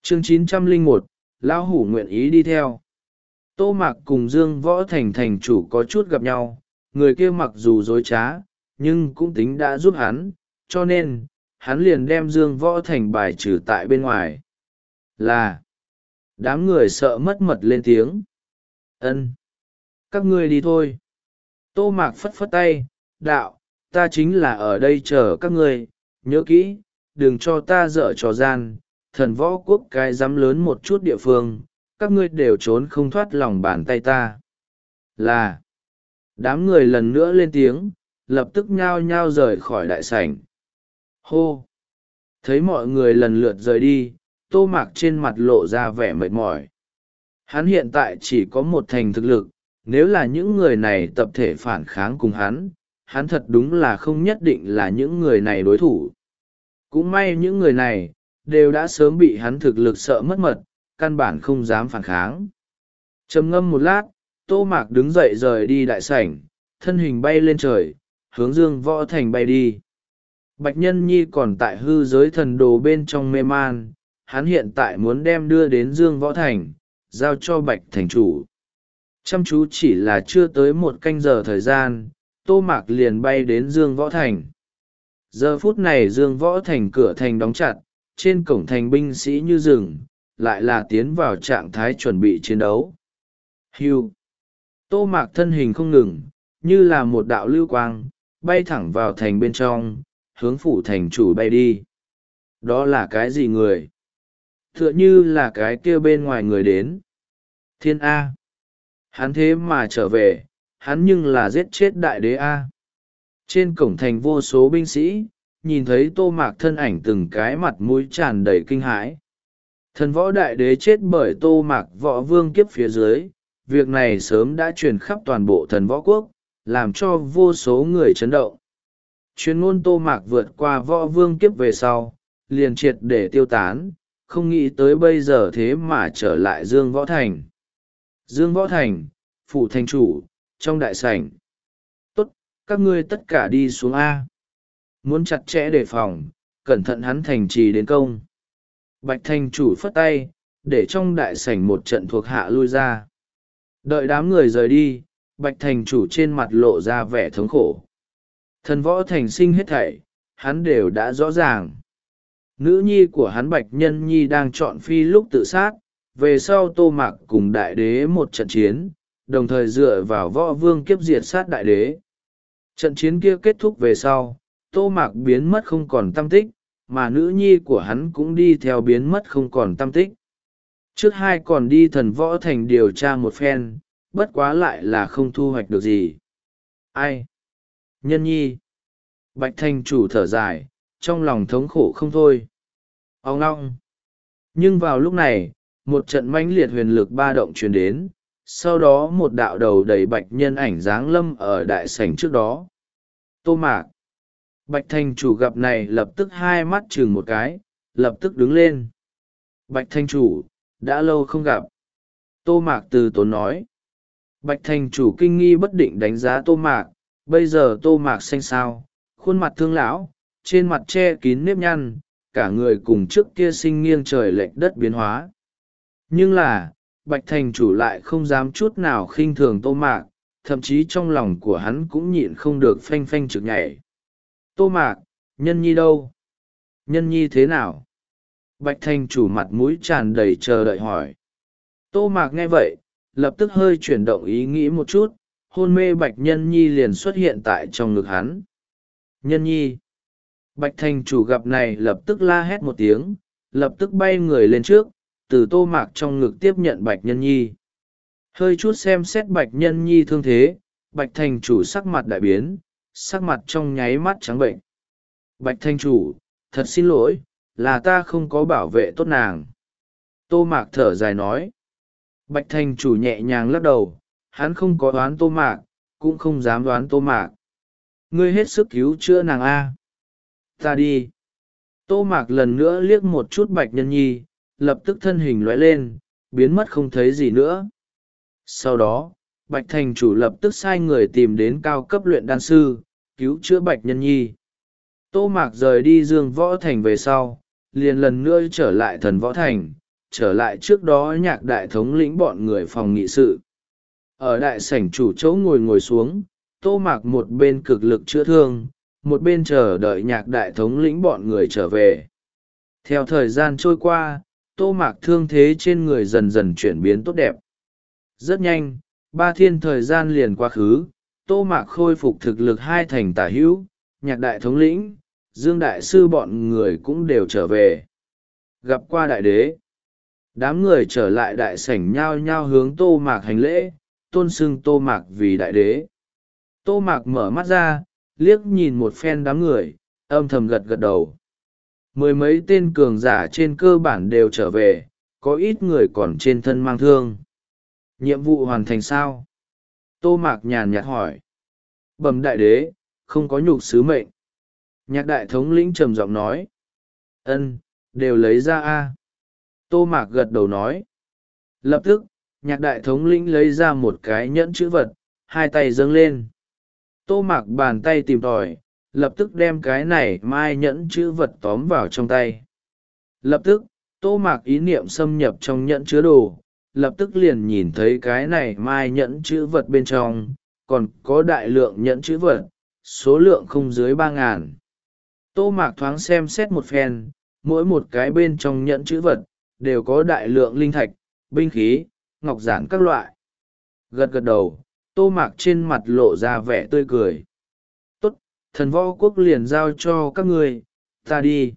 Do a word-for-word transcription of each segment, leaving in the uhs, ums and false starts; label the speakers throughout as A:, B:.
A: chương chín trăm lẻ một, lão hủ nguyện ý đi theo. Tô Mạc cùng Dương Võ Thành thành chủ có chút gặp nhau, người kia mặc dù dối trá nhưng cũng tính đã giúp hắn, cho nên hắn liền đem Dương Võ Thành bài trừ tại bên ngoài. Là đám người sợ mất mật lên tiếng. Ân, các ngươi đi thôi. Tô Mạc phất phất tay, đạo, ta chính là ở đây chờ các ngươi, nhớ kỹ, đừng cho ta dở trò gian, thần võ quốc cái dám lớn một chút địa phương, các ngươi đều trốn không thoát lòng bàn tay ta. Là đám người lần nữa lên tiếng, lập tức nhao nhao rời khỏi đại sảnh. Hô! Thấy mọi người lần lượt rời đi, Tô Mạc trên mặt lộ ra vẻ mệt mỏi. Hắn hiện tại chỉ có một thành thực lực, nếu là những người này tập thể phản kháng cùng hắn, hắn thật đúng là không nhất định là những người này đối thủ. Cũng may những người này đều đã sớm bị hắn thực lực sợ mất mật, căn bản không dám phản kháng. Trầm ngâm một lát, Tô Mạc đứng dậy rời đi đại sảnh, thân hình bay lên trời, hướng Dương Võ Thành bay đi. Bạch Nhân Nhi còn tại hư giới thần đồ bên trong mê man, hắn hiện tại muốn đem đưa đến Dương Võ Thành, giao cho Bạch Thành chủ. Chăm chú chỉ là chưa tới một canh giờ thời gian, Tô Mạc liền bay đến Dương Võ Thành. Giờ phút này Dương Võ Thành cửa thành đóng chặt, trên cổng thành binh sĩ như rừng, lại là tiến vào trạng thái chuẩn bị chiến đấu. Hưu! Tô Mạc thân hình không ngừng, như là một đạo lưu quang, bay thẳng vào thành bên trong, hướng phủ thành chủ bay đi. Đó là cái gì người? Tựa như là cái kia bên ngoài người đến. Thiên A! Hắn thế mà trở về, hắn nhưng là giết chết đại đế A. Trên cổng thành vô số binh sĩ, nhìn thấy Tô Mạc thân ảnh từng cái mặt mũi tràn đầy kinh hãi. Thần võ đại đế chết bởi Tô Mạc võ vương kiếp phía dưới, việc này sớm đã truyền khắp toàn bộ thần võ quốc, làm cho vô số người chấn động. Chuyên ngôn Tô Mạc vượt qua võ vương kiếp về sau, liền triệt để tiêu tán, không nghĩ tới bây giờ thế mà trở lại Dương Võ Thành. Dương Võ Thành, phủ thành chủ, trong đại sảnh. Tốt, các ngươi tất cả đi xuống A. Muốn chặt chẽ đề phòng, cẩn thận hắn thành trì đến công. Bạch thành chủ phất tay, để trong đại sảnh một trận thuộc hạ lui ra. Đợi đám người rời đi, Bạch thành chủ trên mặt lộ ra vẻ thống khổ. Thần võ thành sinh hết thảy, hắn đều đã rõ ràng. Nữ nhi của hắn Bạch Nhân Nhi đang chọn phi lúc tự sát, về sau Tô Mạc cùng đại đế một trận chiến, đồng thời dựa vào võ vương kiếp diệt sát đại đế. Trận chiến kia kết thúc về sau, Tô Mạc biến mất không còn tăm tích, mà nữ nhi của hắn cũng đi theo biến mất không còn tăm tích. Trước hai còn đi thần võ thành điều tra một phen, bất quá lại là không thu hoạch được gì. Ai? Nhân Nhi. Bạch thành chủ thở dài, trong lòng thống khổ không thôi. Ông ngong. Nhưng vào lúc này, một trận mãnh liệt huyền lực ba động truyền đến, sau đó một đạo đầu đầy bạch nhân ảnh giáng lâm ở đại sảnh trước đó. Tô Mạc. Bạch thành chủ gặp này lập tức hai mắt chừng một cái, lập tức đứng lên. Bạch thành chủ, đã lâu không gặp. Tô Mạc từ tốn nói. Bạch thành chủ kinh nghi bất định đánh giá Tô Mạc, bây giờ Tô Mạc xanh xao, khuôn mặt thương lão, trên mặt che kín nếp nhăn, cả người cùng trước kia sinh nghiêng trời lệch đất biến hóa. Nhưng là, Bạch thành chủ lại không dám chút nào khinh thường Tô Mạc, thậm chí trong lòng của hắn cũng nhịn không được phanh phanh trực nhảy. Tô Mạc, Nhân Nhi đâu? Nhân Nhi thế nào? Bạch thành chủ mặt mũi tràn đầy chờ đợi hỏi. Tô Mạc nghe vậy, lập tức hơi chuyển động ý nghĩ một chút, hôn mê Bạch Nhân Nhi liền xuất hiện tại trong ngực hắn. Nhân Nhi. Bạch thành chủ gặp này lập tức la hét một tiếng, lập tức bay người lên trước, từ Tô Mạc trong ngực tiếp nhận Bạch Nhân Nhi. Hơi chút xem xét Bạch Nhân Nhi thương thế, Bạch thành chủ sắc mặt đại biến, sắc mặt trong nháy mắt trắng bệnh. Bạch thành chủ, thật xin lỗi, là ta không có bảo vệ tốt nàng. Tô Mạc thở dài nói. Bạch thành chủ nhẹ nhàng lắc đầu, hắn không có đoán Tô Mạc, cũng không dám đoán Tô Mạc. Ngươi hết sức cứu chữa nàng A. Ta đi. Tô Mạc lần nữa liếc một chút Bạch Nhân Nhi, lập tức thân hình lóe lên, biến mất không thấy gì nữa. Sau đó, Bạch thành chủ lập tức sai người tìm đến cao cấp luyện đan sư, cứu chữa Bạch Nhân Nhi. Tô Mạc rời đi Dương Võ Thành về sau, liền lần nữa trở lại thần Võ Thành, trở lại trước đó Nhạc đại thống lĩnh bọn người phòng nghị sự. Ở đại sảnh chủ chỗ ngồi ngồi xuống, Tô Mạc một bên cực lực chữa thương, một bên chờ đợi Nhạc đại thống lĩnh bọn người trở về. Theo thời gian trôi qua, Tô Mạc thương thế trên người dần dần chuyển biến tốt đẹp. Rất nhanh, ba thiên thời gian liền quá khứ, Tô Mạc khôi phục thực lực hai thành tả hữu, Nhạc đại thống lĩnh, Dương đại sư bọn người cũng đều trở về. Gặp qua đại đế, đám người trở lại đại sảnh nhao nhao hướng Tô Mạc hành lễ, tôn xưng Tô Mạc vì đại đế. Tô Mạc mở mắt ra, liếc nhìn một phen đám người, âm thầm gật gật đầu. Mười mấy tên cường giả trên cơ bản đều trở về, có ít người còn trên thân mang thương. Nhiệm vụ hoàn thành sao? Tô Mạc nhàn nhạt hỏi. Bẩm đại đế, không có nhục sứ mệnh. Nhạc đại thống lĩnh trầm giọng nói. Ân, đều lấy ra a. Tô Mạc gật đầu nói. Lập tức, nhạc đại thống lĩnh lấy ra một cái nhẫn chữ vật, hai tay dâng lên. Tô Mạc bàn tay tìm tòi, lập tức đem cái này mai nhẫn chữ vật tóm vào trong tay. Lập tức, Tô Mạc ý niệm xâm nhập trong nhẫn chứa đồ, lập tức liền nhìn thấy cái này mai nhẫn chữ vật bên trong, còn có đại lượng nhẫn chữ vật, số lượng không dưới ba ngàn. Tô Mạc thoáng xem xét một phen, mỗi một cái bên trong nhẫn chữ vật, đều có đại lượng linh thạch, binh khí, ngọc giản các loại. Gật gật đầu, Tô Mạc trên mặt lộ ra vẻ tươi cười. Tốt, thần võ quốc liền giao cho các người, ta đi.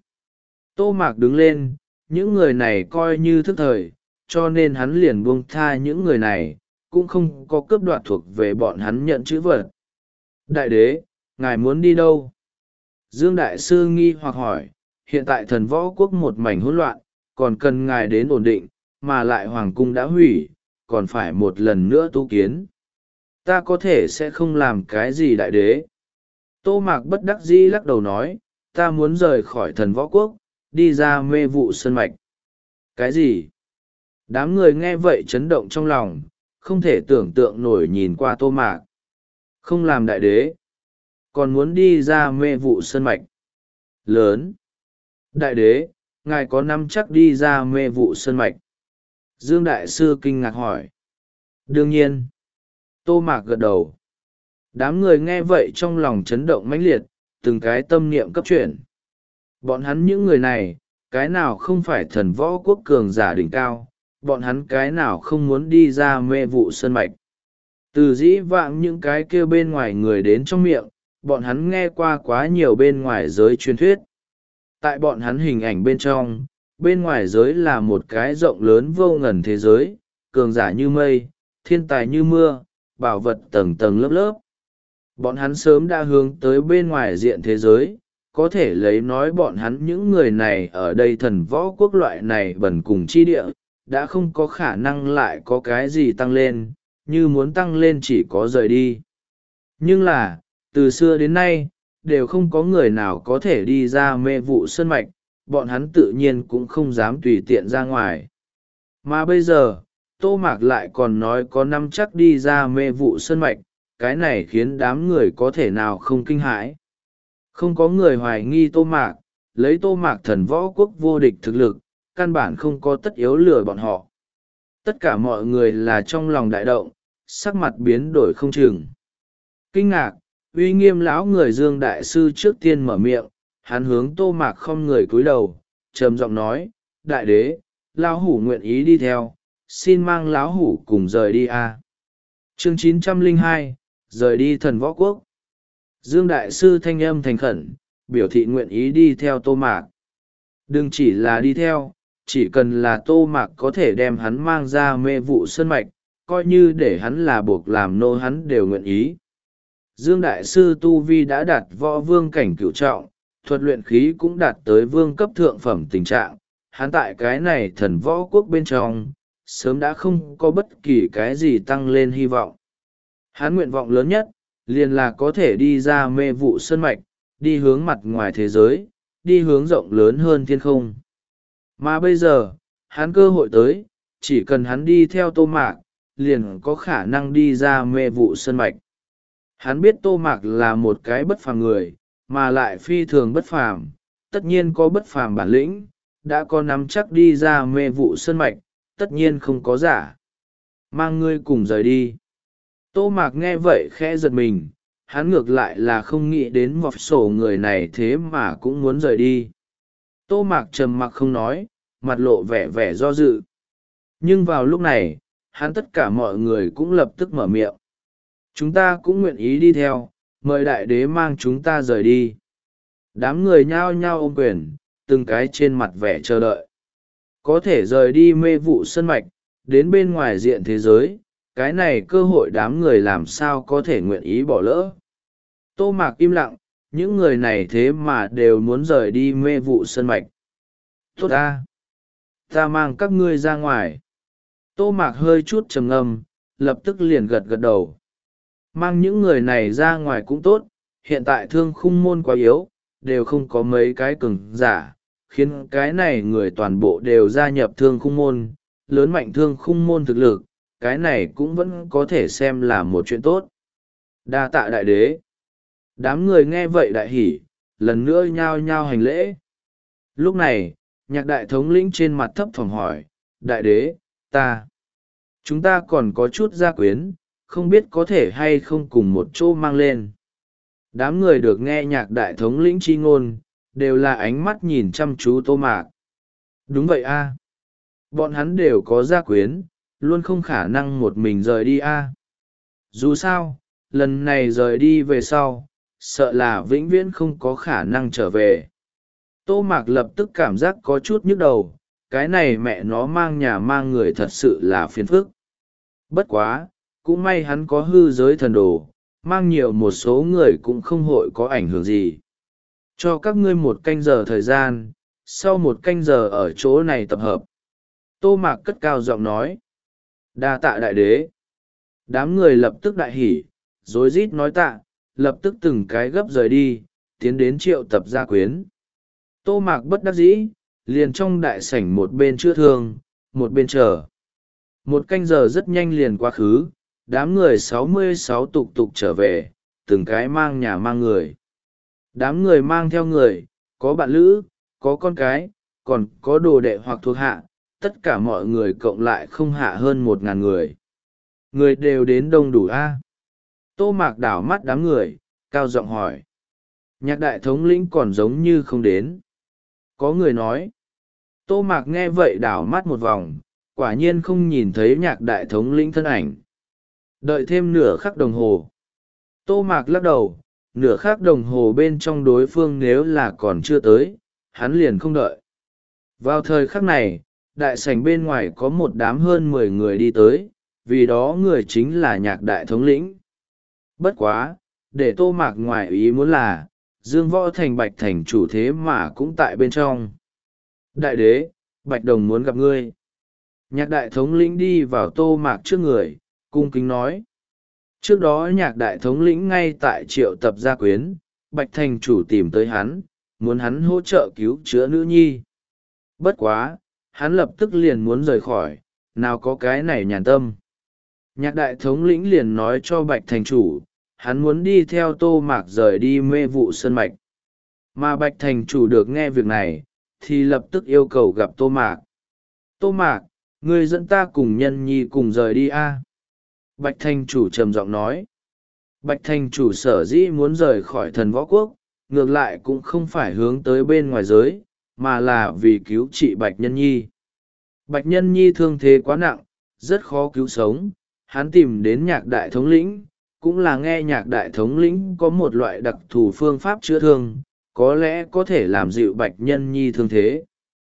A: Tô Mạc đứng lên, những người này coi như thức thời, cho nên hắn liền buông tha những người này, cũng không có cướp đoạt thuộc về bọn hắn nhận chữ vật. Đại đế, ngài muốn đi đâu? Dương Đại Sư nghi hoặc hỏi, hiện tại thần võ quốc một mảnh hỗn loạn, còn cần ngài đến ổn định, mà lại hoàng cung đã hủy, còn phải một lần nữa tu kiến. Ta có thể sẽ không làm cái gì đại đế. Tô Mạc bất đắc dĩ lắc đầu nói, ta muốn rời khỏi thần võ quốc, đi ra mê vụ sơn mạch. Cái gì? Đám người nghe vậy chấn động trong lòng, không thể tưởng tượng nổi nhìn qua Tô Mạc. Không làm đại đế, còn muốn đi ra mê vụ sơn mạch. Lớn. Đại đế, ngài có nắm chắc đi ra mê vụ sơn mạch? Dương Đại Sư kinh ngạc hỏi. Đương nhiên. Tô Mạc gật đầu. Đám người nghe vậy trong lòng chấn động mãnh liệt, từng cái tâm niệm cấp chuyển. Bọn hắn những người này, cái nào không phải thần võ quốc cường giả đỉnh cao, bọn hắn cái nào không muốn đi ra mê vụ sơn mạch. Từ dĩ vãng những cái kia bên ngoài người đến trong miệng, bọn hắn nghe qua quá nhiều bên ngoài giới truyền thuyết. Tại bọn hắn hình ảnh bên trong, bên ngoài giới là một cái rộng lớn vô ngần thế giới, cường giả như mây, thiên tài như mưa, bảo vật tầng tầng lớp lớp. Bọn hắn sớm đã hướng tới bên ngoài diện thế giới, có thể lấy nói bọn hắn những người này ở đây thần võ quốc loại này bẩn cùng chi địa, đã không có khả năng lại có cái gì tăng lên, như muốn tăng lên chỉ có rời đi. Nhưng là, từ xưa đến nay, đều không có người nào có thể đi ra mê vụ sơn mạch, bọn hắn tự nhiên cũng không dám tùy tiện ra ngoài. Mà bây giờ, Tô Mạc lại còn nói có năm chắc đi ra mê vụ sơn mạch, cái này khiến đám người có thể nào không kinh hãi. Không có người hoài nghi Tô Mạc, lấy Tô Mạc thần võ quốc vô địch thực lực, căn bản không có tất yếu lừa bọn họ. Tất cả mọi người là trong lòng đại động, sắc mặt biến đổi không chừng. Kinh ngạc, uy nghiêm lão người Dương Đại Sư trước tiên mở miệng, hắn hướng Tô Mạc không người cúi đầu, trầm giọng nói, đại đế, lão hủ nguyện ý đi theo, xin mang lão hủ cùng rời đi a. Chương chín trăm lẻ hai, rời đi thần võ quốc. Dương Đại Sư thanh âm thành khẩn, biểu thị nguyện ý đi theo Tô Mạc. Đừng chỉ là đi theo, chỉ cần là Tô Mạc có thể đem hắn mang ra mê vụ sơn mạch, coi như để hắn là buộc làm nô hắn đều nguyện ý. Dương Đại Sư Tu Vi đã đạt võ vương cảnh cửu trọng, thuật luyện khí cũng đạt tới vương cấp thượng phẩm tình trạng. Hắn tại cái này thần võ quốc bên trong, sớm đã không có bất kỳ cái gì tăng lên hy vọng. Hắn nguyện vọng lớn nhất, liền là có thể đi ra mê vụ sơn mạch, đi hướng mặt ngoài thế giới, đi hướng rộng lớn hơn thiên không. Mà bây giờ, hắn cơ hội tới, chỉ cần hắn đi theo Tô Mạc, liền có khả năng đi ra mê vụ sơn mạch. Hắn biết Tô Mạc là một cái bất phàm người, mà lại phi thường bất phàm, tất nhiên có bất phàm bản lĩnh, đã có nắm chắc đi ra mê vụ sơn mạch, tất nhiên không có giả. Mang ngươi cùng rời đi. Tô Mạc nghe vậy khẽ giật mình, hắn ngược lại là không nghĩ đến vọc sổ người này thế mà cũng muốn rời đi. Tô Mạc trầm mặc không nói, mặt lộ vẻ vẻ do dự. Nhưng vào lúc này, hắn tất cả mọi người cũng lập tức mở miệng. Chúng ta cũng nguyện ý đi theo, mời đại đế mang chúng ta rời đi. Đám người nhao nhao ôm quyền, từng cái trên mặt vẻ chờ đợi. Có thể rời đi mê vụ sân mạch, đến bên ngoài diện thế giới, cái này cơ hội đám người làm sao có thể nguyện ý bỏ lỡ. Tô Mạc im lặng, những người này thế mà đều muốn rời đi mê vụ sân mạch. Tốt ta! Ta mang các ngươi ra ngoài. Tô Mạc hơi chút trầm ngâm, lập tức liền gật gật đầu. Mang những người này ra ngoài cũng tốt, hiện tại thương khung môn quá yếu, đều không có mấy cái cường giả, khiến cái này người toàn bộ đều gia nhập thương khung môn, lớn mạnh thương khung môn thực lực, cái này cũng vẫn có thể xem là một chuyện tốt. Đa tạ đại đế. Đám người nghe vậy đại hỉ, lần nữa nhao nhao hành lễ. Lúc này, nhạc đại thống lĩnh trên mặt thấp thỏm hỏi, đại đế, ta, chúng ta còn có chút gia quyến, không biết có thể hay không cùng một chỗ mang lên. Đám người được nghe nhạc đại thống lĩnh chi ngôn, đều là ánh mắt nhìn chăm chú Tô Mạc. Đúng vậy a, bọn hắn đều có gia quyến, luôn không khả năng một mình rời đi a. Dù sao, lần này rời đi về sau, sợ là vĩnh viễn không có khả năng trở về. Tô Mạc lập tức cảm giác có chút nhức đầu, cái này mẹ nó mang nhà mang người thật sự là phiền phức. Bất quá, cũng may hắn có hư giới thần đồ, mang nhiều một số người cũng không hội có ảnh hưởng gì. Cho các ngươi một canh giờ thời gian, sau một canh giờ ở chỗ này tập hợp. Tô Mạc cất cao giọng nói. Đa tạ đại đế. Đám người lập tức đại hỉ, rối rít nói tạ, lập tức từng cái gấp rời đi, tiến đến triệu tập gia quyến. Tô Mạc bất đắc dĩ, liền trong đại sảnh một bên chữa thương, một bên chờ. Một canh giờ rất nhanh liền quá khứ, đám người sáu mươi sáu tục tục trở về, từng cái mang nhà mang người. Đám người mang theo người, có bạn lữ, có con cái, còn có đồ đệ hoặc thuộc hạ, tất cả mọi người cộng lại không hạ hơn một ngàn người. Người đều đến đông đủ a. Tô Mạc đảo mắt đám người, cao giọng hỏi. Nhạc đại thống lĩnh còn giống như không đến. Có người nói. Tô Mạc nghe vậy đảo mắt một vòng, quả nhiên không nhìn thấy nhạc đại thống lĩnh thân ảnh. Đợi thêm nửa khắc đồng hồ. Tô Mạc lắc đầu, nửa khắc đồng hồ bên trong đối phương nếu là còn chưa tới, hắn liền không đợi. Vào thời khắc này, đại sảnh bên ngoài có một đám hơn mười người đi tới, vì đó người chính là nhạc đại thống lĩnh. Bất quá, để Tô Mạc ngoài ý muốn là, Dương Võ Thành Bạch Thành chủ thế mà cũng tại bên trong. Đại đế, Bạch Đồng muốn gặp ngươi. Nhạc đại thống lĩnh đi vào Tô Mạc trước người, cung kính nói. Trước đó nhạc đại thống lĩnh ngay tại triệu tập gia quyến, Bạch Thành chủ tìm tới hắn, muốn hắn hỗ trợ cứu chữa nữ nhi. Bất quá, hắn lập tức liền muốn rời khỏi, nào có cái này nhàn tâm. Nhạc đại thống lĩnh liền nói cho Bạch Thành chủ, hắn muốn đi theo Tô Mạc rời đi mê vụ sơn mạch. Mà Bạch Thành chủ được nghe việc này, thì lập tức yêu cầu gặp Tô Mạc. Tô Mạc, ngươi dẫn ta cùng nhân nhi cùng rời đi a. Bạch Thành chủ trầm giọng nói. Bạch Thành chủ sở dĩ muốn rời khỏi thần võ quốc, ngược lại cũng không phải hướng tới bên ngoài giới, mà là vì cứu trị Bạch Nhân Nhi. Bạch Nhân Nhi thương thế quá nặng, rất khó cứu sống, hắn tìm đến nhạc đại thống lĩnh, cũng là nghe nhạc đại thống lĩnh có một loại đặc thù phương pháp chữa thương, có lẽ có thể làm dịu Bạch Nhân Nhi thương thế.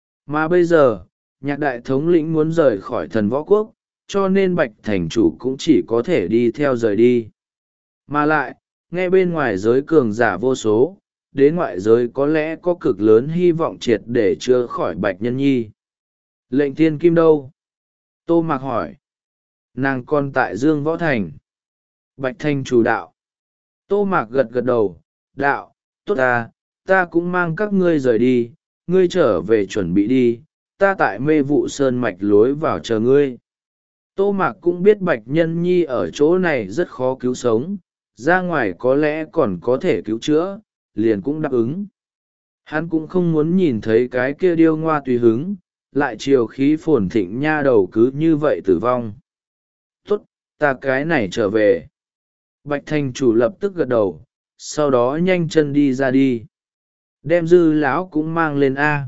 A: Mà bây giờ, nhạc đại thống lĩnh muốn rời khỏi thần võ quốc, cho nên Bạch Thành chủ cũng chỉ có thể đi theo rời đi. Mà lại, nghe bên ngoài giới cường giả vô số, đến ngoại giới có lẽ có cực lớn hy vọng triệt để chữa khỏi Bạch Nhân Nhi. Lệnh Thiên Kim đâu? Tô Mạc hỏi. Nàng còn tại Dương Võ Thành. Bạch Thành chủ đạo. Tô Mạc gật gật đầu, đạo, tốt ta, ta cũng mang các ngươi rời đi, ngươi trở về chuẩn bị đi, ta tại mê vụ sơn mạch lối vào chờ ngươi. Tô Mạc cũng biết Bạch Nhân Nhi ở chỗ này rất khó cứu sống, ra ngoài có lẽ còn có thể cứu chữa, liền cũng đáp ứng. Hắn cũng không muốn nhìn thấy cái kia điêu ngoa tùy hứng, lại chiều khí phồn thịnh nha đầu cứ như vậy tử vong. Tốt, ta cái này trở về. Bạch thành chủ lập tức gật đầu, sau đó nhanh chân đi ra đi. Đem dư lão cũng mang lên a.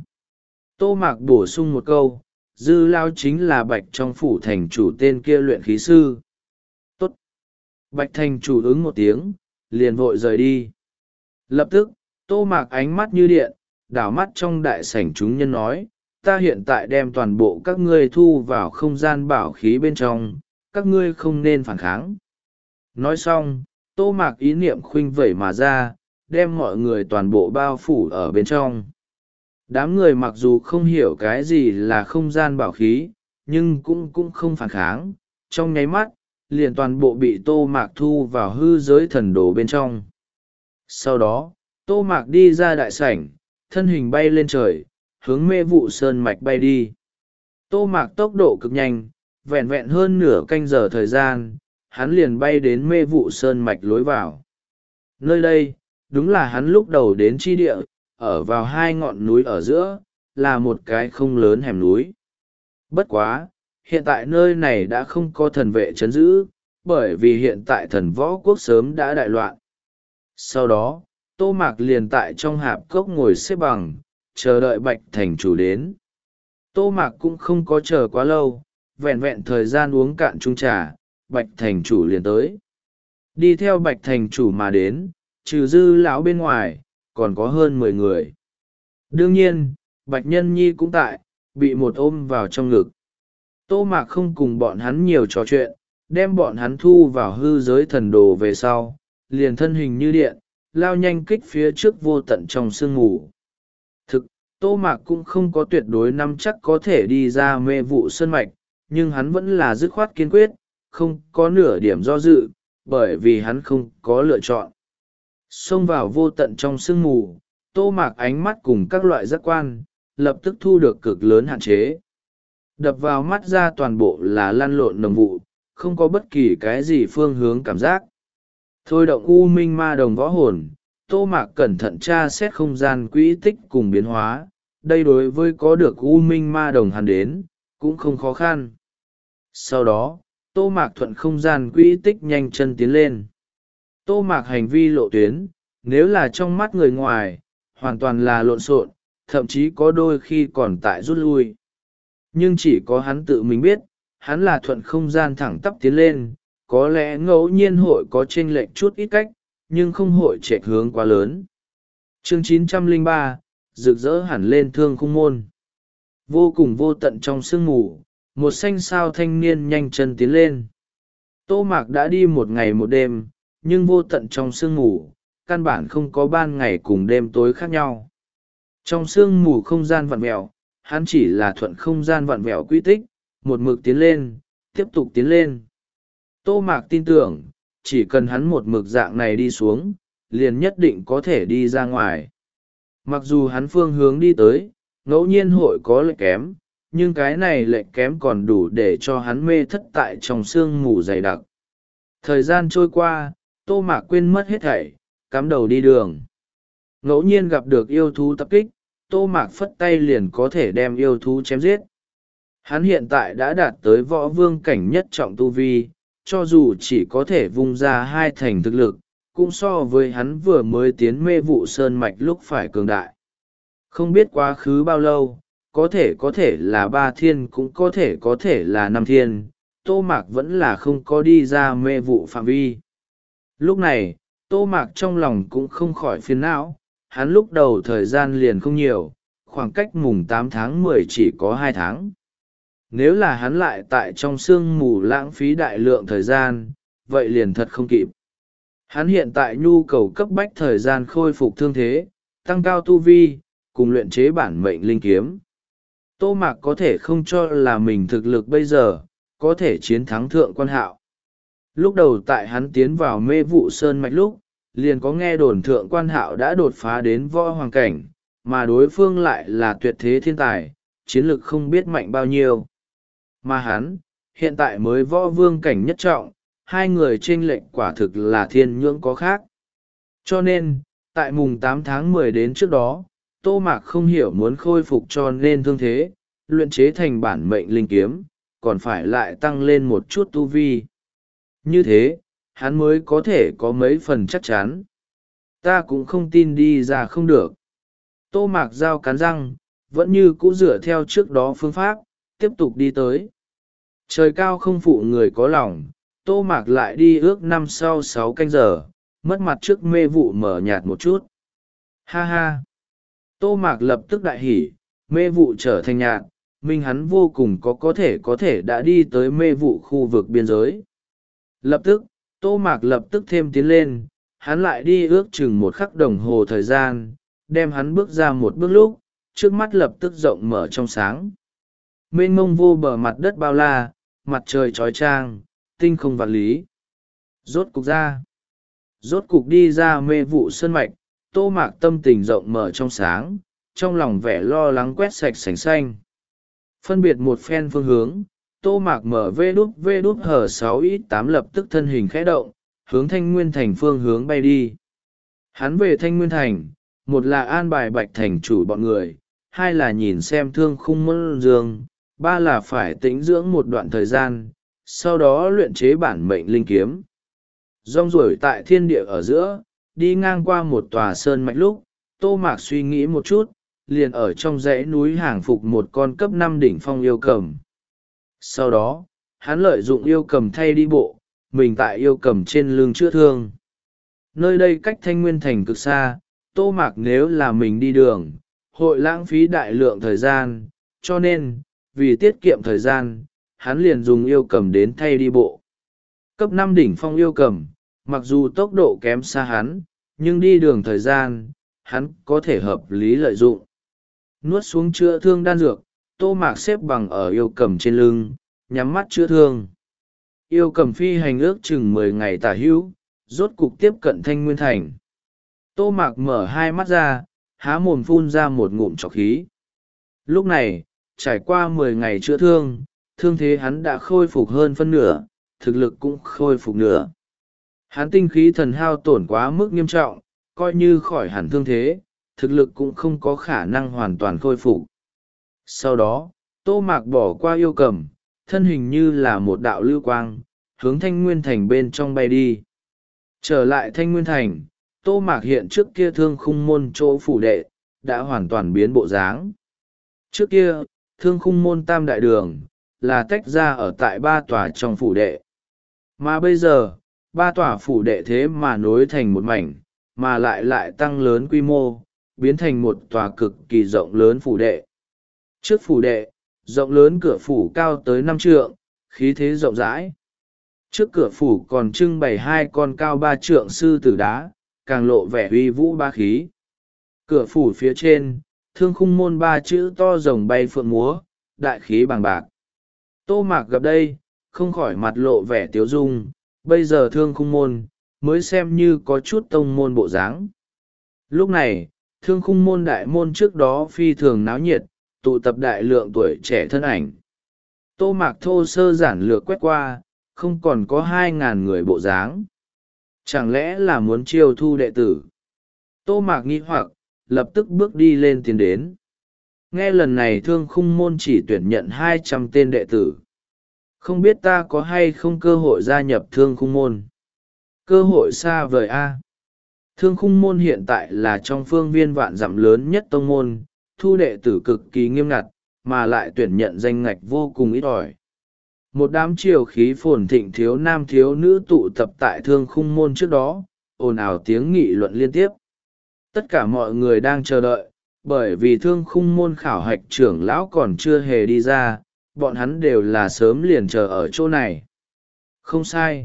A: Tô mạc bổ sung một câu, dư lão chính là bạch trong phủ thành chủ tên kia luyện khí sư. Tốt. Bạch thành chủ ứng một tiếng, liền vội rời đi. Lập tức, tô mạc ánh mắt như điện, đảo mắt trong đại sảnh chúng nhân nói, ta hiện tại đem toàn bộ các ngươi thu vào không gian bảo khí bên trong, các ngươi không nên phản kháng. Nói xong, tô mạc ý niệm khuynh vẩy mà ra, đem mọi người toàn bộ bao phủ ở bên trong. Đám người mặc dù không hiểu cái gì là không gian bảo khí, nhưng cũng cũng không phản kháng, trong nháy mắt, liền toàn bộ bị tô mạc thu vào hư giới thần đồ bên trong. Sau đó, tô mạc đi ra đại sảnh, thân hình bay lên trời, hướng mê vụ sơn mạch bay đi. Tô mạc tốc độ cực nhanh, vẹn vẹn hơn nửa canh giờ thời gian, hắn liền bay đến mê vụ sơn mạch lối vào. Nơi đây, đúng là hắn lúc đầu đến chi địa, ở vào hai ngọn núi ở giữa, là một cái không lớn hẻm núi. Bất quá, hiện tại nơi này đã không có thần vệ trấn giữ, bởi vì hiện tại thần võ quốc sớm đã đại loạn. Sau đó, tô mạc liền tại trong hạp cốc ngồi xếp bằng, chờ đợi bạch thành chủ đến. Tô mạc cũng không có chờ quá lâu, vẹn vẹn thời gian uống cạn chung trà, bạch thành chủ liền tới. Đi theo bạch thành chủ mà đến, trừ dư lão bên ngoài, còn có hơn mười người. Đương nhiên, bạch nhân nhi cũng tại, bị một ôm vào trong ngực. Tô mạc không cùng bọn hắn nhiều trò chuyện, đem bọn hắn thu vào hư giới thần đồ về sau, liền thân hình như điện, lao nhanh kích phía trước vô tận trong sương mù. Thực, tô mạc cũng không có tuyệt đối nắm chắc có thể đi ra mê vụ sơn mạch, nhưng hắn vẫn là dứt khoát kiên quyết, không có nửa điểm do dự, bởi vì hắn không có lựa chọn. Xông vào vô tận trong sương mù, tô mạc ánh mắt cùng các loại giác quan, lập tức thu được cực lớn hạn chế. Đập vào mắt ra toàn bộ là lăn lộn nồng vụ, không có bất kỳ cái gì phương hướng cảm giác. Thôi động u minh ma đồng võ hồn, tô mạc cẩn thận tra xét không gian quỹ tích cùng biến hóa, đây đối với có được u minh ma đồng hắn đến, cũng không khó khăn. Sau đó, tô mạc thuận không gian quỹ tích nhanh chân tiến lên. Tô mạc hành vi lộ tuyến, nếu là trong mắt người ngoài, hoàn toàn là lộn xộn, thậm chí có đôi khi còn tại rút lui. Nhưng chỉ có hắn tự mình biết, hắn là thuận không gian thẳng tắp tiến lên, có lẽ ngẫu nhiên hội có chênh lệch chút ít cách, nhưng không hội chệch hướng quá lớn. Chương chín trăm lẻ ba, rực rỡ hẳn lên thương khung môn. Vô cùng vô tận trong sương mù, một xanh sao thanh niên nhanh chân tiến lên. Tô mạc đã đi một ngày một đêm, nhưng vô tận trong sương mù, căn bản không có ban ngày cùng đêm tối khác nhau. Trong sương mù không gian vặn vẹo, hắn chỉ là thuận không gian vặn vẹo quy tích, một mực tiến lên, tiếp tục tiến lên. Tô mạc tin tưởng, chỉ cần hắn một mực dạng này đi xuống, liền nhất định có thể đi ra ngoài. Mặc dù hắn phương hướng đi tới, ngẫu nhiên hội có lệch kém, nhưng cái này lệch kém còn đủ để cho hắn mê thất tại trong sương mù dày đặc. Thời gian trôi qua, tô mạc quên mất hết thảy, cắm đầu đi đường. Ngẫu nhiên gặp được yêu thú tập kích, tô mạc phất tay liền có thể đem yêu thú chém giết. Hắn hiện tại đã đạt tới võ vương cảnh nhất trọng tu vi, cho dù chỉ có thể vung ra hai thành thực lực, cũng so với hắn vừa mới tiến mê vụ sơn mạch lúc phải cường đại. Không biết quá khứ bao lâu, có thể có thể là ba thiên cũng có thể có thể là năm thiên, tô mạc vẫn là không có đi ra mê vụ phạm vi. Lúc này, tô mạc trong lòng cũng không khỏi phiền não, hắn lúc đầu thời gian liền không nhiều, khoảng cách mùng tám tháng mười chỉ có hai tháng. Nếu là hắn lại tại trong sương mù lãng phí đại lượng thời gian, vậy liền thật không kịp. Hắn hiện tại nhu cầu cấp bách thời gian khôi phục thương thế, tăng cao tu vi, cùng luyện chế bản mệnh linh kiếm. Tô Mạc có thể không cho là mình thực lực bây giờ, có thể chiến thắng thượng quan hạo. Lúc đầu tại hắn tiến vào mê vụ sơn mạch lúc, liền có nghe đồn thượng quan hạo đã đột phá đến võ hoàng cảnh, mà đối phương lại là tuyệt thế thiên tài, chiến lực không biết mạnh bao nhiêu. Mà hắn, hiện tại mới võ vương cảnh nhất trọng, hai người chênh lệch quả thực là thiên nhưỡng có khác. Cho nên, tại mùng tám tháng mười đến trước đó, Tô Mạc không hiểu muốn khôi phục cho nên thương thế, luyện chế thành bản mệnh linh kiếm, còn phải lại tăng lên một chút tu vi. Như thế, hắn mới có thể có mấy phần chắc chắn. Ta cũng không tin đi ra không được. Tô Mạc Giao cắn răng, vẫn như cũ dựa theo trước đó phương pháp, tiếp tục đi tới. Trời cao không phụ người có lòng, Tô Mạc lại đi ước năm sau sáu canh giờ, mất mặt trước mê vụ mở nhạt một chút. Ha ha! Tô Mạc lập tức đại hỉ, mê vụ trở thành nhạt, minh hắn vô cùng có có thể có thể đã đi tới mê vụ khu vực biên giới. Lập tức, Tô Mạc lập tức thêm tiến lên, hắn lại đi ước chừng một khắc đồng hồ thời gian, đem hắn bước ra một bước lúc, trước mắt lập tức rộng mở trong sáng. Mênh mông vô bờ mặt đất bao la, mặt trời trói trang, tinh không vạn lý. Rốt cục ra. Rốt cục đi ra mê vụ sơn mạch, Tô Mạc tâm tình rộng mở trong sáng, trong lòng vẻ lo lắng quét sạch sành xanh. Phân biệt một phen phương hướng, Tô Mạc mở vê đút vê đút hở sáu ít tám lập tức thân hình khẽ động, hướng Thanh Nguyên Thành phương hướng bay đi. Hắn về Thanh Nguyên Thành, một là an bài Bạch Thành chủ bọn người, hai là nhìn xem thương khung môn dương, ba là phải tĩnh dưỡng một đoạn thời gian, sau đó luyện chế bản mệnh linh kiếm. Rong ruổi tại thiên địa ở giữa, đi ngang qua một tòa sơn mạch lúc, Tô Mạc suy nghĩ một chút, liền ở trong dãy núi hàng phục một con cấp năm đỉnh phong yêu cầm. Sau đó, hắn lợi dụng yêu cầm thay đi bộ, mình tại yêu cầm trên lưng chữa thương. Nơi đây cách Thanh Nguyên Thành cực xa, Tô Mạc nếu là mình đi đường, hội lãng phí đại lượng thời gian, cho nên, vì tiết kiệm thời gian, hắn liền dùng yêu cầm đến thay đi bộ. Cấp năm đỉnh phong yêu cầm, mặc dù tốc độ kém xa hắn, nhưng đi đường thời gian, hắn có thể hợp lý lợi dụng. Nuốt xuống chữa thương đan dược, Tô Mạc xếp bằng ở yêu cầm trên lưng, nhắm mắt chữa thương. Yêu cầm phi hành ước chừng mười ngày tả hữu, rốt cục tiếp cận Thanh Nguyên Thành. Tô Mạc mở hai mắt ra, há mồm phun ra một ngụm trọc khí. Lúc này, trải qua mười ngày chữa thương, thương thế hắn đã khôi phục hơn phân nửa, thực lực cũng khôi phục nửa. Hắn tinh khí thần hao tổn quá mức nghiêm trọng, coi như khỏi hẳn thương thế, thực lực cũng không có khả năng hoàn toàn khôi phục. Sau đó, Tô Mạc bỏ qua yêu cầm, thân hình như là một đạo lưu quang, hướng Thanh Nguyên Thành bên trong bay đi. Trở lại Thanh Nguyên Thành, Tô Mạc hiện trước kia thương khung môn chỗ phủ đệ, đã hoàn toàn biến bộ dáng. Trước kia, thương khung môn tam đại đường, là tách ra ở tại ba tòa trong phủ đệ. Mà bây giờ, ba tòa phủ đệ thế mà nối thành một mảnh, mà lại lại tăng lớn quy mô, biến thành một tòa cực kỳ rộng lớn phủ đệ. Trước phủ đệ, rộng lớn cửa phủ cao tới năm trượng, khí thế rộng rãi. Trước cửa phủ còn trưng bày hai con cao ba trượng sư tử đá, càng lộ vẻ uy vũ ba khí. Cửa phủ phía trên, thương khung môn ba chữ to rồng bay phượng múa, đại khí bằng bạc. Tô Mạc gặp đây, không khỏi mặt lộ vẻ tiếu dung, bây giờ thương khung môn, mới xem như có chút tông môn bộ dáng. Lúc này, thương khung môn đại môn trước đó phi thường náo nhiệt, tụ tập đại lượng tuổi trẻ thân ảnh. Tô Mạc thô sơ giản lược quét qua, không còn có hai ngàn người bộ dáng. Chẳng lẽ là muốn chiêu thu đệ tử? Tô Mạc nghi hoặc, lập tức bước đi lên tiến đến. Nghe lần này thương khung môn chỉ tuyển nhận hai trăm tên đệ tử. Không biết ta có hay không cơ hội gia nhập thương khung môn? Cơ hội xa vời a. Thương khung môn hiện tại là trong phương viên vạn dặm lớn nhất tông môn, thu đệ tử cực kỳ nghiêm ngặt, mà lại tuyển nhận danh ngạch vô cùng ít ỏi. Một đám triều khí phồn thịnh thiếu nam thiếu nữ tụ tập tại thương khung môn trước đó, ồn ào tiếng nghị luận liên tiếp. Tất cả mọi người đang chờ đợi, bởi vì thương khung môn khảo hạch trưởng lão còn chưa hề đi ra, bọn hắn đều là sớm liền chờ ở chỗ này. Không sai.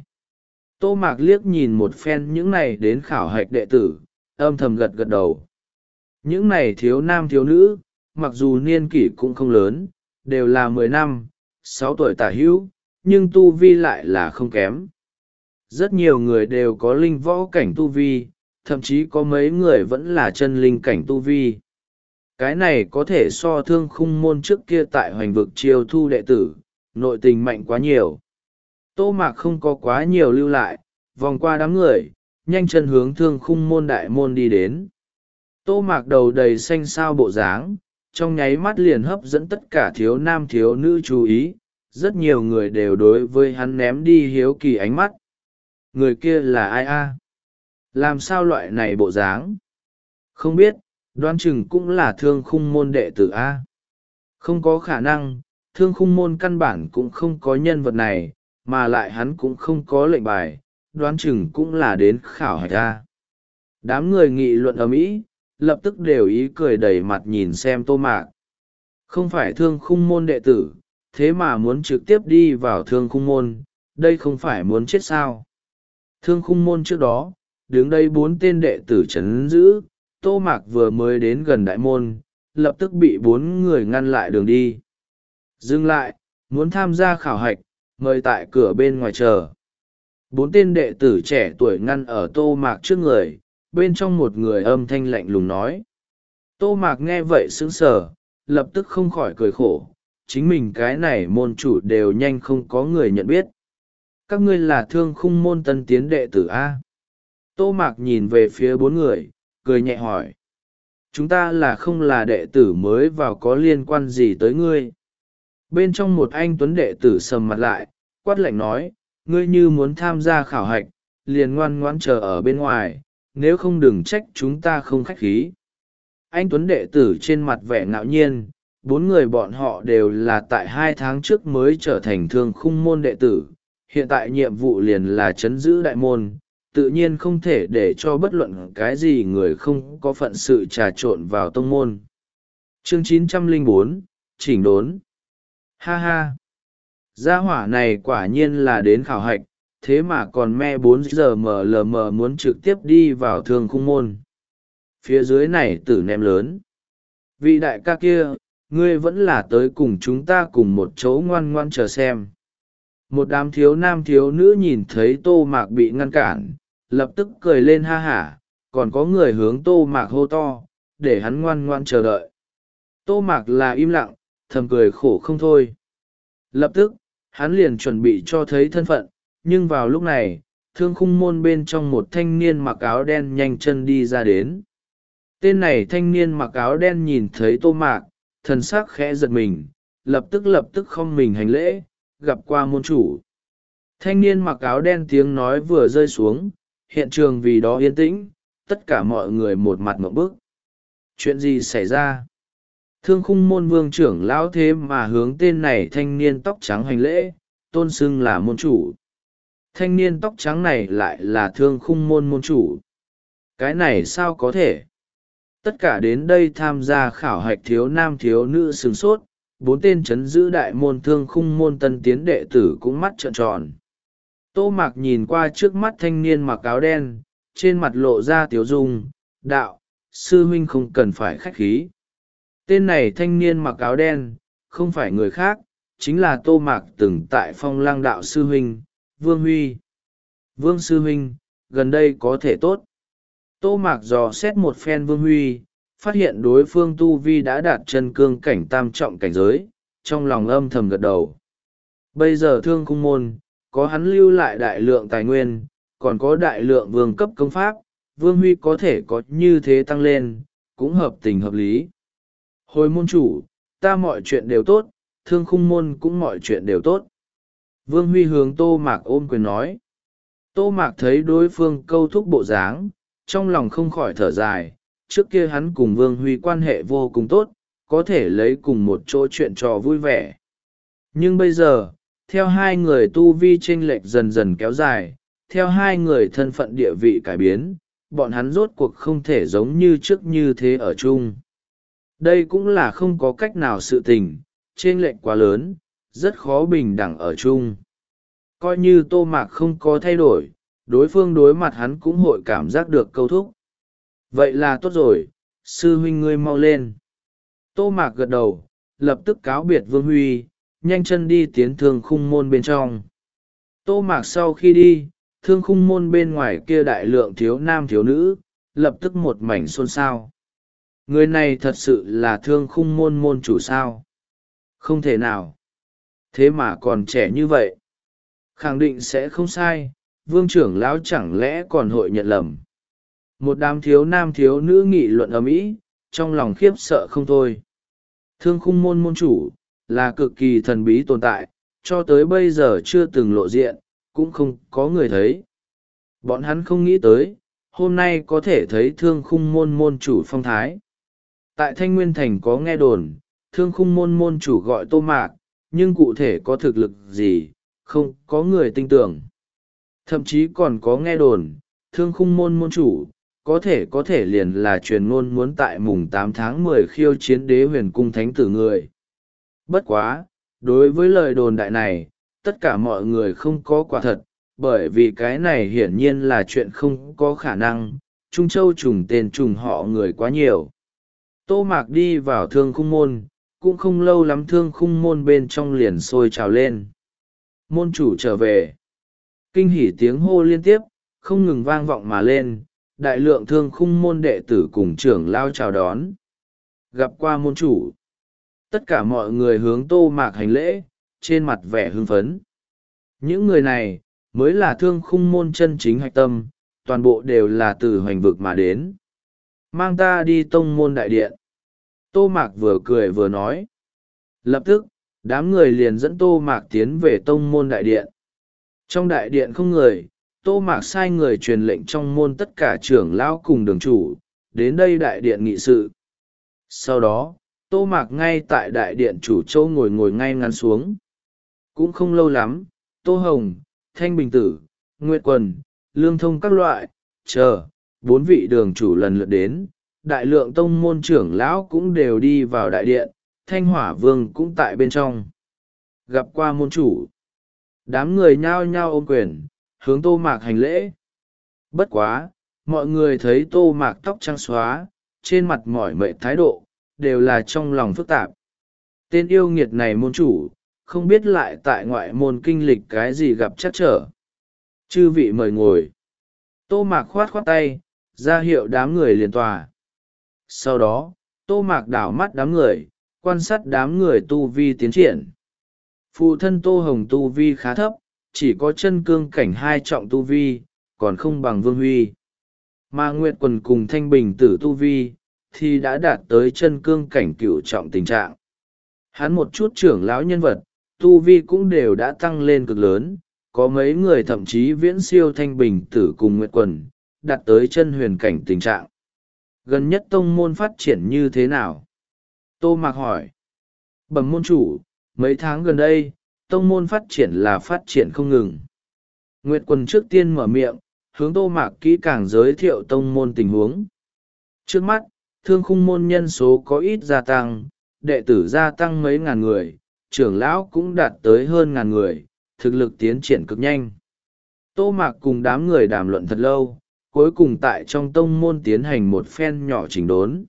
A: Tô Mạc liếc nhìn một phen những này đến khảo hạch đệ tử, âm thầm gật gật đầu. Những này thiếu nam thiếu nữ, mặc dù niên kỷ cũng không lớn, đều là mười năm, sáu tuổi tả hữu, nhưng tu vi lại là không kém. Rất nhiều người đều có linh võ cảnh tu vi, thậm chí có mấy người vẫn là chân linh cảnh tu vi. Cái này có thể so thương khung môn trước kia tại hoành vực chiêu thu đệ tử, nội tình mạnh quá nhiều. Tô Mạc không có quá nhiều lưu lại, vòng qua đám người, nhanh chân hướng thương khung môn đại môn đi đến. Tô Mạc đầu đầy xanh xao bộ dáng, trong nháy mắt liền hấp dẫn tất cả thiếu nam thiếu nữ chú ý, rất nhiều người đều đối với hắn ném đi hiếu kỳ ánh mắt. Người kia là ai a? Làm sao loại này bộ dáng? Không biết, đoán chừng cũng là thương khung môn đệ tử a. Không có khả năng, thương khung môn căn bản cũng không có nhân vật này, mà lại hắn cũng không có lệnh bài, đoán chừng cũng là đến khảo hạch a. Đám người nghị luận ầm ĩ, lập tức đều ý cười đầy mặt nhìn xem Tô Mạc. Không phải thương khung môn đệ tử, thế mà muốn trực tiếp đi vào thương khung môn, đây không phải muốn chết sao? Thương khung môn trước đó, đứng đây bốn tên đệ tử trấn giữ, Tô Mạc vừa mới đến gần đại môn, lập tức bị bốn người ngăn lại đường đi. Dừng lại, muốn tham gia khảo hạch, mời tại cửa bên ngoài chờ. Bốn tên đệ tử trẻ tuổi ngăn ở Tô Mạc trước người, bên trong một người âm thanh lạnh lùng nói. Tô Mạc nghe vậy sững sờ, lập tức không khỏi cười khổ, chính mình cái này môn chủ đều nhanh không có người nhận biết. Các ngươi là thương khung môn tân tiến đệ tử A. Tô Mạc nhìn về phía bốn người, cười nhẹ hỏi. Chúng ta là không là đệ tử mới vào có liên quan gì tới ngươi? Bên trong một anh tuấn đệ tử sầm mặt lại, quát lạnh nói, ngươi như muốn tham gia khảo hạch, liền ngoan ngoãn chờ ở bên ngoài, nếu không đừng trách chúng ta không khách khí. Anh tuấn đệ tử trên mặt vẻ ngạo nhiên, bốn người bọn họ đều là tại hai tháng trước mới trở thành thương khung môn đệ tử, hiện tại nhiệm vụ liền là trấn giữ đại môn, tự nhiên không thể để cho bất luận cái gì người không có phận sự trà trộn vào tông môn. Chương chín trăm lẻ bốn, chỉnh đốn. Ha ha! Gia hỏa này quả nhiên là đến khảo hạch, thế mà còn me bốn giờ mờ lờ mờ muốn trực tiếp đi vào thương khung môn. Phía dưới này tử ném lớn. Vị đại ca kia, ngươi vẫn là tới cùng chúng ta cùng một chỗ ngoan ngoan chờ xem. Một đám thiếu nam thiếu nữ nhìn thấy Tô Mạc bị ngăn cản, lập tức cười lên ha hả, còn có người hướng Tô Mạc hô to, để hắn ngoan ngoan chờ đợi. Tô Mạc là im lặng, thầm cười khổ không thôi. Lập tức, hắn liền chuẩn bị cho thấy thân phận, nhưng vào lúc này, thương khung môn bên trong một thanh niên mặc áo đen nhanh chân đi ra đến. Tên này thanh niên mặc áo đen nhìn thấy Tô Mạc, thần sắc khẽ giật mình, lập tức lập tức không mình hành lễ, gặp qua môn chủ. Thanh niên mặc áo đen tiếng nói vừa rơi xuống, hiện trường vì đó yên tĩnh, tất cả mọi người một mặt ngộp bức. Chuyện gì xảy ra? Thương khung môn vương trưởng lão thế mà hướng tên này thanh niên tóc trắng hành lễ, tôn xưng là môn chủ. Thanh niên tóc trắng này lại là thương khung môn môn chủ. Cái này sao có thể? Tất cả đến đây tham gia khảo hạch thiếu nam thiếu nữ sửng sốt, bốn tên chấn giữ đại môn thương khung môn tân tiến đệ tử cũng mắt trợn tròn. Tô Mạc nhìn qua trước mắt thanh niên mặc áo đen, trên mặt lộ ra tiếu dung, đạo, sư huynh không cần phải khách khí. Tên này thanh niên mặc áo đen, không phải người khác, chính là Tô Mạc từng tại Phong Lang đạo sư huynh, Vương Huy. Vương sư huynh, gần đây có thể tốt. Tô Mạc dò xét một phen Vương Huy, phát hiện đối phương tu vi đã đạt chân cương cảnh tam trọng cảnh giới, trong lòng âm thầm gật đầu. Bây giờ thương khung môn, có hắn lưu lại đại lượng tài nguyên, còn có đại lượng vương cấp công pháp, Vương Huy có thể có như thế tăng lên, cũng hợp tình hợp lý. Hồi môn chủ, ta mọi chuyện đều tốt, thương khung môn cũng mọi chuyện đều tốt. Vương Huy hướng Tô Mạc ôm quyền nói. Tô Mạc thấy đối phương câu thúc bộ dáng, trong lòng không khỏi thở dài, trước kia hắn cùng Vương Huy quan hệ vô cùng tốt, có thể lấy cùng một chỗ chuyện trò vui vẻ. Nhưng bây giờ, theo hai người tu vi chênh lệch dần dần kéo dài, theo hai người thân phận địa vị cải biến, bọn hắn rốt cuộc không thể giống như trước như thế ở chung. Đây cũng là không có cách nào sự tình, chênh lệch quá lớn, rất khó bình đẳng ở chung. Coi như Tô Mạc không có thay đổi, đối phương đối mặt hắn cũng hội cảm giác được câu thúc. Vậy là tốt rồi, sư huynh ngươi mau lên. Tô Mạc gật đầu, lập tức cáo biệt Vương Huy, nhanh chân đi tiến thương khung môn bên trong. Tô Mạc sau khi đi, thương khung môn bên ngoài kia đại lượng thiếu nam thiếu nữ, lập tức một mảnh xôn xao. Người này thật sự là thương khung môn môn chủ sao? Không thể nào. Thế mà còn trẻ như vậy. Khẳng định sẽ không sai, vương trưởng lão chẳng lẽ còn hội nhận lầm. Một đám thiếu nam thiếu nữ nghị luận ầm ĩ, trong lòng khiếp sợ không thôi. Thương khung môn môn chủ là cực kỳ thần bí tồn tại, cho tới bây giờ chưa từng lộ diện, cũng không có người thấy. Bọn hắn không nghĩ tới, hôm nay có thể thấy thương khung môn môn chủ phong thái. Tại Thanh Nguyên Thành có nghe đồn, thương khung môn môn chủ gọi Tô Mạc, nhưng cụ thể có thực lực gì, không có người tin tưởng. Thậm chí còn có nghe đồn, thương khung môn môn chủ, có thể có thể liền là truyền ngôn muốn tại mùng tám tháng mười khiêu chiến đế huyền cung thánh tử người. Bất quá, đối với lời đồn đại này, tất cả mọi người không có quả thật, bởi vì cái này hiển nhiên là chuyện không có khả năng, Trung Châu trùng tên trùng họ người quá nhiều. Tô Mạc đi vào thương khung môn, cũng không lâu lắm thương khung môn bên trong liền sôi trào lên. Môn chủ trở về. Kinh hỉ tiếng hô liên tiếp, không ngừng vang vọng mà lên, đại lượng thương khung môn đệ tử cùng trưởng lao chào đón. Gặp qua môn chủ. Tất cả mọi người hướng Tô Mạc hành lễ, trên mặt vẻ hưng phấn. Những người này, mới là thương khung môn chân chính hạch tâm, toàn bộ đều là từ hoành vực mà đến. Mang ta đi tông môn đại điện. Tô Mạc vừa cười vừa nói. Lập tức, đám người liền dẫn Tô Mạc tiến về tông môn đại điện. Trong đại điện không người, Tô Mạc sai người truyền lệnh trong môn tất cả trưởng lão cùng đường chủ, đến đây đại điện nghị sự. Sau đó, Tô Mạc ngay tại đại điện chủ châu ngồi ngồi ngay ngắn xuống. Cũng không lâu lắm, Tô Hồng, Thanh Bình Tử, Nguyệt Quần, Lương Thông các loại, chờ, bốn vị đường chủ lần lượt đến, đại lượng tông môn trưởng lão cũng đều đi vào đại điện, Thanh Hỏa Vương cũng tại bên trong. Gặp qua môn chủ, đám người nhao nhao ôm quyền, hướng Tô Mạc hành lễ. Bất quá, mọi người thấy Tô Mạc tóc trắng xóa, trên mặt mỏi mệt thái độ, đều là trong lòng phức tạp. Tên yêu nghiệt này môn chủ, không biết lại tại ngoại môn kinh lịch cái gì gặp chắc trở. Chư vị mời ngồi. Tô Mạc khoát khoát tay, ra hiệu đám người liền tòa. Sau đó, Tô Mạc đảo mắt đám người, quan sát đám người tu vi tiến triển. Phụ thân Tô Hồng tu vi khá thấp, chỉ có chân cương cảnh hai trọng tu vi, còn không bằng Vương Huy. Mà Nguyệt Quần cùng Thanh Bình Tử tu vi, thì đã đạt tới chân cương cảnh cửu trọng tình trạng. Hắn một chút trưởng lão nhân vật, tu vi cũng đều đã tăng lên cực lớn, có mấy người thậm chí viễn siêu Thanh Bình Tử cùng Nguyệt Quần, đạt tới chân huyền cảnh tình trạng. Gần nhất tông môn phát triển như thế nào? Tô Mạc hỏi. Bẩm môn chủ, mấy tháng gần đây, tông môn phát triển là phát triển không ngừng. Nguyệt Quần trước tiên mở miệng, hướng Tô Mạc kỹ càng giới thiệu tông môn tình huống. Trước mắt, thương khung môn nhân số có ít gia tăng, đệ tử gia tăng mấy ngàn người, trưởng lão cũng đạt tới hơn ngàn người, thực lực tiến triển cực nhanh. Tô Mạc cùng đám người đàm luận thật lâu, cuối cùng tại trong tông môn tiến hành một phen nhỏ chỉnh đốn.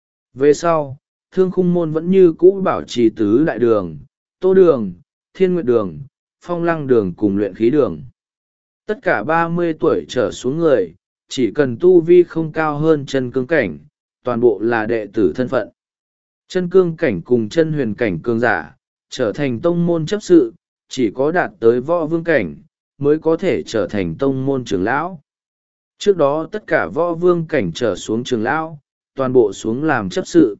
A: Về sau, thương khung môn vẫn như cũ bảo trì tứ đại đường, Tô Đường, Thiên Nguyệt Đường, Phong Lăng Đường cùng Luyện Khí Đường. Tất cả ba mươi tuổi trở xuống người, chỉ cần tu vi không cao hơn chân cương cảnh, toàn bộ là đệ tử thân phận. Chân cương cảnh cùng chân huyền cảnh cương giả, trở thành tông môn chấp sự, chỉ có đạt tới võ vương cảnh, mới có thể trở thành tông môn trưởng lão. Trước đó tất cả võ vương cảnh trở xuống trưởng lão, toàn bộ xuống làm chấp sự.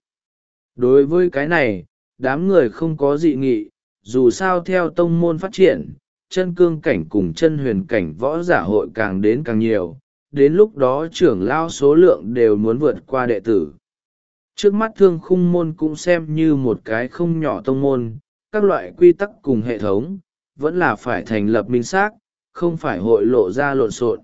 A: Đối với cái này, đám người không có dị nghị, dù sao theo tông môn phát triển, chân cương cảnh cùng chân huyền cảnh võ giả hội càng đến càng nhiều, đến lúc đó trưởng lão số lượng đều muốn vượt qua đệ tử. Trước mắt thương khung môn cũng xem như một cái không nhỏ tông môn, các loại quy tắc cùng hệ thống, vẫn là phải thành lập minh xác, không phải hội lộ ra lộn xộn.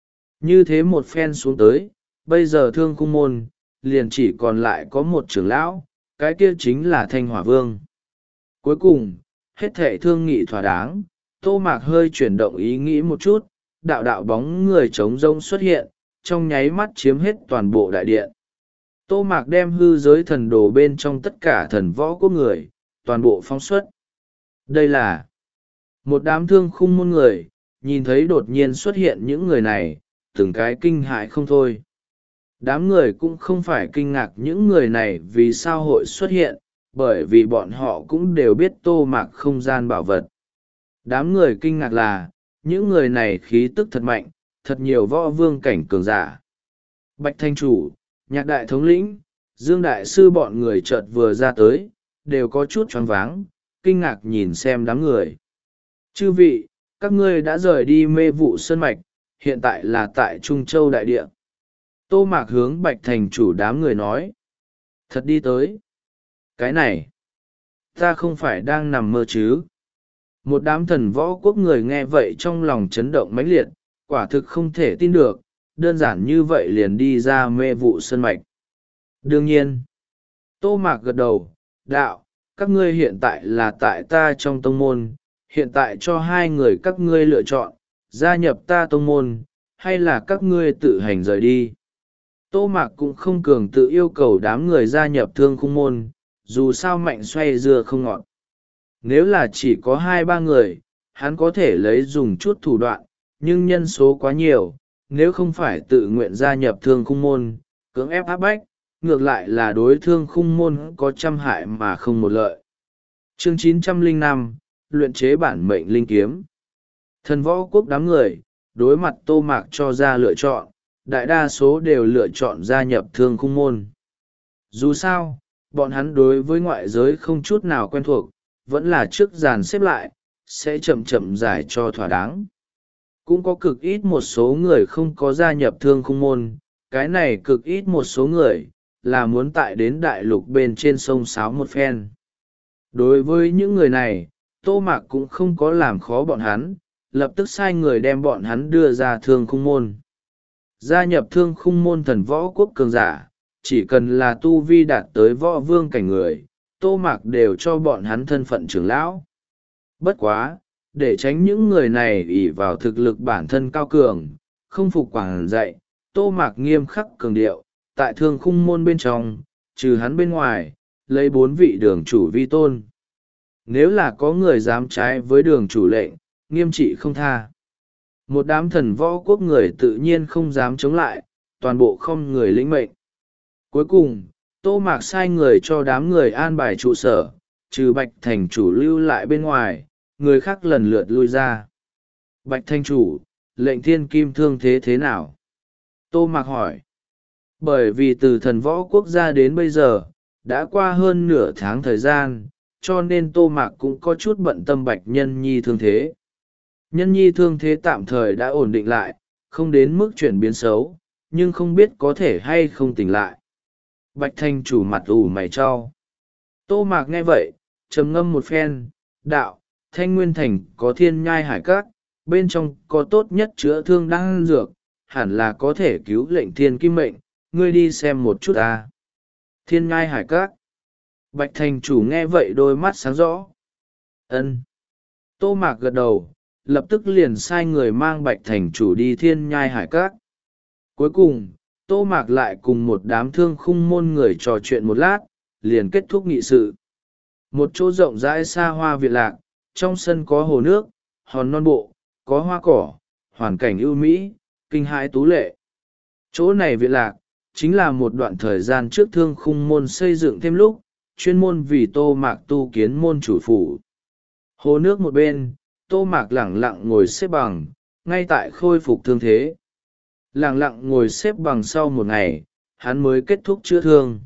A: Như thế một phen xuống tới, bây giờ thương khung môn, liền chỉ còn lại có một trưởng lão, cái kia chính là Thanh Hỏa Vương. Cuối cùng, hết thệ thương nghị thỏa đáng, Tô Mạc hơi chuyển động ý nghĩ một chút, đạo đạo bóng người trống rông xuất hiện, trong nháy mắt chiếm hết toàn bộ đại điện. Tô Mạc đem hư giới thần đồ bên trong tất cả thần võ của người, toàn bộ phóng xuất. Đây là một đám thương khung môn người, nhìn thấy đột nhiên xuất hiện những người này, từng cái kinh hại không thôi. Đám người cũng không phải kinh ngạc những người này vì sao hội xuất hiện, bởi vì bọn họ cũng đều biết Tô Mạc không gian bảo vật. Đám người kinh ngạc là, những người này khí tức thật mạnh, thật nhiều võ vương cảnh cường giả. Bạch Thanh Chủ, Nhạc Đại Thống lĩnh, Dương Đại Sư bọn người chợt vừa ra tới, đều có chút choáng váng, kinh ngạc nhìn xem đám người. Chư vị, các ngươi đã rời đi Mê Vụ Sơn Mạch, hiện tại là tại Trung Châu Đại Địa. Tô Mạc hướng Bạch Thành Chủ đám người nói. Thật đi tới. Cái này, ta không phải đang nằm mơ chứ. Một đám thần võ quốc người nghe vậy trong lòng chấn động mãnh liệt, quả thực không thể tin được, đơn giản như vậy liền đi ra Mê Vụ Sơn Mạch. Đương nhiên, Tô Mạc gật đầu, đạo, các ngươi hiện tại là tại ta trong tông môn, hiện tại cho hai người các ngươi lựa chọn, gia nhập ta tông môn, hay là các ngươi tự hành rời đi. Tô Mạc cũng không cường tự yêu cầu đám người gia nhập Thương Khung môn, dù sao mạnh xoay dưa không ngọt. Nếu là chỉ có hai ba người, hắn có thể lấy dùng chút thủ đoạn, nhưng nhân số quá nhiều, nếu không phải tự nguyện gia nhập Thương Khung môn, cưỡng ép áp bách, ngược lại là đối Thương Khung môn có trăm hại mà không một lợi. Chương chín trăm lẻ năm, luyện chế bản mệnh linh kiếm. Thần võ quốc đám người, đối mặt Tô Mạc cho ra lựa chọn, đại đa số đều lựa chọn gia nhập Thương Khung môn. Dù sao, bọn hắn đối với ngoại giới không chút nào quen thuộc, vẫn là trước dàn xếp lại, sẽ chậm chậm giải cho thỏa đáng. Cũng có cực ít một số người không có gia nhập Thương Khung môn, cái này cực ít một số người, là muốn tại đến đại lục bên trên sông Sáo một phen. Đối với những người này, Tô Mạc cũng không có làm khó bọn hắn, lập tức sai người đem bọn hắn đưa ra Thương Khung môn. Gia nhập Thương Khung môn thần võ quốc cường giả, chỉ cần là tu vi đạt tới võ vương cảnh người, Tô Mạc đều cho bọn hắn thân phận trưởng lão. Bất quá, để tránh những người này ỷ vào thực lực bản thân cao cường, không phục quảng dạy, Tô Mạc nghiêm khắc cường điệu, tại Thương Khung môn bên trong, trừ hắn bên ngoài, lấy bốn vị đường chủ vi tôn. Nếu là có người dám trái với đường chủ lệnh, nghiêm trị không tha. Một đám thần võ quốc người tự nhiên không dám chống lại, toàn bộ không người lĩnh mệnh. Cuối cùng, Tô Mạc sai người cho đám người an bài trụ sở, trừ Bạch Thành Chủ lưu lại bên ngoài, người khác lần lượt lui ra. Bạch Thành Chủ, lệnh thiên kim thương thế thế nào? Tô Mạc hỏi. Bởi vì từ thần võ quốc gia đến bây giờ, đã qua hơn nửa tháng thời gian, cho nên Tô Mạc cũng có chút bận tâm Bạch Nhân Nhi thương thế. Nhân Nhi thương thế tạm thời đã ổn định lại, không đến mức chuyển biến xấu, nhưng không biết có thể hay không tỉnh lại. Bạch Thành Chủ mặt ủ mày cho. Tô Mạc nghe vậy, trầm ngâm một phen, đạo, Thanh Nguyên Thành có Thiên Nhai Hải Các, bên trong có tốt nhất chữa thương đan dược, hẳn là có thể cứu lệnh thiên kim mệnh, ngươi đi xem một chút à. Thiên Nhai Hải Các. Bạch Thành Chủ nghe vậy đôi mắt sáng rõ. Ân. Tô Mạc gật đầu, lập tức liền sai người mang Bạch Thành Chủ đi Thiên Nhai Hải Các. Cuối cùng, Tô Mạc lại cùng một đám Thương Khung môn người trò chuyện một lát, liền kết thúc nghị sự. Một chỗ rộng rãi xa hoa viện lạc, trong sân có hồ nước, hòn non bộ, có hoa cỏ, hoàn cảnh ưu mỹ, kinh hãi tú lệ. Chỗ này viện lạc, chính là một đoạn thời gian trước Thương Khung môn xây dựng thêm lúc, chuyên môn vì Tô Mạc tu kiến môn chủ phủ. Hồ nước một bên, Tô Mạc lẳng lặng ngồi xếp bằng, ngay tại khôi phục thương thế. Lẳng lặng ngồi xếp bằng sau một ngày, hắn mới kết thúc chữa thương.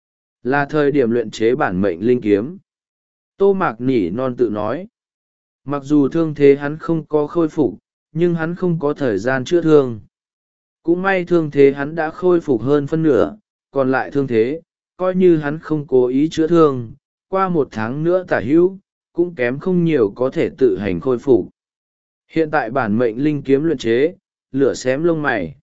A: Là thời điểm luyện chế bản mệnh linh kiếm. Tô Mạc nỉ non tự nói. Mặc dù thương thế hắn không có khôi phục, nhưng hắn không có thời gian chữa thương. Cũng may thương thế hắn đã khôi phục hơn phân nửa, còn lại thương thế, coi như hắn không cố ý chữa thương, qua một tháng nữa tả hữu, cũng kém không nhiều có thể tự hành khôi phục. Hiện tại bản mệnh linh kiếm luyện chế, lửa xém lông mày.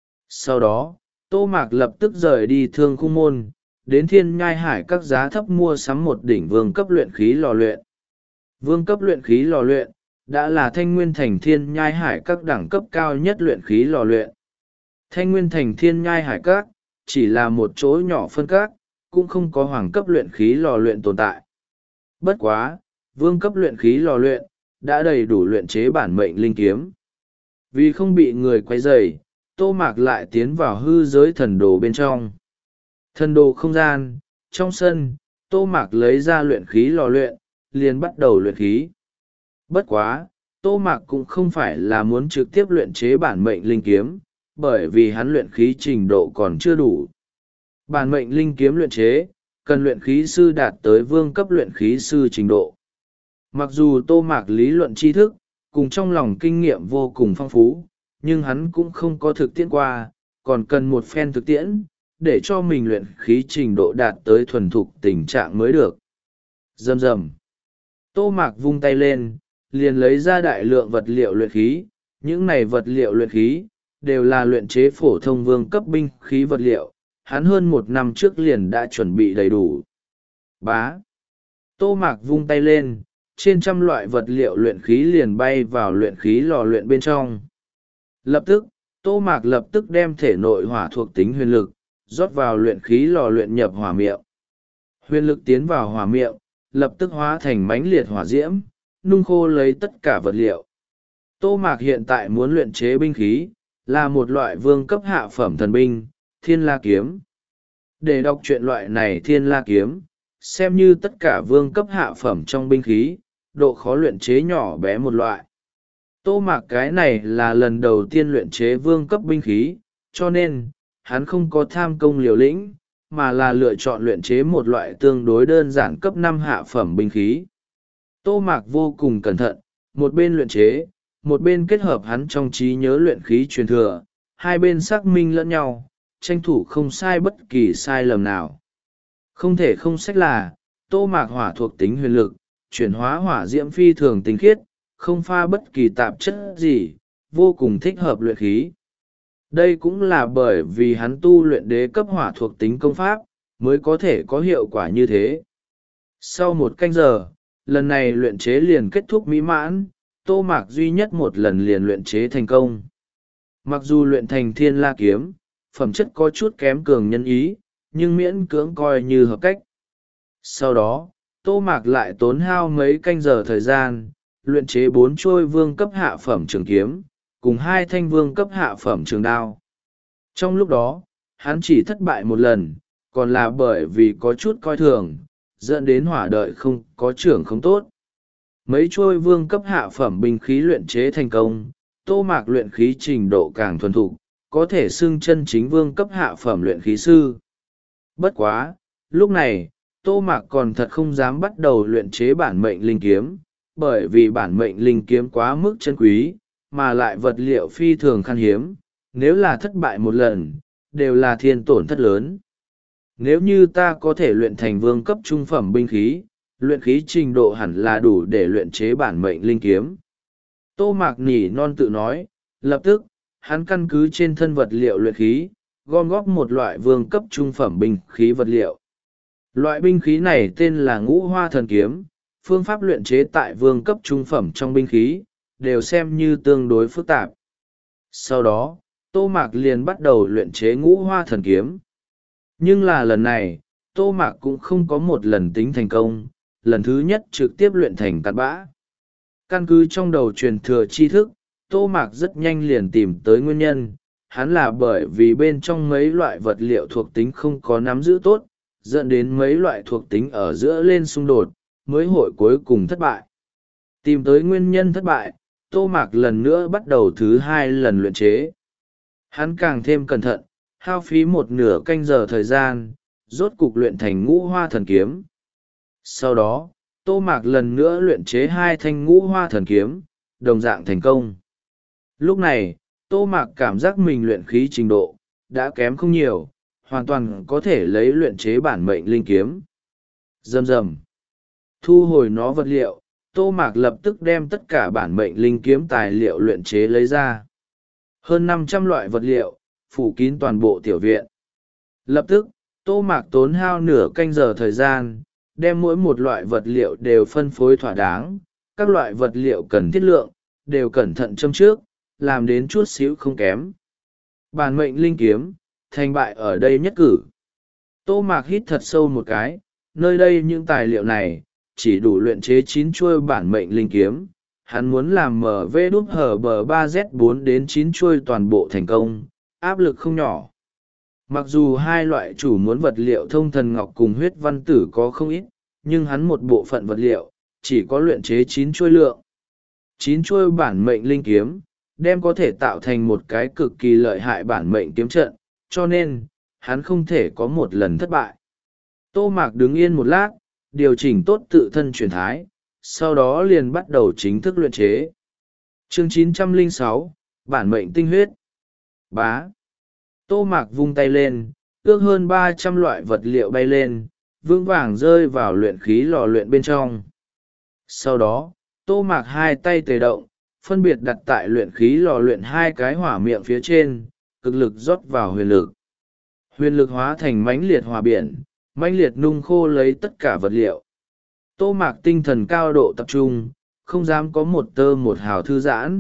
A: Sau đó, Tô Mạc lập tức rời đi Thương Khung môn, đến Thiên Nhai Hải Các giá thấp mua sắm một đỉnh vương cấp luyện khí lò luyện. Vương cấp luyện khí lò luyện, đã là Thanh Nguyên Thành Thiên Nhai Hải Các đẳng cấp cao nhất luyện khí lò luyện. Thanh Nguyên Thành Thiên Nhai Hải Các, chỉ là một chỗ nhỏ phân các, cũng không có hoàng cấp luyện khí lò luyện tồn tại. Bất quá, vương cấp luyện khí lò luyện, đã đầy đủ luyện chế bản mệnh linh kiếm. Vì không bị người quấy rầy, Tô Mạc lại tiến vào hư giới thần đồ bên trong. Thần đồ không gian, trong sân, Tô Mạc lấy ra luyện khí lò luyện, liền bắt đầu luyện khí. Bất quá, Tô Mạc cũng không phải là muốn trực tiếp luyện chế bản mệnh linh kiếm, bởi vì hắn luyện khí trình độ còn chưa đủ. Bản mệnh linh kiếm luyện chế, cần luyện khí sư đạt tới vương cấp luyện khí sư trình độ. Mặc dù Tô Mạc lý luận tri thức, cùng trong lòng kinh nghiệm vô cùng phong phú, nhưng hắn cũng không có thực tiễn qua, còn cần một phen thực tiễn, để cho mình luyện khí trình độ đạt tới thuần thục tình trạng mới được. Rầm rầm. Tô Mạc vung tay lên, liền lấy ra đại lượng vật liệu luyện khí. Những này vật liệu luyện khí, đều là luyện chế phổ thông vương cấp binh khí vật liệu, hắn hơn một năm trước liền đã chuẩn bị đầy đủ. Bá. Tô Mạc vung tay lên, trên trăm loại vật liệu luyện khí liền bay vào luyện khí lò luyện bên trong. Lập tức, Tô Mạc lập tức đem thể nội hỏa thuộc tính huyền lực, rót vào luyện khí lò luyện nhập hỏa miệng. Huyền lực tiến vào hỏa miệng, lập tức hóa thành mãnh liệt hỏa diễm, nung khô lấy tất cả vật liệu. Tô Mạc hiện tại muốn luyện chế binh khí, là một loại vương cấp hạ phẩm thần binh, Thiên La Kiếm. Để đọc truyện loại này Thiên La Kiếm, xem như tất cả vương cấp hạ phẩm trong binh khí, độ khó luyện chế nhỏ bé một loại. Tô Mạc cái này là lần đầu tiên luyện chế vương cấp binh khí, cho nên, hắn không có tham công liều lĩnh, mà là lựa chọn luyện chế một loại tương đối đơn giản cấp năm hạ phẩm binh khí. Tô Mạc vô cùng cẩn thận, một bên luyện chế, một bên kết hợp hắn trong trí nhớ luyện khí truyền thừa, hai bên xác minh lẫn nhau, tranh thủ không sai bất kỳ sai lầm nào. Không thể không sách là, Tô Mạc hỏa thuộc tính huyền lực, chuyển hóa hỏa diễm phi thường tinh khiết, không pha bất kỳ tạp chất gì, vô cùng thích hợp luyện khí. Đây cũng là bởi vì hắn tu luyện đế cấp hỏa thuộc tính công pháp, mới có thể có hiệu quả như thế. Sau một canh giờ, lần này luyện chế liền kết thúc mỹ mãn, Tô Mạc duy nhất một lần liền luyện chế thành công. Mặc dù luyện thành Thiên La Kiếm, phẩm chất có chút kém cường nhân ý, nhưng miễn cưỡng coi như hợp cách. Sau đó, Tô Mạc lại tốn hao mấy canh giờ thời gian, luyện chế bốn trôi vương cấp hạ phẩm trường kiếm, cùng hai thanh vương cấp hạ phẩm trường đao. Trong lúc đó, hắn chỉ thất bại một lần, còn là bởi vì có chút coi thường, dẫn đến hỏa đợi không có trưởng không tốt. Mấy trôi vương cấp hạ phẩm binh khí luyện chế thành công, Tô Mạc luyện khí trình độ càng thuần thục, có thể xưng chân chính vương cấp hạ phẩm luyện khí sư. Bất quá, lúc này, Tô Mạc còn thật không dám bắt đầu luyện chế bản mệnh linh kiếm, bởi vì bản mệnh linh kiếm quá mức chân quý, mà lại vật liệu phi thường khan hiếm, nếu là thất bại một lần, đều là thiên tổn thất lớn. Nếu như ta có thể luyện thành vương cấp trung phẩm binh khí, luyện khí trình độ hẳn là đủ để luyện chế bản mệnh linh kiếm. Tô Mạc nỉ non tự nói, lập tức, hắn căn cứ trên thân vật liệu luyện khí, gom góp một loại vương cấp trung phẩm binh khí vật liệu. Loại binh khí này tên là Ngũ Hoa Thần Kiếm, phương pháp luyện chế tại vương cấp trung phẩm trong binh khí, đều xem như tương đối phức tạp. Sau đó, Tô Mạc liền bắt đầu luyện chế Ngũ Hoa Thần Kiếm. Nhưng là lần này, Tô Mạc cũng không có một lần tính thành công, lần thứ nhất trực tiếp luyện thành cặn bã. Căn cứ trong đầu truyền thừa tri thức, Tô Mạc rất nhanh liền tìm tới nguyên nhân, hắn là bởi vì bên trong mấy loại vật liệu thuộc tính không có nắm giữ tốt, dẫn đến mấy loại thuộc tính ở giữa lên xung đột, mới hội cuối cùng thất bại. Tìm tới nguyên nhân thất bại, Tô Mạc lần nữa bắt đầu thứ hai lần luyện chế. Hắn càng thêm cẩn thận, hao phí một nửa canh giờ thời gian, rốt cục luyện thành Ngũ Hoa Thần Kiếm. Sau đó, Tô Mạc lần nữa luyện chế hai thanh Ngũ Hoa Thần Kiếm, đồng dạng thành công. Lúc này, Tô Mạc cảm giác mình luyện khí trình độ, đã kém không nhiều, hoàn toàn có thể lấy luyện chế bản mệnh linh kiếm. Rầm rầm. Thu hồi nó vật liệu, Tô Mạc lập tức đem tất cả bản mệnh linh kiếm tài liệu luyện chế lấy ra. Hơn năm trăm loại vật liệu, phủ kín toàn bộ tiểu viện. Lập tức, Tô Mạc tốn hao nửa canh giờ thời gian, đem mỗi một loại vật liệu đều phân phối thỏa đáng, các loại vật liệu cần thiết lượng, đều cẩn thận châm trước, làm đến chút xíu không kém. Bản mệnh linh kiếm, thành bại ở đây nhất cử. Tô Mạc hít thật sâu một cái, nơi đây những tài liệu này, chỉ đủ luyện chế chín chuôi bản mệnh linh kiếm. Hắn muốn làm em vê đúp hở bờ ba Z bốn đến chín chuôi toàn bộ thành công, áp lực không nhỏ. Mặc dù hai loại chủ muốn vật liệu thông thần ngọc cùng huyết văn tử có không ít, nhưng hắn một bộ phận vật liệu, chỉ có luyện chế chín chuôi lượng. Chín chuôi bản mệnh linh kiếm, đem có thể tạo thành một cái cực kỳ lợi hại bản mệnh kiếm trận, cho nên, hắn không thể có một lần thất bại. Tô Mạc đứng yên một lát, điều chỉnh tốt tự thân chuyển thái, sau đó liền bắt đầu chính thức luyện chế. Chương chín trăm lẻ sáu, Bản mệnh tinh huyết. Bá. Tô Mạc vung tay lên, ước hơn ba trăm loại vật liệu bay lên, vững vàng rơi vào luyện khí lò luyện bên trong. Sau đó, Tô Mạc hai tay tề động, phân biệt đặt tại luyện khí lò luyện hai cái hỏa miệng phía trên, cực lực rót vào huyền lực. Huyền lực hóa thành mãnh liệt hỏa biển, mãnh liệt nung khô lấy tất cả vật liệu. Tô Mạc tinh thần cao độ tập trung, không dám có một tơ một hào thư giãn.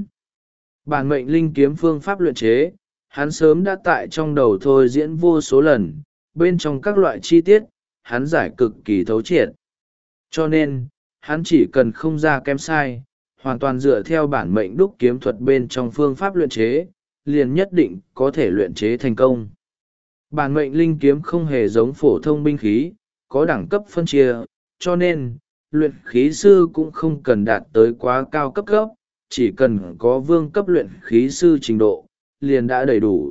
A: Bản mệnh linh kiếm phương pháp luyện chế, hắn sớm đã tại trong đầu thôi diễn vô số lần, bên trong các loại chi tiết, hắn giải cực kỳ thấu triệt. Cho nên, hắn chỉ cần không ra kém sai, hoàn toàn dựa theo bản mệnh đúc kiếm thuật bên trong phương pháp luyện chế, liền nhất định có thể luyện chế thành công. Bản mệnh linh kiếm không hề giống phổ thông binh khí, có đẳng cấp phân chia, cho nên, luyện khí sư cũng không cần đạt tới quá cao cấp cấp, chỉ cần có vương cấp luyện khí sư trình độ, liền đã đầy đủ.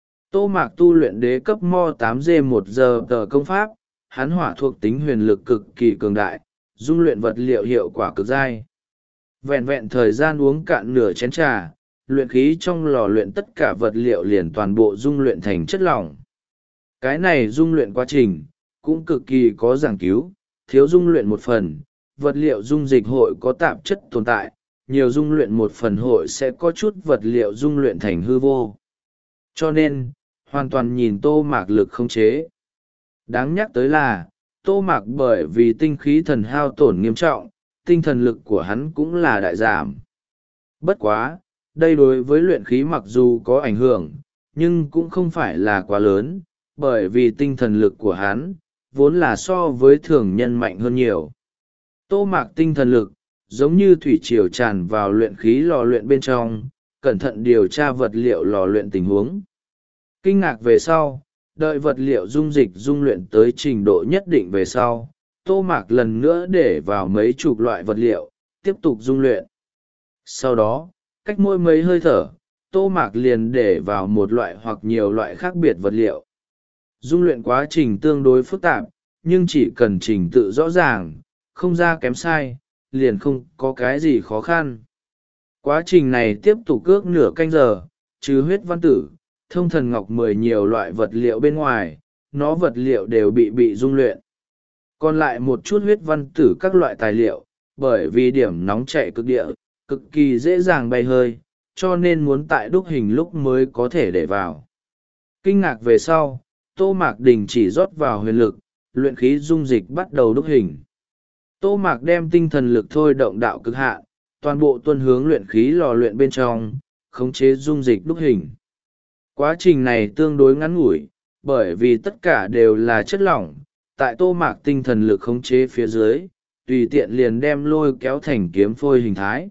A: Tô Mạc tu luyện đế cấp mo tám g một giờ tờ công pháp, hắn hỏa thuộc tính huyền lực cực kỳ cường đại, dung luyện vật liệu hiệu quả cực dai. Vẹn vẹn thời gian uống cạn nửa chén trà, luyện khí trong lò luyện tất cả vật liệu liền toàn bộ dung luyện thành chất lỏng. Cái này dung luyện quá trình, cũng cực kỳ có giảng cứu, thiếu dung luyện một phần, vật liệu dung dịch hội có tạp chất tồn tại, nhiều dung luyện một phần hội sẽ có chút vật liệu dung luyện thành hư vô. Cho nên, hoàn toàn nhìn Tô Mạc lực khống chế. Đáng nhắc tới là, Tô Mạc bởi vì tinh khí thần hao tổn nghiêm trọng, tinh thần lực của hắn cũng là đại giảm. Bất quá, đây đối với luyện khí mặc dù có ảnh hưởng, nhưng cũng không phải là quá lớn, bởi vì tinh thần lực của hắn, vốn là so với thường nhân mạnh hơn nhiều. Tô Mạc tinh thần lực, giống như thủy triều tràn vào luyện khí lò luyện bên trong, cẩn thận điều tra vật liệu lò luyện tình huống. Kinh ngạc về sau, đợi vật liệu dung dịch dung luyện tới trình độ nhất định về sau, Tô Mạc lần nữa để vào mấy chục loại vật liệu, tiếp tục dung luyện. Sau đó, cách mỗi mấy hơi thở, Tô Mạc liền để vào một loại hoặc nhiều loại khác biệt vật liệu. Dung luyện quá trình tương đối phức tạp, nhưng chỉ cần trình tự rõ ràng, không ra kém sai, liền không có cái gì khó khăn. Quá trình này tiếp tục ước nửa canh giờ, trừ huyết văn tử, thông thần ngọc mười nhiều loại vật liệu bên ngoài, nó vật liệu đều bị bị dung luyện. Còn lại một chút huyết văn tử các loại tài liệu, bởi vì điểm nóng chạy cực địa, cực kỳ dễ dàng bay hơi, cho nên muốn tại đúc hình lúc mới có thể để vào. Kinh ngạc về sau, Tô Mạc đình chỉ rót vào huyền lực, luyện khí dung dịch bắt đầu đúc hình. Tô Mạc đem tinh thần lực thôi động đạo cực hạn, toàn bộ tuân hướng luyện khí lò luyện bên trong, khống chế dung dịch đúc hình. Quá trình này tương đối ngắn ngủi, bởi vì tất cả đều là chất lỏng, tại Tô Mạc tinh thần lực khống chế phía dưới, tùy tiện liền đem lôi kéo thành kiếm phôi hình thái.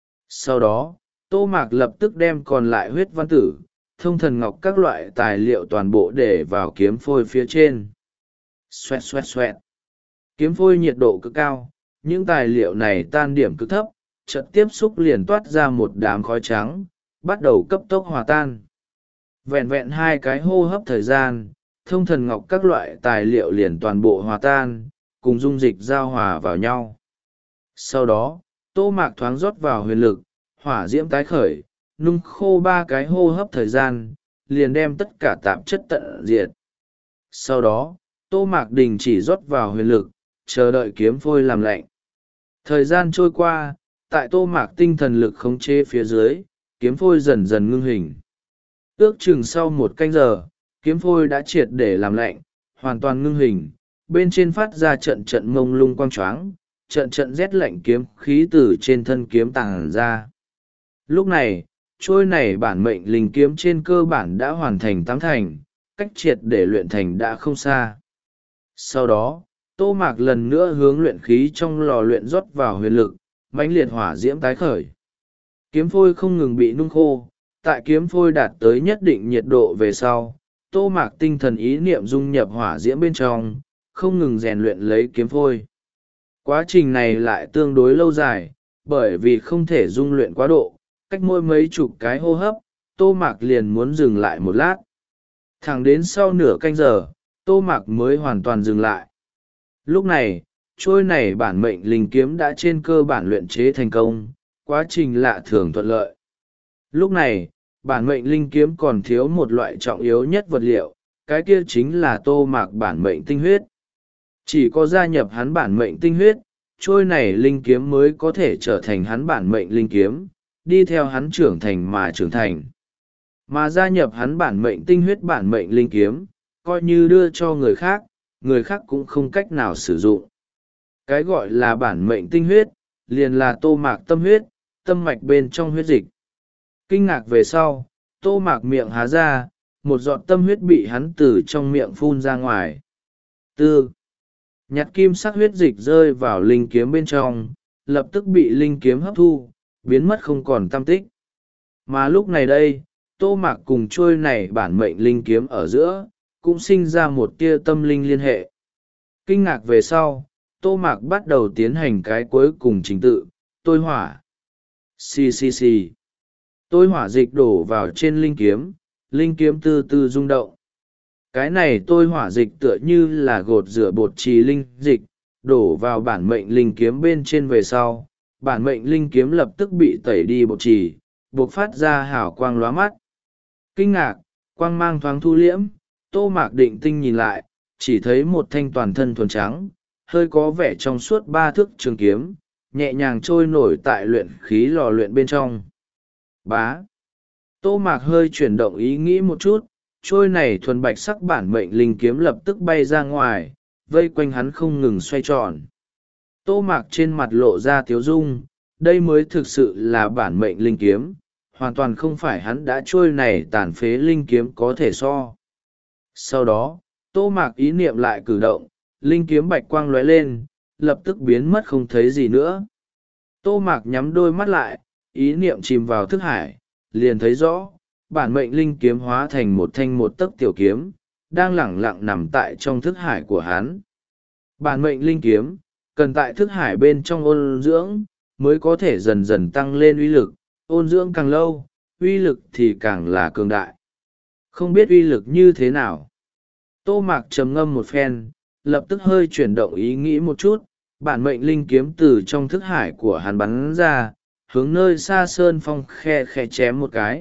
A: Sau đó, Tô Mạc lập tức đem còn lại huyết văn tử, thông thần ngọc các loại tài liệu toàn bộ để vào kiếm phôi phía trên. Xoẹt xoẹt xoẹt. Kiếm phôi nhiệt độ cực cao, những tài liệu này tan điểm cực thấp, chợt tiếp xúc liền toát ra một đám khói trắng, bắt đầu cấp tốc hòa tan. Vẹn vẹn hai cái hô hấp thời gian, thông thần ngọc các loại tài liệu liền toàn bộ hòa tan, cùng dung dịch giao hòa vào nhau. Sau đó, Tô Mạc thoáng rót vào huyền lực, hỏa diễm tái khởi, nung khô ba cái hô hấp thời gian, liền đem tất cả tạp chất tận diệt. Sau đó, Tô Mạc đình chỉ rót vào huyền lực, chờ đợi kiếm phôi làm lạnh. Thời gian trôi qua, tại Tô Mạc tinh thần lực khống chế phía dưới, kiếm phôi dần dần ngưng hình. Ước chừng sau một canh giờ, kiếm phôi đã triệt để làm lạnh, hoàn toàn ngưng hình, bên trên phát ra trận trận mông lung quang choáng, trận trận rét lạnh kiếm khí từ trên thân kiếm tàng ra. Lúc này, trôi này bản mệnh linh kiếm trên cơ bản đã hoàn thành tám thành, cách triệt để luyện thành đã không xa. Sau đó, Tô Mạc lần nữa hướng luyện khí trong lò luyện rót vào huyền lực, mãnh liệt hỏa diễm tái khởi. Kiếm phôi không ngừng bị nung khô, tại kiếm phôi đạt tới nhất định nhiệt độ về sau, Tô Mạc tinh thần ý niệm dung nhập hỏa diễm bên trong, không ngừng rèn luyện lấy kiếm phôi. Quá trình này lại tương đối lâu dài, bởi vì không thể dung luyện quá độ, cách mỗi mấy chục cái hô hấp tô mạc liền muốn dừng lại một lát. Thẳng đến sau nửa canh giờ tô mạc mới hoàn toàn dừng lại. Lúc này trôi này bản mệnh linh kiếm đã trên cơ bản luyện chế thành công, quá trình lạ thường thuận lợi. Lúc này bản mệnh linh kiếm còn thiếu một loại trọng yếu nhất vật liệu, cái kia chính là tô mạc bản mệnh tinh huyết. Chỉ có gia nhập hắn bản mệnh tinh huyết, trôi này linh kiếm mới có thể trở thành hắn bản mệnh linh kiếm, đi theo hắn trưởng thành mà trưởng thành. Mà gia nhập hắn bản mệnh tinh huyết bản mệnh linh kiếm, coi như đưa cho người khác, người khác cũng không cách nào sử dụng. Cái gọi là bản mệnh tinh huyết, liền là tô mạc tâm huyết, tâm mạch bên trong huyết dịch. Kinh ngạc về sau, tô mạc miệng há ra, một giọt tâm huyết bị hắn từ trong miệng phun ra ngoài. Tư. Nhặt kim sắc huyết dịch rơi vào linh kiếm bên trong, lập tức bị linh kiếm hấp thu, biến mất không còn tăm tích. Mà lúc này đây, tô mạc cùng trôi này bản mệnh linh kiếm ở giữa, cũng sinh ra một tia tâm linh liên hệ. Kinh ngạc về sau, tô mạc bắt đầu tiến hành cái cuối cùng trình tự, tôi hỏa. Xì xì xì. Tôi hỏa dịch đổ vào trên linh kiếm, linh kiếm từ từ rung động. Cái này tôi hỏa dịch tựa như là gột rửa bột trì linh dịch, đổ vào bản mệnh linh kiếm bên trên về sau. Bản mệnh linh kiếm lập tức bị tẩy đi bột trì, buộc phát ra hào quang lóa mắt. Kinh ngạc, quang mang thoáng thu liễm, tô mạc định tinh nhìn lại, chỉ thấy một thanh toàn thân thuần trắng, hơi có vẻ trong suốt ba thước trường kiếm, nhẹ nhàng trôi nổi tại luyện khí lò luyện bên trong. Bá. Tô mạc hơi chuyển động ý nghĩ một chút, trôi này thuần bạch sắc bản mệnh linh kiếm lập tức bay ra ngoài, vây quanh hắn không ngừng xoay tròn. Tô mạc trên mặt lộ ra tiếu dung, đây mới thực sự là bản mệnh linh kiếm, hoàn toàn không phải hắn đã trôi này tàn phế linh kiếm có thể so. Sau đó, tô mạc ý niệm lại cử động, linh kiếm bạch quang lóe lên, lập tức biến mất không thấy gì nữa. Tô mạc nhắm đôi mắt lại, ý niệm chìm vào thức hải, liền thấy rõ, bản mệnh linh kiếm hóa thành một thanh một tấc tiểu kiếm, đang lẳng lặng nằm tại trong thức hải của hắn. Bản mệnh linh kiếm, cần tại thức hải bên trong ôn dưỡng, mới có thể dần dần tăng lên uy lực, ôn dưỡng càng lâu, uy lực thì càng là cường đại. Không biết uy lực như thế nào. Tô mạc trầm ngâm một phen, lập tức hơi chuyển động ý nghĩ một chút, bản mệnh linh kiếm từ trong thức hải của hắn bắn ra, hướng nơi xa sơn phong khe khe chém một cái.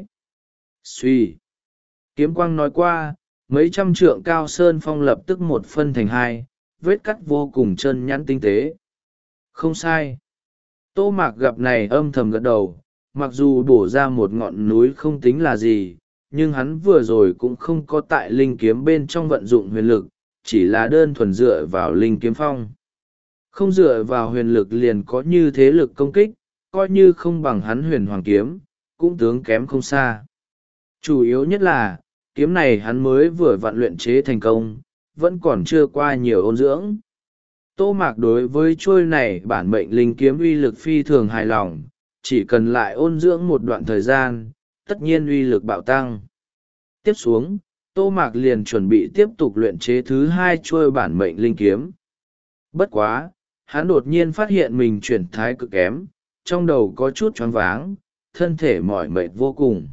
A: Xuy. Kiếm quang nói qua, mấy trăm trượng cao sơn phong lập tức một phân thành hai, vết cắt vô cùng chân nhẵn tinh tế. Không sai. Tô mạc gặp này âm thầm gật đầu, mặc dù bổ ra một ngọn núi không tính là gì, nhưng hắn vừa rồi cũng không có tại linh kiếm bên trong vận dụng huyền lực, chỉ là đơn thuần dựa vào linh kiếm phong. Không dựa vào huyền lực liền có như thế lực công kích, coi như không bằng hắn huyền hoàng kiếm, cũng tướng kém không xa. Chủ yếu nhất là, kiếm này hắn mới vừa vặn luyện chế thành công, vẫn còn chưa qua nhiều ôn dưỡng. Tô mạc đối với trôi này bản mệnh linh kiếm uy lực phi thường hài lòng, chỉ cần lại ôn dưỡng một đoạn thời gian, tất nhiên uy lực bạo tăng. Tiếp xuống, tô mạc liền chuẩn bị tiếp tục luyện chế thứ hai trôi bản mệnh linh kiếm. Bất quá, hắn đột nhiên phát hiện mình chuyển thái cực kém, trong đầu có chút choáng váng, thân thể mỏi mệt vô cùng.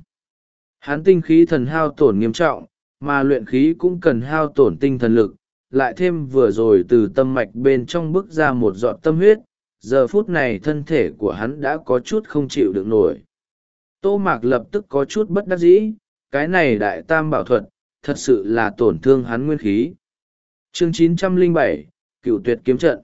A: Hắn tinh khí thần hao tổn nghiêm trọng, mà luyện khí cũng cần hao tổn tinh thần lực, lại thêm vừa rồi từ tâm mạch bên trong bước ra một giọt tâm huyết, giờ phút này thân thể của hắn đã có chút không chịu được nổi. Tô mạc lập tức có chút bất đắc dĩ, cái này đại tam bảo thuật, thật sự là tổn thương hắn nguyên khí. Chương chín trăm lẻ bảy, Cửu Tuyệt Kiếm Trận.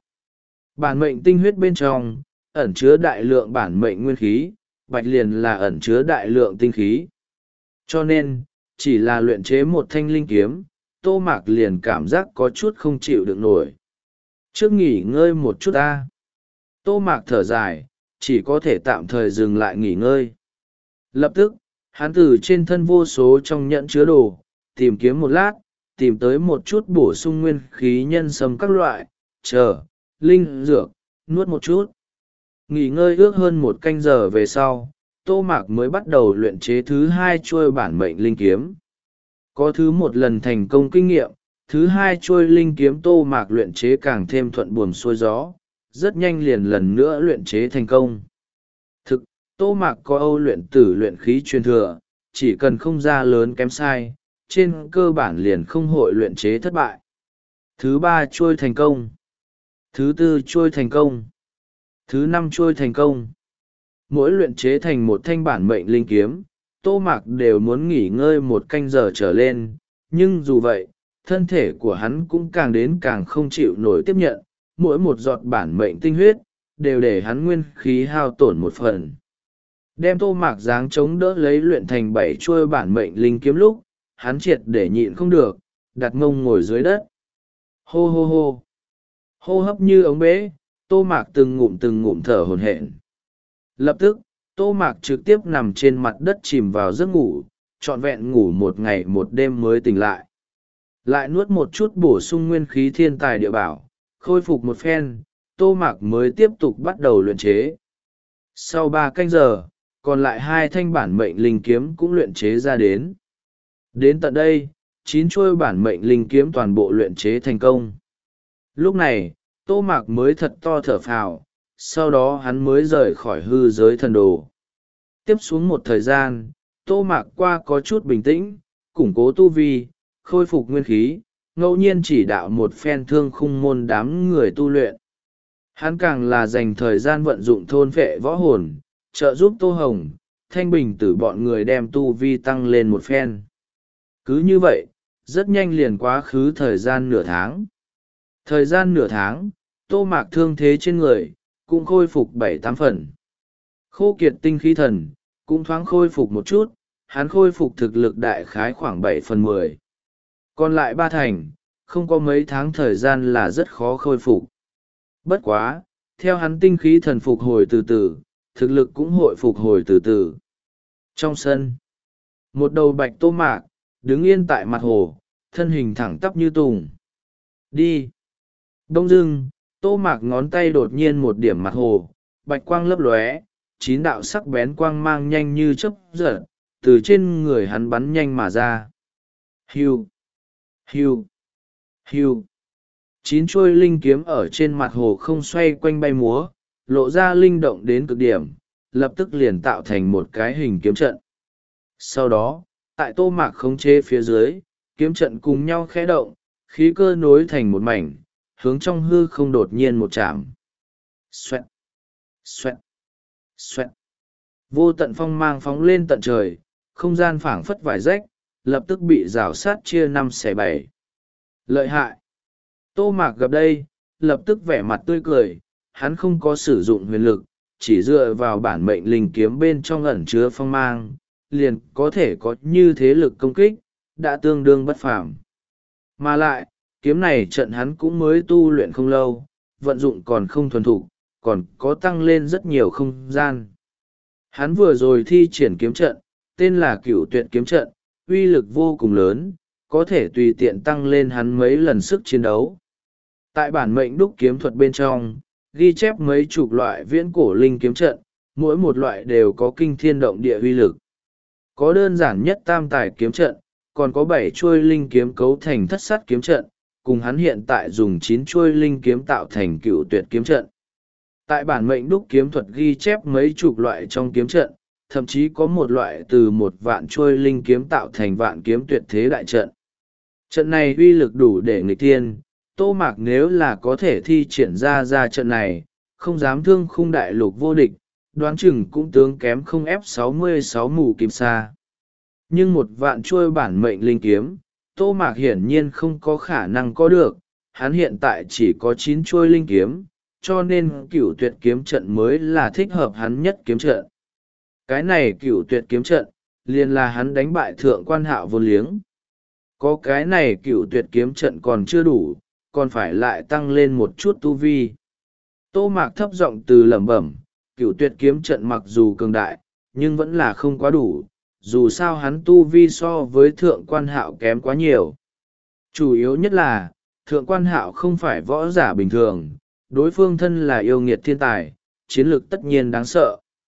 A: Bản mệnh tinh huyết bên trong, ẩn chứa đại lượng bản mệnh nguyên khí, bạch liền là ẩn chứa đại lượng tinh khí. Cho nên, chỉ là luyện chế một thanh linh kiếm, tô mạc liền cảm giác có chút không chịu được nổi. Trước nghỉ ngơi một chút ta. Tô mạc thở dài, chỉ có thể tạm thời dừng lại nghỉ ngơi. Lập tức, hắn từ trên thân vô số trong nhẫn chứa đồ, tìm kiếm một lát, tìm tới một chút bổ sung nguyên khí nhân sâm các loại, chờ, linh, dược, nuốt một chút. Nghỉ ngơi ước hơn một canh giờ về sau, tô mạc mới bắt đầu luyện chế thứ hai chuôi bản mệnh linh kiếm. Có thứ một lần thành công kinh nghiệm, thứ hai chuôi linh kiếm tô mạc luyện chế càng thêm thuận buồm xuôi gió, rất nhanh liền lần nữa luyện chế thành công. Thực, Tô Mạc có Âu luyện tử luyện khí truyền thừa, chỉ cần không ra lớn kém sai, trên cơ bản liền không hội luyện chế thất bại. Thứ ba trôi thành công. Thứ tư trôi thành công. Thứ năm trôi thành công. Mỗi luyện chế thành một thanh bản mệnh linh kiếm, Tô Mạc đều muốn nghỉ ngơi một canh giờ trở lên, nhưng dù vậy, thân thể của hắn cũng càng đến càng không chịu nổi tiếp nhận, mỗi một giọt bản mệnh tinh huyết, đều để hắn nguyên khí hao tổn một phần. Đem Tô Mạc dáng chống đỡ lấy luyện thành bảy chuôi bản mệnh linh kiếm lúc, hắn triệt để nhịn không được, đặt mông ngồi dưới đất. Hô hô hô. Hô hấp như ống bể, Tô Mạc từng ngụm từng ngụm thở hổn hển. Lập tức, Tô Mạc trực tiếp nằm trên mặt đất chìm vào giấc ngủ, trọn vẹn ngủ một ngày một đêm mới tỉnh lại. Lại nuốt một chút bổ sung nguyên khí thiên tài địa bảo, khôi phục một phen, Tô Mạc mới tiếp tục bắt đầu luyện chế. Sau ba canh giờ, còn lại hai thanh bản mệnh linh kiếm cũng luyện chế ra đến. Đến tận đây, chín chuôi bản mệnh linh kiếm toàn bộ luyện chế thành công. Lúc này, Tô Mạc mới thật to thở phào, sau đó hắn mới rời khỏi hư giới thần đồ. Tiếp xuống một thời gian, Tô Mạc qua có chút bình tĩnh, củng cố tu vi, khôi phục nguyên khí, ngẫu nhiên chỉ đạo một phen thương khung môn đám người tu luyện. Hắn càng là dành thời gian vận dụng thôn phệ võ hồn, trợ giúp Tô Hồng, Thanh Bình Tử bọn người đem tu vi tăng lên một phen. Cứ như vậy, rất nhanh liền quá khứ thời gian nửa tháng. Thời gian nửa tháng, Tô Mạc thương thế trên người, cũng khôi phục bảy tám phần. Khô kiệt tinh khí thần, cũng thoáng khôi phục một chút, hắn khôi phục thực lực đại khái khoảng bảy phần mười. Còn lại ba thành, không có mấy tháng thời gian là rất khó khôi phục. Bất quá, theo hắn tinh khí thần phục hồi từ từ, thực lực cũng hội phục hồi từ từ. Trong sân, một đầu bạch Tô Mạc, đứng yên tại mặt hồ, thân hình thẳng tắp như tùng. Đi! Đông dưng, Tô Mạc ngón tay đột nhiên một điểm mặt hồ, bạch quang lấp lóe, chín đạo sắc bén quang mang nhanh như chớp giật, từ trên người hắn bắn nhanh mà ra. Hiu! Hiu! Hiu! Chín chuôi linh kiếm ở trên mặt hồ không xoay quanh bay múa, lộ ra linh động đến cực điểm, lập tức liền tạo thành một cái hình kiếm trận. Sau đó, tại Tô Mạc khống chế phía dưới, kiếm trận cùng nhau khẽ động, khí cơ nối thành một mảnh, hướng trong hư không đột nhiên một chạm. Xoẹt! Xoẹt! Xoẹt! Vô tận phong mang phóng lên tận trời, không gian phảng phất vải rách, lập tức bị rào sát chia năm xẻ bảy. Lợi hại! Tô Mạc gặp đây, lập tức vẻ mặt tươi cười, hắn không có sử dụng huyền lực, chỉ dựa vào bản mệnh linh kiếm bên trong ẩn chứa phong mang, liền có thể có như thế lực công kích, đã tương đương bất phàm. Mà lại, kiếm này trận hắn cũng mới tu luyện không lâu, vận dụng còn không thuần thục, còn có tăng lên rất nhiều không gian. Hắn vừa rồi thi triển kiếm trận, tên là Cửu Tuyệt kiếm trận, uy lực vô cùng lớn, có thể tùy tiện tăng lên hắn mấy lần sức chiến đấu. Tại bản mệnh đúc kiếm thuật bên trong, ghi chép mấy chục loại viễn cổ linh kiếm trận, mỗi một loại đều có kinh thiên động địa uy lực. Có đơn giản nhất tam tài kiếm trận, còn có bảy chuôi linh kiếm cấu thành thất sát kiếm trận, cùng hắn hiện tại dùng chín chuôi linh kiếm tạo thành Cửu Tuyệt kiếm trận. Tại bản mệnh đúc kiếm thuật ghi chép mấy chục loại trong kiếm trận, thậm chí có một loại từ một vạn chuôi linh kiếm tạo thành vạn kiếm tuyệt thế đại trận. Trận này uy lực đủ để nghịch thiên, Tô Mạc nếu là có thể thi triển ra ra trận này, không dám thương khung đại lục vô địch, đoán chừng cũng tướng kém không ép sáu mươi sáu mù kim sa. Nhưng một vạn chuôi bản mệnh linh kiếm, Tô Mạc hiển nhiên không có khả năng có được, hắn hiện tại chỉ có chín chuôi linh kiếm, cho nên Cửu Tuyệt kiếm trận mới là thích hợp hắn nhất kiếm trận. Cái này Cửu Tuyệt kiếm trận, liền là hắn đánh bại thượng quan hạo vô liếng. Có cái này Cửu Tuyệt kiếm trận còn chưa đủ, còn phải lại tăng lên một chút tu vi. Tô Mạc thấp giọng từ lẩm bẩm, Cửu Tuyệt kiếm trận mặc dù cường đại, nhưng vẫn là không quá đủ, dù sao hắn tu vi so với thượng quan hạo kém quá nhiều. Chủ yếu nhất là, thượng quan hạo không phải võ giả bình thường, đối phương thân là yêu nghiệt thiên tài, chiến lược tất nhiên đáng sợ.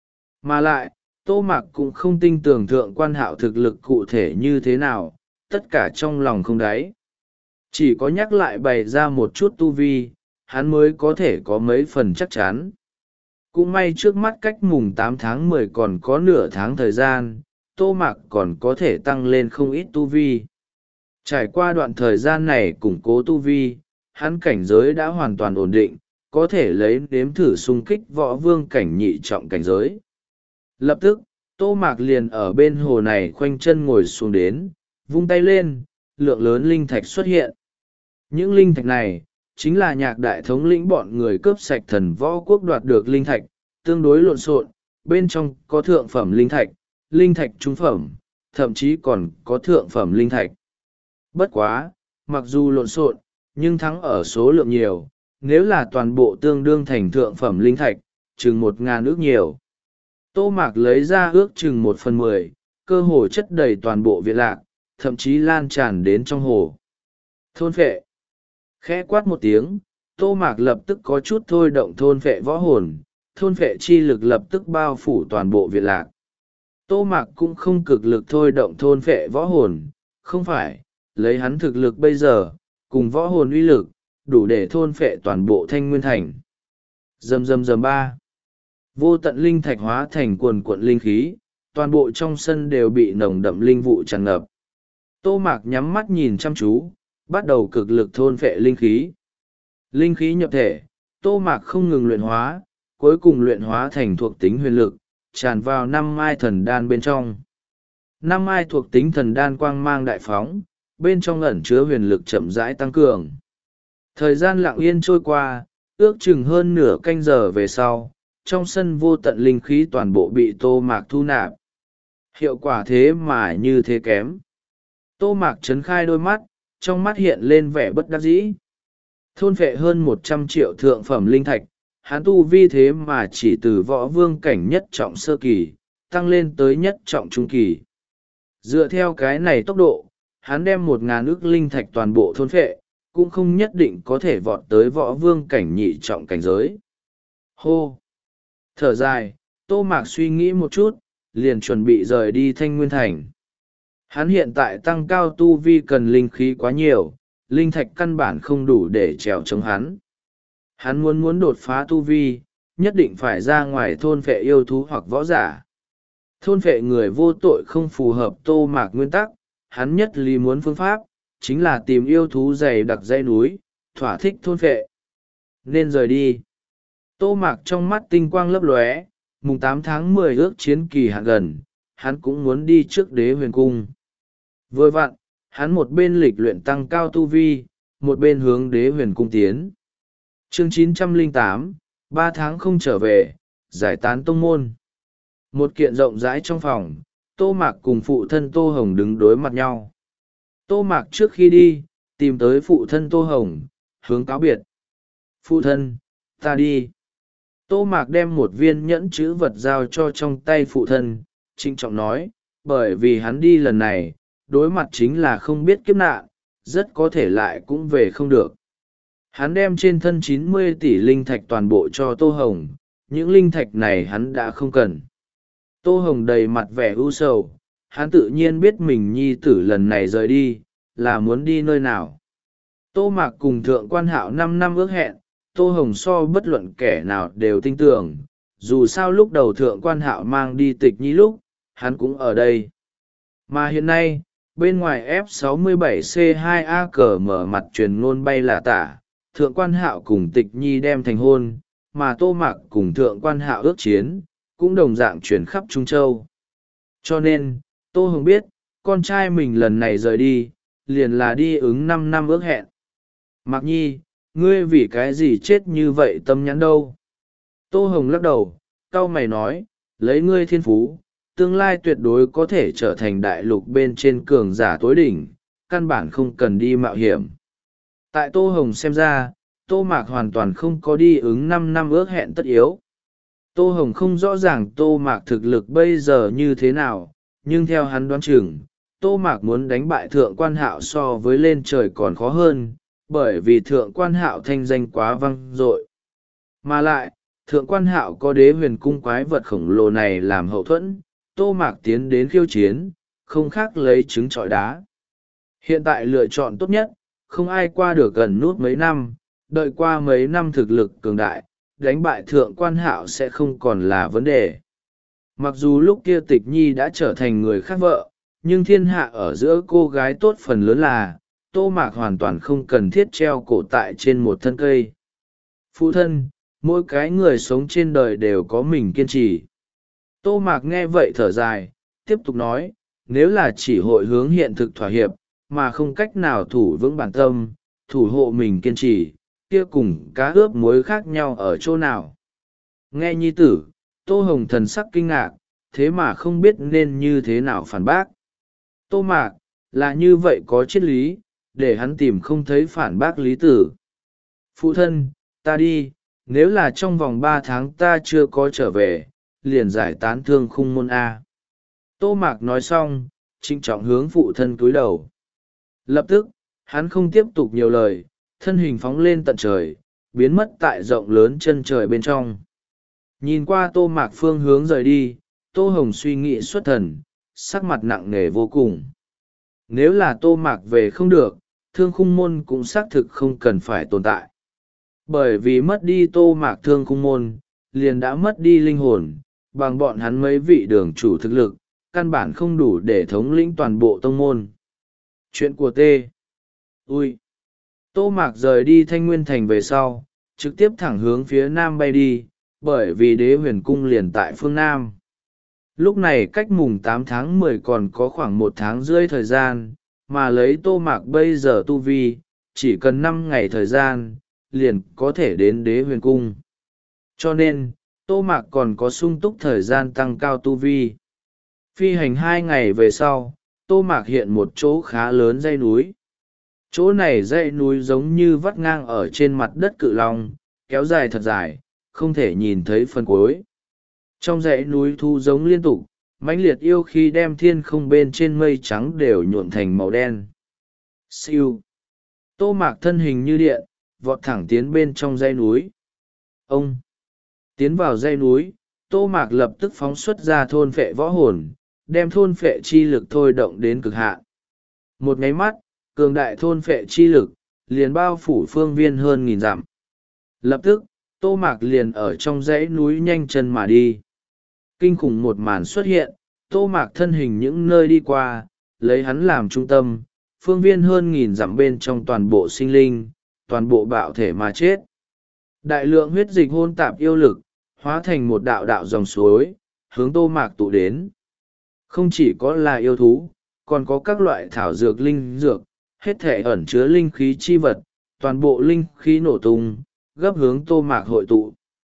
A: Mà lại, Tô Mạc cũng không tin tưởng thượng quan hạo thực lực cụ thể như thế nào, tất cả trong lòng không đáy. Chỉ có nhắc lại bày ra một chút tu vi, hắn mới có thể có mấy phần chắc chắn. cũng may trước mắt cách mùng tám tháng mười còn có nửa tháng thời gian, Tô Mạc còn có thể tăng lên không ít tu vi. Trải qua đoạn thời gian này củng cố tu vi, hắn cảnh giới đã hoàn toàn ổn định, có thể lấy nếm thử xung kích võ vương cảnh nhị trọng cảnh giới. Lập tức, Tô Mạc liền ở bên hồ này khoanh chân ngồi xuống đến, vung tay lên, lượng lớn linh thạch xuất hiện. Những linh thạch này, chính là Nhạc đại thống lĩnh bọn người cướp sạch thần võ quốc đoạt được linh thạch, tương đối lộn xộn, bên trong có thượng phẩm linh thạch, linh thạch trung phẩm, thậm chí còn có thượng phẩm linh thạch. Bất quá, mặc dù lộn xộn, nhưng thắng ở số lượng nhiều, nếu là toàn bộ tương đương thành thượng phẩm linh thạch, chừng một ngàn ước nhiều. Tô Mạc lấy ra ước chừng một phần mười, cơ hồ chất đầy toàn bộ viện lạc, thậm chí lan tràn đến trong hồ. Thôn phệ. Khẽ quát một tiếng, Tô Mạc lập tức có chút thôi động thôn phệ võ hồn, thôn phệ chi lực lập tức bao phủ toàn bộ viện lạc. Tô Mạc cũng không cực lực thôi động thôn phệ võ hồn, không phải, lấy hắn thực lực bây giờ, cùng võ hồn uy lực, đủ để thôn phệ toàn bộ Thanh Nguyên Thành. Rầm rầm rầm ba. Vô tận linh thạch hóa thành quần cuộn linh khí, toàn bộ trong sân đều bị nồng đậm linh vụ tràn ngập. Tô Mạc nhắm mắt nhìn chăm chú, bắt đầu cực lực thôn phệ linh khí. Linh khí nhập thể, Tô Mạc không ngừng luyện hóa, cuối cùng luyện hóa thành thuộc tính huyền lực, tràn vào năm mai thần đan bên trong. Năm mai thuộc tính thần đan quang mang đại phóng, bên trong ẩn chứa huyền lực chậm rãi tăng cường. Thời gian lặng yên trôi qua, ước chừng hơn nửa canh giờ về sau, trong sân vô tận linh khí toàn bộ bị Tô Mạc thu nạp. Hiệu quả thế mà như thế kém. Tô Mạc trấn khai đôi mắt, trong mắt hiện lên vẻ bất đắc dĩ. Thôn phệ hơn một trăm triệu thượng phẩm linh thạch, hắn tu vi thế mà chỉ từ võ vương cảnh nhất trọng sơ kỳ, tăng lên tới nhất trọng trung kỳ. Dựa theo cái này tốc độ, hắn đem một ngàn ức linh thạch toàn bộ thôn phệ, cũng không nhất định có thể vọt tới võ vương cảnh nhị trọng cảnh giới. Hô! Thở dài, Tô Mạc suy nghĩ một chút, liền chuẩn bị rời đi Thanh Nguyên Thành. Hắn hiện tại tăng cao tu vi cần linh khí quá nhiều, linh thạch căn bản không đủ để trèo chống hắn. Hắn muốn muốn đột phá tu vi, nhất định phải ra ngoài thôn phệ yêu thú hoặc võ giả. Thôn phệ người vô tội không phù hợp Tô Mạc nguyên tắc, hắn nhất lý muốn phương pháp, chính là tìm yêu thú dày đặc dãy núi, thỏa thích thôn phệ. Nên rời đi. Tô Mạc trong mắt tinh quang lấp lóe, mùng tám tháng mười ước chiến kỳ hạn gần, hắn cũng muốn đi trước Đế Huyền Cung. Vừa vặn, hắn một bên lịch luyện tăng cao tu vi, một bên hướng Đế Huyền Cung tiến. Chương chín trăm lẻ tám, ba tháng không trở về, giải tán tông môn. Một kiện rộng rãi trong phòng, Tô Mạc cùng phụ thân Tô Hồng đứng đối mặt nhau. Tô Mạc trước khi đi, tìm tới phụ thân Tô Hồng, hướng cáo biệt. Phụ thân, ta đi. Tô Mạc đem một viên nhẫn chữ vật giao cho trong tay phụ thân, trịnh trọng nói, bởi vì hắn đi lần này, đối mặt chính là không biết kiếp nạn, rất có thể lại cũng về không được. Hắn đem trên thân chín mươi tỷ linh thạch toàn bộ cho Tô Hồng, những linh thạch này hắn đã không cần. Tô Hồng đầy mặt vẻ ưu sầu, hắn tự nhiên biết mình nhi tử lần này rời đi, là muốn đi nơi nào. Tô Mạc cùng Thượng Quan Hạo năm năm ước hẹn, Tô Hồng so bất luận kẻ nào đều tin tưởng, dù sao lúc đầu Thượng Quan Hạo mang đi Tịch Nhi lúc, hắn cũng ở đây. Mà hiện nay, bên ngoài F sáu mươi bảy C hai A cờ mở mặt truyền ngôn bay là tả, Thượng Quan Hạo cùng Tịch Nhi đem thành hôn, mà Tô Mạc cùng Thượng Quan Hạo ước chiến, cũng đồng dạng chuyển khắp Trung Châu. Cho nên, Tô Hồng biết, con trai mình lần này rời đi, liền là đi ứng năm năm ước hẹn. Mạc Nhi, ngươi vì cái gì chết như vậy tâm nhắn đâu? Tô Hồng lắc đầu, cau mày nói, lấy ngươi thiên phú, tương lai tuyệt đối có thể trở thành đại lục bên trên cường giả tối đỉnh, căn bản không cần đi mạo hiểm. Tại Tô Hồng xem ra, Tô Mạc hoàn toàn không có đi ứng năm năm ước hẹn tất yếu. Tô Hồng không rõ ràng Tô Mạc thực lực bây giờ như thế nào, nhưng theo hắn đoán chừng, Tô Mạc muốn đánh bại Thượng Quan Hạo so với lên trời còn khó hơn, bởi vì Thượng Quan Hạo thanh danh quá vang dội. Mà lại, Thượng Quan Hạo có Đế Huyền Cung quái vật khổng lồ này làm hậu thuẫn, Tô Mạc tiến đến khiêu chiến, không khác lấy trứng trọi đá. Hiện tại lựa chọn tốt nhất, không ai qua được gần nút mấy năm, đợi qua mấy năm thực lực cường đại, đánh bại thượng quan hạo sẽ không còn là vấn đề. Mặc dù lúc kia tịch nhi đã trở thành người khác vợ, nhưng thiên hạ ở giữa cô gái tốt phần lớn là Tô Mạc hoàn toàn không cần thiết treo cổ tại trên một thân cây. Phụ thân, mỗi cái người sống trên đời đều có mình kiên trì. Tô Mạc nghe vậy thở dài, tiếp tục nói, nếu là chỉ hội hướng hiện thực thỏa hiệp, mà không cách nào thủ vững bản tâm, thủ hộ mình kiên trì, kia cùng cá ướp muối khác nhau ở chỗ nào. Nghe nhi tử, Tô Hồng thần sắc kinh ngạc, thế mà không biết nên như thế nào phản bác. Tô Mạc, là như vậy có triết lý, để hắn tìm không thấy phản bác lý tử. Phụ thân, ta đi, nếu là trong vòng ba tháng ta chưa có trở về, liền giải tán thương khung môn A. Tô Mạc nói xong, trịnh trọng hướng phụ thân cúi đầu. Lập tức, hắn không tiếp tục nhiều lời, thân hình phóng lên tận trời, biến mất tại rộng lớn chân trời bên trong. Nhìn qua Tô Mạc phương hướng rời đi, Tô Hồng suy nghĩ xuất thần, sắc mặt nặng nề vô cùng. Nếu là Tô Mạc về không được, thương khung môn cũng xác thực không cần phải tồn tại. Bởi vì mất đi Tô Mạc thương khung môn, liền đã mất đi linh hồn, bằng bọn hắn mấy vị đường chủ thực lực, căn bản không đủ để thống lĩnh toàn bộ tông môn. Chuyện của T. Ui! Tô Mạc rời đi Thanh Nguyên Thành về sau, trực tiếp thẳng hướng phía nam bay đi, bởi vì đế huyền cung liền tại phương nam. Lúc này cách mùng tám tháng mười còn có khoảng một tháng rưỡi thời gian, mà lấy Tô Mạc bây giờ tu vi, chỉ cần năm ngày thời gian, liền có thể đến đế huyền cung. Cho nên, Tô Mạc còn có sung túc thời gian tăng cao tu vi. Phi hành hai ngày về sau, Tô Mạc hiện một chỗ khá lớn dãy núi. Chỗ này dãy núi giống như vắt ngang ở trên mặt đất cự long, kéo dài thật dài, không thể nhìn thấy phần cuối. Trong dãy núi thu giống liên tục, mãnh liệt yêu khí đem thiên không bên trên mây trắng đều nhuộn thành màu đen. Siêu! Tô Mạc thân hình như điện, vọt thẳng tiến bên trong dãy núi. Ông! Tiến vào dãy núi, Tô Mạc lập tức phóng xuất ra thôn phệ võ hồn, đem thôn phệ chi lực thôi động đến cực hạn. Một nháy mắt, cường đại thôn phệ chi lực, liền bao phủ phương viên hơn nghìn dặm. Lập tức, Tô Mạc liền ở trong dãy núi nhanh chân mà đi. Kinh khủng một màn xuất hiện, Tô Mạc thân hình những nơi đi qua, lấy hắn làm trung tâm, phương viên hơn nghìn dặm bên trong toàn bộ sinh linh, toàn bộ bạo thể mà chết. Đại lượng huyết dịch hôn tạp yêu lực, hóa thành một đạo đạo dòng suối, hướng Tô Mạc tụ đến. Không chỉ có là yêu thú, còn có các loại thảo dược linh dược, hết thể ẩn chứa linh khí chi vật, toàn bộ linh khí nổ tung, gấp hướng Tô Mạc hội tụ.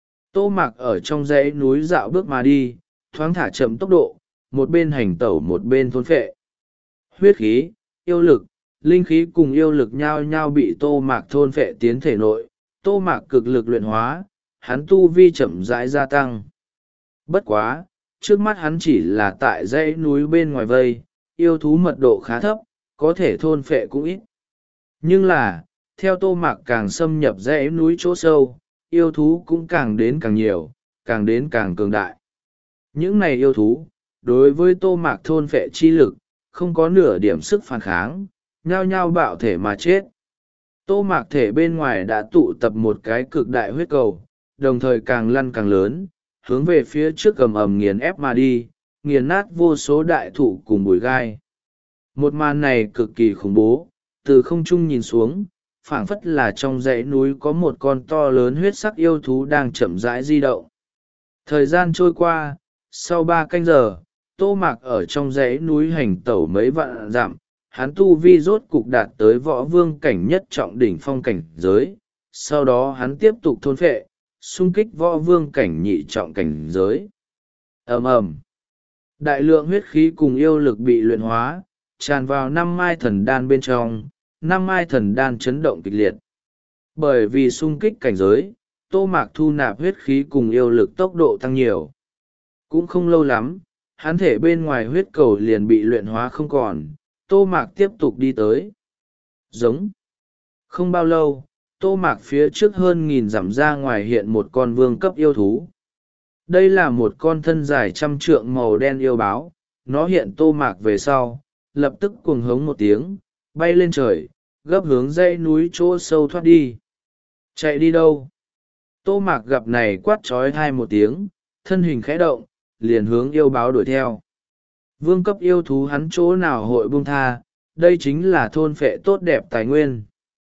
A: Tô Mạc ở trong dãy núi dạo bước mà đi, thoáng thả chậm tốc độ, một bên hành tẩu một bên thôn phệ. Huyết khí, yêu lực, linh khí cùng yêu lực nhao nhao bị Tô Mạc thôn phệ tiến thể nội, Tô Mạc cực lực luyện hóa, hắn tu vi chậm rãi gia tăng. Bất quá, trước mắt hắn chỉ là tại dãy núi bên ngoài vây, yêu thú mật độ khá thấp, có thể thôn phệ cũng ít. Nhưng là, theo Tô Mạc càng xâm nhập dãy núi chỗ sâu, yêu thú cũng càng đến càng nhiều, càng đến càng cường đại. Những này yêu thú, đối với Tô Mạc thôn phệ chi lực, không có nửa điểm sức phản kháng, nhao nhao bạo thể mà chết. Tô Mạc thể bên ngoài đã tụ tập một cái cực đại huyết cầu, đồng thời càng lăn càng lớn, hướng về phía trước cầm ầm nghiền ép mà đi, nghiền nát vô số đại thụ cùng bụi gai. Một màn này cực kỳ khủng bố, từ không trung nhìn xuống, phảng phất là trong dãy núi có một con to lớn huyết sắc yêu thú đang chậm rãi di động. Thời gian trôi qua, sau ba canh giờ, Tô Mạc ở trong dãy núi hành tẩu mấy vạn dặm, hắn tu vi rốt cục đạt tới võ vương cảnh nhất trọng đỉnh phong cảnh giới, sau đó hắn tiếp tục thôn phệ, xung kích võ vương cảnh nhị trọng cảnh giới. Ầm ầm, đại lượng huyết khí cùng yêu lực bị luyện hóa, tràn vào năm mai thần đan bên trong, năm mai thần đan chấn động kịch liệt. Bởi vì xung kích cảnh giới, Tô Mạc thu nạp huyết khí cùng yêu lực tốc độ tăng nhiều. Cũng không lâu lắm, hắn thể bên ngoài huyết cầu liền bị luyện hóa không còn, Tô Mạc tiếp tục đi tới. Giống. Không bao lâu, Tô Mạc phía trước hơn nghìn dặm ra ngoài hiện một con vương cấp yêu thú. Đây là một con thân dài trăm trượng màu đen yêu báo, nó hiện Tô Mạc về sau, lập tức cuồng hống một tiếng, bay lên trời, gấp hướng dãy núi chỗ sâu thoát đi. Chạy đi đâu? Tô Mạc gặp này quát trói thai một tiếng, thân hình khẽ động, liền hướng yêu báo đuổi theo. Vương cấp yêu thú hắn chỗ nào hội buông tha, đây chính là thôn phệ tốt đẹp tài nguyên.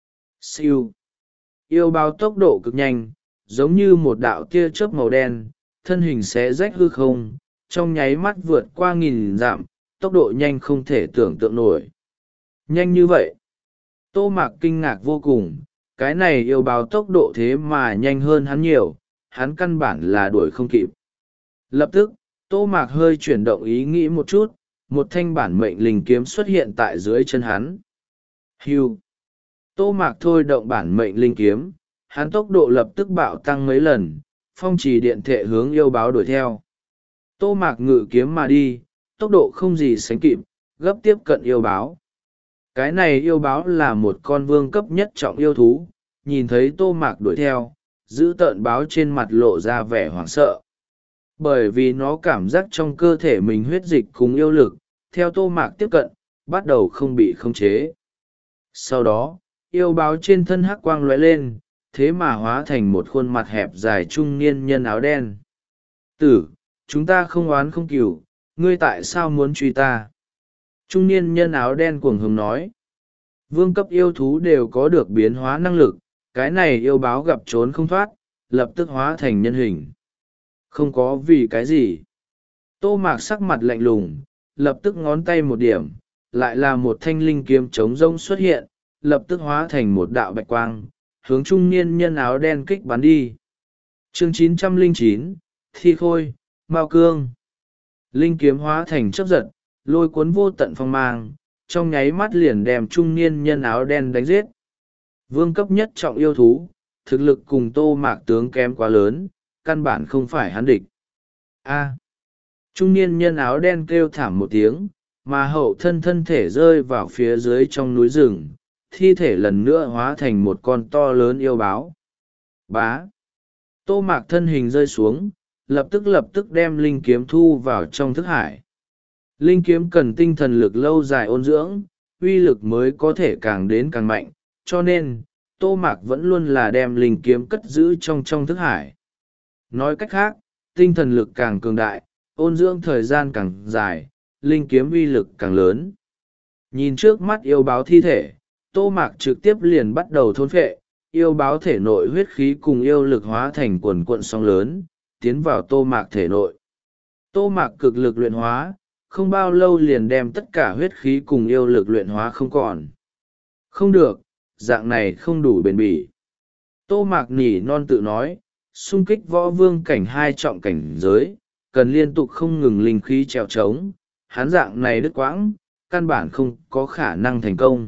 A: Siêu. Yêu báo tốc độ cực nhanh, giống như một đạo tia chớp màu đen, thân hình xé rách hư không, trong nháy mắt vượt qua nghìn dặm, tốc độ nhanh không thể tưởng tượng nổi. Nhanh như vậy. Tô Mạc kinh ngạc vô cùng, cái này yêu báo tốc độ thế mà nhanh hơn hắn nhiều, hắn căn bản là đuổi không kịp. Lập tức, Tô Mạc hơi chuyển động ý nghĩ một chút, một thanh bản mệnh linh kiếm xuất hiện tại dưới chân hắn. Hưu. Tô Mạc thôi động bản mệnh linh kiếm, hắn tốc độ lập tức bạo tăng mấy lần, phong trì điện thệ hướng yêu báo đuổi theo. Tô Mạc ngự kiếm mà đi, tốc độ không gì sánh kịp, gấp tiếp cận yêu báo. Cái này yêu báo là một con vương cấp nhất trọng yêu thú, nhìn thấy Tô Mạc đuổi theo, giữ tợn báo trên mặt lộ ra vẻ hoảng sợ. Bởi vì nó cảm giác trong cơ thể mình huyết dịch cùng yêu lực, theo Tô Mạc tiếp cận, bắt đầu không bị khống chế. Sau đó, yêu báo trên thân hắc quang lóe lên, thế mà hóa thành một khuôn mặt hẹp dài trung niên nhân áo đen. Tử, chúng ta không oán không cừu, ngươi tại sao muốn truy ta? Trung niên nhân áo đen cuồng hùng nói. Vương cấp yêu thú đều có được biến hóa năng lực, cái này yêu báo gặp trốn không thoát, lập tức hóa thành nhân hình. Không có vì cái gì. Tô Mạc sắc mặt lạnh lùng, lập tức ngón tay một điểm, lại là một thanh linh kiếm trống rông xuất hiện, lập tức hóa thành một đạo bạch quang, hướng trung niên nhân áo đen kích bắn đi. Chương chín trăm lẻ chín, Thi Khôi, Mao Cương. Linh kiếm hóa thành chớp giật, lôi cuốn vô tận phong mang, trong nháy mắt liền đem trung niên nhân áo đen đánh giết. Vương cấp nhất trọng yêu thú, thực lực cùng Tô Mạc tướng kém quá lớn, căn bản không phải hắn địch. A. Trung niên nhân áo đen kêu thảm một tiếng, mà hậu thân thân thể rơi vào phía dưới trong núi rừng, thi thể lần nữa hóa thành một con to lớn yêu báo. Bá. Tô Mạc thân hình rơi xuống, lập tức lập tức đem linh kiếm thu vào trong thức hải. Linh kiếm cần tinh thần lực lâu dài ôn dưỡng, uy lực mới có thể càng đến càng mạnh, cho nên, Tô Mạc vẫn luôn là đem linh kiếm cất giữ trong trong thức hải. Nói cách khác, tinh thần lực càng cường đại, ôn dưỡng thời gian càng dài, linh kiếm uy lực càng lớn. Nhìn trước mắt yêu báo thi thể, Tô Mạc trực tiếp liền bắt đầu thôn phệ, yêu báo thể nội huyết khí cùng yêu lực hóa thành quần cuộn sóng lớn, tiến vào Tô Mạc thể nội. Tô Mạc cực lực luyện hóa, không bao lâu liền đem tất cả huyết khí cùng yêu lực luyện hóa không còn. Không được, dạng này không đủ bền bỉ. Tô Mạc nỉ non tự nói, xung kích võ vương cảnh hai trọng cảnh giới, cần liên tục không ngừng linh khí trèo trống, hắn dạng này đứt quãng, căn bản không có khả năng thành công.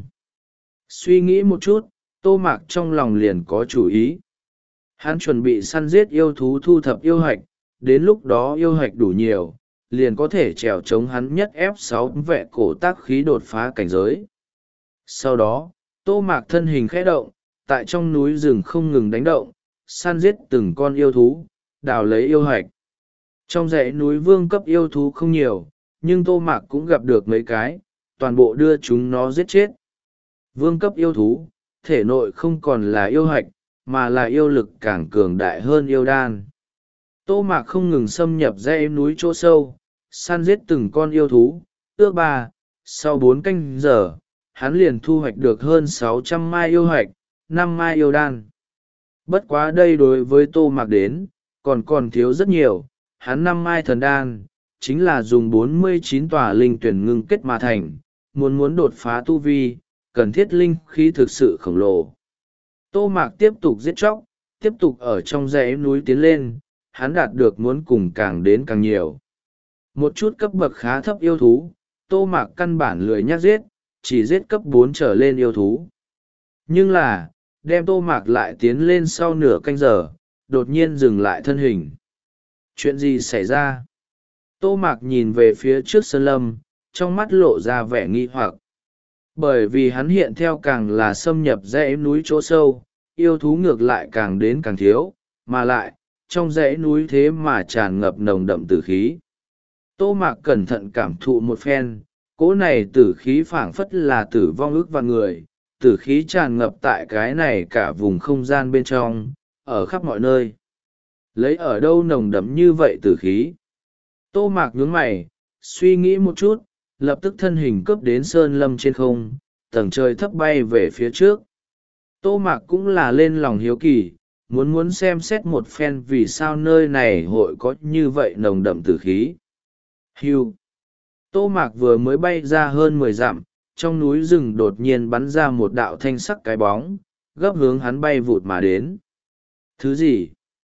A: Suy nghĩ một chút, Tô Mạc trong lòng liền có chủ ý. Hắn chuẩn bị săn giết yêu thú thu thập yêu hạch, đến lúc đó yêu hạch đủ nhiều, liền có thể trèo chống hắn nhất ép sáu vệ cổ tác khí đột phá cảnh giới. Sau đó, Tô Mạc thân hình khẽ động, tại trong núi rừng không ngừng đánh động, săn giết từng con yêu thú, đào lấy yêu hạch. Trong dãy núi vương cấp yêu thú không nhiều, nhưng Tô Mạc cũng gặp được mấy cái, toàn bộ đưa chúng nó giết chết. Vương cấp yêu thú, thể nội không còn là yêu hạch, mà là yêu lực càng cường đại hơn yêu đan. Tô Mạc không ngừng xâm nhập dãy núi chỗ sâu, săn giết từng con yêu thú, ước ba, sau bốn canh giờ, hắn liền thu hoạch được hơn sáu trăm mai yêu hạch, năm mai yêu đan. Bất quá đây đối với Tô Mạc đến, còn còn thiếu rất nhiều, hắn năm mai thần đan, chính là dùng bốn mươi chín tòa linh tuyển ngưng kết mà thành, muốn muốn đột phá tu vi, cần thiết linh khí thực sự khổng lồ. Tô Mạc tiếp tục giết chóc, tiếp tục ở trong dãy núi tiến lên, hắn đạt được muốn cùng càng đến càng nhiều. Một chút cấp bậc khá thấp yêu thú, Tô Mạc căn bản lười nhác giết, chỉ giết cấp bốn trở lên yêu thú. Nhưng là, đem Tô Mạc lại tiến lên sau nửa canh giờ, đột nhiên dừng lại thân hình. Chuyện gì xảy ra? Tô Mạc nhìn về phía trước sơn lâm, trong mắt lộ ra vẻ nghi hoặc. Bởi vì hắn hiện theo càng là xâm nhập dãy núi chỗ sâu, yêu thú ngược lại càng đến càng thiếu, mà lại, trong dãy núi thế mà tràn ngập nồng đậm tử khí. Tô Mạc cẩn thận cảm thụ một phen, cỗ này tử khí phảng phất là tử vong ước vạn người, tử khí tràn ngập tại cái này cả vùng không gian bên trong, ở khắp mọi nơi. Lấy ở đâu nồng đậm như vậy tử khí? Tô Mạc nhướng mày, suy nghĩ một chút, lập tức thân hình cướp đến sơn lâm trên không, tầng trời thấp bay về phía trước. Tô Mạc cũng là lên lòng hiếu kỳ, muốn muốn xem xét một phen vì sao nơi này hội có như vậy nồng đậm tử khí. Hiu! Tô Mạc vừa mới bay ra hơn mười dặm, trong núi rừng đột nhiên bắn ra một đạo thanh sắc cái bóng, gấp hướng hắn bay vụt mà đến. Thứ gì?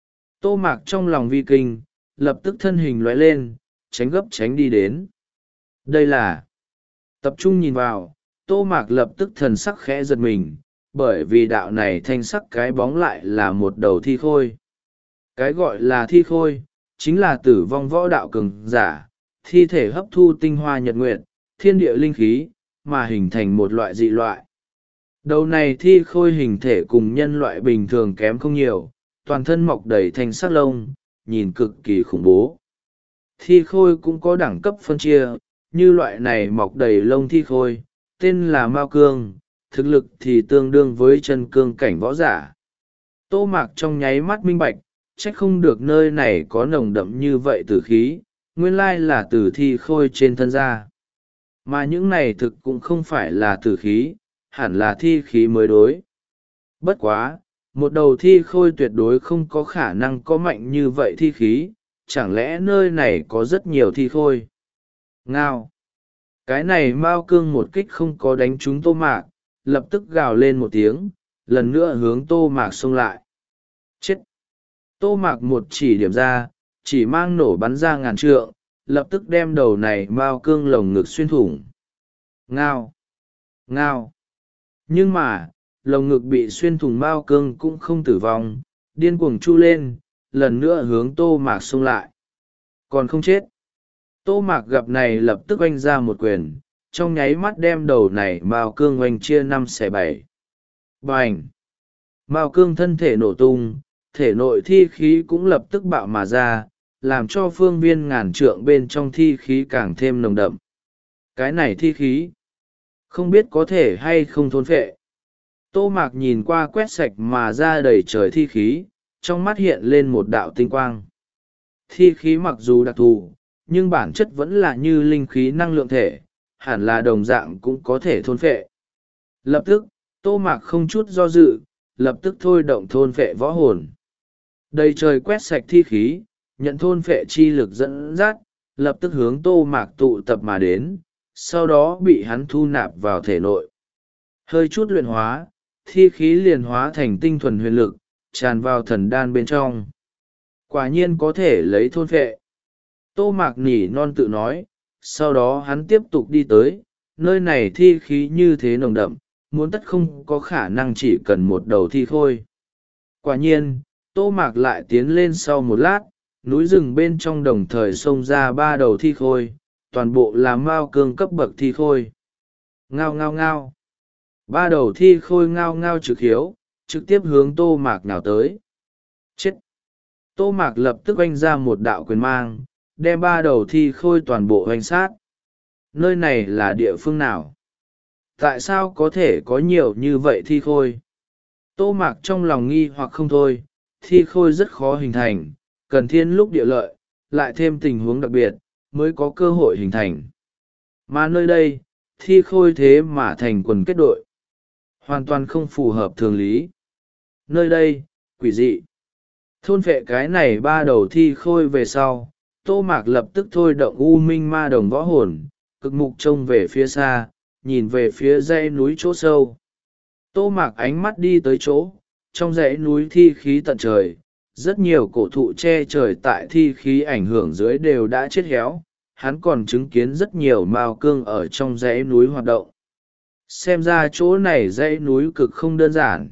A: Tô Mạc trong lòng vi kinh, lập tức thân hình lóe lên, tránh gấp tránh đi đến. Đây là... Tập trung nhìn vào, Tô Mạc lập tức thần sắc khẽ giật mình, bởi vì đạo này thanh sắc cái bóng lại là một đầu thi khôi. Cái gọi là thi khôi, chính là tử vong võ đạo cường giả, thi thể hấp thu tinh hoa nhật nguyệt, thiên địa linh khí, mà hình thành một loại dị loại. Đầu này thi khôi hình thể cùng nhân loại bình thường kém không nhiều, toàn thân mọc đầy thanh sắc lông, nhìn cực kỳ khủng bố. Thi khôi cũng có đẳng cấp phân chia, như loại này mọc đầy lông thi khôi, tên là Mao Cương, thực lực thì tương đương với chân cương cảnh võ giả. Tô Mạc trong nháy mắt minh bạch, trách không được nơi này có nồng đậm như vậy tử khí, nguyên lai là tử thi khôi trên thân ra. Mà những này thực cũng không phải là tử khí, hẳn là thi khí mới đối. Bất quá, một đầu thi khôi tuyệt đối không có khả năng có mạnh như vậy thi khí, chẳng lẽ nơi này có rất nhiều thi khôi? Ngao! Cái này Mao Cương một kích không có đánh trúng Tô Mạc, lập tức gào lên một tiếng, lần nữa hướng Tô Mạc xông lại. Chết! Tô Mạc một chỉ điểm ra, chỉ mang nổ bắn ra ngàn trượng, lập tức đem đầu này Mao Cương lồng ngực xuyên thủng. Ngao! Ngao! Nhưng mà, lồng ngực bị xuyên thủng Mao Cương cũng không tử vong, điên cuồng chu lên, lần nữa hướng Tô Mạc xông lại. Còn không chết! Tô Mạc gặp này lập tức oanh ra một quyền, trong nháy mắt đem đầu này Mao Cương oanh chia năm xẻ bảy. Bành! Mao Cương thân thể nổ tung, thể nội thi khí cũng lập tức bạo mà ra, làm cho phương viên ngàn trượng bên trong thi khí càng thêm nồng đậm. Cái này thi khí, không biết có thể hay không thôn phệ. Tô Mạc nhìn qua quét sạch mà ra đầy trời thi khí, trong mắt hiện lên một đạo tinh quang. Thi khí mặc dù đặc thù, nhưng bản chất vẫn là như linh khí năng lượng thể, hẳn là đồng dạng cũng có thể thôn phệ. Lập tức, Tô Mạc không chút do dự, lập tức thôi động thôn phệ võ hồn. Đầy trời quét sạch thi khí, nhận thôn phệ chi lực dẫn dắt, lập tức hướng Tô Mạc tụ tập mà đến, sau đó bị hắn thu nạp vào thể nội. Hơi chút luyện hóa, thi khí liền hóa thành tinh thuần huyền lực, tràn vào thần đan bên trong. Quả nhiên có thể lấy thôn phệ. Tô Mạc nỉ non tự nói, sau đó hắn tiếp tục đi tới, nơi này thi khí như thế nồng đậm, muốn tất không có khả năng chỉ cần một đầu thi khôi. Quả nhiên, Tô Mạc lại tiến lên sau một lát, núi rừng bên trong đồng thời xông ra ba đầu thi khôi, toàn bộ là Mao Cương cấp bậc thi khôi. Ngao ngao ngao. Ba đầu thi khôi ngao ngao trực hiếu, trực tiếp hướng Tô Mạc nào tới. Chết! Tô Mạc lập tức oanh ra một đạo quyền mang, đem ba đầu thi khôi toàn bộ oanh sát. Nơi này là địa phương nào? Tại sao có thể có nhiều như vậy thi khôi? Tô Mạc trong lòng nghi hoặc không thôi, thi khôi rất khó hình thành, cần thiên lúc địa lợi, lại thêm tình huống đặc biệt, mới có cơ hội hình thành. Mà nơi đây, thi khôi thế mà thành quần kết đội. Hoàn toàn không phù hợp thường lý. Nơi đây, quỷ dị. Thôn phệ cái này ba đầu thi khôi về sau, Tô Mạc lập tức thôi động U Minh Ma Đồng võ hồn, cực mục trông về phía xa, nhìn về phía dãy núi chỗ sâu. Tô Mạc ánh mắt đi tới chỗ, trong dãy núi thi khí tận trời, rất nhiều cổ thụ che trời tại thi khí ảnh hưởng dưới đều đã chết héo, hắn còn chứng kiến rất nhiều Mao Cương ở trong dãy núi hoạt động. Xem ra chỗ này dãy núi cực không đơn giản.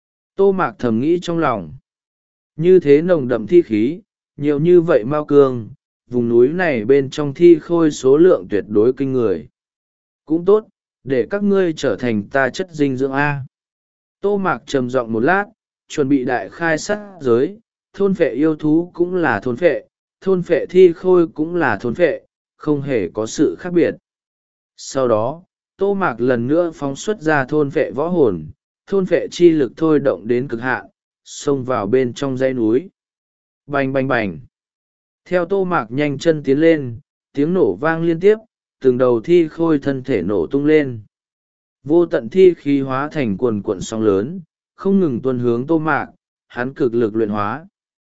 A: Tô Mạc thầm nghĩ trong lòng. Như thế nồng đậm thi khí, nhiều như vậy Mao Cương, vùng núi này bên trong thi khôi số lượng tuyệt đối kinh người. Cũng tốt, để các ngươi trở thành ta chất dinh dưỡng A. Tô Mạc trầm giọng một lát, chuẩn bị đại khai sát giới, thôn phệ yêu thú cũng là thôn phệ, thôn phệ thi khôi cũng là thôn phệ, không hề có sự khác biệt. Sau đó, Tô Mạc lần nữa phóng xuất ra thôn phệ võ hồn, thôn phệ chi lực thôi động đến cực hạn, xông vào bên trong dãy núi. Bành bành bành. Theo Tô Mạc nhanh chân tiến lên, tiếng nổ vang liên tiếp, từng đầu thi khôi thân thể nổ tung lên. Vô tận thi khí hóa thành quần quận sóng lớn, không ngừng tuôn hướng Tô Mạc, hắn cực lực luyện hóa.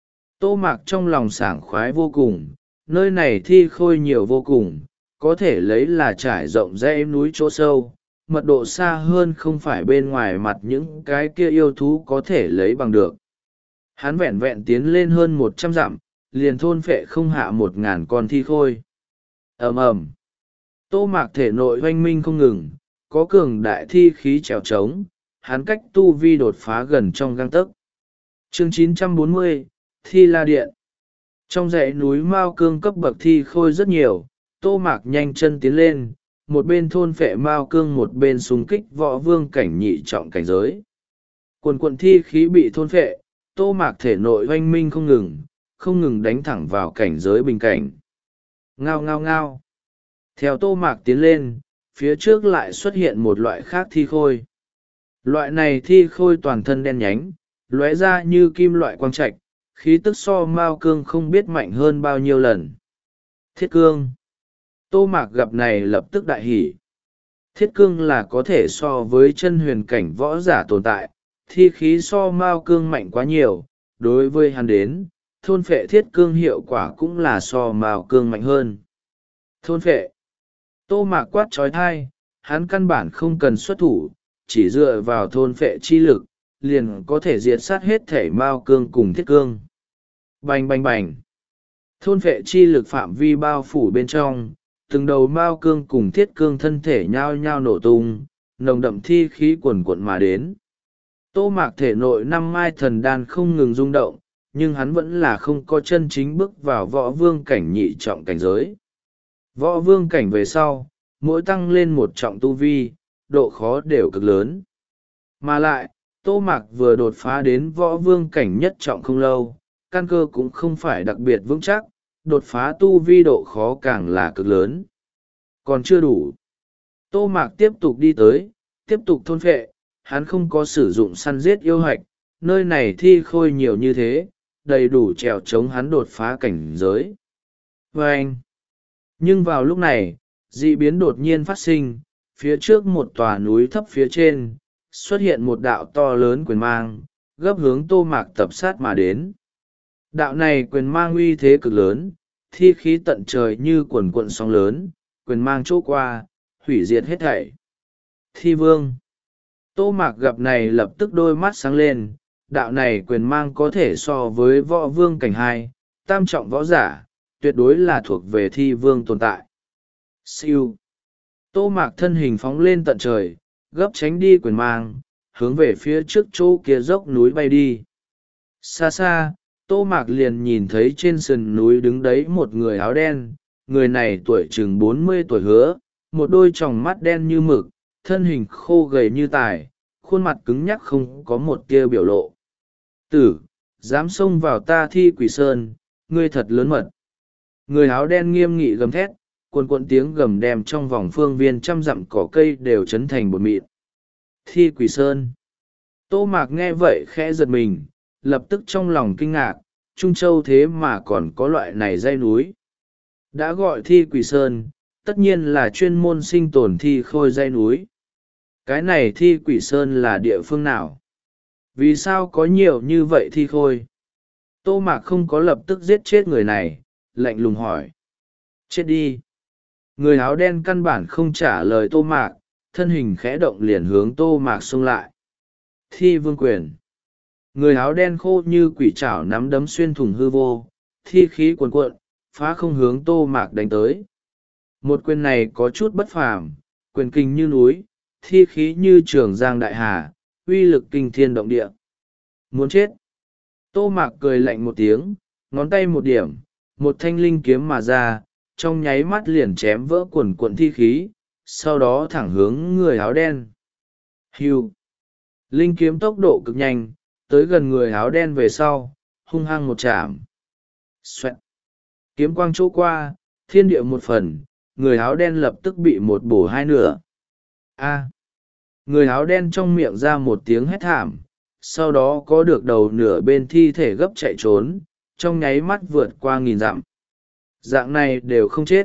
A: Tô Mạc trong lòng sảng khoái vô cùng, nơi này thi khôi nhiều vô cùng, có thể lấy là trải rộng dãy núi chỗ sâu, mật độ xa hơn không phải bên ngoài mặt những cái kia yêu thú có thể lấy bằng được. Hắn vẹn vẹn tiến lên hơn một trăm dặm, liền thôn phệ không hạ một ngàn con thi khôi. ầm ầm, Tô Mạc thể nội oanh minh không ngừng, có cường đại thi khí trèo trống, hắn cách tu vi đột phá gần trong gang tấc. Chương chín trăm bốn mươi, Thi La Điện. Trong dãy núi Mao Cương cấp bậc thi khôi rất nhiều, Tô Mạc nhanh chân tiến lên, một bên thôn phệ Mao Cương một bên xung kích võ vương cảnh nhị trọng cảnh giới. Quần quần thi khí bị thôn phệ, Tô Mạc thể nội oanh minh không ngừng, không ngừng đánh thẳng vào cảnh giới bình cảnh. Ngao ngao ngao. Theo Tô Mạc tiến lên, phía trước lại xuất hiện một loại khác thi khôi. Loại này thi khôi toàn thân đen nhánh, lóe ra như kim loại quang trạch, khí tức so Mao Cương không biết mạnh hơn bao nhiêu lần. Thiết cương. Tô Mạc gặp này lập tức đại hỉ. Thiết cương là có thể so với chân huyền cảnh võ giả tồn tại, thi khí so Mao Cương mạnh quá nhiều, đối với hắn đến, thôn phệ thiết cương hiệu quả cũng là so Mao Cương mạnh hơn. Thôn phệ. Tô Mạc quát trói thai, hắn căn bản không cần xuất thủ, chỉ dựa vào thôn phệ chi lực, liền có thể diệt sát hết thể Mao Cương cùng thiết cương. Bành bành bành. Thôn phệ chi lực phạm vi bao phủ bên trong, từng đầu Mao Cương cùng thiết cương thân thể nhao nhao nổ tung, nồng đậm thi khí quần quận mà đến. Tô Mạc thể nội năm mai thần đan không ngừng rung động, nhưng hắn vẫn là không có chân chính bước vào võ vương cảnh nhị trọng cảnh giới. Võ vương cảnh về sau, mỗi tăng lên một trọng tu vi, độ khó đều cực lớn. Mà lại, Tô Mạc vừa đột phá đến võ vương cảnh nhất trọng không lâu, căn cơ cũng không phải đặc biệt vững chắc, đột phá tu vi độ khó càng là cực lớn. Còn chưa đủ. Tô Mạc tiếp tục đi tới, tiếp tục thôn phệ, hắn không có sử dụng săn giết yêu hạch, nơi này thi khôi nhiều như thế, đầy đủ trèo chống hắn đột phá cảnh giới. Và anh. Nhưng vào lúc này, dị biến đột nhiên phát sinh, phía trước một tòa núi thấp phía trên, xuất hiện một đạo to lớn quyền mang, gấp hướng Tô Mạc tập sát mà đến. Đạo này quyền mang uy thế cực lớn, thi khí tận trời như quần quận sóng lớn, quyền mang chỗ qua, hủy diệt hết thảy. Thi vương. Tô Mạc gặp này lập tức đôi mắt sáng lên, đạo này quyền mang có thể so với võ vương cảnh hai, tam trọng võ giả, tuyệt đối là thuộc về thi vương tồn tại. Siêu. Tô Mạc thân hình phóng lên tận trời, gấp tránh đi quyền mang, hướng về phía trước chỗ kia dốc núi bay đi. Xa xa, Tô Mạc liền nhìn thấy trên sườn núi đứng đấy một người áo đen, người này tuổi chừng bốn mươi tuổi hứa, một đôi tròng mắt đen như mực, thân hình khô gầy như tài, khuôn mặt cứng nhắc không có một tia biểu lộ. Tử, dám xông vào ta Thi Quỷ Sơn, ngươi thật lớn mật. Người áo đen nghiêm nghị gầm thét, cuồn cuộn tiếng gầm đem trong vòng phương viên trăm dặm cỏ cây đều chấn thành bột mịn. Thi Quỷ Sơn. Tô Mạc nghe vậy khẽ giật mình, lập tức trong lòng kinh ngạc, Trung Châu thế mà còn có loại này dãy núi. Đã gọi Thi Quỷ Sơn, tất nhiên là chuyên môn sinh tồn thi khôi dãy núi. Cái này Thi Quỷ Sơn là địa phương nào? Vì sao có nhiều như vậy thi khôi? Tô Mạc không có lập tức giết chết người này, lạnh lùng hỏi. Chết đi. Người áo đen căn bản không trả lời Tô Mạc, thân hình khẽ động liền hướng Tô Mạc xông lại. Thi vương quyền. Người áo đen khô như quỷ chảo nắm đấm xuyên thủng hư vô, thi khí cuồn cuộn, phá không hướng Tô Mạc đánh tới. Một quyền này có chút bất phàm, quyền kinh như núi, thi khí như trường giang đại hà, uy lực kinh thiên động địa. Muốn chết. Tô Mạc cười lạnh một tiếng, ngón tay một điểm, một thanh linh kiếm mà ra, trong nháy mắt liền chém vỡ quần quận thi khí, sau đó thẳng hướng người áo đen. Hưu. Linh kiếm tốc độ cực nhanh, tới gần người áo đen về sau, hung hăng một chạm. Xoẹt. Kiếm quang chỗ qua, thiên địa một phần, người áo đen lập tức bị một bổ hai nửa. A. Người áo đen trong miệng ra một tiếng hét thảm, sau đó có được đầu nửa bên thi thể gấp chạy trốn, trong nháy mắt vượt qua nghìn dặm. Dạng này đều không chết.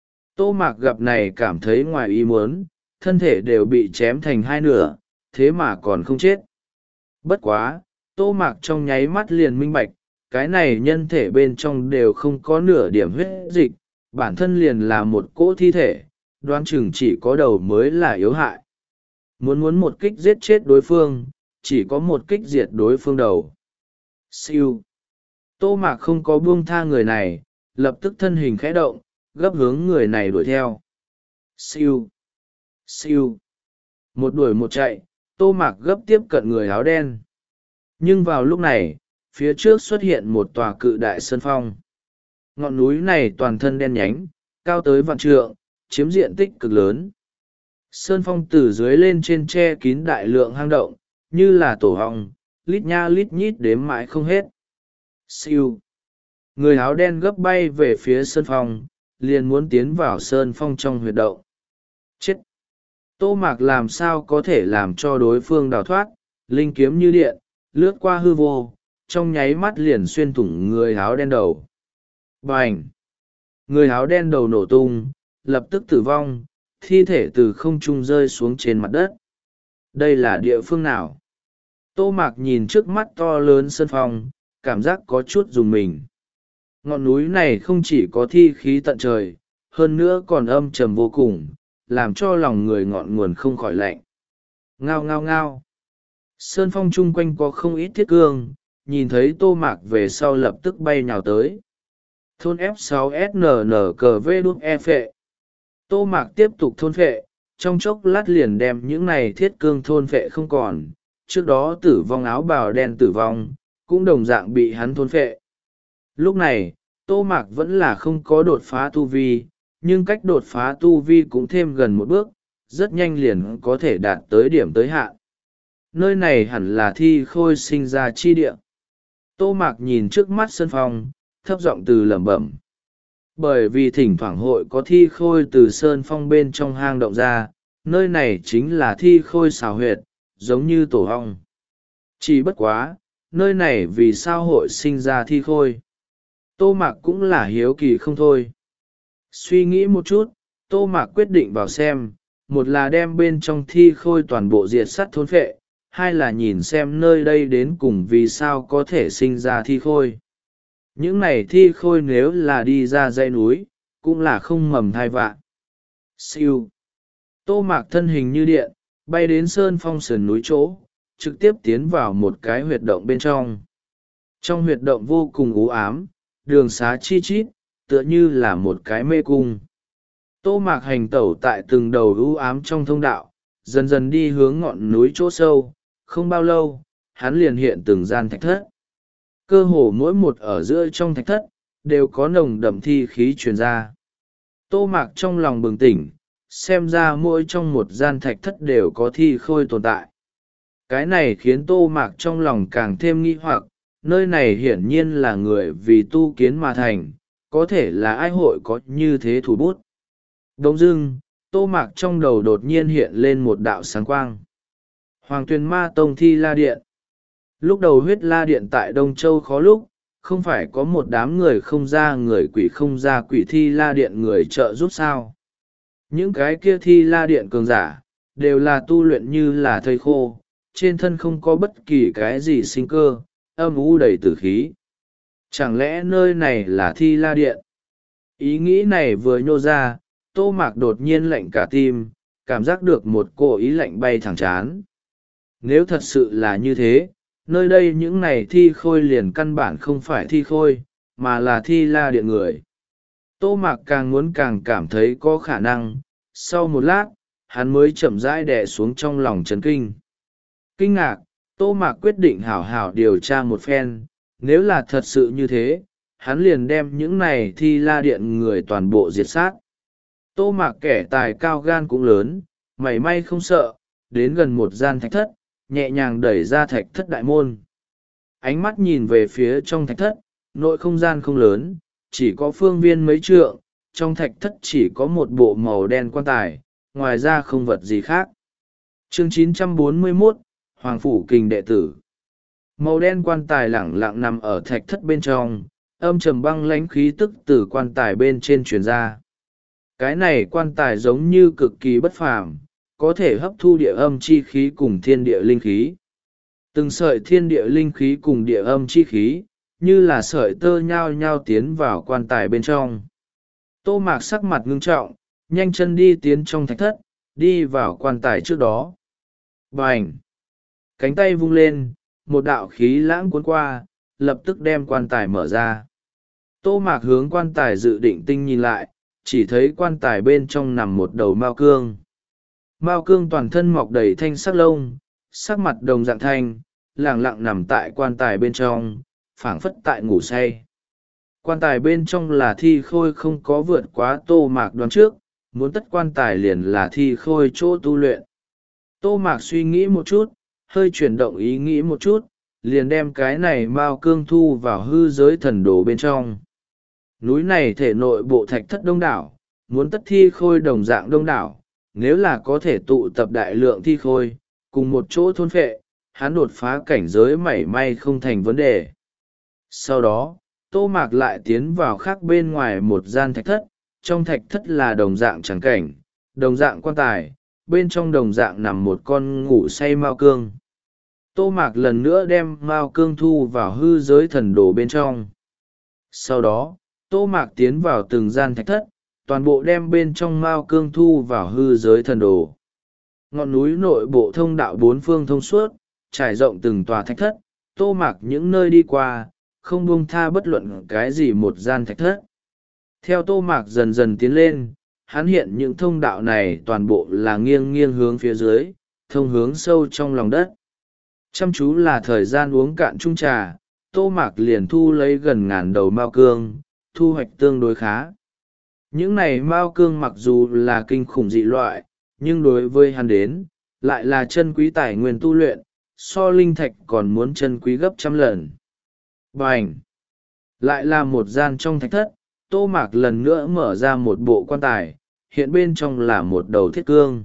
A: Tô Mạc gặp này cảm thấy ngoài ý muốn, thân thể đều bị chém thành hai nửa, thế mà còn không chết. Bất quá, Tô Mạc trong nháy mắt liền minh bạch, cái này nhân thể bên trong đều không có nửa điểm huyết dịch, bản thân liền là một cỗ thi thể, đoán chừng chỉ có đầu mới là yếu hại. Muốn muốn một kích giết chết đối phương, chỉ có một kích diệt đối phương đầu. Siêu. Tô Mạc không có buông tha người này, lập tức thân hình khẽ động, gấp hướng người này đuổi theo. Siêu. Siêu. Một đuổi một chạy, Tô Mạc gấp tiếp cận người áo đen. Nhưng vào lúc này, phía trước xuất hiện một tòa cự đại sơn phong. Ngọn núi này toàn thân đen nhánh, cao tới vạn trượng, chiếm diện tích cực lớn. Sơn phong từ dưới lên trên che kín đại lượng hang động, như là tổ hong, lít nha lít nhít đếm mãi không hết. Siêu. Người áo đen gấp bay về phía sơn phong, liền muốn tiến vào sơn phong trong huyệt động. Chết! Tô Mạc làm sao có thể làm cho đối phương đào thoát, linh kiếm như điện, lướt qua hư vô, trong nháy mắt liền xuyên thủng người áo đen đầu. Bành! Người áo đen đầu nổ tung, lập tức tử vong, thi thể từ không trung rơi xuống trên mặt đất. Đây là địa phương nào? Tô Mạc nhìn trước mắt to lớn sơn phong, cảm giác có chút rùng mình. Ngọn núi này không chỉ có thi khí tận trời, hơn nữa còn âm trầm vô cùng, làm cho lòng người ngọn nguồn không khỏi lạnh. Ngao ngao ngao. Sơn phong chung quanh có không ít thiết cương, nhìn thấy Tô Mạc về sau lập tức bay nhào tới. Thôn F sáu S N N cờ vê đút e phệ. Tô Mạc tiếp tục thôn phệ, trong chốc lát liền đem những này thiết cương thôn phệ không còn. Trước đó tử vong áo bào đen tử vong, cũng đồng dạng bị hắn thôn phệ. Lúc này, Tô Mạc vẫn là không có đột phá tu vi, nhưng cách đột phá tu vi cũng thêm gần một bước, rất nhanh liền có thể đạt tới điểm tới hạn. Nơi này hẳn là thi khôi sinh ra chi địa. Tô Mạc nhìn trước mắt sân phong, thấp giọng từ lẩm bẩm. Bởi vì thỉnh thoảng hội có thi khôi từ sơn phong bên trong hang động ra, nơi này chính là thi khôi xào huyệt, giống như tổ hong. Chỉ bất quá, nơi này vì sao hội sinh ra thi khôi? Tô Mạc cũng là hiếu kỳ không thôi. Suy nghĩ một chút, Tô Mạc quyết định vào xem, một là đem bên trong thi khôi toàn bộ diệt sắt thôn phệ, hai là nhìn xem nơi đây đến cùng vì sao có thể sinh ra thi khôi. Những này thi khôi nếu là đi ra dãy núi, cũng là không mầm thai vạ. Siêu. Tô Mạc thân hình như điện, bay đến sơn phong sườn núi chỗ, trực tiếp tiến vào một cái huyệt động bên trong. Trong huyệt động vô cùng u ám, đường xá chi chít, tựa như là một cái mê cung. Tô Mạc hành tẩu tại từng đầu u ám trong thông đạo, dần dần đi hướng ngọn núi chỗ sâu, không bao lâu, hắn liền hiện từng gian thạch thất. Cơ hồ mỗi một ở giữa trong thạch thất, đều có nồng đậm thi khí truyền ra. Tô Mạc trong lòng bừng tỉnh, xem ra mỗi trong một gian thạch thất đều có thi khôi tồn tại. Cái này khiến Tô Mạc trong lòng càng thêm nghi hoặc, nơi này hiển nhiên là người vì tu kiến mà thành, có thể là ai hội có như thế thủ bút. Đông dưng, Tô Mạc trong đầu đột nhiên hiện lên một đạo sáng quang. Hoàng Tuyền Ma Tông Thi La Điện. Lúc đầu huyết la điện tại Đông Châu khó lúc, không phải có một đám người không ra người quỷ không ra quỷ Thi La Điện người trợ giúp sao. Những cái kia Thi La Điện cường giả, đều là tu luyện như là thây khô, trên thân không có bất kỳ cái gì sinh cơ, âm u đầy tử khí. Chẳng lẽ nơi này là Thi La Điện? Ý nghĩ này vừa nhô ra, Tô Mạc đột nhiên lạnh cả tim, cảm giác được một cỗ ý lạnh bay thẳng trán. Nếu thật sự là như thế, nơi đây những này thi khôi liền căn bản không phải thi khôi, mà là Thi La Điện người. Tô Mạc càng muốn càng cảm thấy có khả năng, sau một lát, hắn mới chậm rãi đè xuống trong lòng chấn kinh. Kinh ngạc, Tô Mạc quyết định hảo hảo điều tra một phen, nếu là thật sự như thế, hắn liền đem những này Thi La Điện người toàn bộ diệt sát. Tô Mạc kẻ tài cao gan cũng lớn, mảy may không sợ, đến gần một gian thạch thất, nhẹ nhàng đẩy ra thạch thất đại môn. Ánh mắt nhìn về phía trong thạch thất, nội không gian không lớn, chỉ có phương viên mấy trượng, trong thạch thất chỉ có một bộ màu đen quan tài, ngoài ra không vật gì khác. Chương chín trăm bốn mươi mốt, Hoàng Phủ Kình đệ tử. Màu đen quan tài lẳng lặng nằm ở thạch thất bên trong, âm trầm băng lãnh khí tức từ quan tài bên trên truyền ra. Cái này quan tài giống như cực kỳ bất phàm, có thể hấp thu địa âm chi khí cùng thiên địa linh khí. Từng sợi thiên địa linh khí cùng địa âm chi khí, như là sợi tơ nhao nhao tiến vào quan tài bên trong. Tô Mạc sắc mặt ngưng trọng, nhanh chân đi tiến trong thạch thất, đi vào quan tài trước đó. Bành! Cánh tay vung lên, một đạo khí lãng cuốn qua, lập tức đem quan tài mở ra. Tô Mạc hướng quan tài dự định tinh nhìn lại, chỉ thấy quan tài bên trong nằm một đầu mao cương. Mao cương toàn thân mọc đầy thanh sắc lông, sắc mặt đồng dạng thanh, lẳng lặng nằm tại quan tài bên trong, phảng phất tại ngủ say. Quan tài bên trong là thi khôi không có vượt quá Tô Mạc đoán trước, muốn tất quan tài liền là thi khôi chỗ tu luyện. Tô Mạc suy nghĩ một chút, hơi chuyển động ý nghĩ một chút, liền đem cái này mao cương thu vào hư giới thần đồ bên trong. Núi này thể nội bộ thạch thất đông đảo, muốn tất thi khôi đồng dạng đông đảo, nếu là có thể tụ tập đại lượng thi khôi, cùng một chỗ thôn phệ, hắn đột phá cảnh giới mảy may không thành vấn đề. Sau đó, Tô Mạc lại tiến vào khác bên ngoài một gian thạch thất, trong thạch thất là đồng dạng trắng cảnh, đồng dạng quan tài, bên trong đồng dạng nằm một con ngủ say mao cương. Tô Mạc lần nữa đem mao cương thu vào hư giới thần đồ bên trong. Sau đó, Tô Mạc tiến vào từng gian thạch thất, toàn bộ đem bên trong mao cương thu vào hư giới thần đồ. Ngọn núi nội bộ thông đạo bốn phương thông suốt, trải rộng từng tòa thạch thất, Tô Mạc những nơi đi qua, không buông tha bất luận cái gì một gian thạch thất. Theo Tô Mạc dần dần tiến lên, hắn hiện những thông đạo này toàn bộ là nghiêng nghiêng hướng phía dưới, thông hướng sâu trong lòng đất. Chăm chú là thời gian uống cạn chung trà, Tô Mạc liền thu lấy gần ngàn đầu mao cương, thu hoạch tương đối khá. Những này mao cương mặc dù là kinh khủng dị loại, nhưng đối với hắn đến, lại là chân quý tài nguyên tu luyện, so linh thạch còn muốn chân quý gấp trăm lần. Bành! Lại là một gian trong thạch thất, Tô Mạc lần nữa mở ra một bộ quan tài, hiện bên trong là một đầu thiết cương.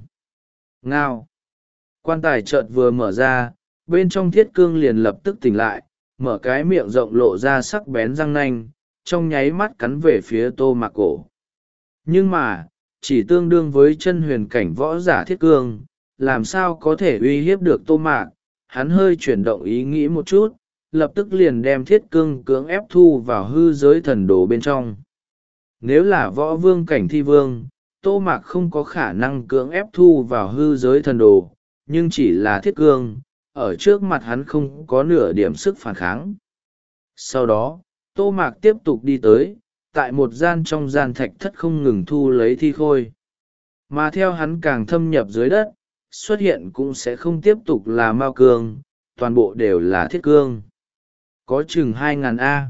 A: Ngao! Quan tài chợt vừa mở ra, bên trong thiết cương liền lập tức tỉnh lại, mở cái miệng rộng lộ ra sắc bén răng nanh, trong nháy mắt cắn về phía Tô Mạc cổ. Nhưng mà, chỉ tương đương với chân huyền cảnh võ giả thiết cương, làm sao có thể uy hiếp được Tô Mạc. Hắn hơi chuyển động ý nghĩ một chút, lập tức liền đem thiết cương cưỡng ép thu vào hư giới thần đồ bên trong. Nếu là võ vương cảnh thi vương, Tô Mạc không có khả năng cưỡng ép thu vào hư giới thần đồ, nhưng chỉ là thiết cương, ở trước mặt hắn không có nửa điểm sức phản kháng. Sau đó, Tô Mạc tiếp tục đi tới, tại một gian trong gian thạch thất không ngừng thu lấy thi khôi. Mà theo hắn càng thâm nhập dưới đất, xuất hiện cũng sẽ không tiếp tục là mao cương, toàn bộ đều là thiết cương. Có chừng hai ngàn A.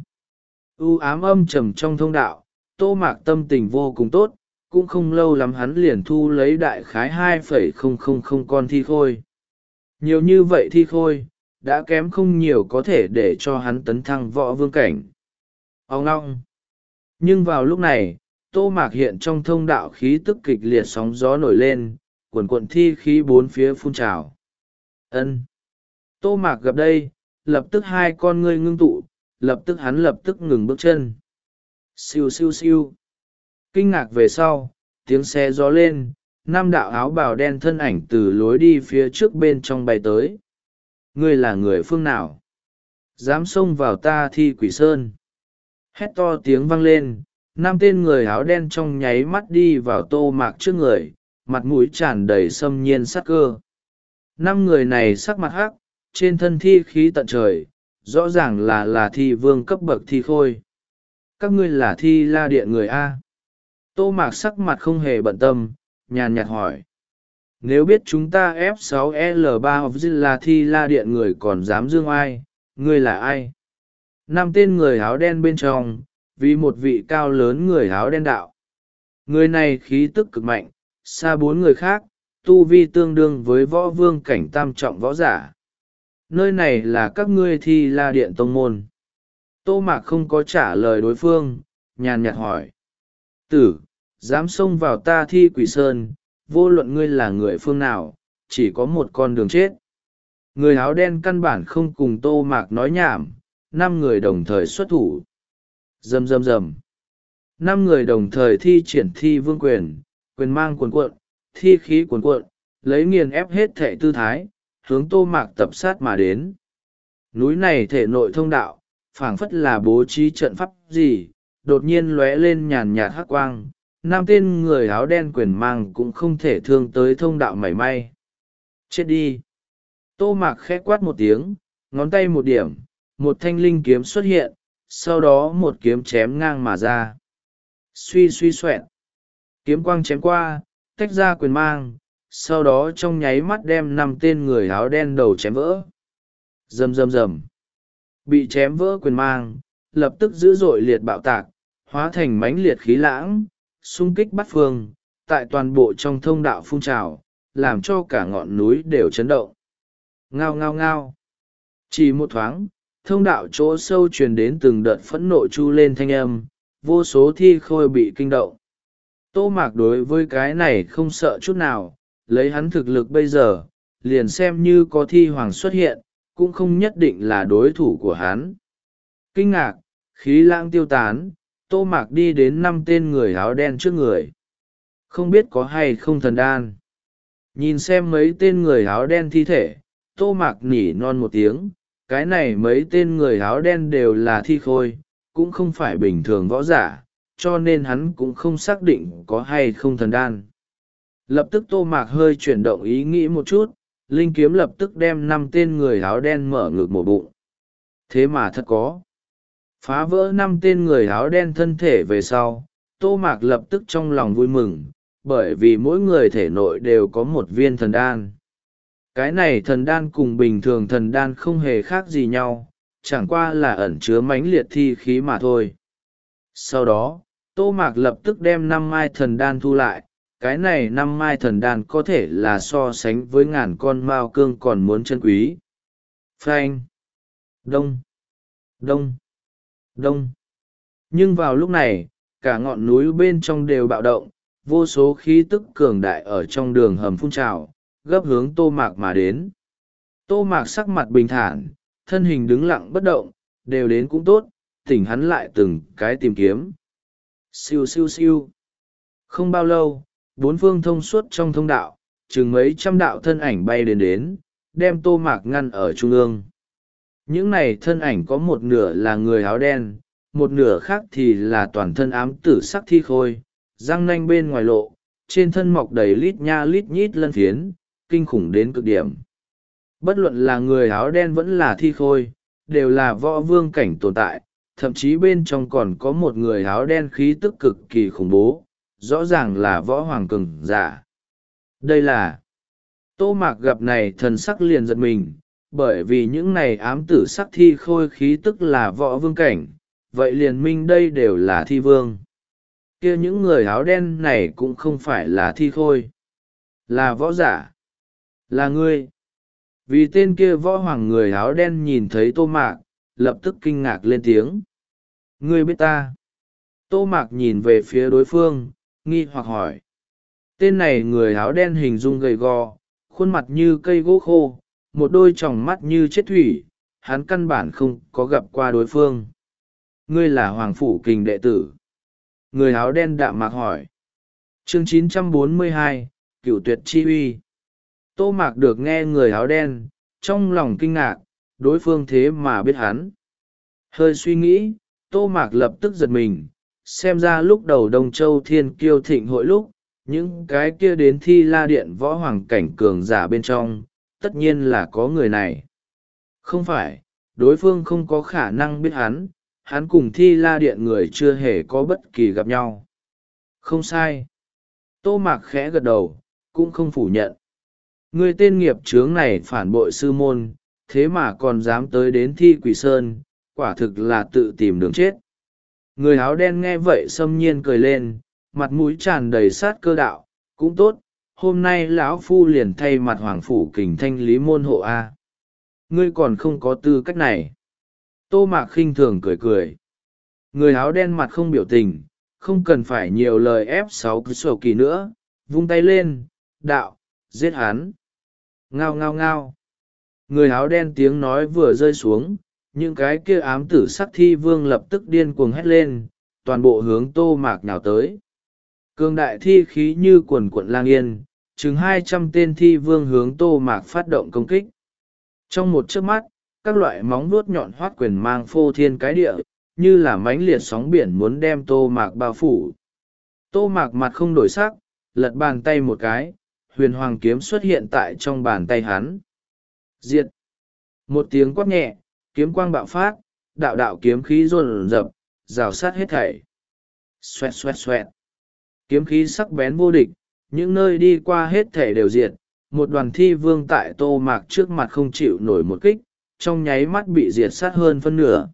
A: U ám âm trầm trong thông đạo, Tô Mạc tâm tình vô cùng tốt, cũng không lâu lắm hắn liền thu lấy đại khái hai phẩy không không không con thi khôi. Nhiều như vậy thi khôi, đã kém không nhiều có thể để cho hắn tấn thăng võ vương cảnh. Ông ngong! Nhưng vào lúc này, Tô Mạc hiện trong thông đạo khí tức kịch liệt sóng gió nổi lên, quần quận thi khí bốn phía phun trào. Ân. Tô Mạc gặp đây, lập tức hai con ngươi ngưng tụ, lập tức hắn lập tức ngừng bước chân. Siêu siêu siêu. Kinh ngạc về sau, tiếng xe gió lên, năm đạo áo bào đen thân ảnh từ lối đi phía trước bên trong bay tới. Ngươi là người phương nào? Dám xông vào ta Thi Quỷ Sơn. Hét to tiếng vang lên, năm tên người áo đen trong nháy mắt đi vào Tô Mạc trước người, mặt mũi tràn đầy xâm nhiên sát cơ. Năm người này sắc mặt hắc, trên thân thi khí tận trời, rõ ràng là là thi vương cấp bậc thi khôi. Các ngươi là Thi La Điện người A. Tô Mạc sắc mặt không hề bận tâm, nhàn nhạt hỏi. Nếu biết chúng ta F sáu L ba là Thi La Điện người còn dám dương ai, ngươi là ai? Năm tên người áo đen bên trong, vì một vị cao lớn người áo đen đạo. Người này khí tức cực mạnh, xa bốn người khác, tu vi tương đương với võ vương cảnh tam trọng võ giả. Nơi này là các ngươi Thi La Điện tông môn. Tô Mạc không có trả lời đối phương, nhàn nhạt hỏi. Tử, dám xông vào ta Thi Quỷ Sơn, vô luận ngươi là người phương nào, chỉ có một con đường chết. Người áo đen căn bản không cùng Tô Mạc nói nhảm, năm người đồng thời xuất thủ. Rầm rầm rầm. Năm người đồng thời thi triển thi vương quyền, quyền mang cuồn cuộn, thi khí cuồn cuộn, lấy nghiền ép hết thệ tư thái, hướng Tô Mạc tập sát mà đến. Núi này thể nội thông đạo, phảng phất là bố trí trận pháp gì, đột nhiên lóe lên nhàn nhạt hắc quang, năm tên người áo đen quyền mang cũng không thể thương tới thông đạo mảy may. Chết đi! Tô Mạc khẽ quát một tiếng, ngón tay một điểm, một thanh linh kiếm xuất hiện, sau đó một kiếm chém ngang mà ra. Suy suy xoẹt. Kiếm quang chém qua, tách ra quyền mang, sau đó trong nháy mắt đem năm tên người áo đen đầu chém vỡ. Rầm rầm rầm. Bị chém vỡ quyền mang, lập tức dữ dội liệt bạo tạc, hóa thành mãnh liệt khí lãng, xung kích bắt phương, tại toàn bộ trong thông đạo phun trào, làm cho cả ngọn núi đều chấn động. Ngao ngao ngao. Chỉ một thoáng, thông đạo chỗ sâu truyền đến từng đợt phẫn nộ chu lên thanh âm, vô số thi khôi bị kinh động. Tô Mạc đối với cái này không sợ chút nào, lấy hắn thực lực bây giờ, liền xem như có thi hoàng xuất hiện, cũng không nhất định là đối thủ của hắn. Kinh ngạc, khí lãng tiêu tán, Tô Mạc đi đến năm tên người áo đen trước người. Không biết có hay không thần đan. Nhìn xem mấy tên người áo đen thi thể, Tô Mạc nỉ non một tiếng, cái này mấy tên người áo đen đều là thi khôi, cũng không phải bình thường võ giả, cho nên hắn cũng không xác định có hay không thần đan. Lập tức Tô Mạc hơi chuyển động ý nghĩ một chút, linh kiếm lập tức đem năm tên người áo đen mở ngực một bụng. Thế mà thật có. Phá vỡ năm tên người áo đen thân thể về sau, Tô Mạc lập tức trong lòng vui mừng, bởi vì mỗi người thể nội đều có một viên thần đan. Cái này thần đan cùng bình thường thần đan không hề khác gì nhau, chẳng qua là ẩn chứa mãnh liệt thi khí mà thôi. Sau đó, Tô Mạc lập tức đem năm mai thần đan thu lại, cái này năm mai thần đan có thể là so sánh với ngàn con mao cương còn muốn chân quý. Phanh! Đông! Đông! Đông! Nhưng vào lúc này, cả ngọn núi bên trong đều bạo động, vô số khí tức cường đại ở trong đường hầm phun trào, gấp hướng Tô Mạc mà đến. Tô Mạc sắc mặt bình thản, thân hình đứng lặng bất động, đều đến cũng tốt, tỉnh hắn lại từng cái tìm kiếm. Siêu siêu siêu. Không bao lâu, bốn phương thông suốt trong thông đạo, chừng mấy trăm đạo thân ảnh bay đến đến, đem Tô Mạc ngăn ở trung ương. Những này thân ảnh có một nửa là người áo đen, một nửa khác thì là toàn thân ám tử sắc thi khôi, răng nanh bên ngoài lộ, trên thân mọc đầy lít nha lít nhít lân phiến, kinh khủng đến cực điểm. Bất luận là người áo đen vẫn là thi khôi, đều là võ vương cảnh tồn tại, thậm chí bên trong còn có một người áo đen khí tức cực kỳ khủng bố, rõ ràng là võ hoàng cường giả. Đây là Tô Mạc gặp này thần sắc liền giật mình, bởi vì những này ám tử sắc thi khôi khí tức là võ vương cảnh, vậy liền minh đây đều là thi vương. Kia những người áo đen này cũng không phải là thi khôi, là võ giả, là ngươi. Vì tên kia võ hoàng người áo đen nhìn thấy Tô Mạc, lập tức kinh ngạc lên tiếng. Ngươi biết ta? Tô Mạc nhìn về phía đối phương, nghi hoặc hỏi. Tên này người áo đen hình dung gầy gò, khuôn mặt như cây gỗ khô, một đôi tròng mắt như chết thủy, hắn căn bản không có gặp qua đối phương. Ngươi là Hoàng Phủ Kình đệ tử. Người áo đen đạm mạc hỏi. Chương chín trăm bốn mươi hai, Cửu Tuyệt Chi Uy. Tô Mạc được nghe người áo đen, trong lòng kinh ngạc, đối phương thế mà biết hắn. Hơi suy nghĩ, Tô Mạc lập tức giật mình, xem ra lúc đầu Đông Châu Thiên Kiêu thịnh hội lúc, những cái kia đến Thi La Điện võ hoàng cảnh cường giả bên trong, tất nhiên là có người này. Không phải, đối phương không có khả năng biết hắn, hắn cùng Thi La Điện người chưa hề có bất kỳ gặp nhau. Không sai. Tô Mạc khẽ gật đầu, cũng không phủ nhận. Người tên nghiệp chướng này phản bội sư môn, thế mà còn dám tới đến Thi Quỷ Sơn, quả thực là tự tìm đường chết. Người áo đen nghe vậy xâm nhiên cười lên, mặt mũi tràn đầy sát cơ đạo, cũng tốt, hôm nay lão phu liền thay mặt Hoàng Phủ Kình thanh lý môn hộ a. Ngươi còn không có tư cách này. Tô Mạc khinh thường cười cười. Người áo đen mặt không biểu tình, không cần phải nhiều lời ép sáu cứ sổ kỳ nữa, vung tay lên, đạo, giết hắn. Ngao ngao ngao. Người áo đen tiếng nói vừa rơi xuống, những cái kia ám tử sắc thi vương lập tức điên cuồng hét lên, toàn bộ hướng tô mạc nhào tới. Cường đại thi khí như quần quận lang yên, chừng hai trăm tên thi vương hướng tô mạc phát động công kích. Trong một chớp mắt, các loại móng vuốt nhọn hoắt quyền mang phô thiên cái địa, như là mãnh liệt sóng biển muốn đem tô mạc bao phủ. Tô mạc mặt không đổi sắc, lật bàn tay một cái, huyền hoàng kiếm xuất hiện tại trong bàn tay hắn. Diệt! Một tiếng quát nhẹ, kiếm quang bạo phát, đạo đạo kiếm khí rồn rập, rào sát hết thảy. Xoẹt xoẹt xoẹt! Kiếm khí sắc bén vô địch, những nơi đi qua hết thảy đều diệt. Một đoàn thi vương tại tô mạc trước mặt không chịu nổi một kích, trong nháy mắt bị diệt sát hơn phân nửa.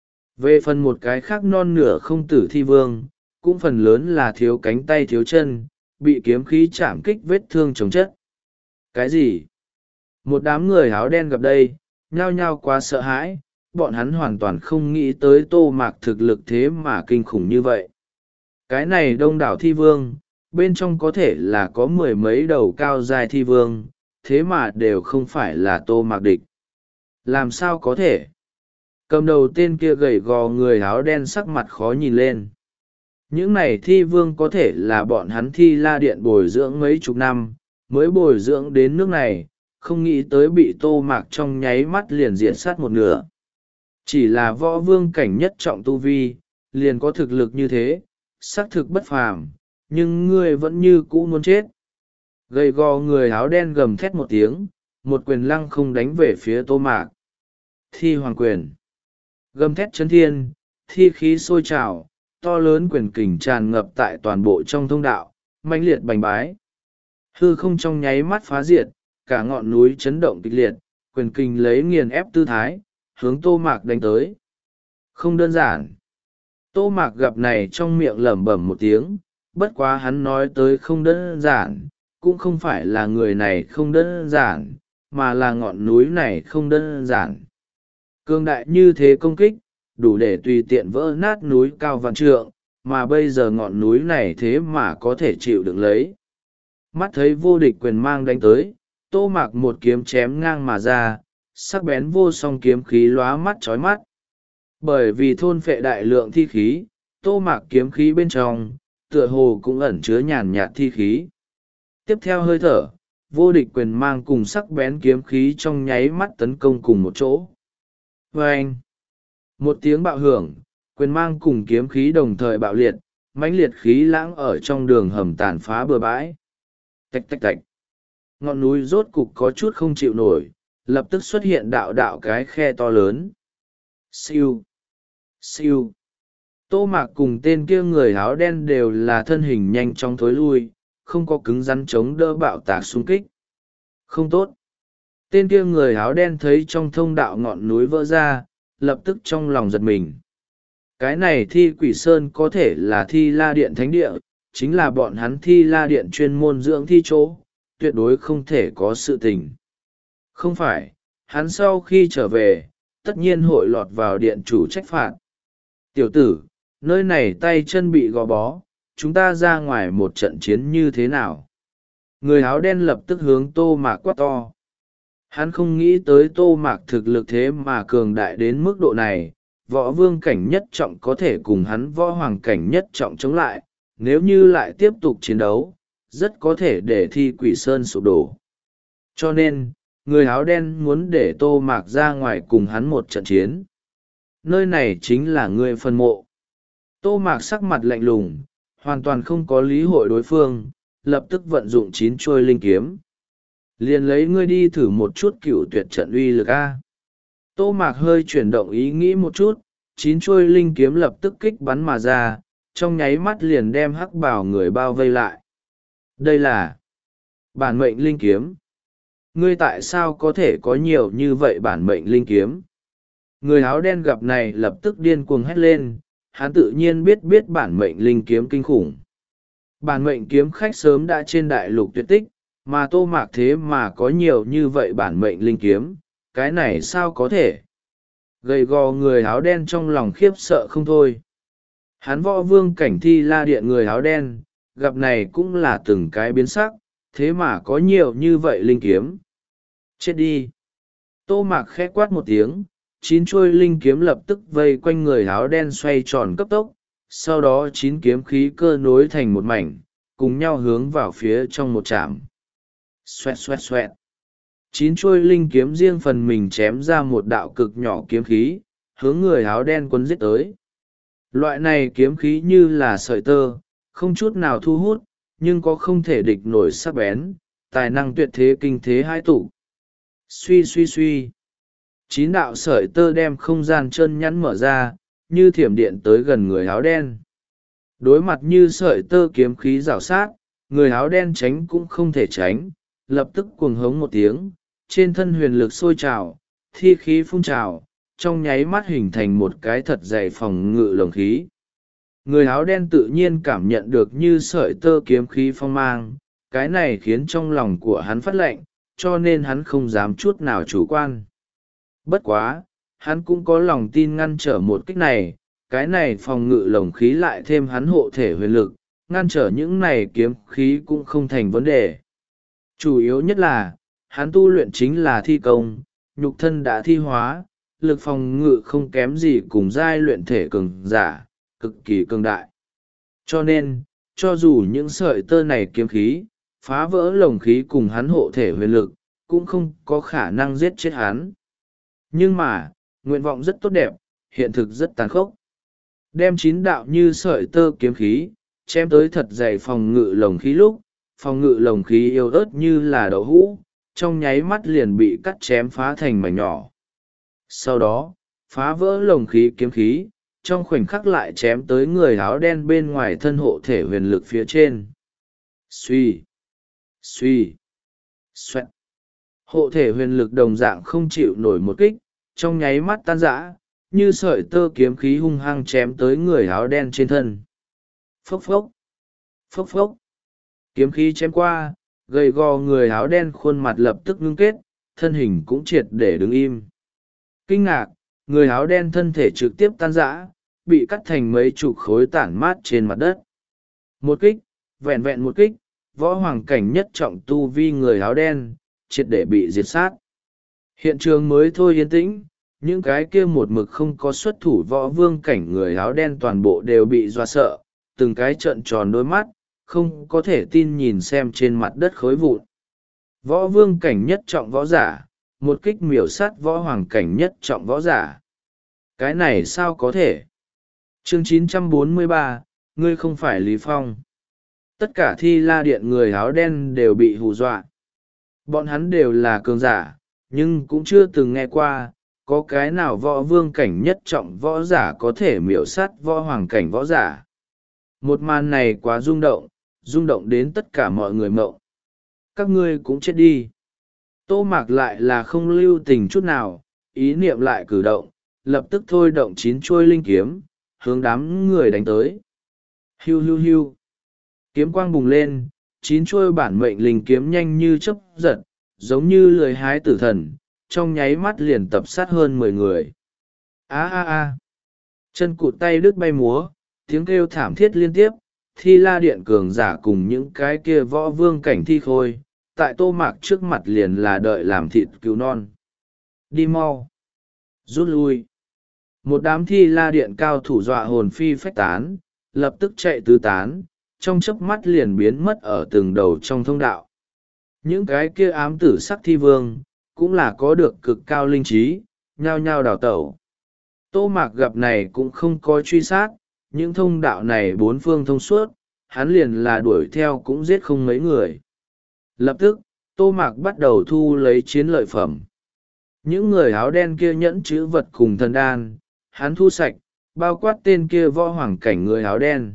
A: Về phần một cái khác non nửa không tử thi vương, cũng phần lớn là thiếu cánh tay thiếu chân, bị kiếm khí chạm kích vết thương chồng chất. Cái gì? Một đám người áo đen gặp đây, nhao nhao quá sợ hãi, bọn hắn hoàn toàn không nghĩ tới tô mạc thực lực thế mà kinh khủng như vậy. Cái này đông đảo thi vương, bên trong có thể là có mười mấy đầu cao dài thi vương, thế mà đều không phải là tô mạc địch. Làm sao có thể? Cầm đầu tên kia gầy gò người áo đen sắc mặt khó nhìn lên. Những này thi vương có thể là bọn hắn Thi La Điện bồi dưỡng mấy chục năm, mới bồi dưỡng đến nước này, không nghĩ tới bị tô mạc trong nháy mắt liền diệt sát một nửa. Chỉ là võ vương cảnh nhất trọng tu vi, liền có thực lực như thế, xác thực bất phàm, nhưng ngươi vẫn như cũ muốn chết. Gầy gò người áo đen gầm thét một tiếng, một quyền lăng không đánh về phía tô mạc. Thi hoàng quyền. Gầm thét chấn thiên, thi khí sôi trào, to lớn quyền kình tràn ngập tại toàn bộ trong thông đạo, mãnh liệt bành bái. Hư không trong nháy mắt phá diệt, cả ngọn núi chấn động kịch liệt, quyền kình lấy nghiền ép tư thái, hướng tô mạc đánh tới. Không đơn giản. Tô mạc gặp này trong miệng lẩm bẩm một tiếng, bất quá hắn nói tới không đơn giản, cũng không phải là người này không đơn giản, mà là ngọn núi này không đơn giản. Cương đại như thế công kích, đủ để tùy tiện vỡ nát núi cao vạn trượng, mà bây giờ ngọn núi này thế mà có thể chịu được lấy. Mắt thấy vô địch quyền mang đánh tới, tô mạc một kiếm chém ngang mà ra, sắc bén vô song kiếm khí lóa mắt chói mắt. Bởi vì thôn phệ đại lượng thi khí, tô mạc kiếm khí bên trong, tựa hồ cũng ẩn chứa nhàn nhạt thi khí. Tiếp theo hơi thở, vô địch quyền mang cùng sắc bén kiếm khí trong nháy mắt tấn công cùng một chỗ. Vâng! Một tiếng bạo hưởng, quyền mang cùng kiếm khí đồng thời bạo liệt, mãnh liệt khí lãng ở trong đường hầm tàn phá bừa bãi. Tạch tạch tạch! Ngọn núi rốt cục có chút không chịu nổi, lập tức xuất hiện đạo đạo cái khe to lớn. Siêu! Siêu! Tô mạc cùng tên kia người áo đen đều là thân hình nhanh chóng thối lui, không có cứng rắn chống đỡ bạo tạc xung kích. Không tốt! Tên kia người áo đen thấy trong thông đạo ngọn núi vỡ ra, lập tức trong lòng giật mình. Cái này Thi Quỷ Sơn có thể là Thi La Điện thánh địa, chính là bọn hắn Thi La Điện chuyên môn dưỡng thi chỗ, tuyệt đối không thể có sự tình. Không phải, hắn sau khi trở về, tất nhiên hội lọt vào điện chủ trách phạt. Tiểu tử, nơi này tay chân bị gò bó, chúng ta ra ngoài một trận chiến như thế nào? Người áo đen lập tức hướng tô mạc quát to. Hắn không nghĩ tới tô mạc thực lực thế mà cường đại đến mức độ này, võ vương cảnh nhất trọng có thể cùng hắn võ hoàng cảnh nhất trọng chống lại, nếu như lại tiếp tục chiến đấu, rất có thể để Thi Quỷ Sơn sụp đổ. Cho nên, người áo đen muốn để tô mạc ra ngoài cùng hắn một trận chiến. Nơi này chính là người phân mộ. Tô mạc sắc mặt lạnh lùng, hoàn toàn không có lý hội đối phương, lập tức vận dụng chín chuôi linh kiếm. Liền lấy ngươi đi thử một chút cựu tuyệt trận uy lực a. Tô mạc hơi chuyển động ý nghĩ một chút, chín chuôi linh kiếm lập tức kích bắn mà ra, trong nháy mắt liền đem hắc bào người bao vây lại. Đây là bản mệnh linh kiếm. Ngươi tại sao có thể có nhiều như vậy bản mệnh linh kiếm? Người áo đen gặp này lập tức điên cuồng hét lên, hắn tự nhiên biết biết bản mệnh linh kiếm kinh khủng. Bản mệnh kiếm khách sớm đã trên đại lục tuyệt tích, mà tô mạc thế mà có nhiều như vậy bản mệnh linh kiếm, cái này sao có thể? Gầy gò người áo đen trong lòng khiếp sợ không thôi. Hắn võ vương cảnh Thi La Điện người áo đen, gặp này cũng là từng cái biến sắc, thế mà có nhiều như vậy linh kiếm. Chết đi! Tô mạc khẽ quát một tiếng, chín chuôi linh kiếm lập tức vây quanh người áo đen xoay tròn cấp tốc, sau đó chín kiếm khí cơ nối thành một mảnh, cùng nhau hướng vào phía trong một chạm. Xoẹt xoẹt xoẹt. Chín chuôi linh kiếm riêng phần mình chém ra một đạo cực nhỏ kiếm khí, hướng người áo đen quấn giết tới. Loại này kiếm khí như là sợi tơ, không chút nào thu hút, nhưng có không thể địch nổi sắc bén, tài năng tuyệt thế kinh thế hai tụ. Suy suy suy. Chín đạo sợi tơ đem không gian chân nhẵn mở ra, như thiểm điện tới gần người áo đen. Đối mặt như sợi tơ kiếm khí rảo sát, người áo đen tránh cũng không thể tránh, lập tức cuồng hống một tiếng, trên thân huyền lực sôi trào, thi khí phun trào, trong nháy mắt hình thành một cái thật dày phòng ngự lồng khí. Người áo đen tự nhiên cảm nhận được như sợi tơ kiếm khí phong mang, cái này khiến trong lòng của hắn phát lạnh, cho nên hắn không dám chút nào chủ quan. Bất quá, hắn cũng có lòng tin ngăn trở một kích này, cái này phòng ngự lồng khí lại thêm hắn hộ thể huyền lực, ngăn trở những này kiếm khí cũng không thành vấn đề. Chủ yếu nhất là, hắn tu luyện chính là thi công, nhục thân đã thi hóa, lực phòng ngự không kém gì cùng giai luyện thể cường giả, cực kỳ cường đại. Cho nên, cho dù những sợi tơ này kiếm khí, phá vỡ lồng khí cùng hắn hộ thể huyền lực, cũng không có khả năng giết chết hắn. Nhưng mà, nguyện vọng rất tốt đẹp, hiện thực rất tàn khốc. Đem chín đạo như sợi tơ kiếm khí, chém tới thật dày phòng ngự lồng khí lúc, phòng ngự lồng khí yếu ớt như là đậu hũ, trong nháy mắt liền bị cắt chém phá thành mảnh nhỏ. Sau đó, phá vỡ lồng khí kiếm khí, trong khoảnh khắc lại chém tới người áo đen bên ngoài thân hộ thể huyền lực phía trên. Suy, suy, xoẹt. Hộ thể huyền lực đồng dạng không chịu nổi một kích, trong nháy mắt tan rã, như sợi tơ kiếm khí hung hăng chém tới người áo đen trên thân. Phốc phốc, phốc phốc. Kiếm khí chém qua, gầy gò người áo đen khuôn mặt lập tức ngưng kết, thân hình cũng triệt để đứng im. Kinh ngạc, người áo đen thân thể trực tiếp tan rã, bị cắt thành mấy chục khối tản mát trên mặt đất. Một kích, vẹn vẹn một kích, võ hoàng cảnh nhất trọng tu vi người áo đen, triệt để bị diệt sát. Hiện trường mới thôi yên tĩnh, những cái kia một mực không có xuất thủ võ vương cảnh người áo đen toàn bộ đều bị dọa sợ, từng cái trợn tròn đôi mắt, không có thể tin nhìn xem trên mặt đất khối vụn. Võ vương cảnh nhất trọng võ giả, một kích miểu sát võ hoàng cảnh nhất trọng võ giả. Cái này sao có thể? Chương chín trăm bốn mươi ba, ngươi không phải Lý Phong. Tất cả Thi La Điện người áo đen đều bị hù dọa. Bọn hắn đều là cường giả, nhưng cũng chưa từng nghe qua, có cái nào võ vương cảnh nhất trọng võ giả có thể miểu sát võ hoàng cảnh võ giả. Một màn này quá rung động, rung động đến tất cả mọi người mộng. Các ngươi cũng chết đi. Tô Mạc lại là không lưu tình chút nào, ý niệm lại cử động, lập tức thôi động chín chuôi linh kiếm, hướng đám người đánh tới. Hiu hiu hiu. Kiếm quang bùng lên, chín chuôi bản mệnh linh kiếm nhanh như chớp giật, giống như lười hái tử thần, trong nháy mắt liền tập sát hơn mười người. A a a. Chân cụt tay đứt bay múa, tiếng kêu thảm thiết liên tiếp, Thi La Điện cường giả cùng những cái kia võ vương cảnh thi khôi, tại Tô Mạc trước mặt liền là đợi làm thịt cứu non. Đi mau. Rút lui. Một đám Thi La Điện cao thủ dọa hồn phi phách tán, lập tức chạy tứ tán, trong chớp mắt liền biến mất ở từng đầu trong thông đạo. Những cái kia ám tử sắc thi vương, cũng là có được cực cao linh trí, nhao nhao đào tẩu. Tô Mạc gặp này cũng không có truy sát, những thông đạo này bốn phương thông suốt, hắn liền là đuổi theo cũng giết không mấy người. Lập tức, Tô Mạc bắt đầu thu lấy chiến lợi phẩm. Những người áo đen kia nhẫn chữ vật cùng thần đan, hắn thu sạch, bao quát tên kia võ hoàng cảnh người áo đen.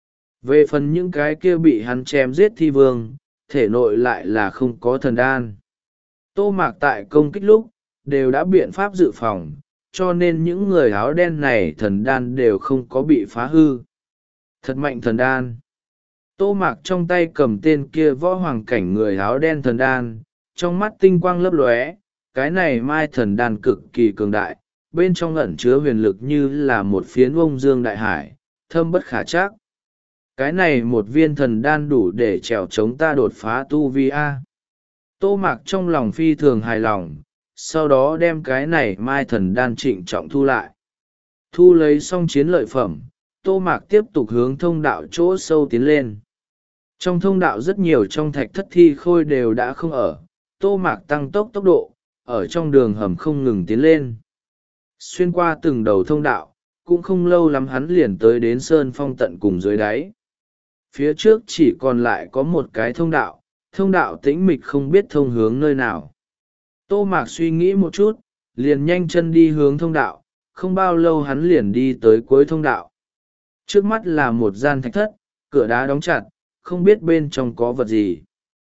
A: Về phần những cái kia bị hắn chém giết thi vương, thể nội lại là không có thần đan. Tô Mạc tại công kích lúc, đều đã biện pháp dự phòng, cho nên những người áo đen này thần đan đều không có bị phá hư. Thật mạnh thần đan. Tô Mạc trong tay cầm tên kia võ hoàng cảnh người áo đen thần đan, trong mắt tinh quang lấp lóe, cái này mai thần đan cực kỳ cường đại, bên trong ẩn chứa huyền lực như là một phiến ông dương đại hải, thâm bất khả trắc. Cái này một viên thần đan đủ để trèo chống ta đột phá tu vi A. Tô Mạc trong lòng phi thường hài lòng, sau đó đem cái này mai thần đan trịnh trọng thu lại. Thu lấy xong chiến lợi phẩm, Tô Mạc tiếp tục hướng thông đạo chỗ sâu tiến lên. Trong thông đạo rất nhiều trong thạch thất thi khôi đều đã không ở, Tô Mạc tăng tốc tốc độ, ở trong đường hầm không ngừng tiến lên. Xuyên qua từng đầu thông đạo, cũng không lâu lắm hắn liền tới đến sơn phong tận cùng dưới đáy. Phía trước chỉ còn lại có một cái thông đạo, thông đạo tĩnh mịch không biết thông hướng nơi nào. Tô Mạc suy nghĩ một chút, liền nhanh chân đi hướng thông đạo, không bao lâu hắn liền đi tới cuối thông đạo. Trước mắt là một gian thạch thất, cửa đá đóng chặt, không biết bên trong có vật gì.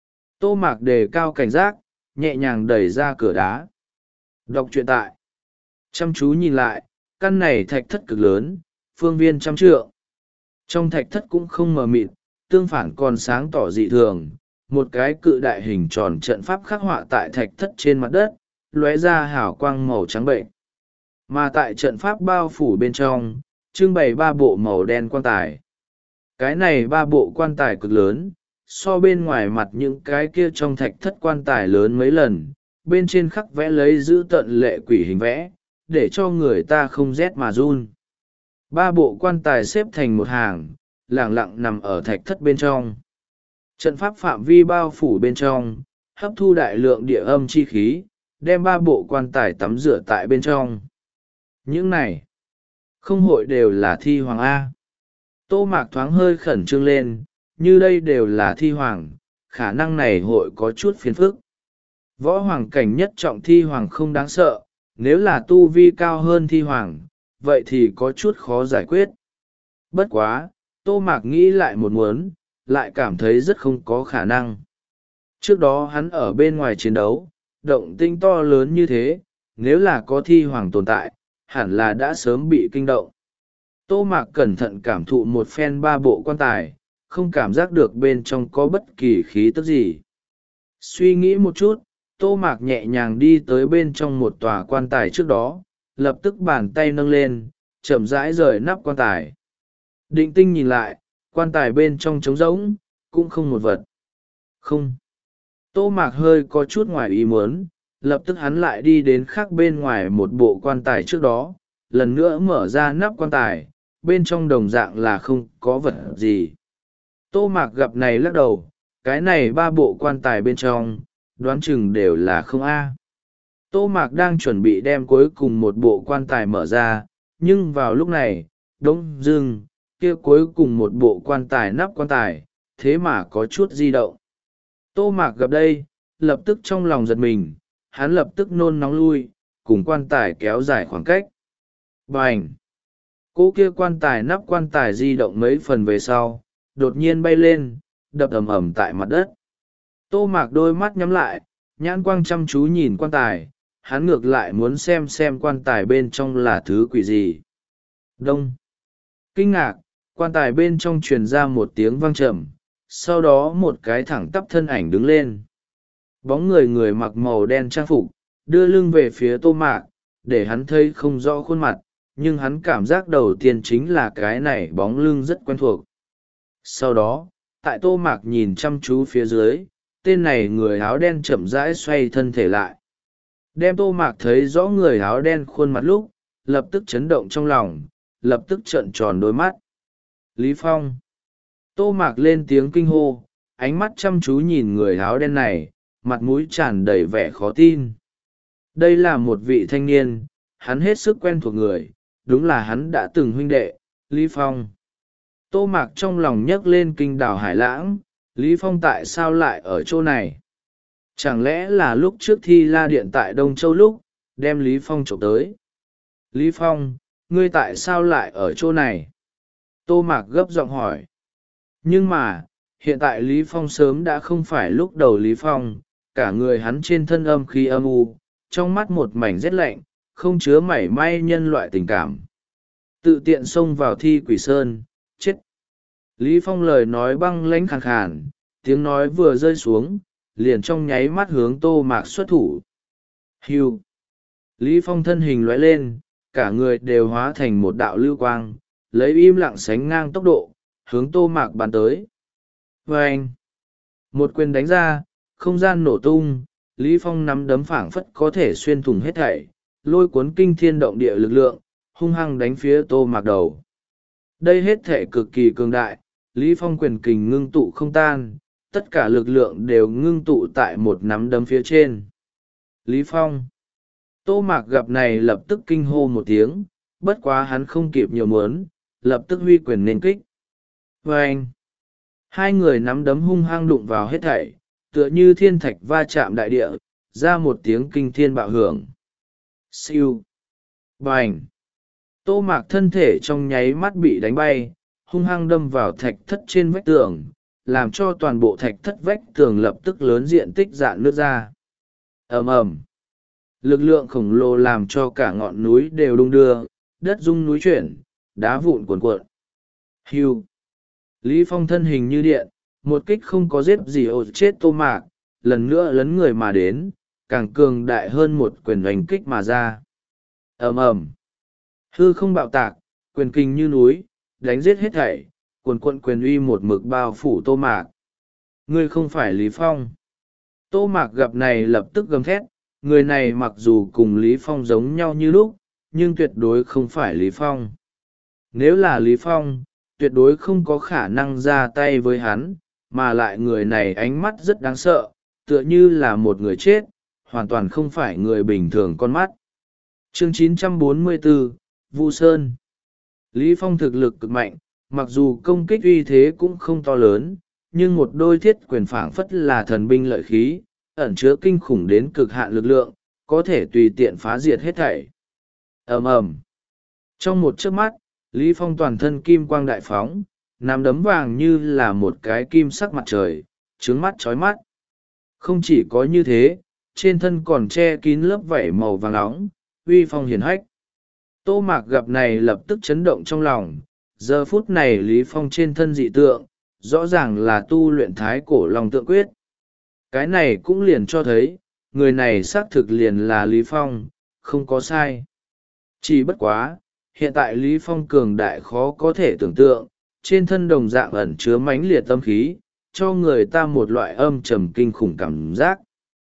A: Tô Mạc đề cao cảnh giác, nhẹ nhàng đẩy ra cửa đá. Đọc truyện tại. Chăm chú nhìn lại, căn này thạch thất cực lớn, phương viên trăm trượng. Trong thạch thất cũng không mờ mịt, tương phản còn sáng tỏ dị thường. Một cái cự đại hình tròn trận pháp khắc họa tại thạch thất trên mặt đất, lóe ra hào quang màu trắng bệnh. Mà tại trận pháp bao phủ bên trong, trưng bày ba bộ màu đen quan tài. Cái này ba bộ quan tài cực lớn, so bên ngoài mặt những cái kia trong thạch thất quan tài lớn mấy lần, bên trên khắc vẽ lấy giữ tận lệ quỷ hình vẽ, để cho người ta không rét mà run. Ba bộ quan tài xếp thành một hàng, lẳng lặng nằm ở thạch thất bên trong. Trận pháp phạm vi bao phủ bên trong, hấp thu đại lượng địa âm chi khí, đem ba bộ quan tài tắm rửa tại bên trong. Những này, không hội đều là thi hoàng A. Tô Mạc thoáng hơi khẩn trương lên, như đây đều là thi hoàng, khả năng này hội có chút phiền phức. Võ hoàng cảnh nhất trọng thi hoàng không đáng sợ, nếu là tu vi cao hơn thi hoàng, vậy thì có chút khó giải quyết. Bất quá, Tô Mạc nghĩ lại một muốn, lại cảm thấy rất không có khả năng. Trước đó hắn ở bên ngoài chiến đấu, động tĩnh to lớn như thế, nếu là có thi hoàng tồn tại, hẳn là đã sớm bị kinh động. Tô Mạc cẩn thận cảm thụ một phen ba bộ quan tài, không cảm giác được bên trong có bất kỳ khí tức gì. Suy nghĩ một chút, Tô Mạc nhẹ nhàng đi tới bên trong một tòa quan tài trước đó, lập tức bàn tay nâng lên, chậm rãi rời nắp quan tài. Định tinh nhìn lại, quan tài bên trong trống rỗng, cũng không một vật. Không. Tô Mạc hơi có chút ngoài ý muốn, lập tức hắn lại đi đến khác bên ngoài một bộ quan tài trước đó, lần nữa mở ra nắp quan tài, bên trong đồng dạng là không có vật gì. Tô Mạc gặp này lắc đầu, cái này ba bộ quan tài bên trong, đoán chừng đều là không A. Tô Mạc đang chuẩn bị đem cuối cùng một bộ quan tài mở ra, nhưng vào lúc này, đống dưng, kia cuối cùng một bộ quan tài nắp quan tài, thế mà có chút di động. Tô Mạc gặp đây, lập tức trong lòng giật mình, hắn lập tức nôn nóng lui, cùng quan tài kéo dài khoảng cách. Bành! Cô kia quan tài nắp quan tài di động mấy phần về sau, đột nhiên bay lên, đập ầm ầm tại mặt đất. Tô Mạc đôi mắt nhắm lại, nhãn quang chăm chú nhìn quan tài, hắn ngược lại muốn xem xem quan tài bên trong là thứ quỷ gì. Đông! Kinh ngạc, quan tài bên trong truyền ra một tiếng vang trầm, sau đó một cái thẳng tắp thân ảnh đứng lên. Bóng người người mặc màu đen trang phục, đưa lưng về phía Tô Mạc, để hắn thấy không rõ khuôn mặt, nhưng hắn cảm giác đầu tiên chính là cái này bóng lưng rất quen thuộc. Sau đó, tại Tô Mạc nhìn chăm chú phía dưới, tên này người áo đen chậm rãi xoay thân thể lại. Đem Tô Mạc thấy rõ người áo đen khuôn mặt lúc, lập tức chấn động trong lòng, lập tức trợn tròn đôi mắt. Lý Phong! Tô Mạc lên tiếng kinh hô, ánh mắt chăm chú nhìn người áo đen này, mặt mũi tràn đầy vẻ khó tin. Đây là một vị thanh niên, hắn hết sức quen thuộc người, đúng là hắn đã từng huynh đệ, Lý Phong. Tô Mạc trong lòng nhấc lên kinh đảo Hải Lãng, Lý Phong tại sao lại ở chỗ này? Chẳng lẽ là lúc trước thi la điện tại Đông Châu lúc, đem Lý Phong trộm tới? Lý Phong, ngươi tại sao lại ở chỗ này? Tô Mạc gấp giọng hỏi. Nhưng mà, hiện tại Lý Phong sớm đã không phải lúc đầu Lý Phong, cả người hắn trên thân âm khí âm u, trong mắt một mảnh rét lạnh, không chứa mảy may nhân loại tình cảm. Tự tiện xông vào thi quỷ sơn, chết. Lý Phong lời nói băng lãnh khàn khàn, tiếng nói vừa rơi xuống, liền trong nháy mắt hướng Tô Mạc xuất thủ. Hưu. Lý Phong thân hình lóe lên, cả người đều hóa thành một đạo lưu quang, lấy im lặng sánh ngang tốc độ, hướng Tô Mạc bắn tới. Vâng! Một quyền đánh ra, không gian nổ tung, Lý Phong nắm đấm phảng phất có thể xuyên thủng hết thảy, lôi cuốn kinh thiên động địa lực lượng, hung hăng đánh phía Tô Mạc đầu. Đây hết thảy cực kỳ cường đại, Lý Phong quyền kình ngưng tụ không tan, tất cả lực lượng đều ngưng tụ tại một nắm đấm phía trên. Lý Phong. Tô Mạc gặp này lập tức kinh hô một tiếng, bất quá hắn không kịp nhiều muốn, lập tức huy quyền nên kích. Và anh. Hai người nắm đấm hung hăng đụng vào hết thảy, tựa như thiên thạch va chạm đại địa, ra một tiếng kinh thiên bạo hưởng. Siêu. Bành. Tô Mạc thân thể trong nháy mắt bị đánh bay, hung hăng đâm vào thạch thất trên vách tường, làm cho toàn bộ thạch thất vách tường lập tức lớn diện tích rạn nứt ra. Ầm ầm. Lực lượng khổng lồ làm cho cả ngọn núi đều đung đưa, đất rung núi chuyển, đá vụn cuồn cuộn. Hưu. Lý Phong thân hình như điện, một kích không có giết gì ổ chết Tô Mạc, lần nữa lấn người mà đến, càng cường đại hơn một quyền đánh kích mà ra. Ầm ầm. Hư không bạo tạc, quyền kinh như núi, đánh giết hết thảy, cuồn cuộn quyền uy một mực bao phủ Tô Mạc. Ngươi không phải Lý Phong. Tô Mạc gặp này lập tức gầm thét, người này mặc dù cùng Lý Phong giống nhau như lúc, nhưng tuyệt đối không phải Lý Phong. Nếu là Lý Phong, tuyệt đối không có khả năng ra tay với hắn, mà lại người này ánh mắt rất đáng sợ, tựa như là một người chết, hoàn toàn không phải người bình thường con mắt. Chương chín trăm bốn mươi tư, Vu Sơn. Lý Phong thực lực cực mạnh, mặc dù công kích uy thế cũng không to lớn, nhưng một đôi thiết quyền phảng phất là thần binh lợi khí, ẩn chứa kinh khủng đến cực hạn lực lượng, có thể tùy tiện phá diệt hết thảy. Ầm ầm. Trong một chớp mắt, Lý Phong toàn thân kim quang đại phóng, nắm đấm vàng như là một cái kim sắc mặt trời, trướng mắt chói mắt. Không chỉ có như thế, trên thân còn che kín lớp vảy màu vàng nóng, uy phong hiển hách. Tô Mạc gặp này lập tức chấn động trong lòng, giờ phút này Lý Phong trên thân dị tượng, rõ ràng là tu luyện thái cổ long tượng quyết. Cái này cũng liền cho thấy, người này xác thực liền là Lý Phong, không có sai. Chỉ bất quá, hiện tại Lý Phong cường đại khó có thể tưởng tượng, trên thân đồng dạng ẩn chứa mãnh liệt tâm khí, cho người ta một loại âm trầm kinh khủng cảm giác.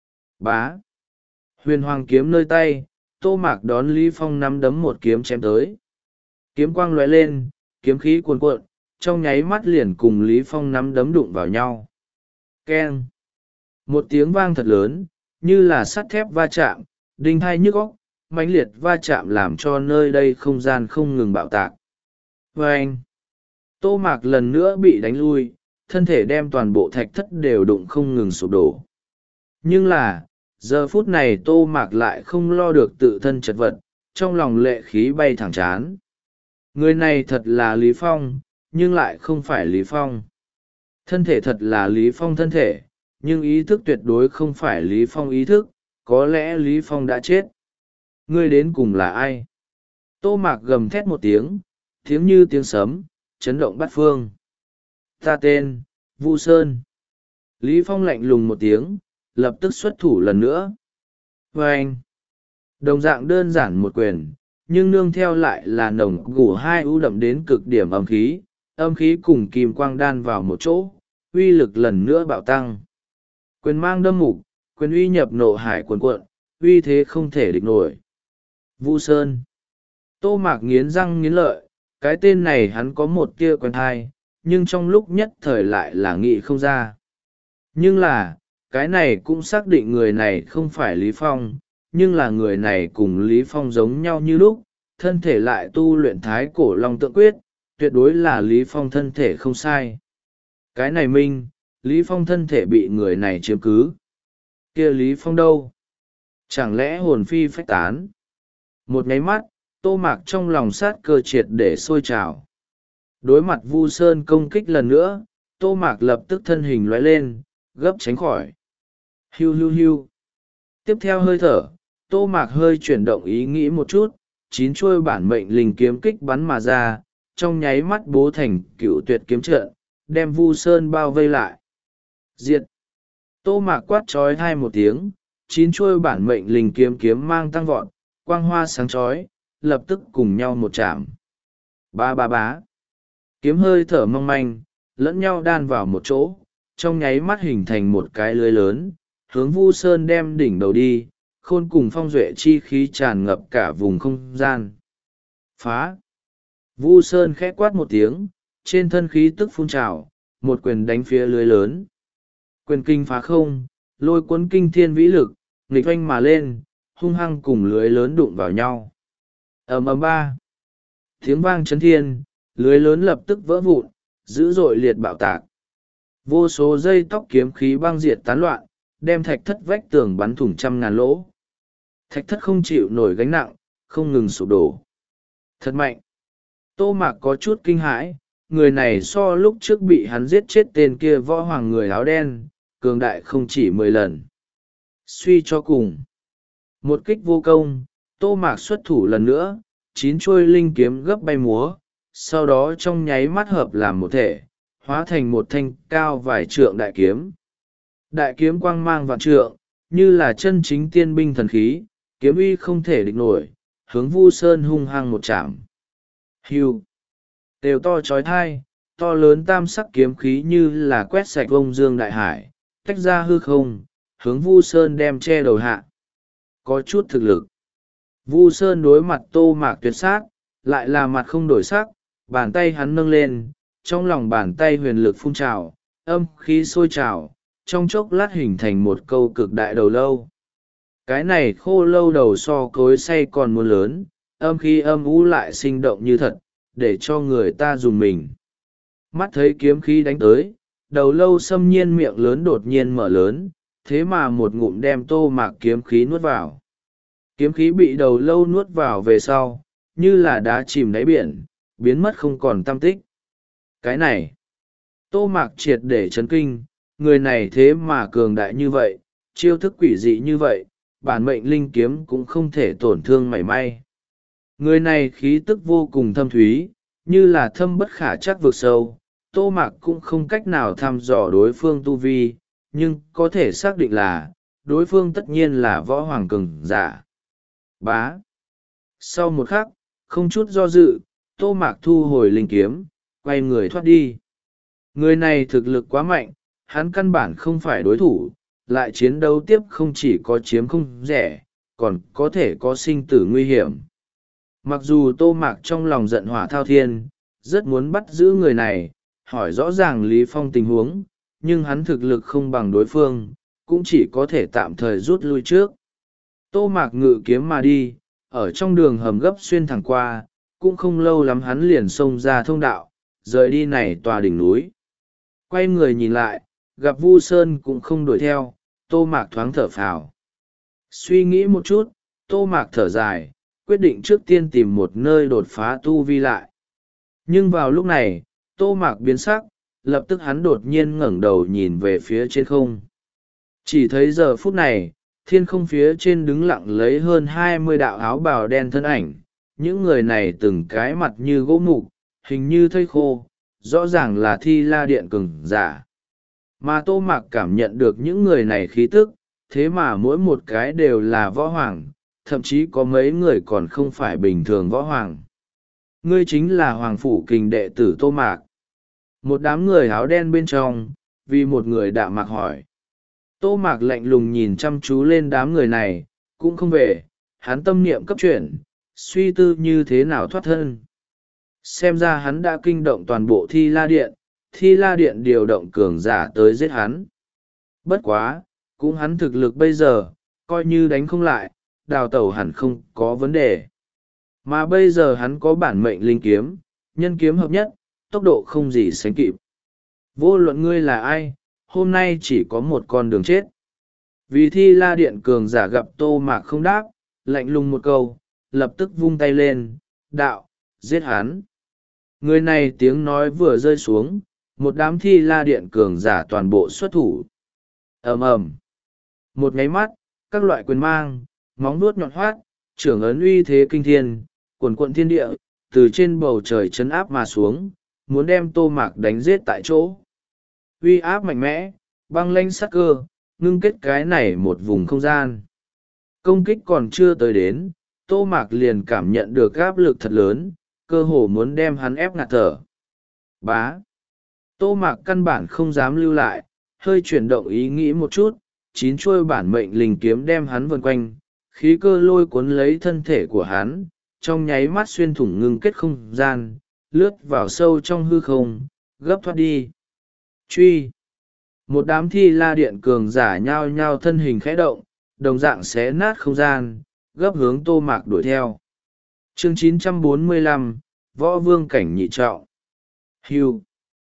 A: Bá. Huyền hoàng kiếm nơi tay, Tô Mạc đón Lý Phong nắm đấm một kiếm chém tới. Kiếm quang lóe lên, kiếm khí cuồn cuộn, trong nháy mắt liền cùng Lý Phong nắm đấm đụng vào nhau. Keng. Một tiếng vang thật lớn, như là sắt thép va chạm, đinh hai nhức óc, mãnh liệt va chạm làm cho nơi đây không gian không ngừng bạo tạc. Và anh. Tô Mạc lần nữa bị đánh lui, thân thể đem toàn bộ thạch thất đều đụng không ngừng sụp đổ. Nhưng là, giờ phút này Tô Mạc lại không lo được tự thân chật vật, trong lòng lệ khí bay thẳng chán. Người này thật là Lý Phong, nhưng lại không phải Lý Phong. Thân thể thật là Lý Phong thân thể, nhưng ý thức tuyệt đối không phải Lý Phong ý thức, có lẽ Lý Phong đã chết. Ngươi đến cùng là ai? Tô Mạc gầm thét một tiếng, tiếng như tiếng sấm, chấn động bát phương. Ta tên, Vu Sơn. Lý Phong lạnh lùng một tiếng, lập tức xuất thủ lần nữa. Và anh, đồng dạng đơn giản một quyền, nhưng nương theo lại là nồng gủ hai ưu đậm đến cực điểm âm khí, âm khí cùng kim quang đan vào một chỗ, uy lực lần nữa bạo tăng. Quyền mang đâm mục, quyền uy nhập nộ hải cuồn cuộn, uy thế không thể địch nổi. Vu Sơn. Tô Mạc nghiến răng nghiến lợi, cái tên này hắn có một tia quen thai, nhưng trong lúc nhất thời lại là nghĩ không ra. Nhưng là, cái này cũng xác định người này không phải Lý Phong, nhưng là người này cùng Lý Phong giống nhau như lúc, thân thể lại tu luyện thái cổ long tượng quyết, tuyệt đối là Lý Phong thân thể không sai. Cái này minh, Lý Phong thân thể bị người này chiếm cứ. Kia Lý Phong đâu? Chẳng lẽ hồn phi phách tán? Một nháy mắt, Tô Mạc trong lòng sát cơ triệt để sôi trào. Đối mặt Vu Sơn công kích lần nữa, Tô Mạc lập tức thân hình lóe lên, gấp tránh khỏi. Hiu hiu hiu. Tiếp theo hơi thở, Tô Mạc hơi chuyển động ý nghĩ một chút, chín chuôi bản mệnh linh kiếm kích bắn mà ra, trong nháy mắt bố thành cựu tuyệt kiếm trận, đem Vu Sơn bao vây lại. Diệt. Tô Mạc quát trói hai một tiếng, chín chuôi bản mệnh linh kiếm kiếm mang tăng vọt, quang hoa sáng chói, lập tức cùng nhau một chạm. Ba ba bá. Kiếm hơi thở mong manh, lẫn nhau đan vào một chỗ, trong nháy mắt hình thành một cái lưới lớn, hướng Vu Sơn đem đỉnh đầu đi, khôn cùng phong duệ chi khí tràn ngập cả vùng không gian. Phá! Vu Sơn khẽ quát một tiếng, trên thân khí tức phun trào, một quyền đánh phía lưới lớn. Quyền kinh phá không, lôi cuốn kinh thiên vĩ lực, nghịch oanh mà lên, hung hăng cùng lưới lớn đụng vào nhau. Ầm ầm ba! Tiếng vang chấn thiên, lưới lớn lập tức vỡ vụn, dữ dội liệt bạo tạc. Vô số dây tóc kiếm khí băng diệt tán loạn, đem thạch thất vách tường bắn thủng trăm ngàn lỗ. Thạch thất không chịu nổi gánh nặng, không ngừng sụp đổ. Thật mạnh! Tô Mạc có chút kinh hãi, người này so lúc trước bị hắn giết chết tên kia võ hoàng người áo đen, cường đại không chỉ mười lần. Suy cho cùng. Một kích vô công, Tô Mạc xuất thủ lần nữa, chín chuôi linh kiếm gấp bay múa, sau đó trong nháy mắt hợp làm một thể, hóa thành một thanh cao vài trượng đại kiếm. Đại kiếm quang mang vạn trượng, như là chân chính tiên binh thần khí, kiếm uy không thể địch nổi, hướng Vu Sơn hung hăng một chạm. Hưu! Đều to trói thai, to lớn tam sắc kiếm khí như là quét sạch vông dương đại hải, tách ra hư không, hướng Vu Sơn đem che đầu hạ. Có chút thực lực. Vu Sơn đối mặt Tô Mạc tuyệt sát, lại là mặt không đổi sắc, bàn tay hắn nâng lên, trong lòng bàn tay huyền lực phun trào, âm khí sôi trào, trong chốc lát hình thành một câu cực đại đầu lâu. Cái này khô lâu đầu so cối xay còn muốn lớn, âm khí âm u lại sinh động như thật, để cho người ta dùng mình. Mắt thấy kiếm khí đánh tới, đầu lâu xâm nhiên miệng lớn đột nhiên mở lớn, thế mà một ngụm đem Tô Mạc kiếm khí nuốt vào. Kiếm khí bị đầu lâu nuốt vào về sau, như là đá chìm đáy biển, biến mất không còn tăm tích. Cái này, Tô Mạc triệt để chấn kinh, người này thế mà cường đại như vậy, chiêu thức quỷ dị như vậy, bản mệnh linh kiếm cũng không thể tổn thương mảy may. Người này khí tức vô cùng thâm thúy, như là thâm bất khả chắc vực sâu, Tô Mạc cũng không cách nào thăm dò đối phương tu vi, nhưng có thể xác định là, đối phương tất nhiên là võ hoàng cường giả. Bá! Sau một khắc, không chút do dự, Tô Mạc thu hồi linh kiếm, quay người thoát đi. Người này thực lực quá mạnh, hắn căn bản không phải đối thủ, lại chiến đấu tiếp không chỉ có chiếm không rẻ, còn có thể có sinh tử nguy hiểm. Mặc dù Tô Mạc trong lòng giận hỏa thao thiên, rất muốn bắt giữ người này, hỏi rõ ràng Lý Phong tình huống, nhưng hắn thực lực không bằng đối phương, cũng chỉ có thể tạm thời rút lui trước. Tô Mạc ngự kiếm mà đi, ở trong đường hầm gấp xuyên thẳng qua, cũng không lâu lắm hắn liền xông ra thông đạo, rời đi này tòa đỉnh núi. Quay người nhìn lại, gặp Vu Sơn cũng không đuổi theo, Tô Mạc thoáng thở phào. Suy nghĩ một chút, Tô Mạc thở dài, quyết định trước tiên tìm một nơi đột phá tu vi lại. Nhưng vào lúc này, Tô Mạc biến sắc, lập tức hắn đột nhiên ngẩng đầu nhìn về phía trên không. Chỉ thấy giờ phút này, thiên không phía trên đứng lặng lấy hơn hai mươi đạo áo bào đen thân ảnh, những người này từng cái mặt như gỗ mục, hình như thây khô, rõ ràng là Thi La Điện cường giả. Mà Tô Mạc cảm nhận được những người này khí tức, thế mà mỗi một cái đều là võ hoàng, thậm chí có mấy người còn không phải bình thường võ hoàng. Ngươi chính là Hoàng Phủ Kình đệ tử Tô Mạc. Một đám người áo đen bên trong, vì một người đạm mạc hỏi. Tô Mạc lạnh lùng nhìn chăm chú lên đám người này, cũng không về, hắn tâm niệm cấp chuyển, suy tư như thế nào thoát thân. Xem ra hắn đã kinh động toàn bộ Thi La Điện, Thi La Điện điều động cường giả tới giết hắn. Bất quá, cũng hắn thực lực bây giờ, coi như đánh không lại, đào tẩu hẳn không có vấn đề. Mà bây giờ hắn có bản mệnh linh kiếm, nhân kiếm hợp nhất, tốc độ không gì sánh kịp. Vô luận ngươi là ai, hôm nay chỉ có một con đường chết. Vì Thi La Điện cường giả gặp Tô Mạc không đáp, lạnh lùng một câu, lập tức vung tay lên, đạo, giết hắn. Người này tiếng nói vừa rơi xuống, một đám Thi La Điện cường giả toàn bộ xuất thủ. Ầm ầm. Một nháy mắt, các loại quyền mang, móng vuốt nhọn hoắt, trưởng ấn uy thế kinh thiên, quần quận thiên địa, từ trên bầu trời chấn áp mà xuống, muốn đem Tô Mạc đánh giết tại chỗ. Uy áp mạnh mẽ, băng lanh sắc cơ, ngưng kết cái này một vùng không gian. Công kích còn chưa tới đến, Tô Mạc liền cảm nhận được áp lực thật lớn, cơ hồ muốn đem hắn ép ngạt thở. Bá. Tô Mạc căn bản không dám lưu lại, hơi chuyển động ý nghĩ một chút, chín chuôi bản mệnh linh kiếm đem hắn vần quanh, khí cơ lôi cuốn lấy thân thể của hắn, trong nháy mắt xuyên thủng ngưng kết không gian, lướt vào sâu trong hư không, gấp thoát đi. Truy! Một đám thi la điện cường giả nhao nhao thân hình khẽ động, đồng dạng xé nát không gian, gấp hướng Tô Mạc đuổi theo. Chương chín trăm bốn mươi lăm, Võ Vương cảnh nhị trọng. Hưu!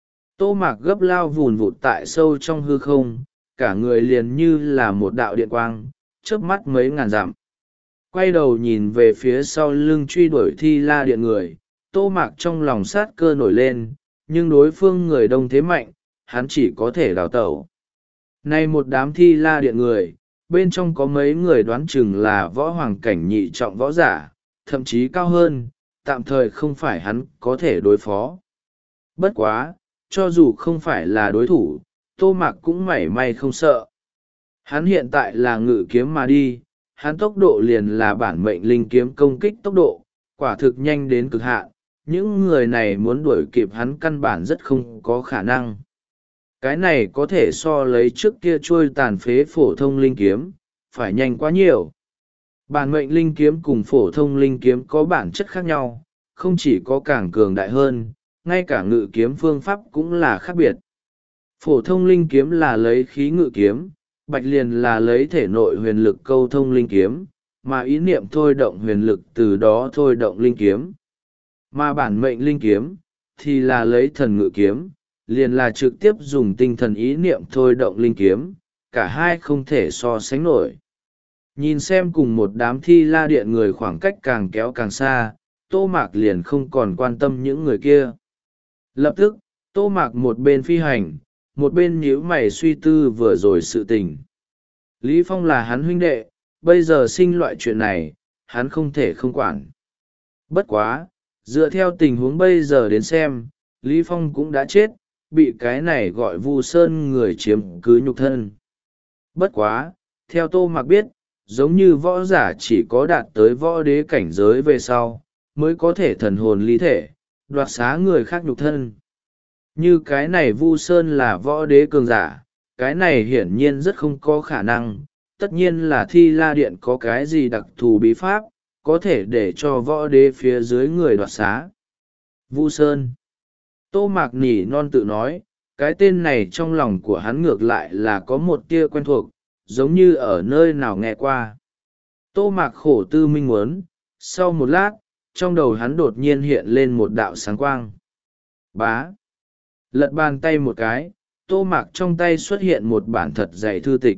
A: Tô Mạc gấp lao vùn vụt tại sâu trong hư không, cả người liền như là một đạo điện quang, chớp mắt mấy ngàn dặm. Quay đầu nhìn về phía sau lưng truy đuổi thi la điện người, Tô Mạc trong lòng sát cơ nổi lên, nhưng đối phương người đông thế mạnh, hắn chỉ có thể đào tẩu. Nay một đám thi la điện người, bên trong có mấy người đoán chừng là võ hoàng cảnh nhị trọng võ giả, thậm chí cao hơn, tạm thời không phải hắn có thể đối phó. Bất quá, cho dù không phải là đối thủ, Tô Mạc cũng mảy may không sợ. Hắn hiện tại là ngự kiếm mà đi, hắn tốc độ liền là bản mệnh linh kiếm công kích tốc độ, quả thực nhanh đến cực hạn. Những người này muốn đuổi kịp hắn căn bản rất không có khả năng. Cái này có thể so lấy trước kia trôi tàn phế phổ thông linh kiếm, phải nhanh quá nhiều. Bản mệnh linh kiếm cùng phổ thông linh kiếm có bản chất khác nhau, không chỉ có càng cường đại hơn, ngay cả ngự kiếm phương pháp cũng là khác biệt. Phổ thông linh kiếm là lấy khí ngự kiếm, bạch liền là lấy thể nội huyền lực câu thông linh kiếm, mà ý niệm thôi động huyền lực từ đó thôi động linh kiếm. Mà bản mệnh linh kiếm, thì là lấy thần ngự kiếm, liền là trực tiếp dùng tinh thần ý niệm thôi động linh kiếm, cả hai không thể so sánh nổi. Nhìn xem cùng một đám thi la điện người khoảng cách càng kéo càng xa, Tô Mạc liền không còn quan tâm những người kia. Lập tức, Tô Mạc một bên phi hành, một bên nhíu mày suy tư vừa rồi sự tình. Lý Phong là hắn huynh đệ, bây giờ sinh loại chuyện này, hắn không thể không quản. Bất quá, dựa theo tình huống bây giờ đến xem, Lý Phong cũng đã chết, bị cái này gọi Vu Sơn người chiếm cứ nhục thân. Bất quá, theo Tô Mạc biết, giống như võ giả chỉ có đạt tới võ đế cảnh giới về sau, mới có thể thần hồn ly thể, đoạt xá người khác nhục thân. Như cái này Vu Sơn là võ đế cường giả, cái này hiển nhiên rất không có khả năng, tất nhiên là Thi La Điện có cái gì đặc thù bí pháp, có thể để cho võ đế phía dưới người đoạt xá. Vu Sơn. Tô Mạc nỉ non tự nói, cái tên này trong lòng của hắn ngược lại là có một tia quen thuộc, giống như ở nơi nào nghe qua. Tô Mạc khổ tư minh muốn, sau một lát, trong đầu hắn đột nhiên hiện lên một đạo sáng quang. Bá. Lật bàn tay một cái, Tô Mạc trong tay xuất hiện một bản thật dày thư tịch.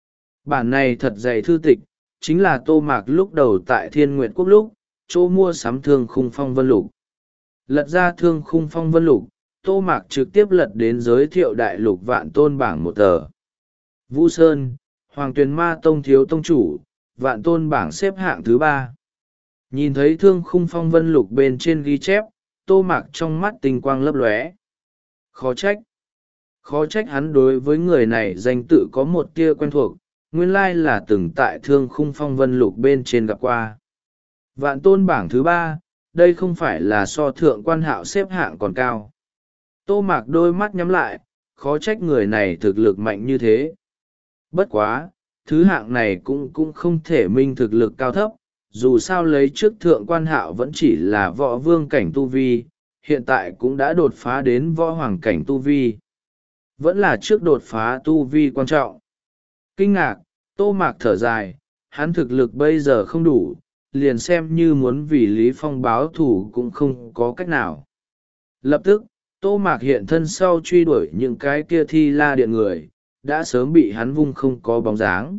A: Bản này thật dày thư tịch, chính là Tô Mạc lúc đầu tại Thiên Nguyệt Quốc lúc, chỗ mua sắm Thương Khung Phong Vân Lục. Lật ra Thương Khung Phong Vân Lục, Tô Mạc trực tiếp lật đến giới thiệu đại lục vạn tôn bảng một tờ. Vu Sơn, Hoàng Tuyền Ma Tông thiếu tông chủ, vạn tôn bảng xếp hạng thứ ba. Nhìn thấy Thương Khung Phong Vân Lục bên trên ghi chép, Tô Mạc trong mắt tinh quang lấp lóe. Khó trách. Khó trách hắn đối với người này danh tự có một tia quen thuộc, nguyên lai là từng tại Thương Khung Phong Vân Lục bên trên gặp qua. Vạn tôn bảng thứ ba, đây không phải là so thượng quan hạo xếp hạng còn cao. Tô Mạc đôi mắt nhắm lại, khó trách người này thực lực mạnh như thế. Bất quá, thứ hạng này cũng cũng không thể minh thực lực cao thấp, dù sao lấy trước thượng quan hạo vẫn chỉ là võ vương cảnh tu vi, hiện tại cũng đã đột phá đến võ hoàng cảnh tu vi. Vẫn là trước đột phá tu vi quan trọng. Kinh ngạc, Tô Mạc thở dài, hắn thực lực bây giờ không đủ, liền xem như muốn vì Lý Phong báo thủ cũng không có cách nào. Lập tức, Tô Mạc hiện thân sau truy đuổi những cái kia Thi La Điện người, đã sớm bị hắn vung không có bóng dáng.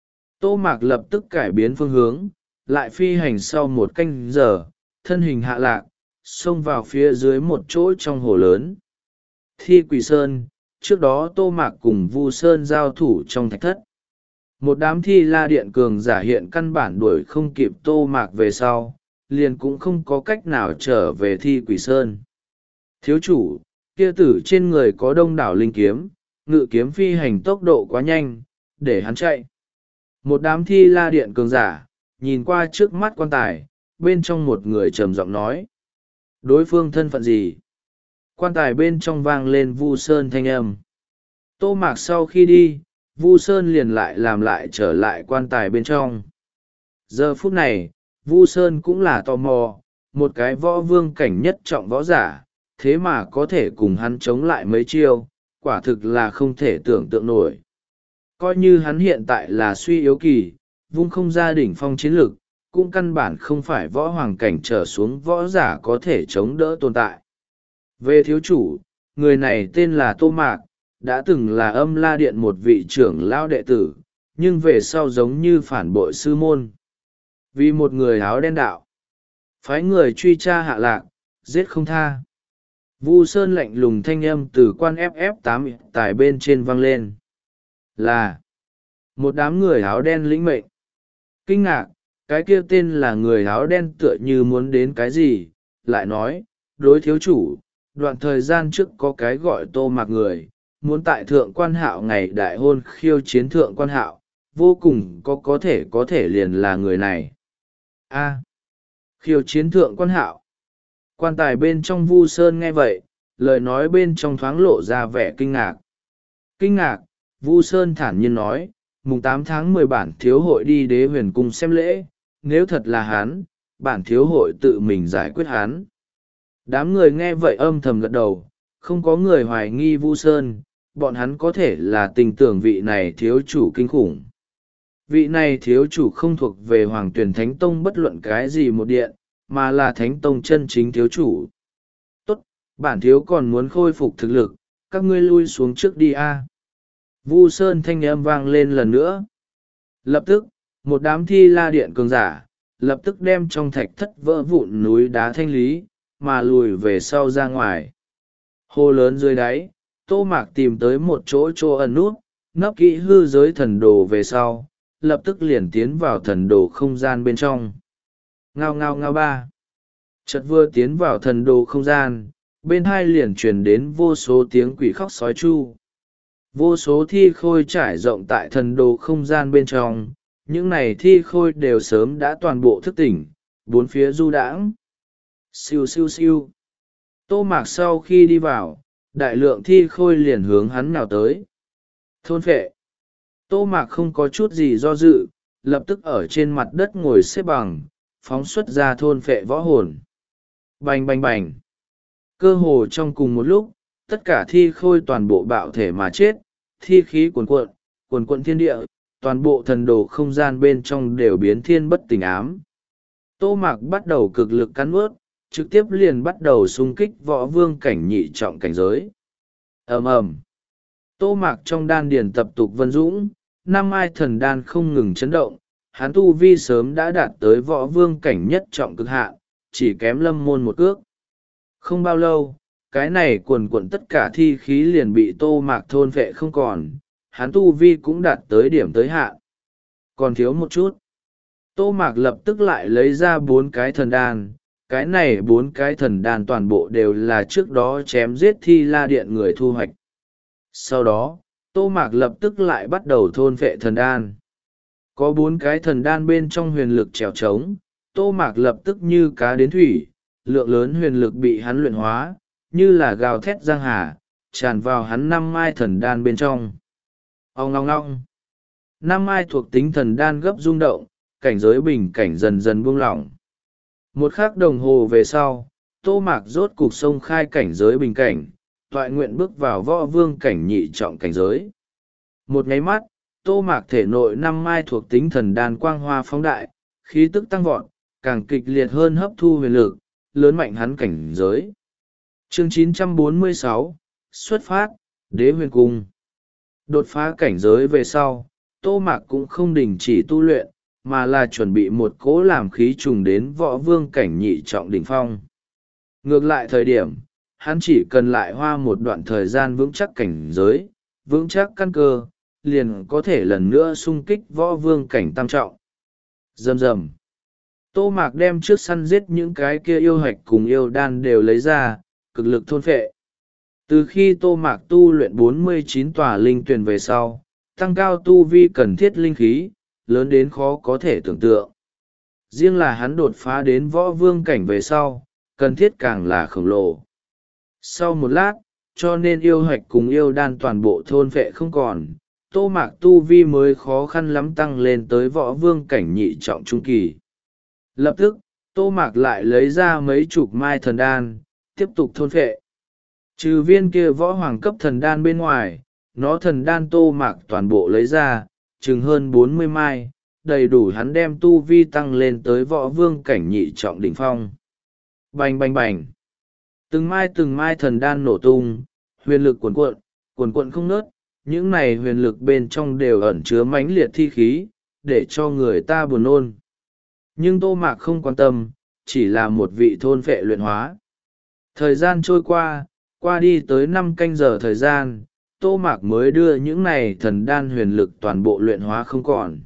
A: Tô Mạc lập tức cải biến phương hướng, lại phi hành sau một canh giờ, thân hình hạ lạc, xông vào phía dưới một chỗ trong hồ lớn. Thi Quỷ Sơn, trước đó Tô Mạc cùng Vu Sơn giao thủ trong thạch thất. Một đám Thi La Điện cường giả hiện căn bản đuổi không kịp Tô Mạc về sau, liền cũng không có cách nào trở về Thi Quỷ Sơn. Thiếu chủ, kia tử trên người có đông đảo linh kiếm, ngự kiếm phi hành tốc độ quá nhanh, để hắn chạy. Một đám Thi La Điện cường giả, nhìn qua trước mắt quan tài, bên trong một người trầm giọng nói. Đối phương thân phận gì? Quan tài bên trong vang lên Vu Sơn thanh âm. Tô Mạc sau khi đi, Vu Sơn liền lại làm lại trở lại quan tài bên trong. Giờ phút này, Vu Sơn cũng là tò mò, một cái võ vương cảnh nhất trọng võ giả, thế mà có thể cùng hắn chống lại mấy chiêu, quả thực là không thể tưởng tượng nổi. Coi như hắn hiện tại là suy yếu kỳ, vung không ra đỉnh phong chiến lực, cũng căn bản không phải võ hoàng cảnh trở xuống võ giả có thể chống đỡ tồn tại. Về thiếu chủ, người này tên là Tô Mạc, đã từng là Âm La Điện một vị trưởng lao đệ tử, nhưng về sau giống như phản bội sư môn. Vì một người áo đen đạo, phái người truy tra hạ lạc, giết không tha. Vu Sơn lạnh lùng thanh âm từ quan ép ép tám tài bên trên vang lên. Là một đám người áo đen lĩnh mệnh. Kinh ngạc, cái kia tên là người áo đen tựa như muốn đến cái gì, lại nói, đối thiếu chủ, đoạn thời gian trước có cái gọi Tô Mạc người, muốn tại thượng quan hạo ngày đại hôn khiêu chiến thượng quan hạo, vô cùng có có thể có thể liền là người này. A, khiêu chiến thượng quan hạo. Quan tài bên trong Vu Sơn nghe vậy, lời nói bên trong thoáng lộ ra vẻ kinh ngạc. Kinh ngạc, Vu Sơn thản nhiên nói, mùng tám tháng mười bản thiếu hội đi đế huyền cung xem lễ, nếu thật là hắn, bản thiếu hội tự mình giải quyết hắn. Đám người nghe vậy âm thầm gật đầu, không có người hoài nghi Vu Sơn, bọn hắn có thể là tình tưởng vị này thiếu chủ kinh khủng. Vị này thiếu chủ không thuộc về Hoàng Tuyển Thánh Tông bất luận cái gì một điện, mà là Thánh Tông chân chính thiếu chủ. Tốt, bản thiếu còn muốn khôi phục thực lực, các ngươi lui xuống trước đi a. Vu Sơn thanh âm vang lên lần nữa. Lập tức, một đám thi la điện cường giả, lập tức đem trong thạch thất vỡ vụn núi đá thanh lý, mà lùi về sau ra ngoài. Hồ lớn dưới đáy, Tô Mạc tìm tới một chỗ chỗ ẩn nút, nấp kỹ hư giới thần đồ về sau, lập tức liền tiến vào thần đồ không gian bên trong. Ngao ngao ngao ba. Chợt vừa tiến vào thần đồ không gian, bên hai liền truyền đến vô số tiếng quỷ khóc sói chu. Vô số thi khôi trải rộng tại thần đồ không gian bên trong, những này thi khôi đều sớm đã toàn bộ thức tỉnh, bốn phía du đãng. Siêu siêu siêu. Tô Mạc sau khi đi vào, đại lượng thi khôi liền hướng hắn nào tới. Thôn phệ. Tô Mạc không có chút gì do dự, lập tức ở trên mặt đất ngồi xếp bằng, phóng xuất ra thôn phệ võ hồn. Bành bành bành. Cơ hồ trong cùng một lúc, tất cả thi khôi toàn bộ bạo thể mà chết, thi khí cuồn cuộn, cuồn cuộn thiên địa, toàn bộ thần đồ không gian bên trong đều biến thiên bất tỉnh ám. Tô Mạc bắt đầu cực lực cắn ướt, trực tiếp liền bắt đầu xung kích võ vương cảnh nhị trọng cảnh giới. Ầm ầm. Tô Mạc trong đan điền tập tục vân dũng, năm mai thần đan không ngừng chấn động, hắn tu vi sớm đã đạt tới võ vương cảnh nhất trọng cực hạn, chỉ kém lâm môn một cước. Không bao lâu, cái này cuồn cuộn tất cả thi khí liền bị Tô Mạc thôn vệ không còn, hắn tu vi cũng đạt tới điểm tới hạn. Còn thiếu một chút. Tô Mạc lập tức lại lấy ra bốn cái thần đan, cái này bốn cái thần đan toàn bộ đều là trước đó chém giết thi la điện người thu hoạch. Sau đó, Tô Mạc lập tức lại bắt đầu thôn vệ thần đan. Có bốn cái thần đan bên trong huyền lực trèo trống, Tô Mạc lập tức như cá đến thủy, lượng lớn huyền lực bị hắn luyện hóa, như là gào thét giang hà, tràn vào hắn năm mai thần đan bên trong. Ông ngong ngong. Năm mai thuộc tính thần đan gấp rung động, cảnh giới bình cảnh dần dần buông lỏng. Một khắc đồng hồ về sau, Tô Mạc rốt cục sông khai cảnh giới bình cảnh, toại nguyện bước vào võ vương cảnh nhị trọng cảnh giới. Một nháy mắt, Tô Mạc thể nội năm mai thuộc tính thần đan quang hoa phóng đại, khí tức tăng vọt, càng kịch liệt hơn hấp thu huyền lực, lớn mạnh hắn cảnh giới. Chương chín trăm bốn mươi sáu, xuất phát, đế huyền cung. Đột phá cảnh giới về sau, Tô Mạc cũng không đình chỉ tu luyện, mà là chuẩn bị một cỗ làm khí trùng đến võ vương cảnh nhị trọng đỉnh phong. Ngược lại thời điểm, hắn chỉ cần lại hoa một đoạn thời gian vững chắc cảnh giới, vững chắc căn cơ, liền có thể lần nữa xung kích võ vương cảnh tam trọng. Rầm rầm. Tô Mạc đem trước săn giết những cái kia yêu hạch cùng yêu đan đều lấy ra, cực lực thôn phệ. Từ khi Tô Mạc tu luyện bốn mươi chín tòa linh tuyền về sau, tăng cao tu vi cần thiết linh khí, lớn đến khó có thể tưởng tượng. Riêng là hắn đột phá đến võ vương cảnh về sau, cần thiết càng là khổng lồ. Sau một lát, cho nên yêu hạch cùng yêu đan toàn bộ thôn phệ không còn, Tô Mạc tu vi mới khó khăn lắm tăng lên tới võ vương cảnh nhị trọng trung kỳ. Lập tức, Tô Mạc lại lấy ra mấy chục mai thần đan, tiếp tục thôn phệ. Trừ viên kia võ hoàng cấp thần đan bên ngoài, nó thần đan Tô Mạc toàn bộ lấy ra, chừng hơn bốn mươi mai, đầy đủ hắn đem tu vi tăng lên tới võ vương cảnh nhị trọng đỉnh phong. Bành bành bành. Từng mai từng mai thần đan nổ tung, huyền lực cuồn cuộn, cuồn cuộn không ngớt, những này huyền lực bên trong đều ẩn chứa mãnh liệt thi khí, để cho người ta buồn nôn. Nhưng Tô Mạc không quan tâm, chỉ là một vị thôn phệ luyện hóa. Thời gian trôi qua, qua đi tới năm canh giờ thời gian, Tô Mạc mới đưa những này thần đan huyền lực toàn bộ luyện hóa không còn.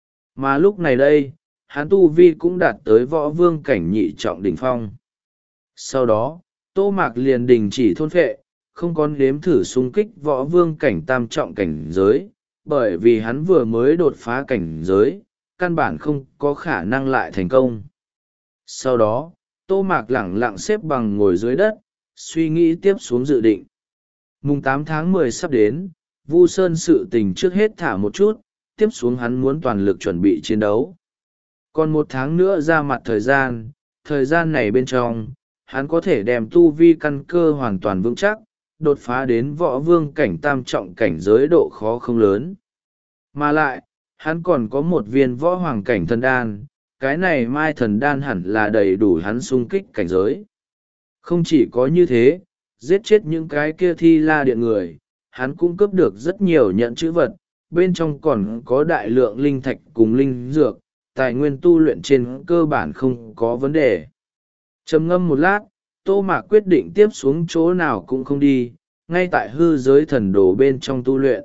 A: Mà lúc này đây, hắn tu vi cũng đạt tới võ vương cảnh nhị trọng đỉnh phong. Sau đó, Tô Mạc liền đình chỉ thôn phệ, không còn đếm thử xung kích võ vương cảnh tam trọng cảnh giới, bởi vì hắn vừa mới đột phá cảnh giới, căn bản không có khả năng lại thành công. Sau đó, Tô Mạc lẳng lặng xếp bằng ngồi dưới đất, suy nghĩ tiếp xuống dự định. Mùng tám tháng mười sắp đến, Vu Sơn sự tình trước hết thả một chút, tiếp xuống hắn muốn toàn lực chuẩn bị chiến đấu. Còn một tháng nữa ra mặt thời gian, thời gian này bên trong, hắn có thể đem tu vi căn cơ hoàn toàn vững chắc, đột phá đến võ vương cảnh tam trọng cảnh giới độ khó không lớn. Mà lại, hắn còn có một viên võ hoàng cảnh thần đan, cái này mai thần đan hẳn là đầy đủ hắn xung kích cảnh giới. Không chỉ có như thế, giết chết những cái kia thi la điện người, hắn cũng cướp được rất nhiều nhận chữ vật, bên trong còn có đại lượng linh thạch cùng linh dược, tài nguyên tu luyện trên cơ bản không có vấn đề. Trầm ngâm một lát, Tô Mạc quyết định tiếp xuống chỗ nào cũng không đi, ngay tại hư giới thần đồ bên trong tu luyện.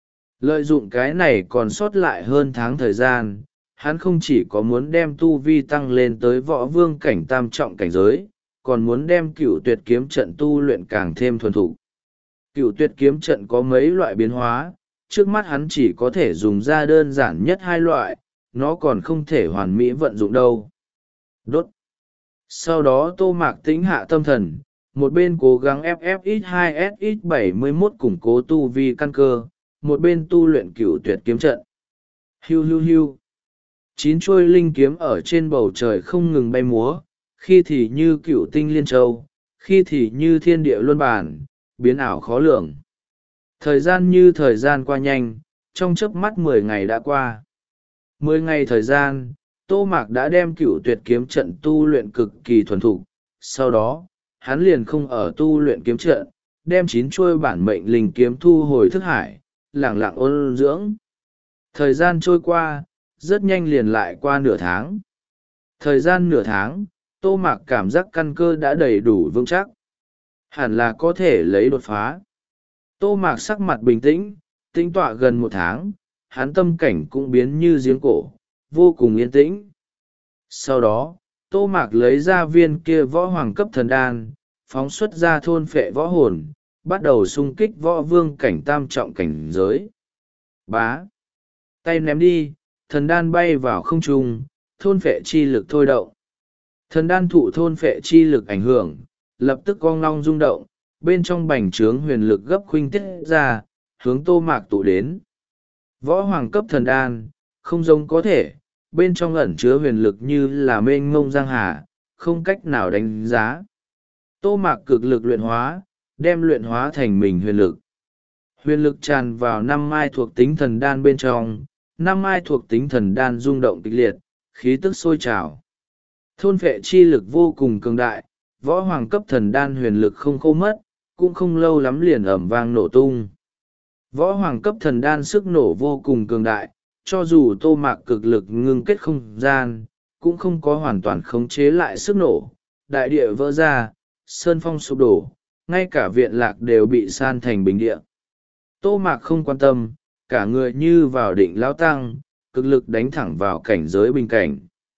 A: Lợi dụng cái này còn sót lại hơn tháng thời gian, hắn không chỉ có muốn đem tu vi tăng lên tới võ vương cảnh tam trọng cảnh giới, còn muốn đem cửu tuyệt kiếm trận tu luyện càng thêm thuần thục. Cửu tuyệt kiếm trận có mấy loại biến hóa, trước mắt hắn chỉ có thể dùng ra đơn giản nhất hai loại, nó còn không thể hoàn mỹ vận dụng đâu. Đốt. Sau đó Tô Mạc tĩnh hạ tâm thần, một bên cố gắng ép ép ích hai ét ích bảy mươi mốt củng cố tu vi căn cơ, một bên tu luyện cửu tuyệt kiếm trận. Hiu hiu hiu. Chín chuôi linh kiếm ở trên bầu trời không ngừng bay múa, khi thì như cửu tinh liên châu, khi thì như thiên địa luân bản, biến ảo khó lường. Thời gian như thời gian qua nhanh, trong chớp mắt mười ngày đã qua. Mười ngày thời gian, Tô Mạc đã đem cửu tuyệt kiếm trận tu luyện cực kỳ thuần thục, sau đó, hắn liền không ở tu luyện kiếm trận, đem chín chuôi bản mệnh linh kiếm thu hồi thức hải, lẳng lặng ôn dưỡng. Thời gian trôi qua, rất nhanh liền lại qua nửa tháng. Thời gian nửa tháng, Tô Mạc cảm giác căn cơ đã đầy đủ vững chắc. Hẳn là có thể lấy đột phá. Tô Mạc sắc mặt bình tĩnh, tĩnh tọa gần một tháng, hắn tâm cảnh cũng biến như giếng cổ, vô cùng yên tĩnh. Sau đó, Tô Mạc lấy ra viên kia võ hoàng cấp thần đan, phóng xuất ra thôn phệ võ hồn, bắt đầu xung kích võ vương cảnh tam trọng cảnh giới. Bá. Tay ném đi, thần đan bay vào không trung, thôn phệ chi lực thôi động. Thần đan thụ thôn phệ chi lực ảnh hưởng, lập tức cong long rung động, bên trong bành trướng huyền lực gấp khuynh tiết ra, hướng Tô Mạc tụ đến. Võ hoàng cấp thần đan, không giống có thể, bên trong ẩn chứa huyền lực như là mênh mông giang hà, không cách nào đánh giá. Tô Mạc cực lực luyện hóa, đem luyện hóa thành mình huyền lực. Huyền lực tràn vào năm mai thuộc tính thần đan bên trong, năm mai thuộc tính thần đan rung động kịch liệt, khí tức sôi trào. Thôn phệ chi lực vô cùng cường đại, võ hoàng cấp thần đan huyền lực không khô mất, cũng không lâu lắm liền ẩm vang nổ tung. Võ hoàng cấp thần đan sức nổ vô cùng cường đại, cho dù Tô Mạc cực lực ngưng kết không gian, cũng không có hoàn toàn khống chế lại sức nổ. Đại địa vỡ ra, sơn phong sụp đổ, ngay cả viện lạc đều bị san thành bình địa. Tô Mạc không quan tâm, cả người như vào định lao tăng, cực lực đánh thẳng vào cảnh giới bình cảnh.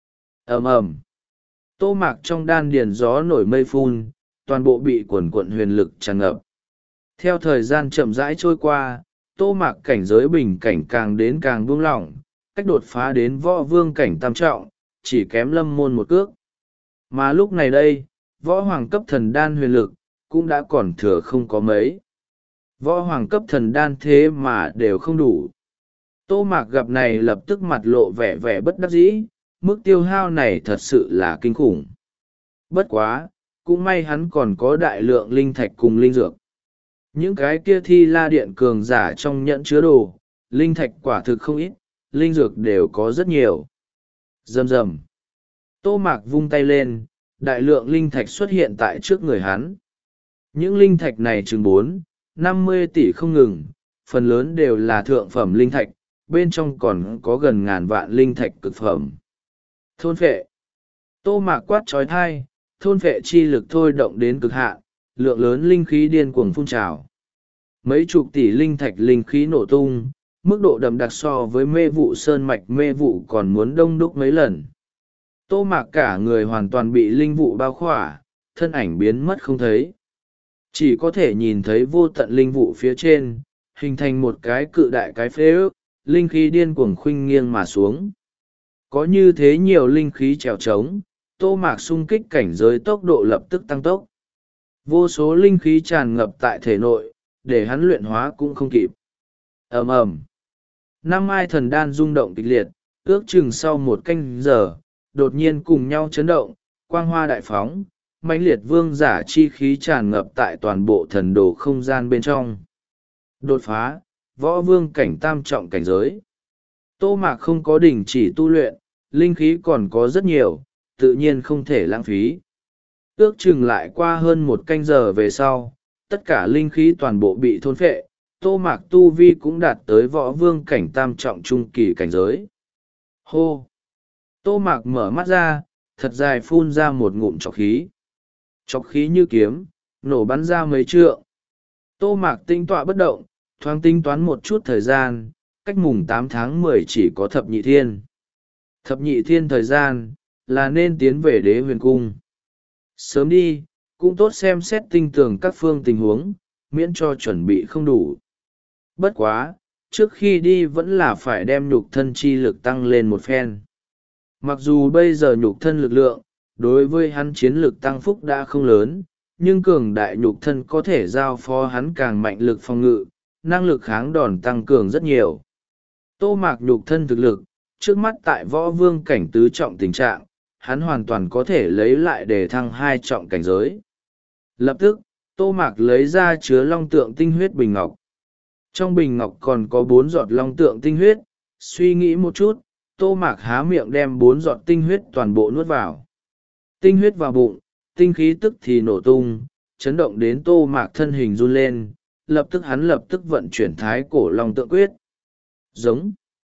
A: Ầm ầm. Tô Mạc trong đan điền gió nổi mây phun, toàn bộ bị quần quận huyền lực tràn ngập. Theo thời gian chậm rãi trôi qua, Tô Mạc cảnh giới bình cảnh càng đến càng buông lỏng, cách đột phá đến võ vương cảnh tam trọng, chỉ kém lâm môn một cước. Mà lúc này đây, võ hoàng cấp thần đan huyền lực, cũng đã còn thừa không có mấy. Võ hoàng cấp thần đan thế mà đều không đủ. Tô Mạc gặp này lập tức mặt lộ vẻ vẻ bất đắc dĩ, mức tiêu hao này thật sự là kinh khủng. Bất quá, cũng may hắn còn có đại lượng linh thạch cùng linh dược. Những cái kia thi la điện cường giả trong nhẫn chứa đồ, linh thạch quả thực không ít, linh dược đều có rất nhiều. Rầm rầm. Tô Mạc vung tay lên, đại lượng linh thạch xuất hiện tại trước người hắn. Những linh thạch này chừng bốn, năm mươi tỷ không ngừng, phần lớn đều là thượng phẩm linh thạch, bên trong còn có gần ngàn vạn linh thạch cực phẩm. Thôn phệ. Tô Mạc quát trói thai, thôn phệ chi lực thôi động đến cực hạn, lượng lớn linh khí điên cuồng phun trào. Mấy chục tỷ linh thạch linh khí nổ tung, mức độ đậm đặc so với mê vụ sơn mạch mê vụ còn muốn đông đúc mấy lần. Tô Mạc cả người hoàn toàn bị linh vụ bao khỏa, thân ảnh biến mất không thấy. Chỉ có thể nhìn thấy vô tận linh vụ phía trên, hình thành một cái cự đại cái phế ước, linh khí điên cuồng khuynh nghiêng mà xuống. Có như thế nhiều linh khí trèo trống, Tô Mạc xung kích cảnh giới tốc độ lập tức tăng tốc. Vô số linh khí tràn ngập tại thể nội, để hắn luyện hóa cũng không kịp. Ầm ầm. Năm mai thần đan rung động kịch liệt, ước chừng sau một canh giờ, đột nhiên cùng nhau chấn động, quang hoa đại phóng, mãnh liệt vương giả chi khí tràn ngập tại toàn bộ thần đồ không gian bên trong. Đột phá, võ vương cảnh tam trọng cảnh giới. Tô Mạc không có đình chỉ tu luyện, linh khí còn có rất nhiều, tự nhiên không thể lãng phí. Ước chừng lại qua hơn một canh giờ về sau, tất cả linh khí toàn bộ bị thôn phệ, Tô Mạc tu vi cũng đạt tới võ vương cảnh tam trọng trung kỳ cảnh giới. Hô! Tô Mạc mở mắt ra, thật dài phun ra một ngụm trọc khí. Trọc khí như kiếm, nổ bắn ra mấy trượng. Tô Mạc tinh tọa bất động, thoáng tính toán một chút thời gian, cách mùng tám tháng mười chỉ có thập nhị thiên. Thập nhị thiên thời gian, là nên tiến về Đế Huyền Cung. Sớm đi, cũng tốt xem xét tinh tường các phương tình huống, miễn cho chuẩn bị không đủ. Bất quá, trước khi đi vẫn là phải đem nhục thân chi lực tăng lên một phen. Mặc dù bây giờ nhục thân lực lượng, đối với hắn chiến lực tăng phúc đã không lớn, nhưng cường đại nhục thân có thể giao phó hắn càng mạnh lực phòng ngự, năng lực kháng đòn tăng cường rất nhiều. Tô Mạc nhục thân thực lực, trước mắt tại võ vương cảnh tứ trọng tình trạng, hắn hoàn toàn có thể lấy lại để thăng hai trọng cảnh giới. Lập tức, Tô Mạc lấy ra chứa long tượng tinh huyết bình ngọc. Trong bình ngọc còn có bốn giọt long tượng tinh huyết, suy nghĩ một chút, Tô Mạc há miệng đem bốn giọt tinh huyết toàn bộ nuốt vào. Tinh huyết vào bụng, tinh khí tức thì nổ tung, chấn động đến Tô Mạc thân hình run lên, lập tức hắn lập tức vận chuyển thái cổ long tượng quyết. Giống.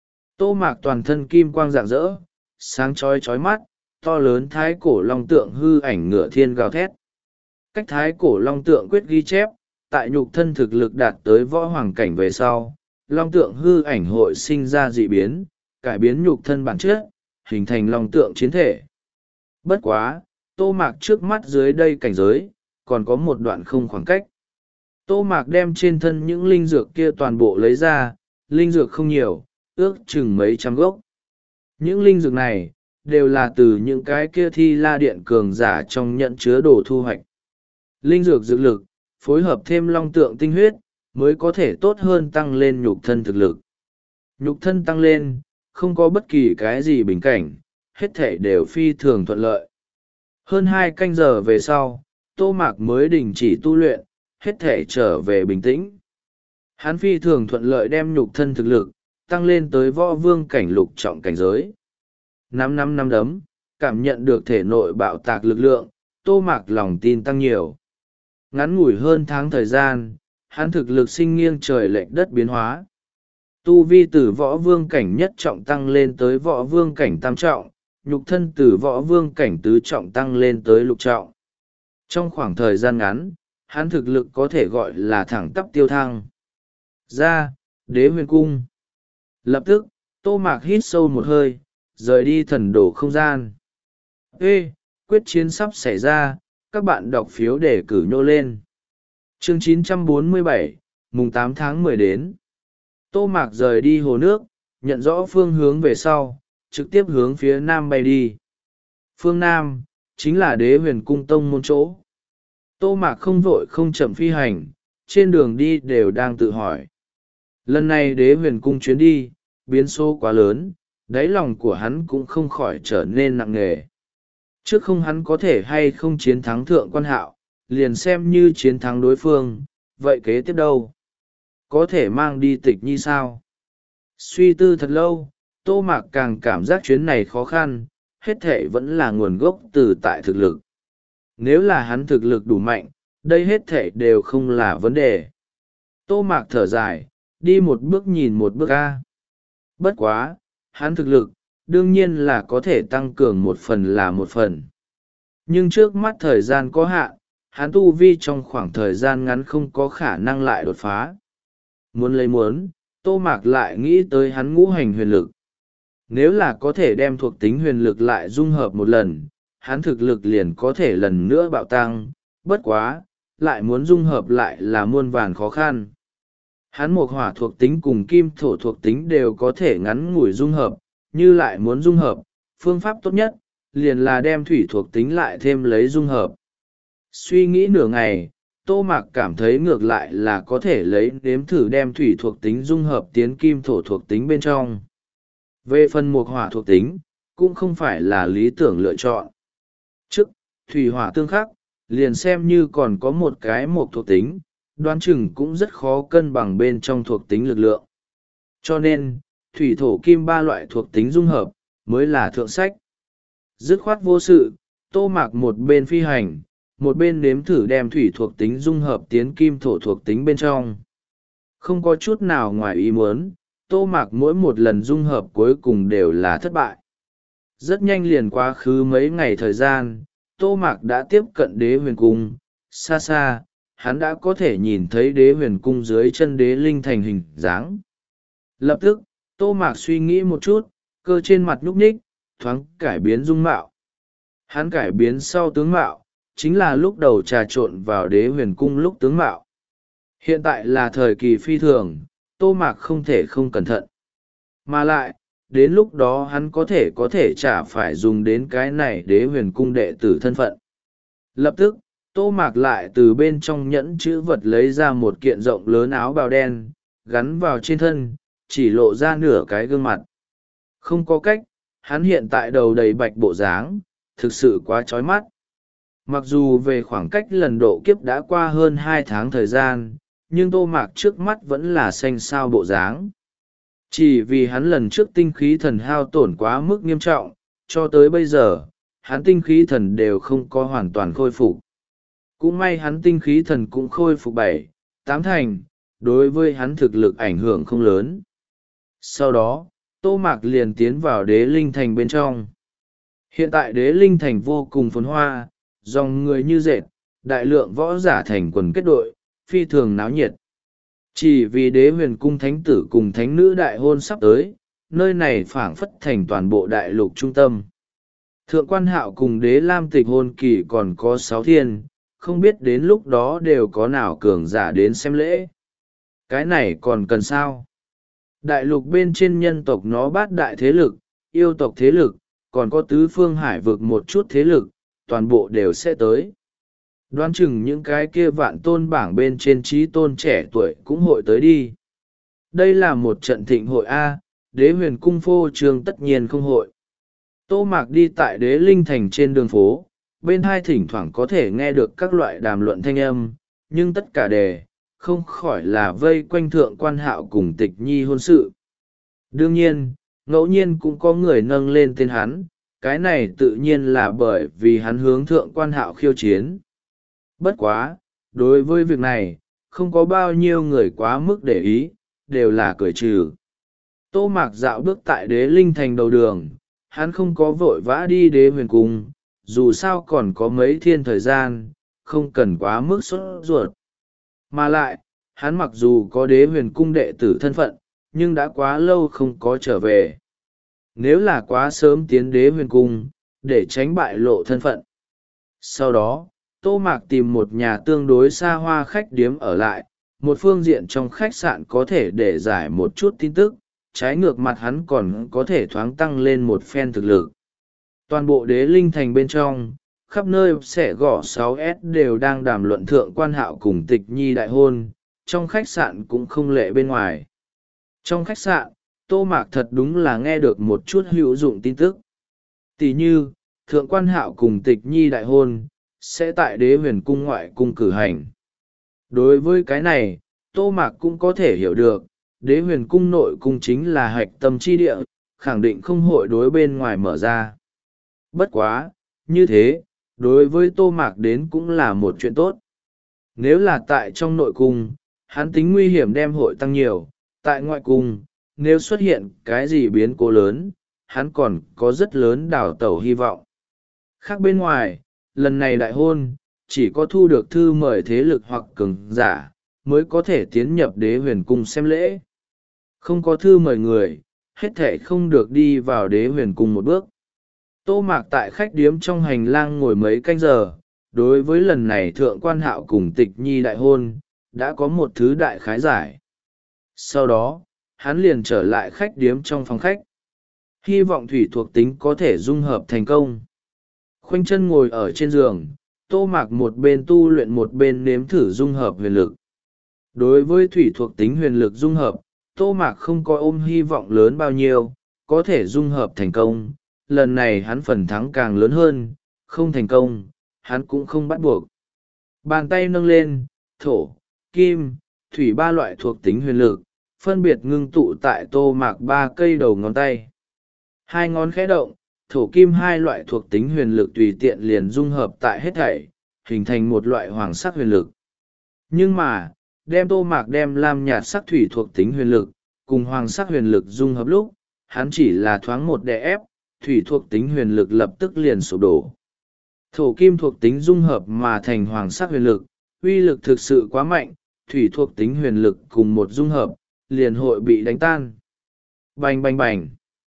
A: Tô Mạc toàn thân kim quang rạng rỡ, sáng chói chói mắt, to lớn thái cổ long tượng hư ảnh ngựa thiên gào thét. Cách thái cổ long tượng quyết ghi chép, tại nhục thân thực lực đạt tới võ hoàng cảnh về sau, long tượng hư ảnh hội sinh ra dị biến, cải biến nhục thân bản chất, hình thành long tượng chiến thể. Bất quá, Tô Mạc trước mắt dưới đây cảnh giới, còn có một đoạn không khoảng cách. Tô Mạc đem trên thân những linh dược kia toàn bộ lấy ra, linh dược không nhiều, ước chừng mấy trăm gốc. Những linh dược này, đều là từ những cái kia thi la điện cường giả trong nhận chứa đồ thu hoạch. Linh dược dược lực, phối hợp thêm long tượng tinh huyết, mới có thể tốt hơn tăng lên nhục thân thực lực. Nhục thân tăng lên, không có bất kỳ cái gì bình cảnh, hết thể đều phi thường thuận lợi. Hơn hai canh giờ về sau, Tô Mạc mới đình chỉ tu luyện, hết thể trở về bình tĩnh. Hắn phi thường thuận lợi đem nhục thân thực lực, tăng lên tới võ vương cảnh lục trọng cảnh giới. Năm năm năm đấm, cảm nhận được thể nội bạo tạc lực lượng, Tô Mạc lòng tin tăng nhiều. Ngắn ngủi hơn tháng thời gian, hắn thực lực sinh nghiêng trời lệch đất biến hóa. Tu vi từ võ vương cảnh nhất trọng tăng lên tới võ vương cảnh tam trọng, nhục thân từ võ vương cảnh tứ trọng tăng lên tới lục trọng. Trong khoảng thời gian ngắn, hắn thực lực có thể gọi là thẳng tắp tiêu thăng. Ra, Đế Huyền Cung. Lập tức, Tô Mạc hít sâu một hơi, rời đi thần đồ không gian. Ê, quyết chiến sắp xảy ra, các bạn đọc phiếu để cử nhô lên. Chương chín trăm bốn mươi bảy, mùng tám tháng mười đến. Tô Mạc rời đi hồ nước, nhận rõ phương hướng về sau, trực tiếp hướng phía nam bay đi. Phương Nam, chính là Đế Huyền Cung tông môn chỗ. Tô Mạc không vội không chậm phi hành, trên đường đi đều đang tự hỏi. Lần này đế huyền cung chuyến đi, biến số quá lớn, đáy lòng của hắn cũng không khỏi trở nên nặng nề. Trước không hắn có thể hay không chiến thắng thượng quan hạo, liền xem như chiến thắng đối phương, vậy kế tiếp đâu? Có thể mang đi tịch nhi sao? Suy tư thật lâu, Tô Mạc càng cảm giác chuyến này khó khăn, hết thệ vẫn là nguồn gốc từ tại thực lực. Nếu là hắn thực lực đủ mạnh, đây hết thệ đều không là vấn đề. Tô Mạc thở dài, đi một bước nhìn một bước a. Bất quá, hắn thực lực, đương nhiên là có thể tăng cường một phần là một phần. Nhưng trước mắt thời gian có hạn, hắn tu vi trong khoảng thời gian ngắn không có khả năng lại đột phá. Muốn lấy muốn, Tô Mạc lại nghĩ tới hắn ngũ hành huyền lực. Nếu là có thể đem thuộc tính huyền lực lại dung hợp một lần, hắn thực lực liền có thể lần nữa bạo tăng, bất quá, lại muốn dung hợp lại là muôn vàn khó khăn. Hắn mộc hỏa thuộc tính cùng kim thổ thuộc tính đều có thể ngắn ngủi dung hợp, như lại muốn dung hợp, phương pháp tốt nhất, liền là đem thủy thuộc tính lại thêm lấy dung hợp. Suy nghĩ nửa ngày, Tô Mạc cảm thấy ngược lại là có thể lấy nếm thử đem thủy thuộc tính dung hợp tiến kim thổ thuộc tính bên trong. Về phần mộc hỏa thuộc tính, cũng không phải là lý tưởng lựa chọn. Trước, thủy hỏa tương khắc, liền xem như còn có một cái mộc thuộc tính, đoán chừng cũng rất khó cân bằng bên trong thuộc tính lực lượng. Cho nên, thủy thổ kim ba loại thuộc tính dung hợp, mới là thượng sách. Dứt khoát vô sự, Tô Mạc một bên phi hành, một bên nếm thử đem thủy thuộc tính dung hợp tiến kim thổ thuộc tính bên trong. Không có chút nào ngoài ý muốn, Tô Mạc mỗi một lần dung hợp cuối cùng đều là thất bại. Rất nhanh liền quá khứ mấy ngày thời gian, Tô Mạc đã tiếp cận đế huyền cung, xa xa, hắn đã có thể nhìn thấy đế huyền cung dưới chân đế linh thành hình dáng. Lập tức, Tô Mạc suy nghĩ một chút, cơ trên mặt nhúc nhích, thoáng cải biến dung mạo. Hắn cải biến sau tướng mạo, chính là lúc đầu trà trộn vào đế huyền cung lúc tướng mạo. Hiện tại là thời kỳ phi thường, Tô Mạc không thể không cẩn thận. Mà lại, đến lúc đó hắn có thể có thể chả phải dùng đến cái này đế huyền cung đệ tử thân phận. Lập tức, Tô Mạc lại từ bên trong nhẫn chữ vật lấy ra một kiện rộng lớn áo bào đen, gắn vào trên thân, chỉ lộ ra nửa cái gương mặt. Không có cách, hắn hiện tại đầu đầy bạch bộ dáng, thực sự quá chói mắt. Mặc dù về khoảng cách lần độ kiếp đã qua hơn hai tháng thời gian, nhưng Tô Mạc trước mắt vẫn là xanh xao bộ dáng. Chỉ vì hắn lần trước tinh khí thần hao tổn quá mức nghiêm trọng, cho tới bây giờ, hắn tinh khí thần đều không có hoàn toàn khôi phục. Cũng may hắn tinh khí thần cũng khôi phục bảy, tám thành, đối với hắn thực lực ảnh hưởng không lớn. Sau đó, Tô Mạc liền tiến vào đế linh thành bên trong. Hiện tại đế linh thành vô cùng phồn hoa, dòng người như dệt, đại lượng võ giả thành quần kết đội, phi thường náo nhiệt. Chỉ vì đế huyền cung thánh tử cùng thánh nữ đại hôn sắp tới, nơi này phảng phất thành toàn bộ đại lục trung tâm. Thượng quan hạo cùng đế lam tịch hôn kỳ còn có sáu thiên, không biết đến lúc đó đều có nào cường giả đến xem lễ. Cái này còn cần sao? Đại lục bên trên nhân tộc nó bát đại thế lực, yêu tộc thế lực, còn có tứ phương hải vực một chút thế lực, toàn bộ đều sẽ tới. Đoán chừng những cái kia vạn tôn bảng bên trên trí tôn trẻ tuổi cũng hội tới đi. Đây là một trận thịnh hội A, đế huyền cung phô trương tất nhiên không hội. Tô Mạc đi tại đế linh thành trên đường phố, bên hai thỉnh thoảng có thể nghe được các loại đàm luận thanh âm, nhưng tất cả đề, không khỏi là vây quanh thượng quan hạo cùng tịch nhi hôn sự. Đương nhiên, ngẫu nhiên cũng có người nâng lên tên hắn, cái này tự nhiên là bởi vì hắn hướng thượng quan hạo khiêu chiến. Bất quá, đối với việc này, không có bao nhiêu người quá mức để ý, đều là cười trừ. Tô Mạc dạo bước tại đế linh thành đầu đường, hắn không có vội vã đi đế huyền cung, dù sao còn có mấy thiên thời gian, không cần quá mức sốt ruột. Mà lại, hắn mặc dù có đế huyền cung đệ tử thân phận, nhưng đã quá lâu không có trở về. Nếu là quá sớm tiến đế huyền cung, để tránh bại lộ thân phận. Sau đó, Tô Mạc tìm một nhà tương đối xa hoa khách điếm ở lại, một phương diện trong khách sạn có thể để giải một chút tin tức, trái ngược mặt hắn còn có thể thoáng tăng lên một phen thực lực. Toàn bộ đế linh thành bên trong, khắp nơi xẻ gõ sáu s đều đang đàm luận thượng quan hạo cùng tịch nhi đại hôn, trong khách sạn cũng không lệ bên ngoài. Trong khách sạn, Tô Mạc thật đúng là nghe được một chút hữu dụng tin tức. Tỷ như, thượng quan hạo cùng tịch nhi đại hôn, sẽ tại đế huyền cung ngoại cung cử hành. Đối với cái này, Tô Mạc cũng có thể hiểu được, đế huyền cung nội cung chính là hạch tâm chi địa, khẳng định không hội đối bên ngoài mở ra. Bất quá, như thế, đối với Tô Mạc đến cũng là một chuyện tốt. Nếu là tại trong nội cung, hắn tính nguy hiểm đem hội tăng nhiều, tại ngoại cung, nếu xuất hiện cái gì biến cố lớn, hắn còn có rất lớn đào tẩu hy vọng. Khác bên ngoài, lần này đại hôn, chỉ có thu được thư mời thế lực hoặc cường giả, mới có thể tiến nhập đế huyền cung xem lễ. Không có thư mời người, hết thể không được đi vào đế huyền cung một bước. Tô Mạc tại khách điếm trong hành lang ngồi mấy canh giờ, đối với lần này thượng quan hạo cùng tịch nhi đại hôn, đã có một thứ đại khái giải. Sau đó, hắn liền trở lại khách điếm trong phòng khách. Hy vọng thủy thuộc tính có thể dung hợp thành công. Khoanh chân ngồi ở trên giường, Tô Mạc một bên tu luyện một bên nếm thử dung hợp huyền lực. Đối với thủy thuộc tính huyền lực dung hợp, Tô Mạc không có ôm hy vọng lớn bao nhiêu, có thể dung hợp thành công. Lần này hắn phần thắng càng lớn hơn, không thành công, hắn cũng không bắt buộc. Bàn tay nâng lên, thổ, kim, thủy ba loại thuộc tính huyền lực, phân biệt ngưng tụ tại Tô Mạc ba cây đầu ngón tay. Hai ngón khẽ động, thổ kim hai loại thuộc tính huyền lực tùy tiện liền dung hợp tại hết thảy, hình thành một loại hoàng sắc huyền lực. Nhưng mà, đem Tô Mạc đem lam nhạt sắc thủy thuộc tính huyền lực, cùng hoàng sắc huyền lực dung hợp lúc, hắn chỉ là thoáng một đè ép, thủy thuộc tính huyền lực lập tức liền sụp đổ. Thổ kim thuộc tính dung hợp mà thành hoàng sắc huyền lực, uy lực thực sự quá mạnh, thủy thuộc tính huyền lực cùng một dung hợp, liền hội bị đánh tan. Bành bành bành.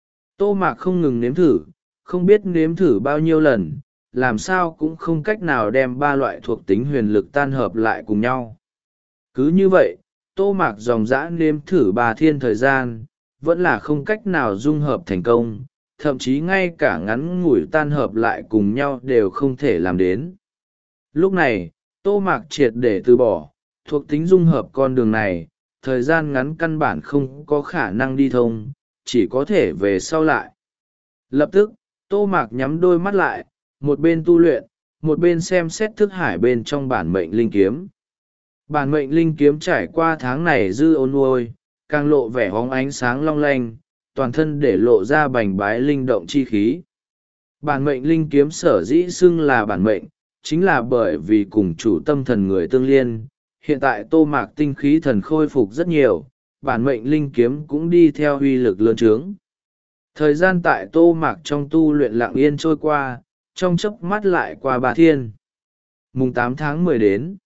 A: Tô Mạc không ngừng nếm thử, không biết nếm thử bao nhiêu lần, làm sao cũng không cách nào đem ba loại thuộc tính huyền lực tan hợp lại cùng nhau. Cứ như vậy, Tô Mạc dòng dã nếm thử ba thiên thời gian, vẫn là không cách nào dung hợp thành công, thậm chí ngay cả ngắn ngủi tan hợp lại cùng nhau đều không thể làm đến. Lúc này, Tô Mạc triệt để từ bỏ, thuộc tính dung hợp con đường này, thời gian ngắn căn bản không có khả năng đi thông, chỉ có thể về sau lại. Lập tức, Tô Mạc nhắm đôi mắt lại, một bên tu luyện, một bên xem xét thức hải bên trong bản mệnh linh kiếm. Bản mệnh linh kiếm trải qua tháng này dư ôn nuôi, càng lộ vẻ hóng ánh sáng long lanh, toàn thân để lộ ra bành bái linh động chi khí. Bản mệnh linh kiếm sở dĩ xưng là bản mệnh, chính là bởi vì cùng chủ tâm thần người tương liên. Hiện tại Tô Mạc tinh khí thần khôi phục rất nhiều, bản mệnh linh kiếm cũng đi theo uy lực lớn trướng. Thời gian tại Tô Mạc trong tu luyện lặng yên trôi qua, trong chớp mắt lại qua ba thiên. Mùng tám tháng mười đến.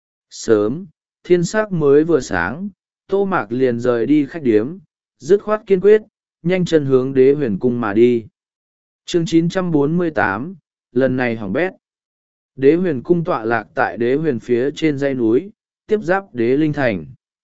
A: Sớm, thiên sắc mới vừa sáng, Tô Mạc liền rời đi khách điếm, dứt khoát kiên quyết, nhanh chân hướng đế huyền cung mà đi. Chương chín trăm bốn mươi tám, lần này hỏng bét. Đế huyền cung tọa lạc tại đế huyền phía trên dãy núi, tiếp giáp đế linh thành.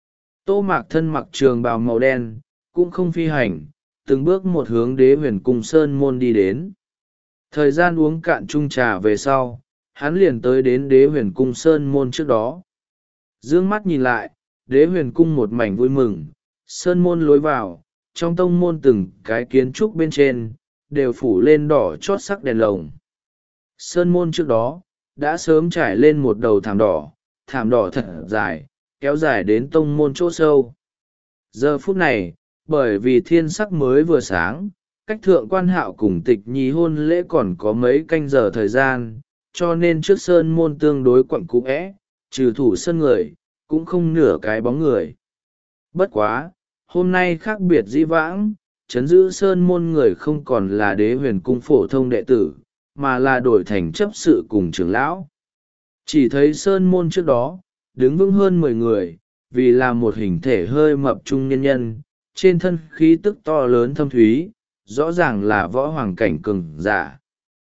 A: Tô Mạc thân mặc trường bào màu đen, cũng không phi hành, từng bước một hướng đế huyền cung sơn môn đi đến. Thời gian uống cạn chung trà về sau, hắn liền tới đến đế huyền cung sơn môn trước đó. Dương mắt nhìn lại, đế huyền cung một mảnh vui mừng, sơn môn lối vào, trong tông môn từng cái kiến trúc bên trên, đều phủ lên đỏ chót sắc đèn lồng. Sơn môn trước đó, đã sớm trải lên một đầu thảm đỏ, thảm đỏ thật dài, kéo dài đến tông môn chỗ sâu. Giờ phút này, bởi vì thiên sắc mới vừa sáng, cách thượng quan hạo cùng tịch nhi hôn lễ còn có mấy canh giờ thời gian, cho nên trước sơn môn tương đối quặn cũ é, trừ thủ sân người, cũng không nửa cái bóng người. Bất quá, hôm nay khác biệt dĩ vãng, chấn giữ sơn môn người không còn là đế huyền cung phổ thông đệ tử, mà là đổi thành chấp sự cùng trưởng lão. Chỉ thấy sơn môn trước đó, đứng vững hơn mười người, vì là một hình thể hơi mập trung nhân nhân, trên thân khí tức to lớn thâm thúy, rõ ràng là võ hoàng cảnh cường giả.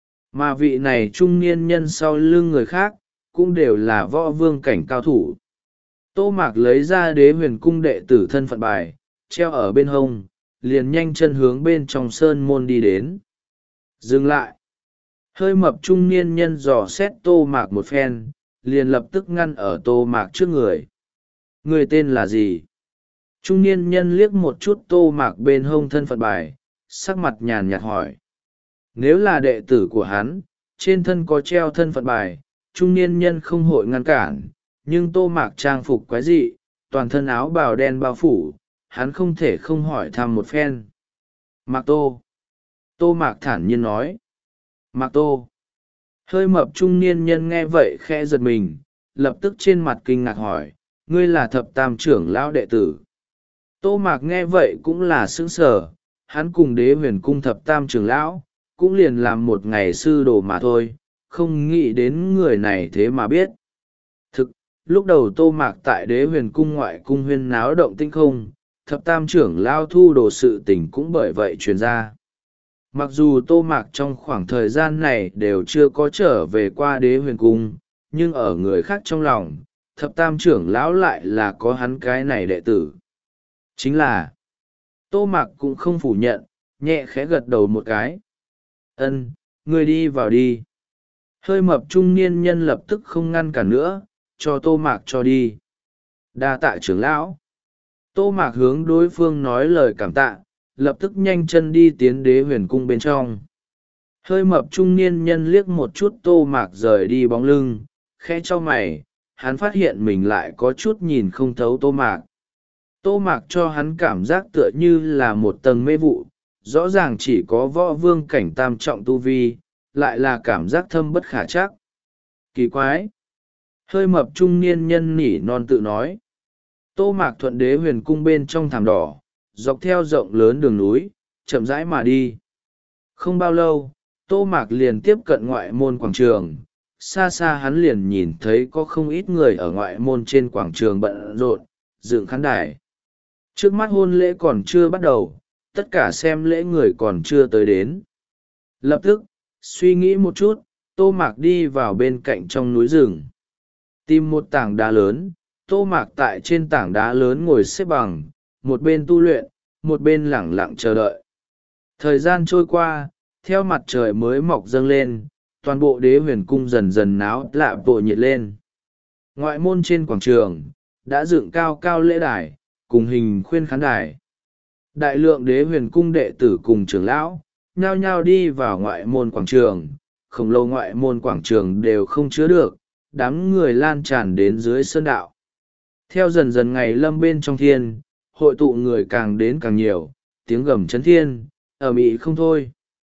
A: Mà vị này trung niên nhân sau lưng người khác, cũng đều là võ vương cảnh cao thủ. Tô Mạc lấy ra đế huyền cung đệ tử thân phận bài, treo ở bên hông, liền nhanh chân hướng bên trong sơn môn đi đến. Dừng lại. hơi mập trung niên nhân dò xét tô mạc một phen, liền lập tức ngăn ở tô mạc trước người. Người tên là gì? Trung niên nhân liếc một chút tô mạc bên hông thân phận bài, sắc mặt nhàn nhạt hỏi. Nếu là đệ tử của hắn, trên thân có treo thân phận bài, trung niên nhân không hội ngăn cản, nhưng tô mạc trang phục quái dị, toàn thân áo bào đen bao phủ, hắn không thể không hỏi thăm một phen. Mạc Tô. Tô Mạc thản nhiên nói. Mạc Tô. Hơi mập trung niên nhân nghe vậy khẽ giật mình, lập tức trên mặt kinh ngạc hỏi, ngươi là thập tam trưởng lão đệ tử. Tô Mạc nghe vậy cũng là sững sờ, hắn cùng Đế Huyền cung thập tam trưởng lão, cũng liền làm một ngày sư đồ mà thôi, không nghĩ đến người này thế mà biết. Thực, lúc đầu Tô Mạc tại Đế Huyền cung ngoại cung huyên náo động tinh không, thập tam trưởng lao thu đồ sự tình cũng bởi vậy truyền ra. Mặc dù Tô Mạc trong khoảng thời gian này đều chưa có trở về qua Đế Huyền cung, nhưng ở người khác trong lòng, thập tam trưởng lão lại là có hắn cái này đệ tử. Chính là, Tô Mạc cũng không phủ nhận, nhẹ khẽ gật đầu một cái. Ân, ngươi đi vào đi. Hơi mập trung niên nhân lập tức không ngăn cản nữa, cho Tô Mạc cho đi. Đa tạ trưởng lão. Tô Mạc hướng đối phương nói lời cảm tạ, lập tức nhanh chân đi tiến Đế Huyền cung bên trong. Hơi mập trung niên nhân liếc một chút Tô Mạc rời đi bóng lưng, khẽ cho mày, hắn phát hiện mình lại có chút nhìn không thấu Tô Mạc. Tô Mạc cho hắn cảm giác tựa như là một tầng mê vụ, rõ ràng chỉ có võ vương cảnh tam trọng tu vi, lại là cảm giác thâm bất khả trắc. Kỳ quái! Hơi mập trung niên nhân nỉ non tự nói. Tô Mạc thuận Đế Huyền cung bên trong thảm đỏ, dọc theo rộng lớn đường núi, chậm rãi mà đi. Không bao lâu, Tô Mạc liền tiếp cận ngoại môn quảng trường, xa xa hắn liền nhìn thấy có không ít người ở ngoại môn trên quảng trường bận rộn, dựng khán đài. Trước mắt hôn lễ còn chưa bắt đầu, tất cả xem lễ người còn chưa tới đến. Lập tức, suy nghĩ một chút, Tô Mạc đi vào bên cạnh trong núi rừng. Tìm một tảng đá lớn, Tô Mạc tại trên tảng đá lớn ngồi xếp bằng, một bên tu luyện, một bên lẳng lặng chờ đợi. Thời gian trôi qua, theo mặt trời mới mọc dâng lên, toàn bộ Đế Huyền cung dần dần náo lạ bộ nhiệt lên. Ngoại môn trên quảng trường, đã dựng cao cao lễ đài, cùng hình khuyên khán đài. Đại lượng Đế Huyền cung đệ tử cùng trưởng lão, nhao nhao đi vào ngoại môn quảng trường, khổng lồ ngoại môn quảng trường đều không chứa được, đám người lan tràn đến dưới sơn đạo. Theo dần dần ngày lâm bên trong thiên, hội tụ người càng đến càng nhiều, tiếng gầm chấn thiên, ầm ĩ không thôi.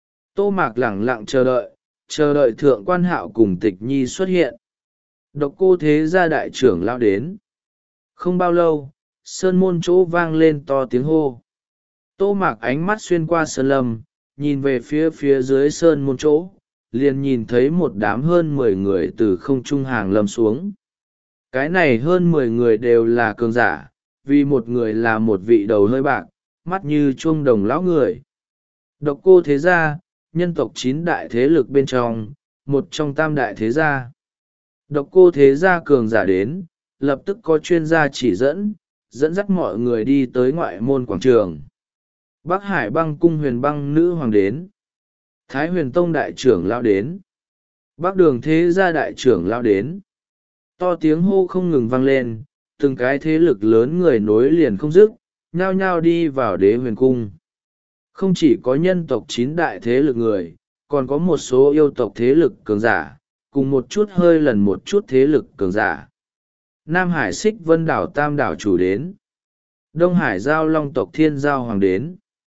A: Tô Mạc lẳng lặng chờ đợi, chờ đợi thượng quan hạo cùng Tịch Nhi xuất hiện. Độc Cô Thế Gia đại trưởng lao đến. Không bao lâu, sơn môn chỗ vang lên to tiếng hô. Tô Mạc ánh mắt xuyên qua sơn lâm, nhìn về phía phía dưới sơn môn chỗ, liền nhìn thấy một đám hơn mười người từ không trung hàng lâm xuống. Cái này hơn mười người đều là cường giả, vì một người là một vị đầu hơi bạc, mắt như chuông đồng lão người. Độc Cô Thế Gia, nhân tộc chín đại thế lực bên trong, một trong tam đại thế gia. Độc Cô Thế Gia cường giả đến, lập tức có chuyên gia chỉ dẫn, dẫn dắt mọi người đi tới ngoại môn quảng trường. Bắc Hải Băng cung Huyền Băng nữ hoàng đến. Thái Huyền Tông đại trưởng lao đến. Bắc Đường Thế Gia đại trưởng lao đến. To tiếng hô không ngừng vang lên, từng cái thế lực lớn người nối liền không dứt, nhao nhao đi vào Đế Huyền cung. Không chỉ có nhân tộc chín đại thế lực người, còn có một số yêu tộc thế lực cường giả, cùng một chút hơi lần một chút thế lực cường giả. Nam Hải Xích Vân đảo Tam đảo chủ đến. Đông Hải Giao Long tộc Thiên Giao Hoàng đến.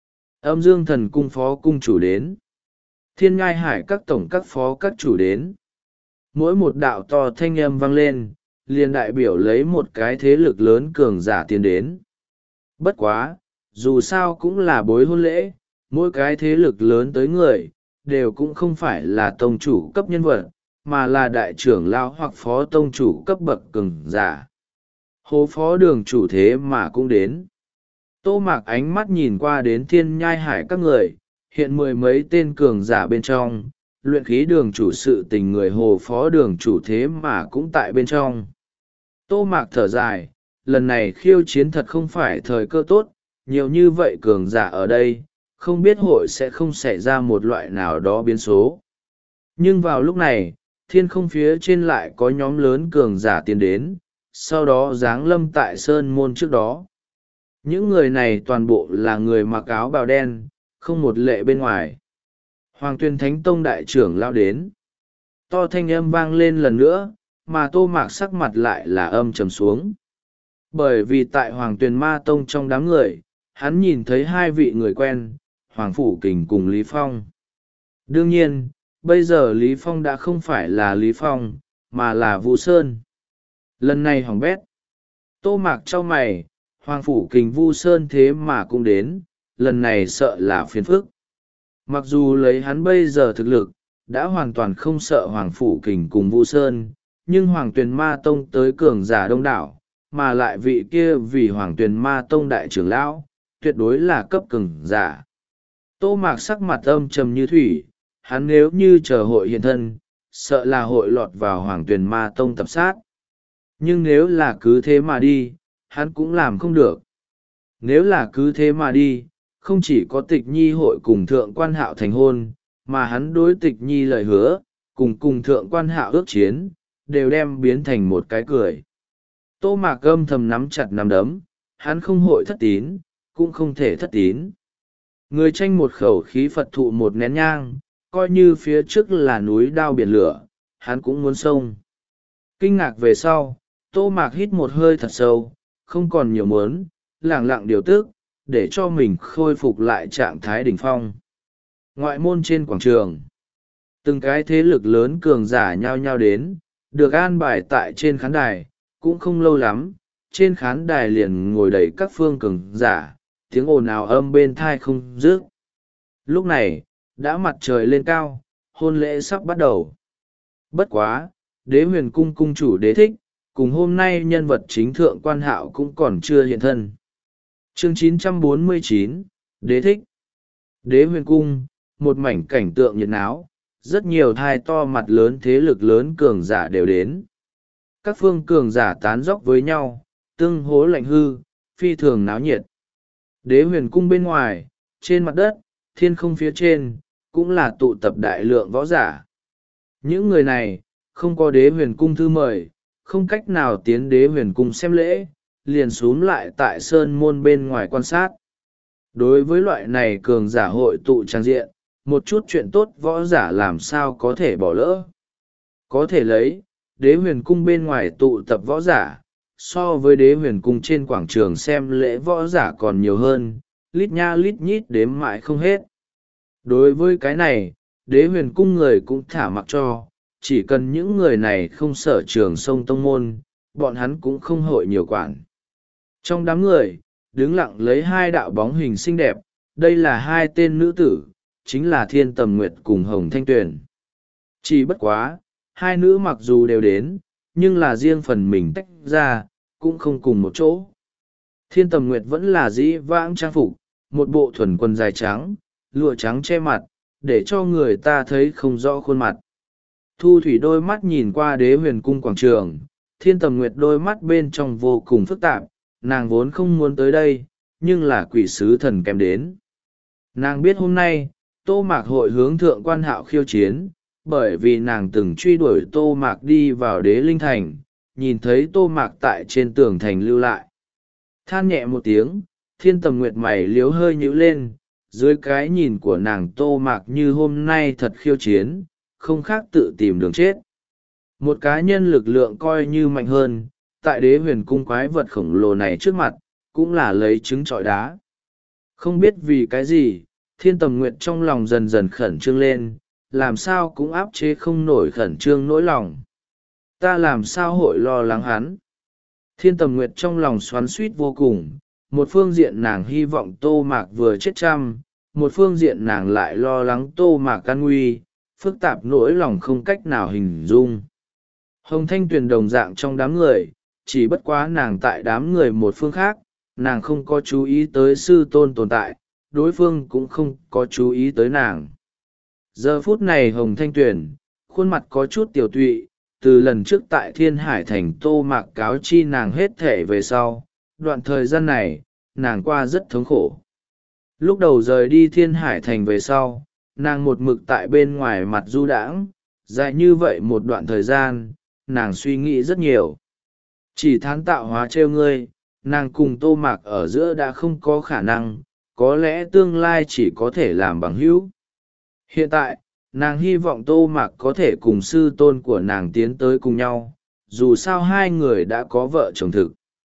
A: Âm Dương Thần cung phó cung chủ đến. Thiên Ngai Hải các tổng các phó các chủ đến. Mỗi một đạo to thanh âm vang lên, liền đại biểu lấy một cái thế lực lớn cường giả tiến đến. Bất quá, dù sao cũng là bối hôn lễ, mỗi cái thế lực lớn tới người, đều cũng không phải là tông chủ cấp nhân vật, mà là đại trưởng lao hoặc phó tông chủ cấp bậc cường giả. Hồ phó đường chủ thế mà cũng đến. Tô Mạc ánh mắt nhìn qua đến Thiên Nhai Hải các người, hiện mười mấy tên cường giả bên trong, luyện khí đường chủ sự tình người hồ phó đường chủ thế mà cũng tại bên trong. Tô Mạc thở dài, lần này khiêu chiến thật không phải thời cơ tốt, nhiều như vậy cường giả ở đây, không biết hội sẽ không xảy ra một loại nào đó biến số. Nhưng vào lúc này thiên không phía trên lại có nhóm lớn cường giả tiến đến, sau đó giáng lâm tại sơn môn trước đó. Những người này toàn bộ là người mặc áo bào đen, không một lệ bên ngoài. Hoàng Tuyên Thánh Tông đại trưởng lao đến. To thanh âm vang lên lần nữa, mà Tô Mạc sắc mặt lại là âm trầm xuống. Bởi vì tại Hoàng Tuyền Ma Tông trong đám người, hắn nhìn thấy hai vị người quen, Hoàng Phủ Kình cùng Lý Phong. Đương nhiên, bây giờ Lý Phong đã không phải là Lý Phong, mà là Vu Sơn. Lần này hỏng bét. Tô Mạc trao mày, Hoàng Phủ Kình Vu Sơn thế mà cũng đến, lần này sợ là phiền phức. Mặc dù lấy hắn bây giờ thực lực, đã hoàn toàn không sợ Hoàng Phủ Kình cùng Vu Sơn, nhưng Hoàng Tuyền Ma Tông tới cường giả đông đảo, mà lại vị kia vì Hoàng Tuyền Ma Tông đại trưởng lão, tuyệt đối là cấp cường giả. Tô Mạc sắc mặt âm trầm như thủy, hắn nếu như chờ hội hiện thân, sợ là hội lọt vào Hoàng Tuyền Ma Tông tập sát. Nhưng nếu là cứ thế mà đi, hắn cũng làm không được. Nếu là cứ thế mà đi, không chỉ có Tịch Nhi hội cùng Thượng Quan Hạo thành hôn, mà hắn đối Tịch Nhi lời hứa, cùng cùng Thượng Quan Hạo ước chiến, đều đem biến thành một cái cười. Tô Mạc âm thầm nắm chặt nắm đấm, hắn không hội thất tín, cũng không thể thất tín. Người tranh một khẩu khí Phật thụ một nén nhang, coi như phía trước là núi đao biển lửa, hắn cũng muốn xông. Kinh ngạc về sau, Tô Mạc hít một hơi thật sâu, không còn nhiều muốn, lẳng lặng điều tức, để cho mình khôi phục lại trạng thái đỉnh phong. Ngoại môn trên quảng trường, từng cái thế lực lớn cường giả nhao nhao đến, được an bài tại trên khán đài, cũng không lâu lắm, trên khán đài liền ngồi đầy các phương cường giả, tiếng ồn ào âm bên thai không dứt. Lúc này, đã mặt trời lên cao, hôn lễ sắp bắt đầu. Bất quá, Đế Huyền Cung cung chủ Đế Thích, cùng hôm nay nhân vật chính Thượng Quan Hạo cũng còn chưa hiện thân. Chương chín trăm bốn mươi chín, Đế Thích. Đế Huyền Cung, một mảnh cảnh tượng nhiệt náo, rất nhiều thai to mặt lớn thế lực lớn cường giả đều đến. Các phương cường giả tán dóc với nhau, tương hố lạnh hư, phi thường náo nhiệt. Đế Huyền Cung bên ngoài, trên mặt đất, thiên không phía trên, cũng là tụ tập đại lượng võ giả. Những người này, không có Đế Huyền Cung thư mời, không cách nào tiến Đế Huyền Cung xem lễ, liền xuống lại tại sơn môn bên ngoài quan sát. Đối với loại này cường giả hội tụ trang diện, một chút chuyện tốt võ giả làm sao có thể bỏ lỡ. Có thể lấy, Đế Huyền Cung bên ngoài tụ tập võ giả, so với Đế Huyền Cung trên quảng trường xem lễ võ giả còn nhiều hơn, lít nha lít nhít đếm mãi không hết. Đối với cái này, Đế Huyền Cung người cũng thả mặc cho, chỉ cần những người này không sở trường sông tông môn, bọn hắn cũng không hội nhiều quản. Trong đám người, đứng lặng lấy hai đạo bóng hình xinh đẹp, đây là hai tên nữ tử, chính là Thiên Tầm Nguyệt cùng Hồng Thanh Tuyền. Chỉ bất quá, hai nữ mặc dù đều đến, nhưng là riêng phần mình tách ra, cũng không cùng một chỗ. Thiên Tầm Nguyệt vẫn là dĩ vãng trang phục, một bộ thuần quần dài trắng, lụa trắng che mặt, để cho người ta thấy không rõ khuôn mặt. Thu Thủy đôi mắt nhìn qua Đế Huyền Cung quảng trường, Thiên Tầm Nguyệt đôi mắt bên trong vô cùng phức tạp, nàng vốn không muốn tới đây, nhưng là quỷ sứ thần kèm đến. Nàng biết hôm nay, Tô Mạc hội hướng Thượng Quan Hạo khiêu chiến, bởi vì nàng từng truy đuổi Tô Mạc đi vào Đế Linh Thành, nhìn thấy Tô Mạc tại trên tường thành lưu lại. Than nhẹ một tiếng, Thiên Tầm Nguyệt mày liếu hơi nhíu lên, dưới cái nhìn của nàng Tô Mạc như hôm nay thật khiêu chiến, không khác tự tìm đường chết. Một cá nhân lực lượng coi như mạnh hơn, tại Đế Huyền Cung quái vật khổng lồ này trước mặt, cũng là lấy trứng trọi đá. Không biết vì cái gì, Thiên Tầm Nguyệt trong lòng dần dần khẩn trương lên, làm sao cũng áp chế không nổi khẩn trương nỗi lòng. Ta làm sao hội lo lắng hắn? Thiên Tầm Nguyệt trong lòng xoắn suýt vô cùng, một phương diện nàng hy vọng Tô Mạc vừa chết trăm, một phương diện nàng lại lo lắng Tô Mạc an nguy, phức tạp nỗi lòng không cách nào hình dung. Hồng Thanh Tuyền đồng dạng trong đám người, chỉ bất quá nàng tại đám người một phương khác, nàng không có chú ý tới sư tôn tồn tại, đối phương cũng không có chú ý tới nàng. Giờ phút này Hồng Thanh Tuyền, khuôn mặt có chút tiểu tụy, từ lần trước tại Thiên Hải Thành Tô Mạc cáo chi nàng hết thể về sau, đoạn thời gian này, nàng qua rất thống khổ. Lúc đầu rời đi Thiên Hải Thành về sau, nàng một mực tại bên ngoài mặt du đãng, dài như vậy một đoạn thời gian nàng suy nghĩ rất nhiều. Chỉ thán tạo hóa trêu ngươi, nàng cùng Tô Mạc ở giữa đã không có khả năng, có lẽ tương lai chỉ có thể làm bằng hữu. Hiện tại nàng hy vọng Tô Mạc có thể cùng sư tôn của nàng tiến tới cùng nhau, dù sao hai người đã có vợ chồng thực.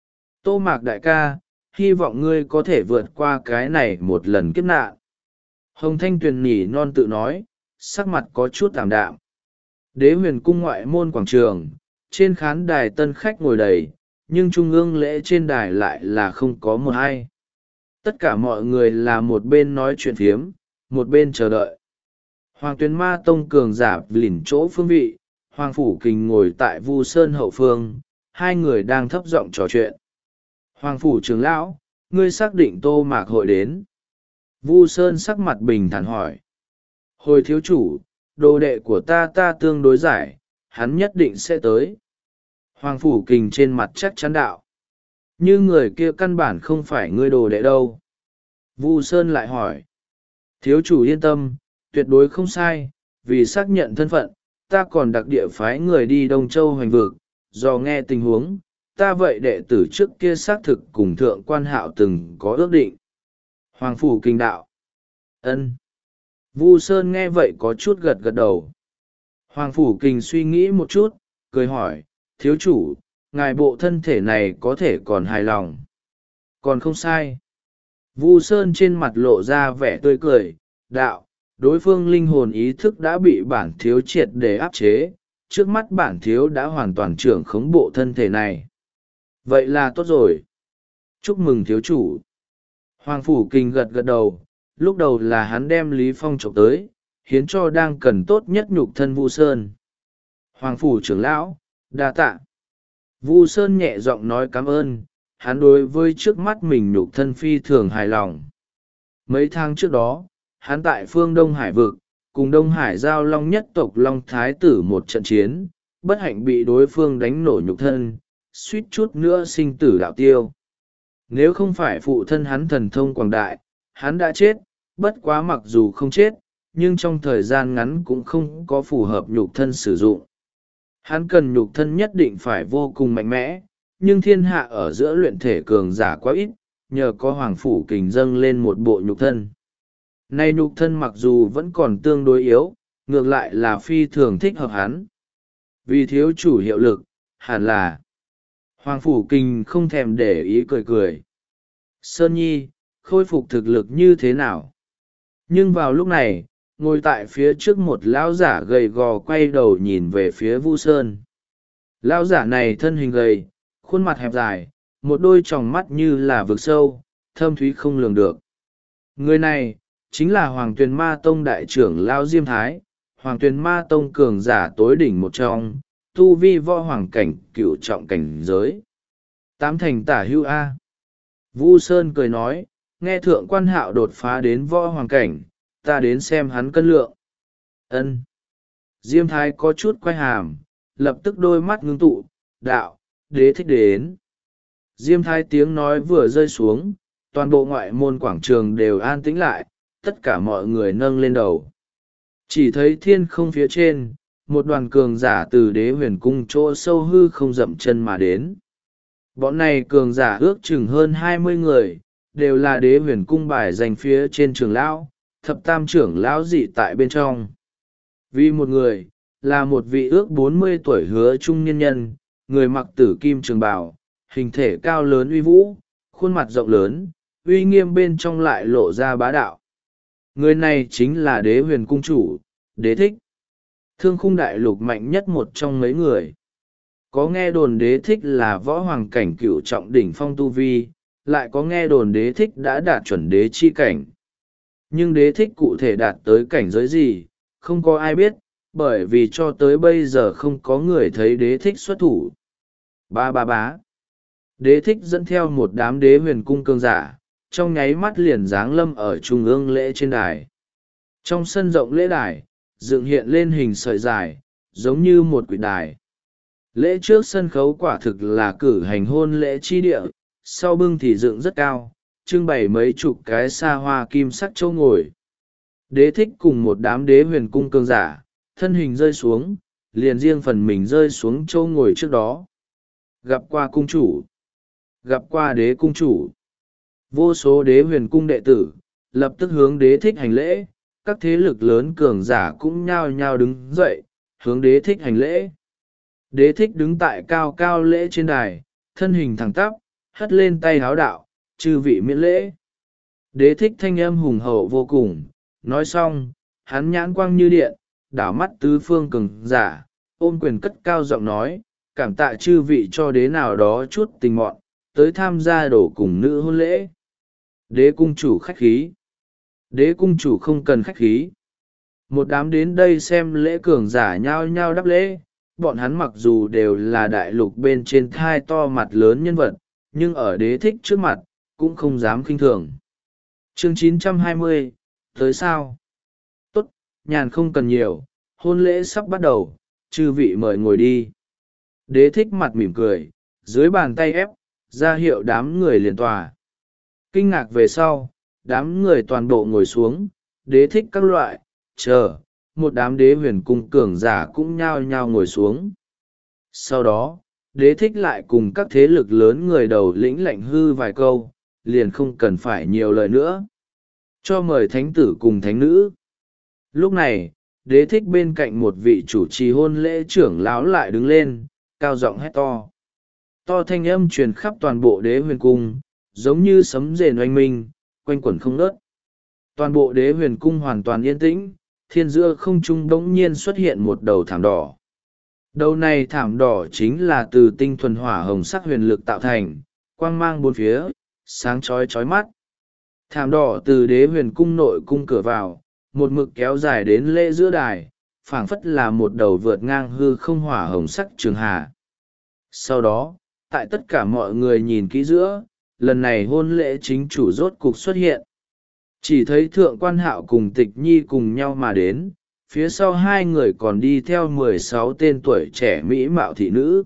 A: Tô Mạc đại ca, hy vọng ngươi có thể vượt qua cái này một lần kiếp nạn. Hồng Thanh Tuyền nhỉ non tự nói, sắc mặt có chút tạm đạm. Đế huyền cung ngoại môn quảng trường, trên khán đài tân khách ngồi đầy, nhưng trung ương lễ trên đài lại là không có một ai. Tất cả mọi người là một bên nói chuyện phiếm, một bên chờ đợi. Hoàng Tuyền Ma Tông cường giả lỉnh chỗ phương vị, Hoàng Phủ Kình ngồi tại Vu Sơn hậu phương, hai người đang thấp giọng trò chuyện. Hoàng Phủ trưởng lão, ngươi xác định Tô Mạc hội đến. Vu Sơn sắc mặt bình thản hỏi. Hồi thiếu chủ, đồ đệ của ta ta tương đối giải, hắn nhất định sẽ tới. Hoàng Phủ Kình trên mặt chắc chắn đạo. Như người kia căn bản không phải ngươi đồ đệ đâu. Vu Sơn lại hỏi. Thiếu chủ yên tâm, tuyệt đối không sai, vì xác nhận thân phận, ta còn đặc địa phái người đi Đông Châu hoành vực, do nghe tình huống, ta vậy đệ tử trước kia xác thực cùng thượng quan hạo từng có ước định. Hoàng Phủ Kình đạo. Ân. Vu Sơn nghe vậy có chút gật gật đầu. Hoàng Phủ Kình suy nghĩ một chút, cười hỏi, thiếu chủ, ngài bộ thân thể này có thể còn hài lòng. Còn không sai. Vu Sơn trên mặt lộ ra vẻ tươi cười, đạo, đối phương linh hồn ý thức đã bị bản thiếu triệt để áp chế, trước mắt bản thiếu đã hoàn toàn trưởng khống bộ thân thể này. Vậy là tốt rồi. Chúc mừng thiếu chủ. Hoàng Phủ Kình gật gật đầu, lúc đầu là hắn đem Lý Phong trộm tới, hiến cho đang cần tốt nhất nhục thân Vu Sơn. Hoàng Phủ trưởng lão, đa tạ. Vu Sơn nhẹ giọng nói cảm ơn, hắn đối với trước mắt mình nhục thân phi thường hài lòng. Mấy tháng trước đó, hắn tại phương Đông Hải vực, cùng Đông Hải giao long nhất tộc Long Thái tử một trận chiến, bất hạnh bị đối phương đánh nổ nhục thân, suýt chút nữa sinh tử đạo tiêu. Nếu không phải phụ thân hắn thần thông quảng đại, hắn đã chết, bất quá mặc dù không chết, nhưng trong thời gian ngắn cũng không có phù hợp nhục thân sử dụng. Hắn cần nhục thân nhất định phải vô cùng mạnh mẽ, nhưng thiên hạ ở giữa luyện thể cường giả quá ít, nhờ có Hoàng Phủ Kình dâng lên một bộ nhục thân. Nay nhục thân mặc dù vẫn còn tương đối yếu, ngược lại là phi thường thích hợp hắn. Vì thiếu chủ hiệu lực, hẳn là Hoàng Phủ Kình không thèm để ý cười cười. Sơn Nhi, khôi phục thực lực như thế nào? Nhưng vào lúc này, ngồi tại phía trước một lão giả gầy gò quay đầu nhìn về phía Vu Sơn. Lão giả này thân hình gầy, khuôn mặt hẹp dài, một đôi tròng mắt như là vực sâu, thâm thúy không lường được. Người này, chính là Hoàng Tuyền Ma Tông đại trưởng Lão Diêm Thái, Hoàng Tuyền Ma Tông cường giả tối đỉnh một trong, tu vi võ hoàng cảnh cựu trọng cảnh giới. Tám thành tả hữu A. Vu Sơn cười nói, nghe thượng quan hạo đột phá đến võ hoàng cảnh, ta đến xem hắn cân lượng. Ân. Diêm Thái có chút quay hàm, lập tức đôi mắt ngưng tụ, đạo, đế thích đến. Diêm Thái tiếng nói vừa rơi xuống, toàn bộ ngoại môn quảng trường đều an tĩnh lại, tất cả mọi người nâng lên đầu. Chỉ thấy thiên không phía trên, một đoàn cường giả từ đế huyền cung chỗ sâu hư không dậm chân mà đến. Bọn này cường giả ước chừng hơn hai mươi người, đều là đế huyền cung bài dành phía trên trường lão, thập tam trưởng lão dị tại bên trong. Vì một người, là một vị ước bốn mươi tuổi hứa trung niên nhân, người mặc tử kim trường bào, hình thể cao lớn uy vũ, khuôn mặt rộng lớn, uy nghiêm bên trong lại lộ ra bá đạo. Người này chính là đế huyền cung chủ, đế thích. Thương khung đại lục mạnh nhất một trong mấy người. Có nghe đồn đế thích là võ hoàng cảnh cựu trọng đỉnh phong tu vi, lại có nghe đồn đế thích đã đạt chuẩn đế chi cảnh. Nhưng đế thích cụ thể đạt tới cảnh giới gì, không có ai biết, bởi vì cho tới bây giờ không có người thấy đế thích xuất thủ. Ba ba bá. Đế thích dẫn theo một đám đế huyền cung cường giả, trong nháy mắt liền giáng lâm ở trung ương lễ trên đài. Trong sân rộng lễ đài, dựng hiện lên hình sợi dài, giống như một quỷ đài. Lễ trước sân khấu quả thực là cử hành hôn lễ chi địa, sau bưng thì dựng rất cao, trưng bày mấy chục cái xa hoa kim sắc châu ngồi. Đế thích cùng một đám đế huyền cung cường giả, thân hình rơi xuống, liền riêng phần mình rơi xuống châu ngồi trước đó. Gặp qua cung chủ, gặp qua đế cung chủ. Vô số đế huyền cung đệ tử, lập tức hướng đế thích hành lễ, các thế lực lớn cường giả cũng nhao nhao đứng dậy, hướng đế thích hành lễ. Đế thích đứng tại cao cao lễ trên đài, thân hình thẳng tắp, hất lên tay háo đạo, chư vị miễn lễ. Đế thích thanh âm hùng hậu vô cùng, nói xong, hắn nhãn quang như điện, đảo mắt tứ phương cường giả, ôm quyền cất cao giọng nói, cảm tạ chư vị cho đế nào đó chút tình mọn, tới tham gia đổ cùng nữ hôn lễ. Đế cung chủ khách khí. Đế cung chủ không cần khách khí. Một đám đến đây xem lễ cường giả nhao nhao đáp lễ, bọn hắn mặc dù đều là đại lục bên trên thai to mặt lớn nhân vật, nhưng ở đế thích trước mặt, cũng không dám khinh thường. Chương chín trăm hai mươi, tới sao? Tốt, nhàn không cần nhiều, hôn lễ sắp bắt đầu, chư vị mời ngồi đi. Đế thích mặt mỉm cười, dưới bàn tay ép, ra hiệu đám người liền tòa. Kinh ngạc về sau, đám người toàn bộ ngồi xuống, đế thích các loại, chờ, một đám đế huyền cung cường giả cũng nhao nhao ngồi xuống. Sau đó, đế thích lại cùng các thế lực lớn người đầu lĩnh lệnh hư vài câu, liền không cần phải nhiều lời nữa. Cho mời thánh tử cùng thánh nữ. Lúc này, đế thích bên cạnh một vị chủ trì hôn lễ trưởng lão lại đứng lên, cao giọng hét to. To thanh âm truyền khắp toàn bộ đế huyền cung, giống như sấm rền oanh minh, quanh quẩn không ngớt. Toàn bộ đế huyền cung hoàn toàn yên tĩnh, thiên giữa không trung bỗng nhiên xuất hiện một đầu thảm đỏ. Đầu này thảm đỏ chính là từ tinh thuần hỏa hồng sắc huyền lực tạo thành, quang mang bốn phía, sáng chói chói mắt. Thảm đỏ từ đế huyền cung nội cung cửa vào, một mực kéo dài đến lễ giữa đài, phảng phất là một đầu vượt ngang hư không hỏa hồng sắc trường hà. Sau đó, tại tất cả mọi người nhìn kỹ giữa, lần này hôn lễ chính chủ rốt cục xuất hiện. Chỉ thấy thượng quan hạo cùng tịch nhi cùng nhau mà đến, phía sau hai người còn đi theo mười sáu tên tuổi trẻ mỹ mạo thị nữ.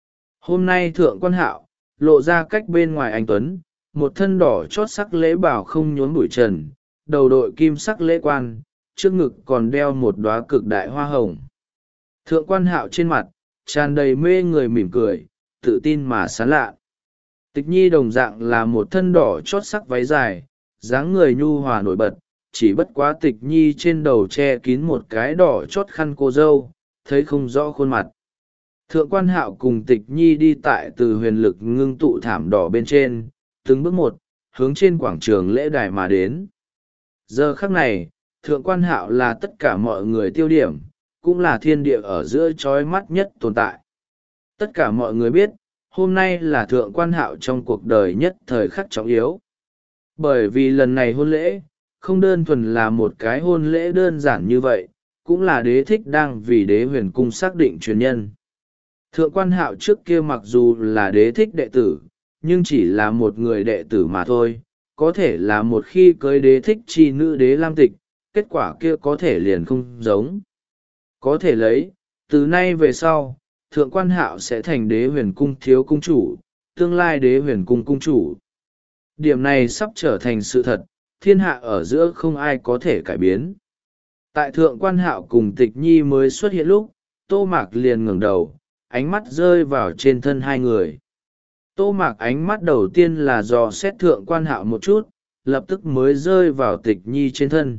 A: Hôm nay thượng quan hạo, lộ ra cách bên ngoài anh tuấn, một thân đỏ chót sắc lễ bảo không nhốn bụi trần, đầu đội kim sắc lễ quan, trước ngực còn đeo một đóa cực đại hoa hồng. Thượng quan hạo trên mặt, tràn đầy mê người mỉm cười, tự tin mà sán lạ. Tịch nhi đồng dạng là một thân đỏ chót sắc váy dài, dáng người nhu hòa nổi bật, chỉ bất quá tịch nhi trên đầu che kín một cái đỏ chót khăn cô dâu, thấy không rõ khuôn mặt. Thượng quan hạo cùng tịch nhi đi tại từ huyền lực ngưng tụ thảm đỏ bên trên, từng bước một, hướng trên quảng trường lễ đài mà đến. Giờ khắc này, thượng quan hạo là tất cả mọi người tiêu điểm, cũng là thiên địa ở giữa chói mắt nhất tồn tại. Tất cả mọi người biết, hôm nay là thượng quan hạo trong cuộc đời nhất thời khắc trọng yếu. Bởi vì lần này hôn lễ, không đơn thuần là một cái hôn lễ đơn giản như vậy, cũng là đế thích đang vì đế huyền cung xác định truyền nhân. Thượng quan hạo trước kia mặc dù là đế thích đệ tử, nhưng chỉ là một người đệ tử mà thôi, có thể là một khi cưới đế thích chi nữ đế lam tịch, kết quả kia có thể liền không giống. Có thể lấy, từ nay về sau, thượng quan hạo sẽ thành đế huyền cung thiếu cung chủ, tương lai đế huyền cung cung chủ. Điểm này sắp trở thành sự thật, thiên hạ ở giữa không ai có thể cải biến. Tại thượng quan hạo cùng tịch nhi mới xuất hiện lúc, tô mạc liền ngẩng đầu, ánh mắt rơi vào trên thân hai người. Tô mạc ánh mắt đầu tiên là dò xét thượng quan hạo một chút, lập tức mới rơi vào tịch nhi trên thân.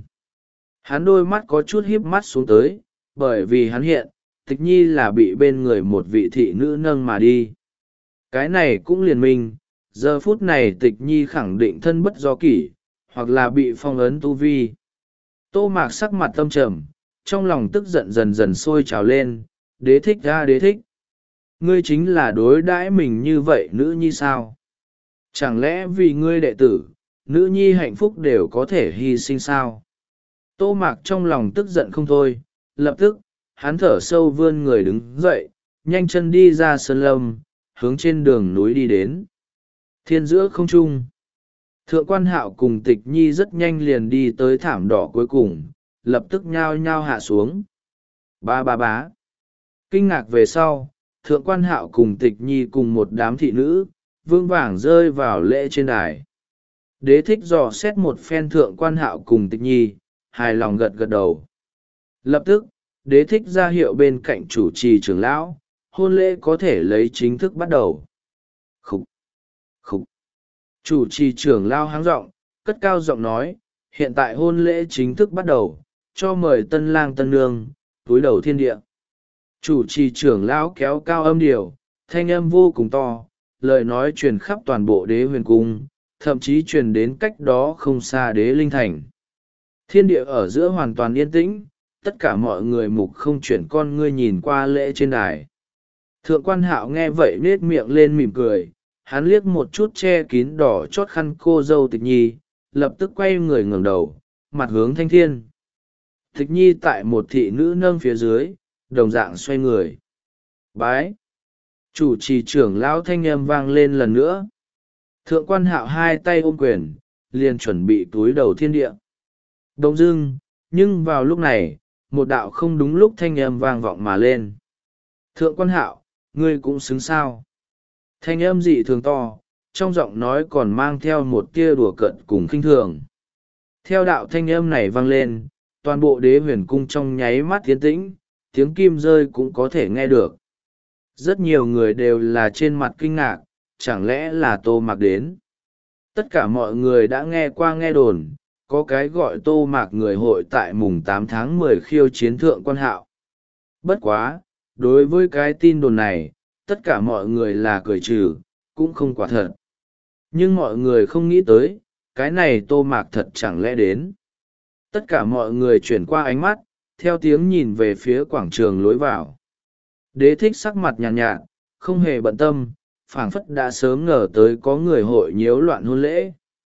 A: Hắn đôi mắt có chút híp mắt xuống tới, bởi vì hắn hiện, tịch nhi là bị bên người một vị thị nữ nâng mà đi. Cái này cũng liền minh, giờ phút này tịch nhi khẳng định thân bất do kỷ, hoặc là bị phong ấn tu vi. Tô mạc sắc mặt tâm trầm, trong lòng tức giận dần dần sôi trào lên, đế thích ra đế thích. Ngươi chính là đối đãi mình như vậy nữ nhi sao? Chẳng lẽ vì ngươi đệ tử, nữ nhi hạnh phúc đều có thể hy sinh sao? Tô mạc trong lòng tức giận không thôi, lập tức, hắn thở sâu vươn người đứng dậy, nhanh chân đi ra sơn lâm, hướng trên đường núi đi đến. Thiên giữa không trung, thượng quan hạo cùng tịch nhi rất nhanh liền đi tới thảm đỏ cuối cùng, lập tức nhao nhao hạ xuống. Ba ba bá. Kinh ngạc về sau, thượng quan hạo cùng tịch nhi cùng một đám thị nữ, vương vàng rơi vào lễ trên đài. Đế thích dò xét một phen thượng quan hạo cùng tịch nhi, hài lòng gật gật đầu. Lập tức, đế thích ra hiệu bên cạnh chủ trì trưởng lão, hôn lễ có thể lấy chính thức bắt đầu. Khúc! Khúc! Chủ trì trưởng lão háng giọng, cất cao giọng nói, hiện tại hôn lễ chính thức bắt đầu, cho mời tân lang tân nương, túi đầu thiên địa. Chủ trì trưởng lão kéo cao âm điệu, thanh âm vô cùng to, lời nói truyền khắp toàn bộ đế huyền cung, thậm chí truyền đến cách đó không xa đế linh thành. Thiên địa ở giữa hoàn toàn yên tĩnh, tất cả mọi người mục không chuyển con ngươi nhìn qua lễ trên đài. Thượng quan hạo nghe vậy nết miệng lên mỉm cười, hắn liếc một chút che kín đỏ chót khăn cô dâu Tịch Nhi, lập tức quay người ngẩng đầu, mặt hướng thanh thiên. Tịch Nhi tại một thị nữ nâng phía dưới, đồng dạng xoay người. Bái! Chủ trì trưởng lão thanh âm vang lên lần nữa. Thượng quan hạo hai tay ôm quyền, liền chuẩn bị túi đầu thiên địa. Đông dưng, nhưng vào lúc này, một đạo không đúng lúc thanh âm vang vọng mà lên. Thượng quan hạo, ngươi cũng xứng sao. Thanh âm dị thường to, trong giọng nói còn mang theo một tia đùa cợt cùng khinh thường. Theo đạo thanh âm này vang lên, toàn bộ đế huyền cung trong nháy mắt tiến tĩnh, tiếng kim rơi cũng có thể nghe được. Rất nhiều người đều là trên mặt kinh ngạc, chẳng lẽ là Tô Mạc đến. Tất cả mọi người đã nghe qua nghe đồn, có cái gọi Tô Mạc người hội tại mùng tám tháng mười khiêu chiến thượng quan hạo. Bất quá, đối với cái tin đồn này, tất cả mọi người là cười trừ, cũng không quả thật. Nhưng mọi người không nghĩ tới, cái này Tô Mạc thật chẳng lẽ đến. Tất cả mọi người chuyển qua ánh mắt, theo tiếng nhìn về phía quảng trường lối vào. Đế thích sắc mặt nhàn nhạt, nhạt, không hề bận tâm, phảng phất đã sớm ngờ tới có người hội nhiễu loạn hôn lễ.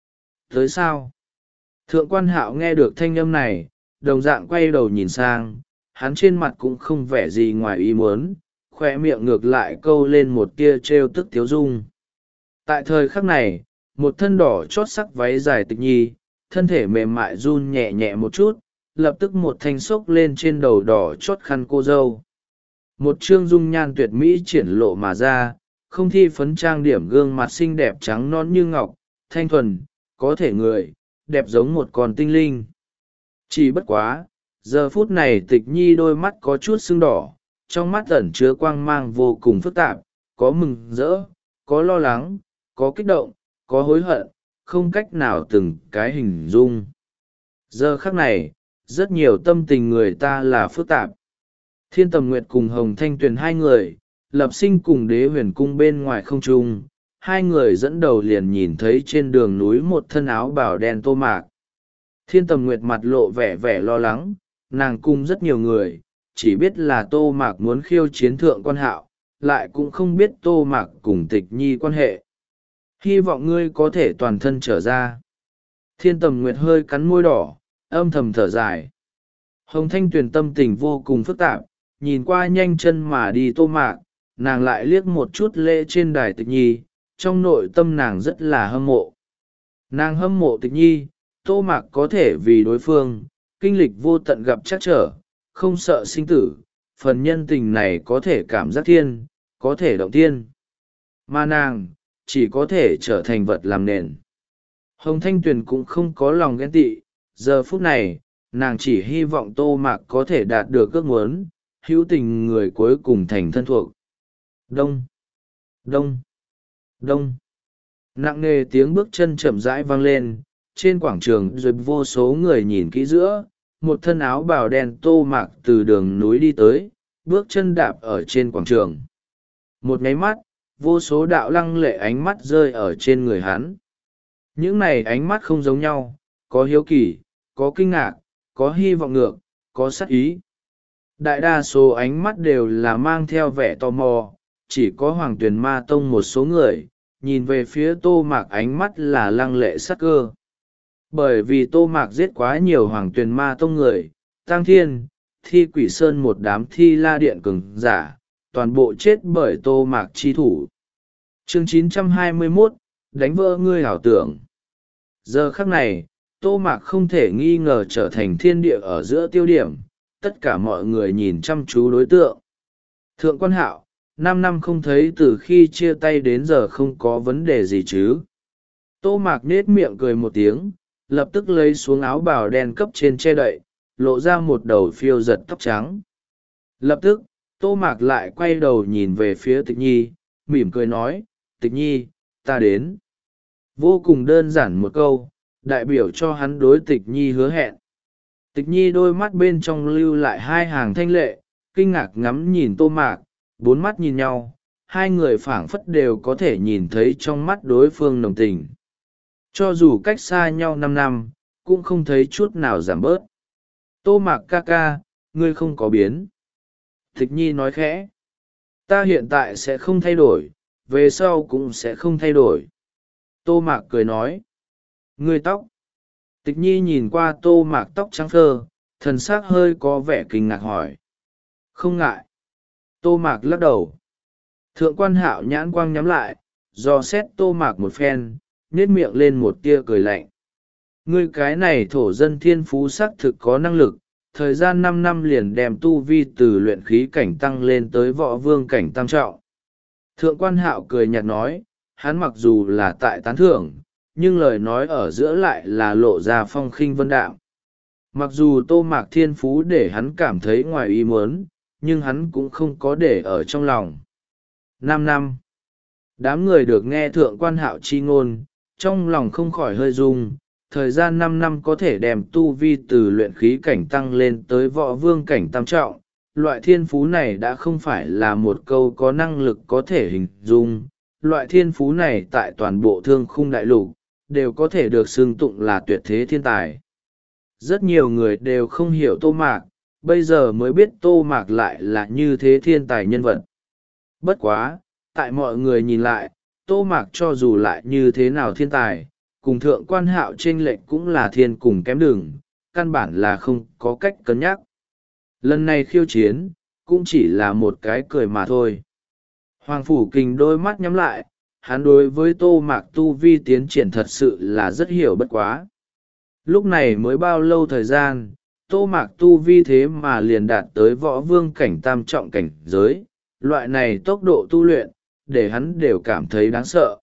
A: Tới sao? Thượng quan hạo nghe được thanh âm này, đồng dạng quay đầu nhìn sang, hắn trên mặt cũng không vẻ gì ngoài ý muốn, khoe miệng ngược lại câu lên một tia trêu tức tiếu dung. Tại thời khắc này, một thân đỏ chót sắc váy dài Tịch Nhi, thân thể mềm mại run nhẹ nhẹ một chút, lập tức một thanh xốc lên trên đầu đỏ chót khăn cô dâu. Một trương dung nhan tuyệt mỹ triển lộ mà ra, không thi phấn trang điểm gương mặt xinh đẹp trắng non như ngọc, thanh thuần, có thể người, đẹp giống một con tinh linh. Chỉ bất quá, giờ phút này Tịch Nhi đôi mắt có chút sưng đỏ, trong mắt ẩn chứa quang mang vô cùng phức tạp, có mừng rỡ, có lo lắng, có kích động, có hối hận, không cách nào từng cái hình dung. Giờ khắc này, rất nhiều tâm tình người ta là phức tạp. Thiên Tầm Nguyệt cùng Hồng Thanh Tuyền hai người, lập sinh cùng đế huyền cung bên ngoài không trung, hai người dẫn đầu liền nhìn thấy trên đường núi một thân áo bào đen Tô Mạc. Thiên Tầm Nguyệt mặt lộ vẻ vẻ lo lắng, nàng cung rất nhiều người, chỉ biết là Tô Mạc muốn khiêu chiến thượng quan hạo, lại cũng không biết Tô Mạc cùng Tịch Nhi quan hệ. Hy vọng ngươi có thể toàn thân trở ra. Thiên Tầm Nguyệt hơi cắn môi đỏ, âm thầm thở dài. Hồng Thanh Tuyền tâm tình vô cùng phức tạp, nhìn qua nhanh chân mà đi Tô Mạc, nàng lại liếc một chút lễ trên đài Tịch Nhi, trong nội tâm nàng rất là hâm mộ. Nàng hâm mộ Tịch Nhi, Tô Mạc có thể vì đối phương, kinh lịch vô tận gặp trắc trở, không sợ sinh tử, phần nhân tình này có thể cảm giác thiên, có thể động thiên. Mà nàng, chỉ có thể trở thành vật làm nền. Hồng Thanh Tuyền cũng không có lòng ghen tị, giờ phút này, nàng chỉ hy vọng Tô Mạc có thể đạt được ước muốn, hữu tình người cuối cùng thành thân thuộc. Đông, đông, đông. Nặng nề tiếng bước chân chậm rãi vang lên, trên quảng trường rồi vô số người nhìn kỹ giữa, một thân áo bào đen Tô Mạc từ đường núi đi tới, bước chân đạp ở trên quảng trường. Một nháy mắt, vô số đạo lăng lệ ánh mắt rơi ở trên người hắn. Những này ánh mắt không giống nhau, có hiếu kỳ, có kinh ngạc, có hy vọng ngược, có sát ý. Đại đa số ánh mắt đều là mang theo vẻ tò mò, chỉ có Hoàng Tuyền Ma Tông một số người, nhìn về phía Tô Mạc ánh mắt là lăng lệ sát cơ. Bởi vì Tô Mạc giết quá nhiều Hoàng Tuyền Ma Tông người, Tang Thiên, Thi Quỷ Sơn một đám Thi La Điện cường giả, toàn bộ chết bởi Tô Mạc chi thủ. Chương chín trăm hai mươi mốt, đánh vỡ ngươi ảo tưởng. Giờ khắc này, Tô Mạc không thể nghi ngờ trở thành thiên địa ở giữa tiêu điểm, tất cả mọi người nhìn chăm chú đối tượng. Thượng quan hạo, năm năm không thấy, từ khi chia tay đến giờ không có vấn đề gì chứ. Tô Mạc nết miệng cười một tiếng, lập tức lấy xuống áo bào đen cấp trên che đậy, lộ ra một đầu phiêu giật tóc trắng. Lập tức Tô Mạc lại quay đầu nhìn về phía Tịch Nhi, mỉm cười nói, Tịch Nhi, ta đến. Vô cùng đơn giản một câu, đại biểu cho hắn đối Tịch Nhi hứa hẹn. Tịch Nhi đôi mắt bên trong lưu lại hai hàng thanh lệ, kinh ngạc ngắm nhìn Tô Mạc, bốn mắt nhìn nhau, hai người phảng phất đều có thể nhìn thấy trong mắt đối phương nồng tình. Cho dù cách xa nhau năm năm, cũng không thấy chút nào giảm bớt. Tô Mạc ca ca, ngươi không có biến. Tịch Nhi nói khẽ. Ta hiện tại sẽ không thay đổi, về sau cũng sẽ không thay đổi. Tô Mạc cười nói. Ngươi tóc. Tịch Nhi nhìn qua Tô Mạc tóc trắng phơ, thần s ắ c hơi có vẻ kinh ngạc hỏi. Không ngại. Tô Mạc lắc đầu. Thượng quan Hạo nhãn quang nhắm lại, dò xét Tô Mạc một phen, nhếch miệng lên một tia cười lạnh. Ngươi cái này thổ dân thiên phú xác thực có năng lực, thời gian năm năm liền đem tu vi từ luyện khí cảnh tăng lên tới võ vương cảnh tam trọng. Thượng quan Hạo cười nhạt nói, hắn mặc dù là tại tán thưởng, nhưng lời nói ở giữa lại là lộ ra phong khinh vân đạm. Mặc dù Tô Mạc thiên phú để hắn cảm thấy ngoài ý muốn, nhưng hắn cũng không có để ở trong lòng. Năm năm. Đám người được nghe Thượng quan Hạo chi ngôn, trong lòng không khỏi hơi rung. Thời gian năm năm có thể đem tu vi từ luyện khí cảnh tăng lên tới võ vương cảnh tam trọng. Loại thiên phú này đã không phải là một câu có năng lực có thể hình dung. Loại thiên phú này tại toàn bộ thương khung đại lục, đều có thể được xưng tụng là tuyệt thế thiên tài. Rất nhiều người đều không hiểu Tô Mạc, bây giờ mới biết Tô Mạc lại là như thế thiên tài nhân vật. Bất quá, tại mọi người nhìn lại, Tô Mạc cho dù lại như thế nào thiên tài, cùng Thượng quan Hạo chênh lệch cũng là thiên cùng kém đường, căn bản là không có cách cân nhắc. Lần này khiêu chiến, cũng chỉ là một cái cười mà thôi. Hoàng Phủ Kình đôi mắt nhắm lại, hắn đối với Tô Mạc tu vi tiến triển thật sự là rất hiểu bất quá. Lúc này mới bao lâu thời gian, Tô Mạc tu vi thế mà liền đạt tới võ vương cảnh tam trọng cảnh giới, loại này tốc độ tu luyện, để hắn đều cảm thấy đáng sợ.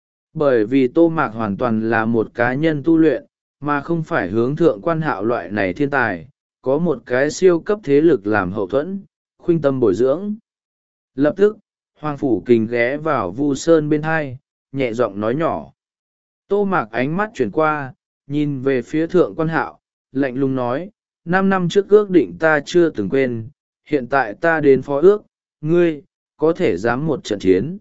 A: Bởi vì Tô Mạc hoàn toàn là một cá nhân tu luyện, mà không phải hướng Thượng quan Hạo loại này thiên tài, có một cái siêu cấp thế lực làm hậu thuẫn, khuynh tâm bồi dưỡng. Lập tức, Hoàng Phủ Kình ghé vào Vu Sơn bên hai, nhẹ giọng nói nhỏ. Tô Mạc ánh mắt chuyển qua, nhìn về phía Thượng quan Hạo, lạnh lùng nói, năm năm trước ước định ta chưa từng quên, hiện tại ta đến phó ước, ngươi, có thể dám một trận chiến.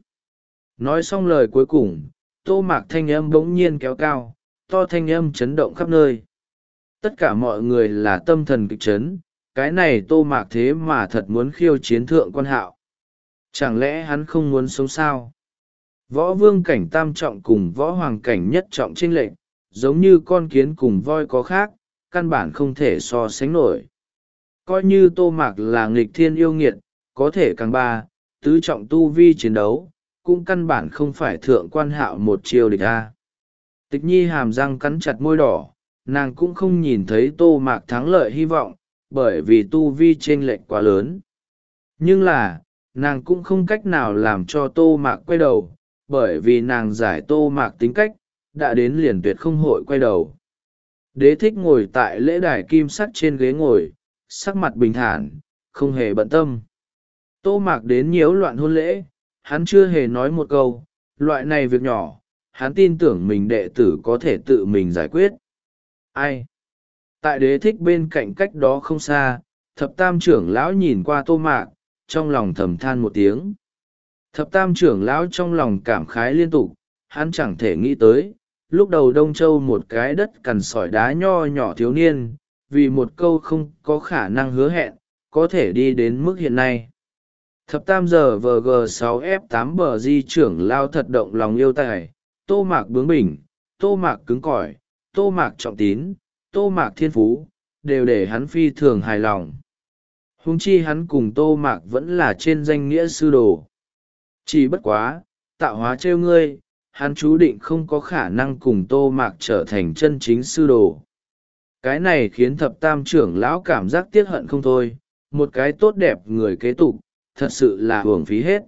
A: Nói xong lời cuối cùng, Tô Mạc thanh âm bỗng nhiên kéo cao, to thanh âm chấn động khắp nơi. Tất cả mọi người là tâm thần kịch chấn, cái này Tô Mạc thế mà thật muốn khiêu chiến Thượng quan Hạo. Chẳng lẽ hắn không muốn sống sao? Võ vương cảnh tam trọng cùng võ hoàng cảnh nhất trọng chênh lệch, giống như con kiến cùng voi có khác, căn bản không thể so sánh nổi. Coi như Tô Mạc là nghịch thiên yêu nghiệt, có thể càng ba, tứ trọng tu vi chiến đấu, cũng căn bản không phải Thượng quan Hạo một chiêu địch a. Tịch Nhi hàm răng cắn chặt môi đỏ, nàng cũng không nhìn thấy Tô Mạc thắng lợi hy vọng, bởi vì tu vi chênh lệch quá lớn. Nhưng là, nàng cũng không cách nào làm cho Tô Mạc quay đầu, bởi vì nàng giải Tô Mạc tính cách, đã đến liền tuyệt không hội quay đầu. Đế thích ngồi tại lễ đài kim sắt trên ghế ngồi, sắc mặt bình thản, không hề bận tâm. Tô Mạc đến nhiễu loạn hôn lễ, hắn chưa hề nói một câu, loại này việc nhỏ, hắn tin tưởng mình đệ tử có thể tự mình giải quyết. Ai? Tại đế thích bên cạnh cách đó không xa, thập tam trưởng lão nhìn qua Tô Mạc, trong lòng thầm than một tiếng. Thập tam trưởng lão trong lòng cảm khái liên tục, hắn chẳng thể nghĩ tới, lúc đầu Đông Châu một cái đất cằn sỏi đá nho nhỏ thiếu niên, vì một câu không có khả năng hứa hẹn, có thể đi đến mức hiện nay. Thập tam giờ vờ G sáu F tám bờ di trưởng lao thật động lòng yêu tài, Tô Mạc bướng bỉnh, Tô Mạc cứng cỏi, Tô Mạc trọng tín, Tô Mạc thiên phú, đều để hắn phi thường hài lòng. Huống chi hắn cùng Tô Mạc vẫn là trên danh nghĩa sư đồ. Chỉ bất quá, tạo hóa trêu ngươi, hắn chú định không có khả năng cùng Tô Mạc trở thành chân chính sư đồ. Cái này khiến thập tam trưởng lão cảm giác tiếc hận không thôi, một cái tốt đẹp người kế tục, thật sự là hưởng phí hết.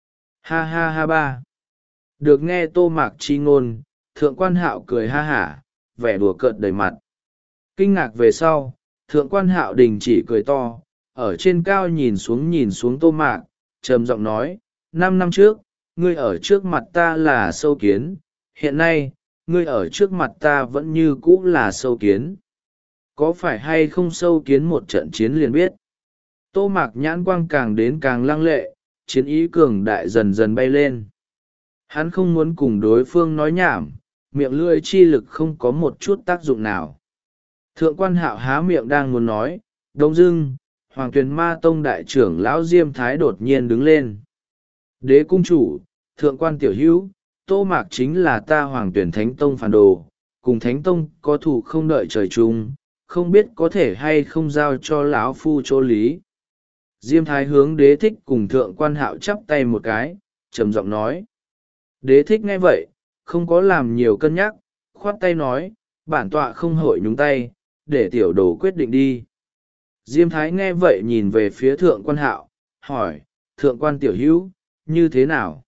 A: Ha ha ha ba. Được nghe Tô Mạc chi ngôn, Thượng quan Hạo cười ha hả, vẻ đùa cợt đầy mặt. Kinh ngạc về sau, Thượng quan Hạo đình chỉ cười to, ở trên cao nhìn xuống nhìn xuống Tô Mạc, trầm giọng nói, năm năm trước, ngươi ở trước mặt ta là sâu kiến, hiện nay, ngươi ở trước mặt ta vẫn như cũ là sâu kiến. Có phải hay không sâu kiến một trận chiến liền biết. Tô Mạc nhãn quang càng đến càng lăng lệ, chiến ý cường đại dần dần bay lên. Hắn không muốn cùng đối phương nói nhảm, miệng lưỡi chi lực không có một chút tác dụng nào. Thượng quan Hạo há miệng đang muốn nói, đông dưng, Hoàng Tuyền Ma Tông đại trưởng lão Diêm Thái đột nhiên đứng lên. Đế cung chủ, thượng quan tiểu hữu, Tô Mạc chính là ta Hoàng Tuyền Thánh Tông phản đồ, cùng Thánh Tông có thù không đợi trời chung, không biết có thể hay không giao cho lão phu chỗ lý. Diêm Thái hướng Đế Thích cùng thượng quan Hạo chắp tay một cái, trầm giọng nói. Đế Thích nghe vậy, không có làm nhiều cân nhắc, khoát tay nói, bản tọa không hội nhúng tay, để tiểu đồ quyết định đi. Diêm Thái nghe vậy nhìn về phía thượng quan Hạo, hỏi, thượng quan tiểu hữu, như thế nào?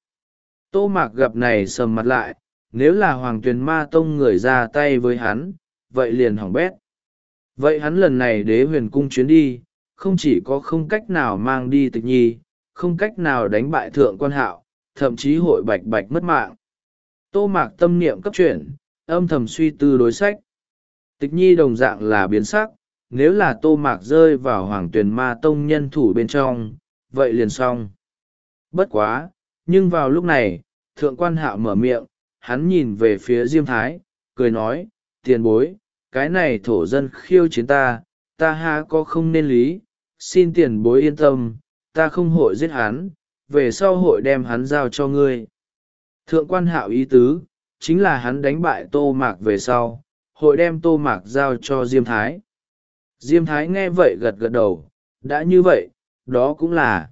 A: Tô Mạc gặp này sầm mặt lại, nếu là Hoàng Tuyền Ma Tông người ra tay với hắn, vậy liền hỏng bét. Vậy hắn lần này Đế Huyền Cung chuyến đi, không chỉ có không cách nào mang đi Tịch Nhi, không cách nào đánh bại thượng quan Hạo, thậm chí hội bạch bạch mất mạng. Tô Mạc tâm niệm cấp chuyển, âm thầm suy tư đối sách. Tịch Nhi đồng dạng là biến sắc, nếu là Tô Mạc rơi vào Hoàng Tuyền Ma Tông nhân thủ bên trong, vậy liền xong. Bất quá, nhưng vào lúc này, thượng quan Hạo mở miệng, hắn nhìn về phía Diêm Thái, cười nói, tiền bối, cái này thổ dân khiêu chiến ta, ta ha có không nên lý, xin tiền bối yên tâm, ta không hội giết hắn, về sau hội đem hắn giao cho ngươi. Thượng quan Hạo ý tứ, chính là hắn đánh bại Tô Mạc về sau, hội đem Tô Mạc giao cho Diêm Thái. Diêm Thái nghe vậy gật gật đầu, đã như vậy, đó cũng là.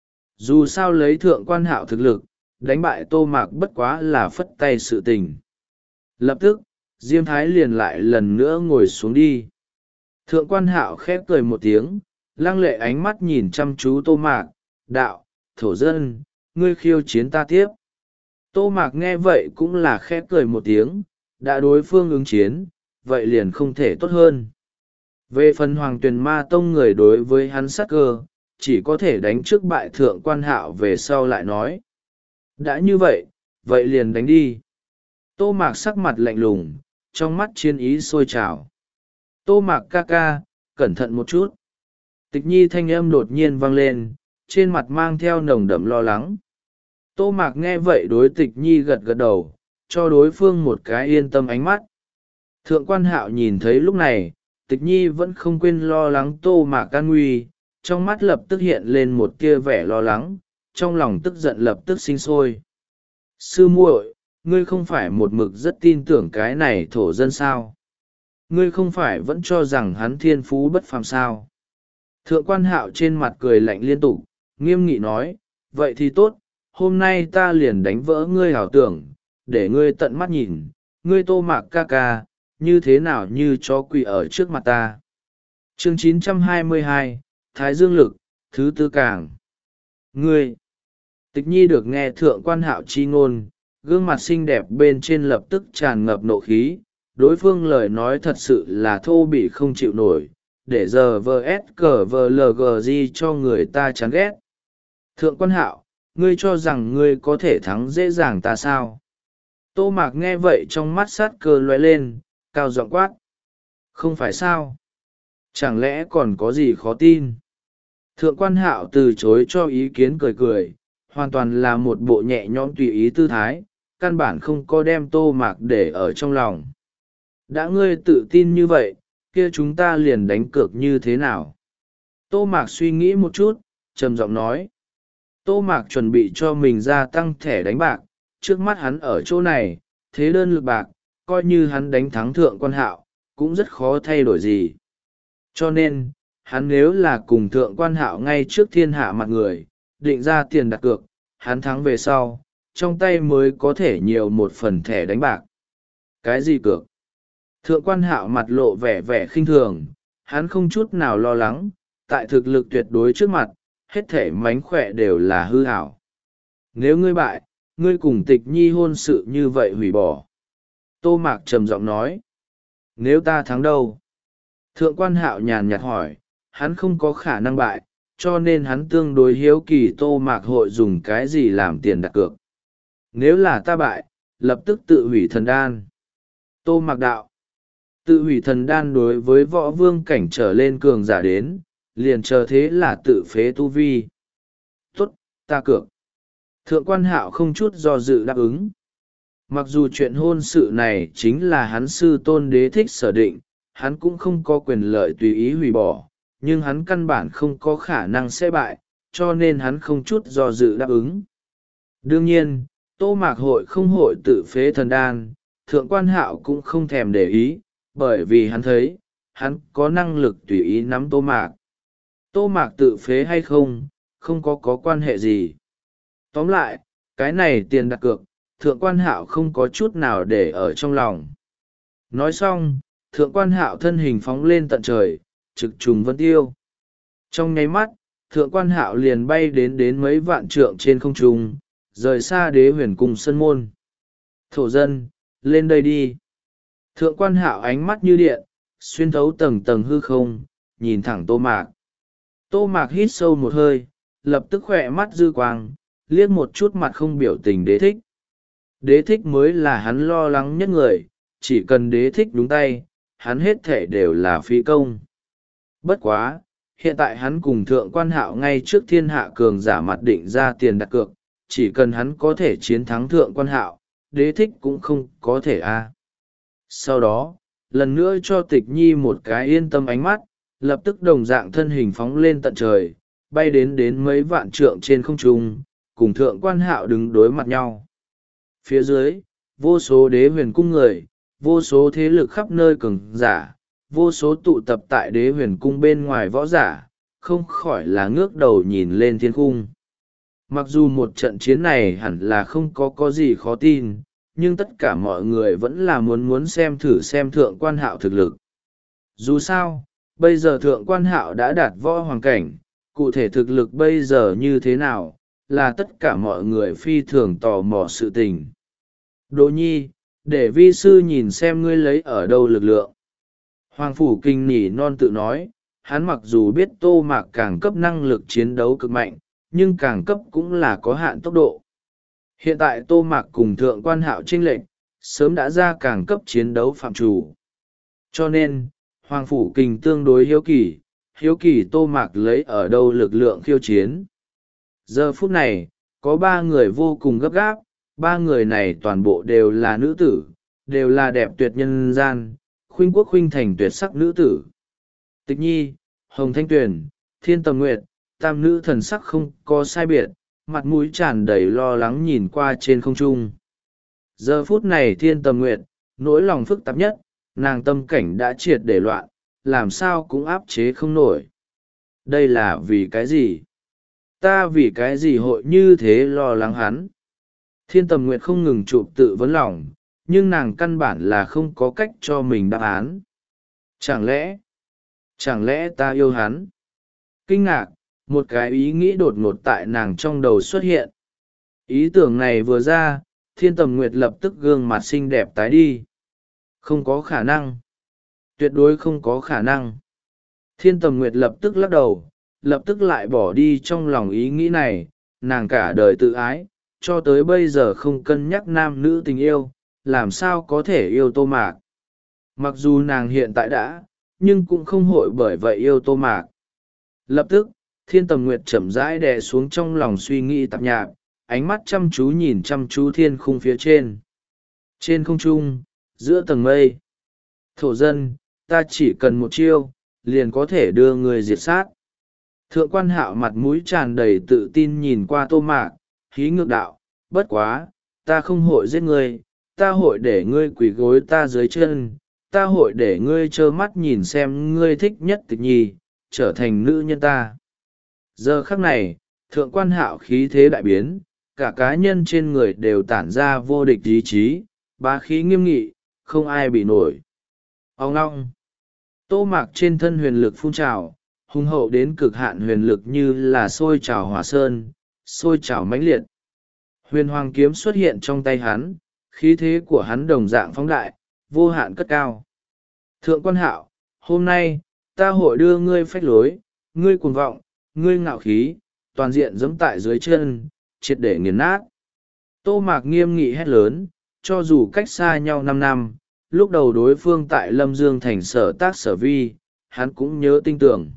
A: Dù sao lấy thượng quan Hạo thực lực, đánh bại Tô Mạc bất quá là phất tay sự tình. Lập tức, Diêm Thái liền lại lần nữa ngồi xuống đi. Thượng quan Hạo khép cười một tiếng, lăng lệ ánh mắt nhìn chăm chú Tô Mạc, đạo, thổ dân, ngươi khiêu chiến ta tiếp. Tô Mạc nghe vậy cũng là khép cười một tiếng, đã đối phương ứng chiến, vậy liền không thể tốt hơn. Về phần Hoàng Tuyền Ma Tông người đối với hắn sát cơ, chỉ có thể đánh trước bại thượng quan Hạo về sau lại nói. Đã như vậy, vậy liền đánh đi. Tô Mạc sắc mặt lạnh lùng, trong mắt chiến ý sôi trào. Tô Mạc ca ca, cẩn thận một chút. Tịch Nhi thanh âm đột nhiên vang lên, trên mặt mang theo nồng đậm lo lắng. Tô Mạc nghe vậy đối Tịch Nhi gật gật đầu, cho đối phương một cái yên tâm ánh mắt. Thượng quan Hạo nhìn thấy lúc này, Tịch Nhi vẫn không quên lo lắng Tô Mạc an nguy, trong mắt lập tức hiện lên một tia vẻ lo lắng, trong lòng tức giận lập tức sinh sôi. Sư muội, ngươi không phải một mực rất tin tưởng cái này thổ dân sao? Ngươi không phải vẫn cho rằng hắn thiên phú bất phàm sao? Thượng quan Hạo trên mặt cười lạnh liên tục, nghiêm nghị nói, vậy thì tốt, hôm nay ta liền đánh vỡ ngươi ảo tưởng, để ngươi tận mắt nhìn, ngươi Tô Mạc ca ca, như thế nào như chó quỳ ở trước mặt ta. Chương chín trăm hai mươi hai, Thái Dương Lực, thứ tư càng. Ngươi! Tịch Nhi được nghe thượng quan Hạo chi ngôn, gương mặt xinh đẹp bên trên lập tức tràn ngập nộ khí, đối phương lời nói thật sự là thô bỉ không chịu nổi, để giờ vờ ép cờ vờ lờ gờ gì cho người ta chán ghét. Thượng quan Hạo, ngươi cho rằng ngươi có thể thắng dễ dàng ta sao? Tô Mạc nghe vậy trong mắt sát cơ lóe lên, cao giọng quát. Không phải sao? Chẳng lẽ còn có gì khó tin? Thượng quan Hạo từ chối cho ý kiến cười cười, hoàn toàn là một bộ nhẹ nhõm tùy ý tư thái, căn bản không có đem Tô Mạc để ở trong lòng. Đã ngươi tự tin như vậy, kia chúng ta liền đánh cược như thế nào? Tô Mạc suy nghĩ một chút, trầm giọng nói. Tô Mạc chuẩn bị cho mình gia tăng thẻ đánh bạc, trước mắt hắn ở chỗ này, thế đơn lực bạc, coi như hắn đánh thắng thượng quan Hạo, cũng rất khó thay đổi gì. Cho nên, hắn nếu là cùng thượng quan Hạo ngay trước thiên hạ mặt người, định ra tiền đặt cược, hắn thắng về sau, trong tay mới có thể nhiều một phần thẻ đánh bạc. Cái gì cược? Thượng quan Hạo mặt lộ vẻ vẻ khinh thường, hắn không chút nào lo lắng, tại thực lực tuyệt đối trước mặt, hết thể mánh khỏe đều là hư ảo. Nếu ngươi bại, ngươi cùng Tịch Nhi hôn sự như vậy hủy bỏ. Tô Mạc trầm giọng nói. Nếu ta thắng đâu? Thượng quan Hạo nhàn nhạt hỏi, hắn không có khả năng bại, cho nên hắn tương đối hiếu kỳ Tô Mạc hội dùng cái gì làm tiền đặt cược. Nếu là ta bại, lập tức tự hủy thần đan. Tô Mạc đạo. Tự hủy thần đan đối với võ vương cảnh trở lên cường giả đến, liền chờ thế là tự phế tu vi. Tốt, ta cược. Thượng quan hạo không chút do dự đáp ứng. Mặc dù chuyện hôn sự này chính là hắn sư tôn đế thích sở định, hắn cũng không có quyền lợi tùy ý hủy bỏ, nhưng hắn căn bản không có khả năng sẽ bại, cho nên hắn không chút do dự đáp ứng. Đương nhiên, Tô Mạc hội không hội tự phế thần đan, thượng quan hạo cũng không thèm để ý, bởi vì hắn thấy, hắn có năng lực tùy ý nắm Tô Mạc. Tô Mạc tự phế hay không, không có có quan hệ gì. Tóm lại, cái này tiền đặt cược, thượng quan hạo không có chút nào để ở trong lòng. Nói xong, thượng quan hạo thân hình phóng lên tận trời, trực trùng vân tiêu. Trong nháy mắt, thượng quan hạo liền bay đến đến mấy vạn trượng trên không trung, rời xa đế huyền cung sân môn. Thổ dân, lên đây đi. Thượng quan hạo ánh mắt như điện, xuyên thấu tầng tầng hư không, nhìn thẳng Tô Mạc. Tô Mạc hít sâu một hơi, lập tức khỏe mắt dư quang, liếc một chút mặt không biểu tình đế thích. Đế thích mới là hắn lo lắng nhất người, chỉ cần đế thích đúng tay, hắn hết thể đều là phi công. Bất quá, hiện tại hắn cùng thượng quan hạo ngay trước thiên hạ cường giả mặt định ra tiền đặt cược, chỉ cần hắn có thể chiến thắng thượng quan hạo, đế thích cũng không có thể a. Sau đó, lần nữa cho tịch nhi một cái yên tâm ánh mắt, lập tức đồng dạng thân hình phóng lên tận trời, bay đến đến mấy vạn trượng trên không trung, cùng thượng quan hạo đứng đối mặt nhau. Phía dưới, vô số đế huyền cung người, vô số thế lực khắp nơi cường giả, vô số tụ tập tại đế huyền cung bên ngoài võ giả, không khỏi là ngước đầu nhìn lên thiên cung. Mặc dù một trận chiến này hẳn là không có có gì khó tin, nhưng tất cả mọi người vẫn là muốn muốn xem thử xem thượng quan hạo thực lực. Dù sao, bây giờ thượng quan hạo đã đạt võ hoàng cảnh, cụ thể thực lực bây giờ như thế nào, là tất cả mọi người phi thường tò mò sự tình. Đỗ nhi, để vi sư nhìn xem ngươi lấy ở đâu lực lượng. Hoàng phủ kinh nỉ non tự nói, hắn mặc dù biết Tô Mạc càng cấp năng lực chiến đấu cực mạnh, nhưng càng cấp cũng là có hạn tốc độ. Hiện tại Tô Mạc cùng thượng quan hạo chênh lệch, sớm đã ra càng cấp chiến đấu phạm chủ. Cho nên, Hoàng phủ kinh tương đối hiếu kỳ, hiếu kỳ Tô Mạc lấy ở đâu lực lượng khiêu chiến. Giờ phút này, có ba người vô cùng gấp gáp, ba người này toàn bộ đều là nữ tử, đều là đẹp tuyệt nhân gian, khuynh quốc khuynh thành tuyệt sắc nữ tử. Tịch nhi, Hồng Thanh Tuyền, Thiên Tầm Nguyệt, tam nữ thần sắc không có sai biệt, mặt mũi tràn đầy lo lắng nhìn qua trên không trung. Giờ phút này Thiên Tầm Nguyệt, nỗi lòng phức tạp nhất, nàng tâm cảnh đã triệt để loạn, làm sao cũng áp chế không nổi. Đây là vì cái gì? Ta vì cái gì hội như thế lo lắng hắn? Thiên Tầm Nguyệt không ngừng chụp tự vấn lòng, nhưng nàng căn bản là không có cách cho mình đáp án. Chẳng lẽ, chẳng lẽ ta yêu hắn? Kinh ngạc, một cái ý nghĩ đột ngột tại nàng trong đầu xuất hiện. Ý tưởng này vừa ra, Thiên Tầm Nguyệt lập tức gương mặt xinh đẹp tái đi. Không có khả năng. Tuyệt đối không có khả năng. Thiên Tầm Nguyệt lập tức lắc đầu, lập tức lại bỏ đi trong lòng ý nghĩ này, nàng cả đời tự ái, cho tới bây giờ không cân nhắc nam nữ tình yêu, làm sao có thể yêu Tô Mạc. Mặc dù nàng hiện tại đã, nhưng cũng không hội bởi vậy yêu Tô Mạc. Lập tức, Thiên Tầm Nguyệt chậm rãi đè xuống trong lòng suy nghĩ tạp nhạp, ánh mắt chăm chú nhìn chăm chú thiên khung phía trên. Trên không trung, giữa tầng mây. Thổ dân, ta chỉ cần một chiêu, liền có thể đưa người diệt sát. Thượng quan hạo mặt mũi tràn đầy tự tin nhìn qua Tô Mạc, hí ngược đạo, bất quá, ta không hội giết ngươi, ta hội để ngươi quỳ gối ta dưới chân, ta hội để ngươi trơ mắt nhìn xem ngươi thích nhất tịch nhi, trở thành nữ nhân ta. Giờ khắc này, thượng quan hạo khí thế đại biến, cả cá nhân trên người đều tản ra vô địch ý chí, bá khí nghiêm nghị, không ai bị nổi. Ông ngong, Tô Mạc trên thân huyền lực phun trào, hùng hậu đến cực hạn huyền lực như là sôi trào hỏa sơn, sôi trào mãnh liệt. Huyền hoàng kiếm xuất hiện trong tay hắn, khí thế của hắn đồng dạng phóng đại, vô hạn cất cao. Thượng quan hạo, hôm nay, ta hội đưa ngươi phách lối, ngươi cuồng vọng, ngươi ngạo khí, toàn diện giẫm tại dưới chân, triệt để nghiền nát. Tô Mạc nghiêm nghị hét lớn, cho dù cách xa nhau năm năm, lúc đầu đối phương tại Lâm Dương thành sở tác sở vi, hắn cũng nhớ tinh tưởng.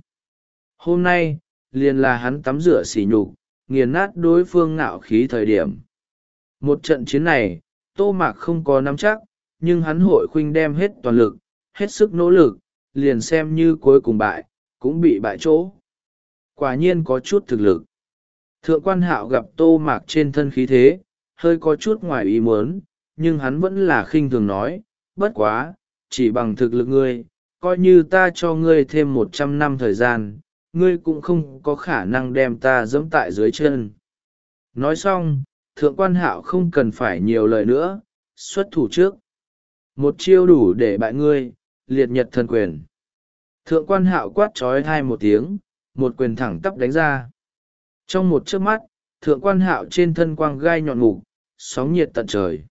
A: Hôm nay, liền là hắn tắm rửa sỉ nhục, nghiền nát đối phương ngạo khí thời điểm. Một trận chiến này, Tô Mạc không có nắm chắc, nhưng hắn hội khuynh đem hết toàn lực, hết sức nỗ lực, liền xem như cuối cùng bại, cũng bị bại chỗ. Quả nhiên có chút thực lực. Thượng quan Hạo gặp Tô Mạc trên thân khí thế, hơi có chút ngoài ý muốn, nhưng hắn vẫn là khinh thường nói, bất quá, chỉ bằng thực lực ngươi, coi như ta cho ngươi thêm một trăm năm thời gian, ngươi cũng không có khả năng đem ta giẫm tại dưới chân. Nói xong, thượng quan Hạo không cần phải nhiều lời nữa, xuất thủ trước. Một chiêu đủ để bại ngươi, liệt nhật thần quyền. Thượng quan Hạo quát trói thai một tiếng, một quyền thẳng tắp đánh ra. Trong một chớp mắt, thượng quan Hạo trên thân quang gai nhọn mục, sóng nhiệt tận trời.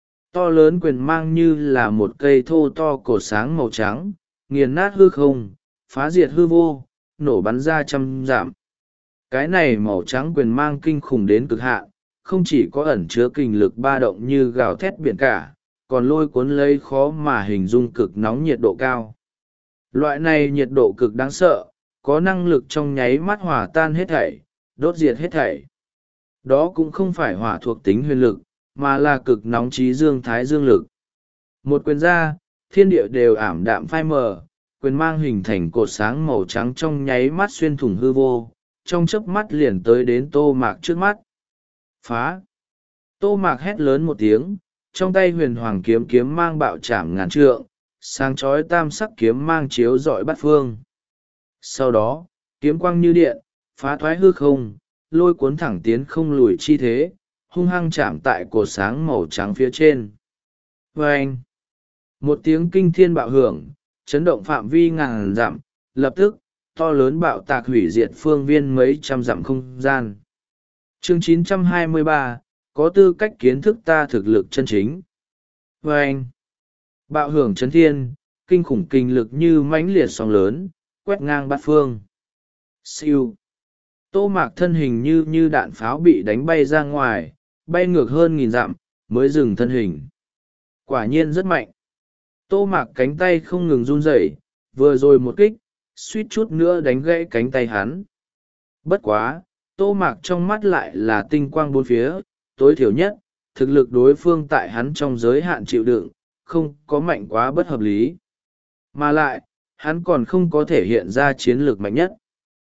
A: To lớn quyền mang như là một cây thô to cột sáng màu trắng, nghiền nát hư không, phá diệt hư vô, nổ bắn ra trăm dặm. Cái này màu trắng quyền mang kinh khủng đến cực hạn, không chỉ có ẩn chứa kinh lực ba động như gào thét biển cả, còn lôi cuốn lấy khó mà hình dung cực nóng nhiệt độ cao. Loại này nhiệt độ cực đáng sợ, có năng lực trong nháy mắt hòa tan hết thảy, đốt diệt hết thảy. Đó cũng không phải hỏa thuộc tính huyền lực, mà là cực nóng trí dương thái dương lực. Một quyền ra, thiên địa đều ảm đạm phai mờ, quyền mang hình thành cột sáng màu trắng trong nháy mắt xuyên thủng hư vô, trong chớp mắt liền tới đến Tô Mạc trước mắt. Phá! Tô Mạc hét lớn một tiếng, trong tay huyền hoàng kiếm kiếm mang bạo chạm ngàn trượng, sáng chói tam sắc kiếm mang chiếu rọi bát phương. Sau đó, kiếm quang như điện, phá thoái hư không, lôi cuốn thẳng tiến không lùi chi thế, hung hăng chạm tại cột sáng màu trắng phía trên. Vâng! Một tiếng kinh thiên bạo hưởng, chấn động phạm vi ngàn dặm, lập tức, to lớn bạo tạc hủy diệt phương viên mấy trăm dặm không gian. Chương chín trăm hai mươi ba, có tư cách kiến thức ta thực lực chân chính. Vâng! Bạo hưởng chấn thiên, kinh khủng kinh lực như mãnh liệt sóng lớn, quét ngang bát phương. Siêu! Tô Mạc thân hình như như đạn pháo bị đánh bay ra ngoài, bay ngược hơn nghìn dặm, mới dừng thân hình. Quả nhiên rất mạnh. Tô Mạc cánh tay không ngừng run rẩy, vừa rồi một kích, suýt chút nữa đánh gãy cánh tay hắn. Bất quá, Tô Mạc trong mắt lại là tinh quang bốn phía, tối thiểu nhất, thực lực đối phương tại hắn trong giới hạn chịu đựng, không có mạnh quá bất hợp lý. Mà lại, hắn còn không có thể hiện ra chiến lược mạnh nhất.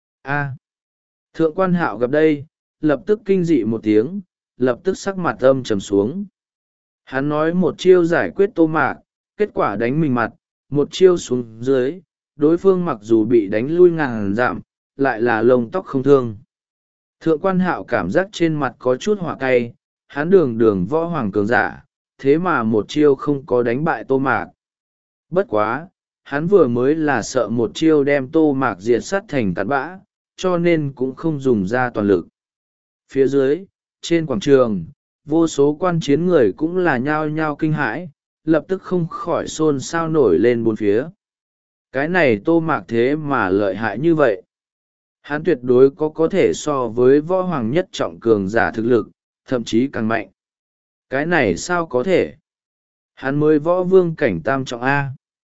A: A. Thượng quan Hạo gặp đây, lập tức kinh dị một tiếng, lập tức sắc mặt âm trầm xuống. Hắn nói một chiêu giải quyết Tô Mạc, kết quả đánh mình mặt, một chiêu xuống dưới, đối phương mặc dù bị đánh lui ngàn dặm, lại là lông tóc không thương. Thượng quan Hạo cảm giác trên mặt có chút hỏa cay, hắn đường đường võ hoàng cường giả, thế mà một chiêu không có đánh bại Tô Mạc. Bất quá, hắn vừa mới là sợ một chiêu đem Tô Mạc diệt sát thành cát bã, cho nên cũng không dùng ra toàn lực. Phía dưới, trên quảng trường, vô số quan chiến người cũng là nhao nhao kinh hãi, lập tức không khỏi xôn xao nổi lên bốn phía. Cái này Tô Mạc thế mà lợi hại như vậy. Hắn tuyệt đối có có thể so với võ hoàng nhất trọng cường giả thực lực, thậm chí càng mạnh. Cái này sao có thể? Hắn mới võ vương cảnh tam trọng A.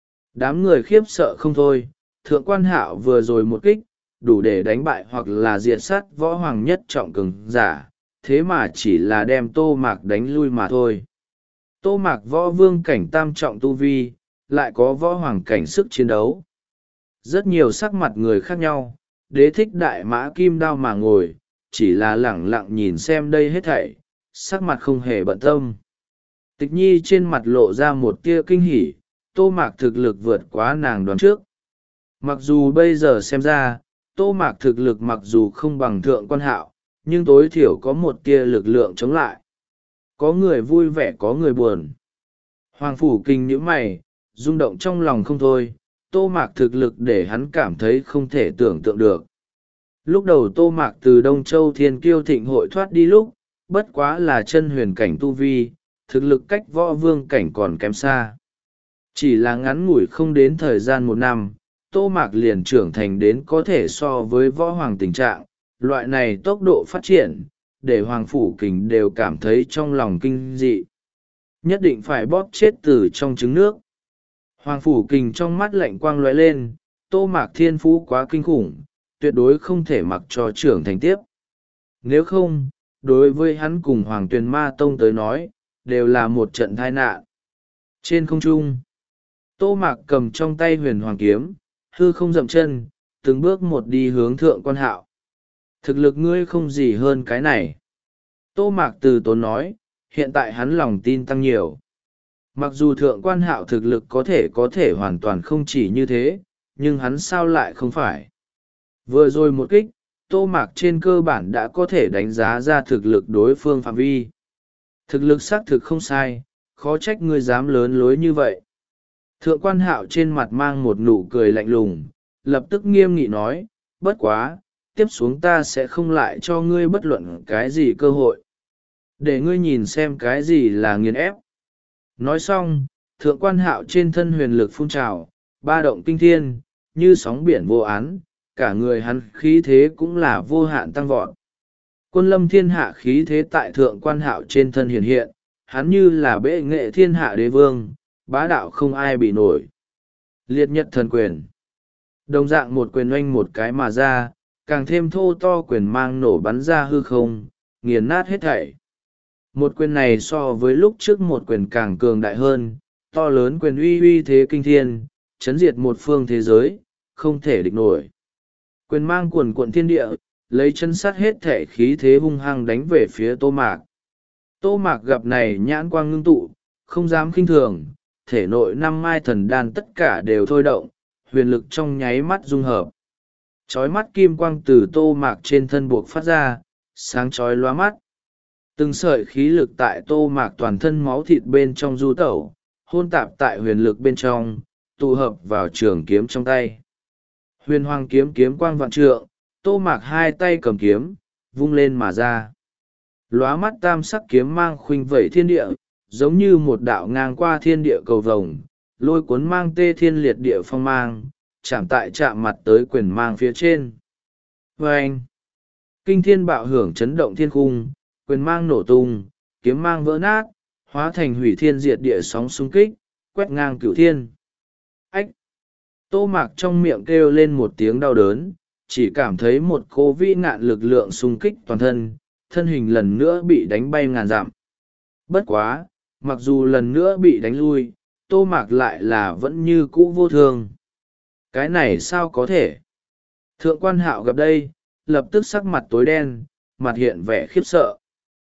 A: Đám người khiếp sợ không thôi, thượng quan Hạo vừa rồi một kích, đủ để đánh bại hoặc là diệt sát võ hoàng nhất trọng cường giả, thế mà chỉ là đem Tô Mạc đánh lui mà thôi. Tô Mạc võ vương cảnh tam trọng tu vi, lại có võ hoàng cảnh sức chiến đấu. Rất nhiều sắc mặt người khác nhau, đế thích đại mã kim đao mà ngồi, chỉ là lẳng lặng nhìn xem đây hết thảy, sắc mặt không hề bận tâm. Tịch Nhi trên mặt lộ ra một tia kinh hỉ, Tô Mạc thực lực vượt quá nàng đoán trước. Mặc dù bây giờ xem ra, Tô Mạc thực lực mặc dù không bằng thượng quan Hạo, nhưng tối thiểu có một tia lực lượng chống lại. Có người vui vẻ có người buồn. Hoàng Phủ Kinh nhíu mày, rung động trong lòng không thôi, Tô Mạc thực lực để hắn cảm thấy không thể tưởng tượng được. Lúc đầu Tô Mạc từ Đông Châu Thiên Kiêu Thịnh hội thoát đi lúc, bất quá là chân huyền cảnh tu vi, thực lực cách võ vương cảnh còn kém xa. Chỉ là ngắn ngủi không đến thời gian một năm, Tô Mạc liền trưởng thành đến có thể so với võ hoàng tình trạng. Loại này tốc độ phát triển, để Hoàng Phủ Kình đều cảm thấy trong lòng kinh dị. Nhất định phải bóp chết từ trong trứng nước. Hoàng Phủ Kình trong mắt lạnh quang lóe lên, Tô Mạc thiên phú quá kinh khủng, tuyệt đối không thể mặc cho trưởng thành tiếp. Nếu không, đối với hắn cùng Hoàng Tuyền Ma Tông tới nói, đều là một trận tai nạn. Trên không trung, Tô Mạc cầm trong tay huyền hoàng kiếm, hư không dậm chân, từng bước một đi hướng Thượng Quan Hạo. Thực lực ngươi không gì hơn cái này. Tô Mạc từ tốn nói, hiện tại hắn lòng tin tăng nhiều. Mặc dù Thượng Quan Hạo thực lực có thể có thể hoàn toàn không chỉ như thế, nhưng hắn sao lại không phải. Vừa rồi một kích, Tô Mạc trên cơ bản đã có thể đánh giá ra thực lực đối phương phạm vi. Thực lực xác thực không sai, khó trách ngươi dám lớn lối như vậy. Thượng Quan Hạo trên mặt mang một nụ cười lạnh lùng, lập tức nghiêm nghị nói, bất quá, tiếp xuống ta sẽ không lại cho ngươi bất luận cái gì cơ hội. Để ngươi nhìn xem cái gì là nghiền ép. Nói xong, Thượng Quan Hạo trên thân huyền lực phun trào, ba động kinh thiên, như sóng biển vô án, cả người hắn khí thế cũng là vô hạn tăng vọt. Quân lâm thiên hạ khí thế tại Thượng Quan Hạo trên thân hiện hiện, hắn như là bệ nghệ thiên hạ đế vương, bá đạo không ai bị nổi. Liệt nhật thần quyền. Đồng dạng một quyền oanh một cái mà ra, càng thêm thô to quyền mang nổ bắn ra hư không, nghiền nát hết thảy. Một quyền này so với lúc trước một quyền càng cường đại hơn, to lớn quyền uy uy thế kinh thiên, chấn diệt một phương thế giới, không thể địch nổi. Quyền mang cuồn cuộn thiên địa, lấy chân sát hết thể khí thế hung hăng đánh về phía Tô Mạc. Tô Mạc gặp này nhãn quang ngưng tụ, không dám khinh thường, thể nội năm mai thần đan tất cả đều thôi động, huyền lực trong nháy mắt dung hợp. Chói mắt kim quang từ Tô Mạc trên thân buộc phát ra, sáng chói lóa mắt. Từng sợi khí lực tại Tô Mạc toàn thân máu thịt bên trong du tẩu, hôn tạp tại huyền lực bên trong, tụ hợp vào trường kiếm trong tay. Huyền hoàng kiếm kiếm quang vạn trượng, Tô Mạc hai tay cầm kiếm, vung lên mà ra. Lóa mắt tam sắc kiếm mang khuynh vẩy thiên địa, giống như một đạo ngang qua thiên địa cầu vồng, lôi cuốn mang tê thiên liệt địa phong mang, chạm tại chạm mặt tới quyền mang phía trên. Vâng! Kinh thiên bạo hưởng chấn động thiên khung, quyền mang nổ tung, kiếm mang vỡ nát, hóa thành hủy thiên diệt địa sóng xung kích, quét ngang cửu thiên. Ách! Tô Mạc trong miệng kêu lên một tiếng đau đớn, chỉ cảm thấy một cỗ vĩ ngạn lực lượng xung kích toàn thân, thân hình lần nữa bị đánh bay ngàn dặm. Bất quá, mặc dù lần nữa bị đánh lui, Tô Mạc lại là vẫn như cũ vô thương. Cái này sao có thể? Thượng Quan Hạo gặp đây, lập tức sắc mặt tối đen, mặt hiện vẻ khiếp sợ.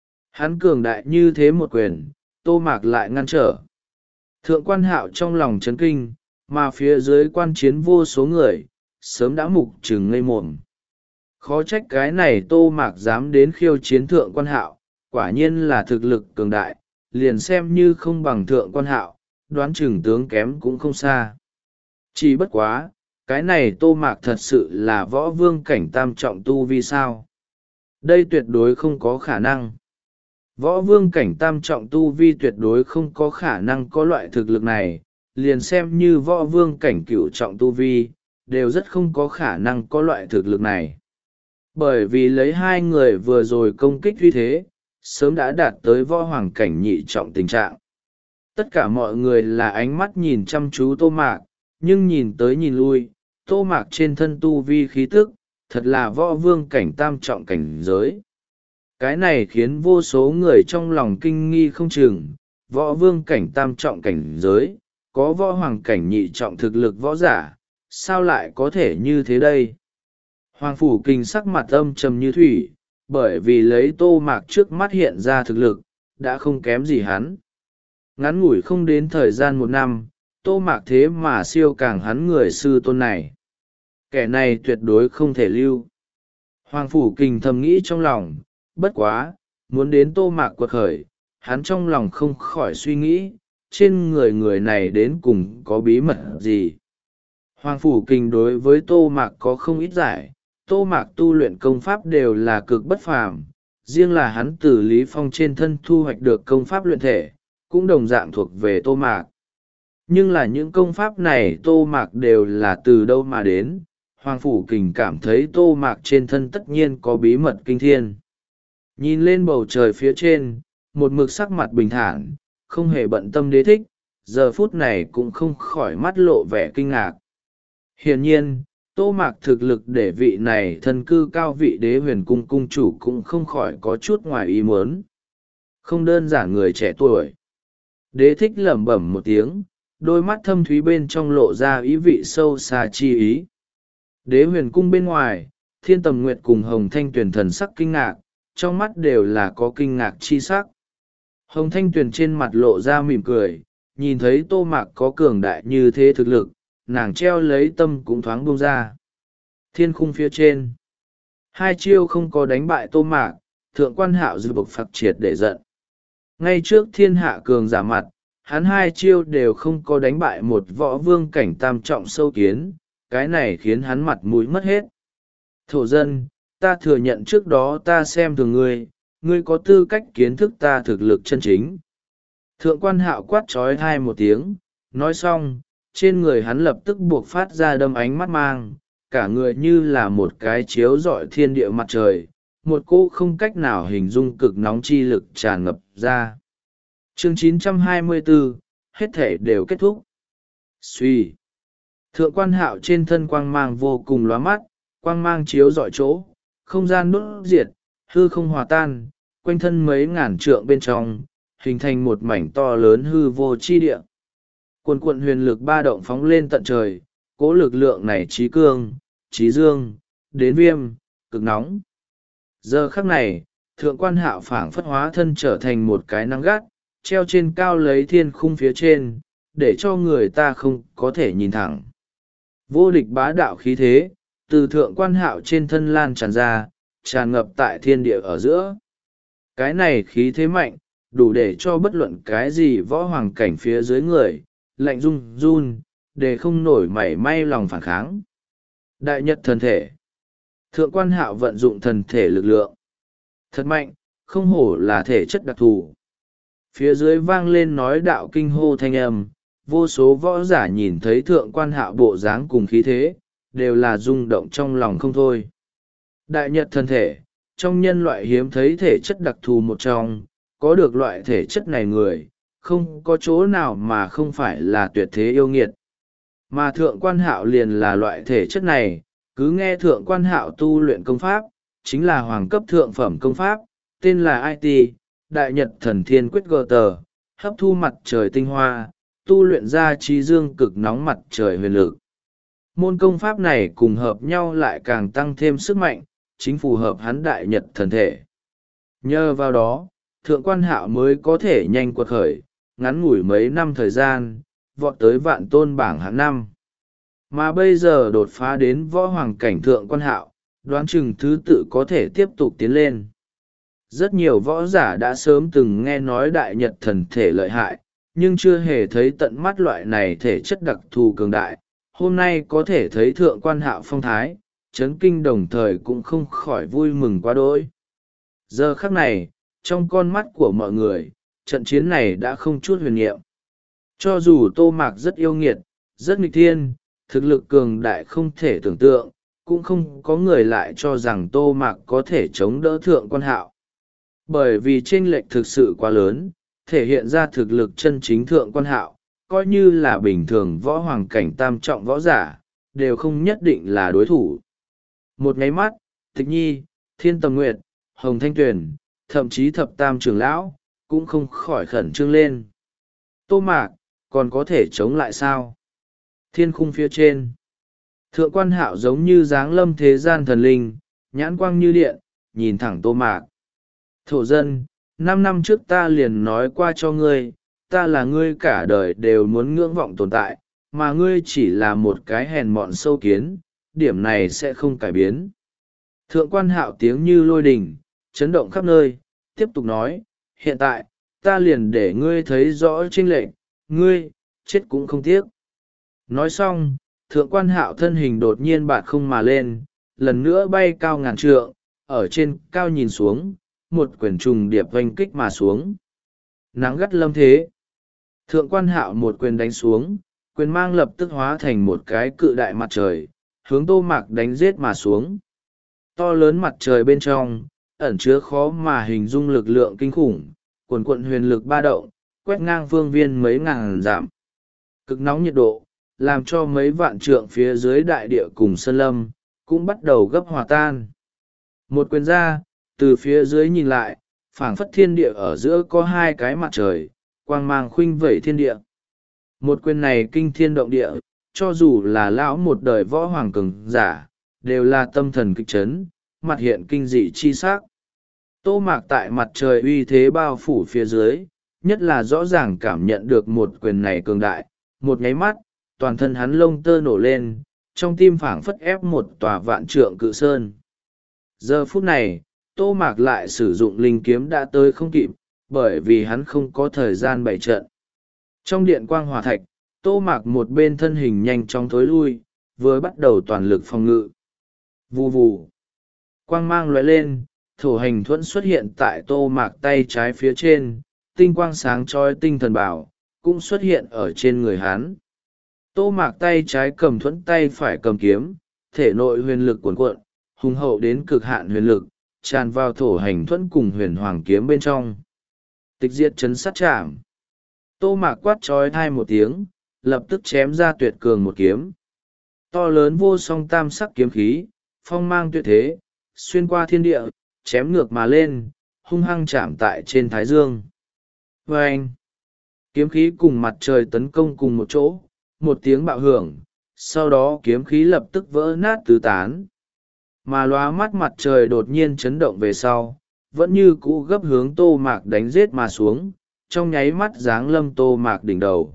A: Hắn cường đại như thế một quyền, Tô Mạc lại ngăn trở. Thượng Quan Hạo trong lòng chấn kinh, mà phía dưới quan chiến vô số người, sớm đã mục trừng ngây mồm. Khó trách cái này Tô Mạc dám đến khiêu chiến Thượng Quan Hạo, quả nhiên là thực lực cường đại, liền xem như không bằng Thượng Quan Hạo, đoán chừng tướng kém cũng không xa. Chỉ bất quá, cái này Tô Mạc thật sự là võ vương cảnh tam trọng tu vi sao? Đây tuyệt đối không có khả năng. Võ vương cảnh tam trọng tu vi tuyệt đối không có khả năng có loại thực lực này, liền xem như võ vương cảnh cửu trọng tu vi, đều rất không có khả năng có loại thực lực này. Bởi vì lấy hai người vừa rồi công kích như thế, sớm đã đạt tới võ hoàng cảnh nhị trọng tình trạng. Tất cả mọi người là ánh mắt nhìn chăm chú Tô Mạc, nhưng nhìn tới nhìn lui, Tô Mạc trên thân tu vi khí tức, thật là võ vương cảnh tam trọng cảnh giới. Cái này khiến vô số người trong lòng kinh nghi không chừng, võ vương cảnh tam trọng cảnh giới, có võ hoàng cảnh nhị trọng thực lực võ giả, sao lại có thể như thế đây? Hoàng Phủ Kình sắc mặt âm trầm như thủy, bởi vì lấy Tô Mạc trước mắt hiện ra thực lực, đã không kém gì hắn. Ngắn ngủi không đến thời gian một năm, Tô Mạc thế mà siêu càng hắn người sư tôn này. Kẻ này tuyệt đối không thể lưu. Hoàng Phủ Kình thầm nghĩ trong lòng, bất quá, muốn đến Tô Mạc quật khởi, hắn trong lòng không khỏi suy nghĩ, trên người người này đến cùng có bí mật gì. Hoàng Phủ Kình đối với Tô Mạc có không ít giải, Tô Mạc tu luyện công pháp đều là cực bất phàm, riêng là hắn từ Lý Phong trên thân thu hoạch được công pháp luyện thể, cũng đồng dạng thuộc về Tô Mạc. Nhưng là những công pháp này Tô Mạc đều là từ đâu mà đến. Hoàng Phủ Kình cảm thấy Tô Mạc trên thân tất nhiên có bí mật kinh thiên. Nhìn lên bầu trời phía trên, một mực sắc mặt bình thản, không hề bận tâm đế thích, giờ phút này cũng không khỏi mắt lộ vẻ kinh ngạc. Hiển nhiên, Tô Mạc thực lực để vị này thân cư cao vị đế huyền cung cung chủ cũng không khỏi có chút ngoài ý muốn. Không đơn giản người trẻ tuổi. Đế thích lẩm bẩm một tiếng, đôi mắt thâm thúy bên trong lộ ra ý vị sâu xa chi ý. Đế huyền cung bên ngoài, Thiên Tầm Nguyệt cùng Hồng Thanh Tuyền thần sắc kinh ngạc, trong mắt đều là có kinh ngạc chi sắc. Hồng Thanh Tuyền trên mặt lộ ra mỉm cười, nhìn thấy Tô Mạc có cường đại như thế thực lực, nàng treo lấy tâm cũng thoáng buông ra. Thiên khung phía trên, hai chiêu không có đánh bại Tô Mạc, Thượng Quan Hạo dư bộc phạt triệt để giận. Ngay trước thiên hạ cường giả mặt, hắn hai chiêu đều không có đánh bại một võ vương cảnh tam trọng sâu kiến, cái này khiến hắn mặt mũi mất hết. Thổ dân, ta thừa nhận trước đó ta xem thường ngươi, ngươi có tư cách kiến thức ta thực lực chân chính. Thượng Quan Hạo quát trói thai một tiếng, nói xong, trên người hắn lập tức buộc phát ra đâm ánh mắt mang, cả người như là một cái chiếu rọi thiên địa mặt trời, một cô không cách nào hình dung cực nóng chi lực tràn ngập ra. Chương chín trăm hai mươi bốn, hết thể đều kết thúc. Suy. Thượng Quan Hạo trên thân quang mang vô cùng lóa mắt, quang mang chiếu rọi chỗ, không gian đốt diệt, hư không hòa tan, quanh thân mấy ngàn trượng bên trong, hình thành một mảnh to lớn hư vô chi địa. Cuồn cuộn huyền lực ba động phóng lên tận trời, cố lực lượng này trí cương, trí dương, đến viêm, cực nóng. Giờ khắc này, Thượng Quan Hạo phảng phất hóa thân trở thành một cái nắng gắt, treo trên cao lấy thiên khung phía trên, để cho người ta không có thể nhìn thẳng. Vô địch bá đạo khí thế, từ Thượng Quan Hạo trên thân lan tràn ra, tràn ngập tại thiên địa ở giữa. Cái này khí thế mạnh, đủ để cho bất luận cái gì võ hoàng cảnh phía dưới người, lạnh run run, để không nổi mảy may lòng phản kháng. Đại nhật thần thể. Thượng Quan Hạo vận dụng thần thể lực lượng. Thật mạnh, không hổ là thể chất đặc thù. Phía dưới vang lên nói đạo kinh hô thanh âm, vô số võ giả nhìn thấy Thượng Quan Hạo bộ dáng cùng khí thế, đều là rung động trong lòng không thôi. Đại nhật thần thể, trong nhân loại hiếm thấy thể chất đặc thù một trong, có được loại thể chất này người, không có chỗ nào mà không phải là tuyệt thế yêu nghiệt. Mà Thượng Quan Hạo liền là loại thể chất này, cứ nghe Thượng Quan Hạo tu luyện công pháp, chính là hoàng cấp thượng phẩm công pháp, tên là i tê, Đại Nhật Thần Thiên Quyết Gờ Tờ, hấp thu mặt trời tinh hoa, tu luyện ra trí dương cực nóng mặt trời huyền lực. Môn công pháp này cùng hợp nhau lại càng tăng thêm sức mạnh, chính phù hợp hắn Đại Nhật thần thể. Nhờ vào đó, Thượng Quan Hạo mới có thể nhanh quật khởi, ngắn ngủi mấy năm thời gian, vọt tới vạn tôn bảng hạng năm. Mà bây giờ đột phá đến võ hoàng cảnh Thượng Quan Hạo, đoán chừng thứ tự có thể tiếp tục tiến lên. Rất nhiều võ giả đã sớm từng nghe nói Đại Nhật thần thể lợi hại, nhưng chưa hề thấy tận mắt loại này thể chất đặc thù cường đại. Hôm nay có thể thấy Thượng Quan Hạo phong thái, chấn kinh đồng thời cũng không khỏi vui mừng quá đỗi. Giờ khắc này, trong con mắt của mọi người, trận chiến này đã không chút huyền niệm. Cho dù Tô Mạc rất yêu nghiệt, rất nghịch thiên, thực lực cường đại không thể tưởng tượng, cũng không có người lại cho rằng Tô Mạc có thể chống đỡ Thượng Quan Hạo. Bởi vì chênh lệch thực sự quá lớn, thể hiện ra thực lực chân chính Thượng Quan Hạo, coi như là bình thường võ hoàng cảnh tam trọng võ giả, đều không nhất định là đối thủ. Một nháy mắt, Tịch Nhi, Thiên Tầm Nguyệt, Hồng Thanh Tuyền, thậm chí thập tam trưởng lão, cũng không khỏi khẩn trương lên. Tô Mạc, còn có thể chống lại sao? Thiên khung phía trên. Thượng Quan Hạo giống như dáng lâm thế gian thần linh, nhãn quang như điện, nhìn thẳng Tô Mạc. Thổ dân, năm năm trước ta liền nói qua cho ngươi, ta là ngươi cả đời đều muốn ngưỡng vọng tồn tại, mà ngươi chỉ là một cái hèn mọn sâu kiến, điểm này sẽ không cải biến. Thượng Quan Hạo tiếng như lôi đình, chấn động khắp nơi, tiếp tục nói, hiện tại, ta liền để ngươi thấy rõ chênh lệch, ngươi, chết cũng không tiếc. Nói xong, Thượng Quan Hạo thân hình đột nhiên bạt không mà lên, lần nữa bay cao ngàn trượng, ở trên cao nhìn xuống, một quyển trùng điệp oanh kích mà xuống. Nắng gắt lâm thế. Thượng quan hạo một quyền đánh xuống, quyền mang lập tức hóa thành một cái cự đại mặt trời, hướng Tô Mạc đánh giết mà xuống. To lớn mặt trời bên trong, ẩn chứa khó mà hình dung lực lượng kinh khủng, cuồn cuộn huyền lực ba động, quét ngang phương viên mấy ngàn dặm. Cực nóng nhiệt độ, làm cho mấy vạn trượng phía dưới đại địa cùng sơn lâm, cũng bắt đầu gấp hòa tan. Một quyền ra, từ phía dưới nhìn lại, phảng phất thiên địa ở giữa có hai cái mặt trời, quang mang khuynh vẩy thiên địa. Một quyền này kinh thiên động địa, cho dù là lão một đời võ hoàng cường giả, đều là tâm thần kịch chấn, mặt hiện kinh dị chi sắc. Tô Mạc tại mặt trời uy thế bao phủ phía dưới, nhất là rõ ràng cảm nhận được một quyền này cường đại, một nháy mắt, toàn thân hắn lông tơ nổ lên, trong tim phảng phất ép một tòa vạn trượng cự sơn. Giờ phút này, Tô Mạc lại sử dụng linh kiếm đã tới không kịp, bởi vì hắn không có thời gian bày trận. Trong điện quang hỏa thạch, Tô Mạc một bên thân hình nhanh chóng thối lui, vừa bắt đầu toàn lực phòng ngự. Vù vù. Quang mang lóe lên, thổ hành thuẫn xuất hiện tại Tô Mạc tay trái phía trên, tinh quang sáng trói tinh thần bảo, cũng xuất hiện ở trên người hắn. Tô Mạc tay trái cầm thuẫn tay phải cầm kiếm, thể nội huyền lực cuồn cuộn, hùng hậu đến cực hạn huyền lực, tràn vào thổ hành thuẫn cùng huyền hoàng kiếm bên trong. Tịch diệt chấn sát chạm. Tô Mạc quát trói thai một tiếng, lập tức chém ra tuyệt cường một kiếm. To lớn vô song tam sắc kiếm khí, phong mang tuyệt thế, xuyên qua thiên địa, chém ngược mà lên, hung hăng chạm tại trên thái dương. Và anh, kiếm khí cùng mặt trời tấn công cùng một chỗ, một tiếng bạo hưởng, sau đó kiếm khí lập tức vỡ nát tứ tán. Mà lóa mắt mặt trời đột nhiên chấn động về sau, vẫn như cũ gấp hướng Tô Mạc đánh giết mà xuống, trong nháy mắt giáng lâm Tô Mạc đỉnh đầu.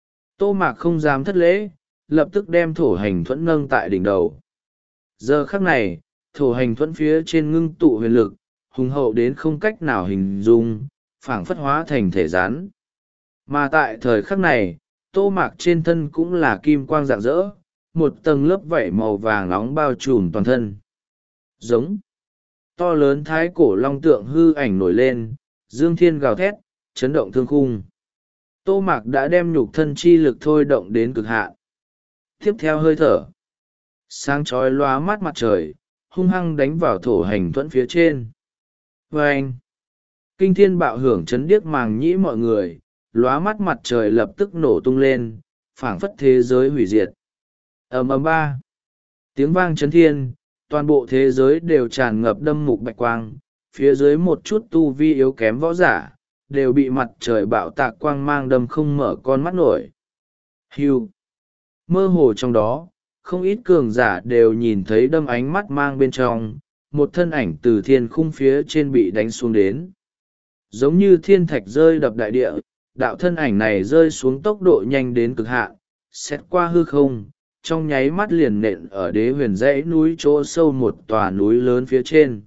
A: Tô Mạc không dám thất lễ, lập tức đem thổ hành thuẫn nâng tại đỉnh đầu. Giờ khắc này, thổ hành thuẫn phía trên ngưng tụ huyền lực, hùng hậu đến không cách nào hình dung, phảng phất hóa thành thể rán. Mà tại thời khắc này, Tô Mạc trên thân cũng là kim quang rạng rỡ, một tầng lớp vảy màu vàng nóng bao trùm toàn thân. Giống. To lớn thái cổ long tượng hư ảnh nổi lên, dương thiên gào thét, chấn động thương khung. Tô Mạc đã đem nhục thân chi lực thôi động đến cực hạn. Tiếp theo hơi thở. Sáng chói lóa mắt mặt trời, hung hăng đánh vào thổ hành thuẫn phía trên. Và anh. Kinh thiên bạo hưởng chấn điếc màng nhĩ mọi người, lóa mắt mặt trời lập tức nổ tung lên, phảng phất thế giới hủy diệt. Ầm ầm ba. Tiếng vang chấn thiên, toàn bộ thế giới đều tràn ngập đâm mục bạch quang, phía dưới một chút tu vi yếu kém võ giả, đều bị mặt trời bạo tạc quang mang đâm không mở con mắt nổi. Hưu. Mơ hồ trong đó, không ít cường giả đều nhìn thấy đâm ánh mắt mang bên trong, một thân ảnh từ thiên khung phía trên bị đánh xuống đến. Giống như thiên thạch rơi đập đại địa, đạo thân ảnh này rơi xuống tốc độ nhanh đến cực hạn, xét qua hư không, trong nháy mắt liền nện ở đế huyền dãy núi chỗ sâu một tòa núi lớn phía trên.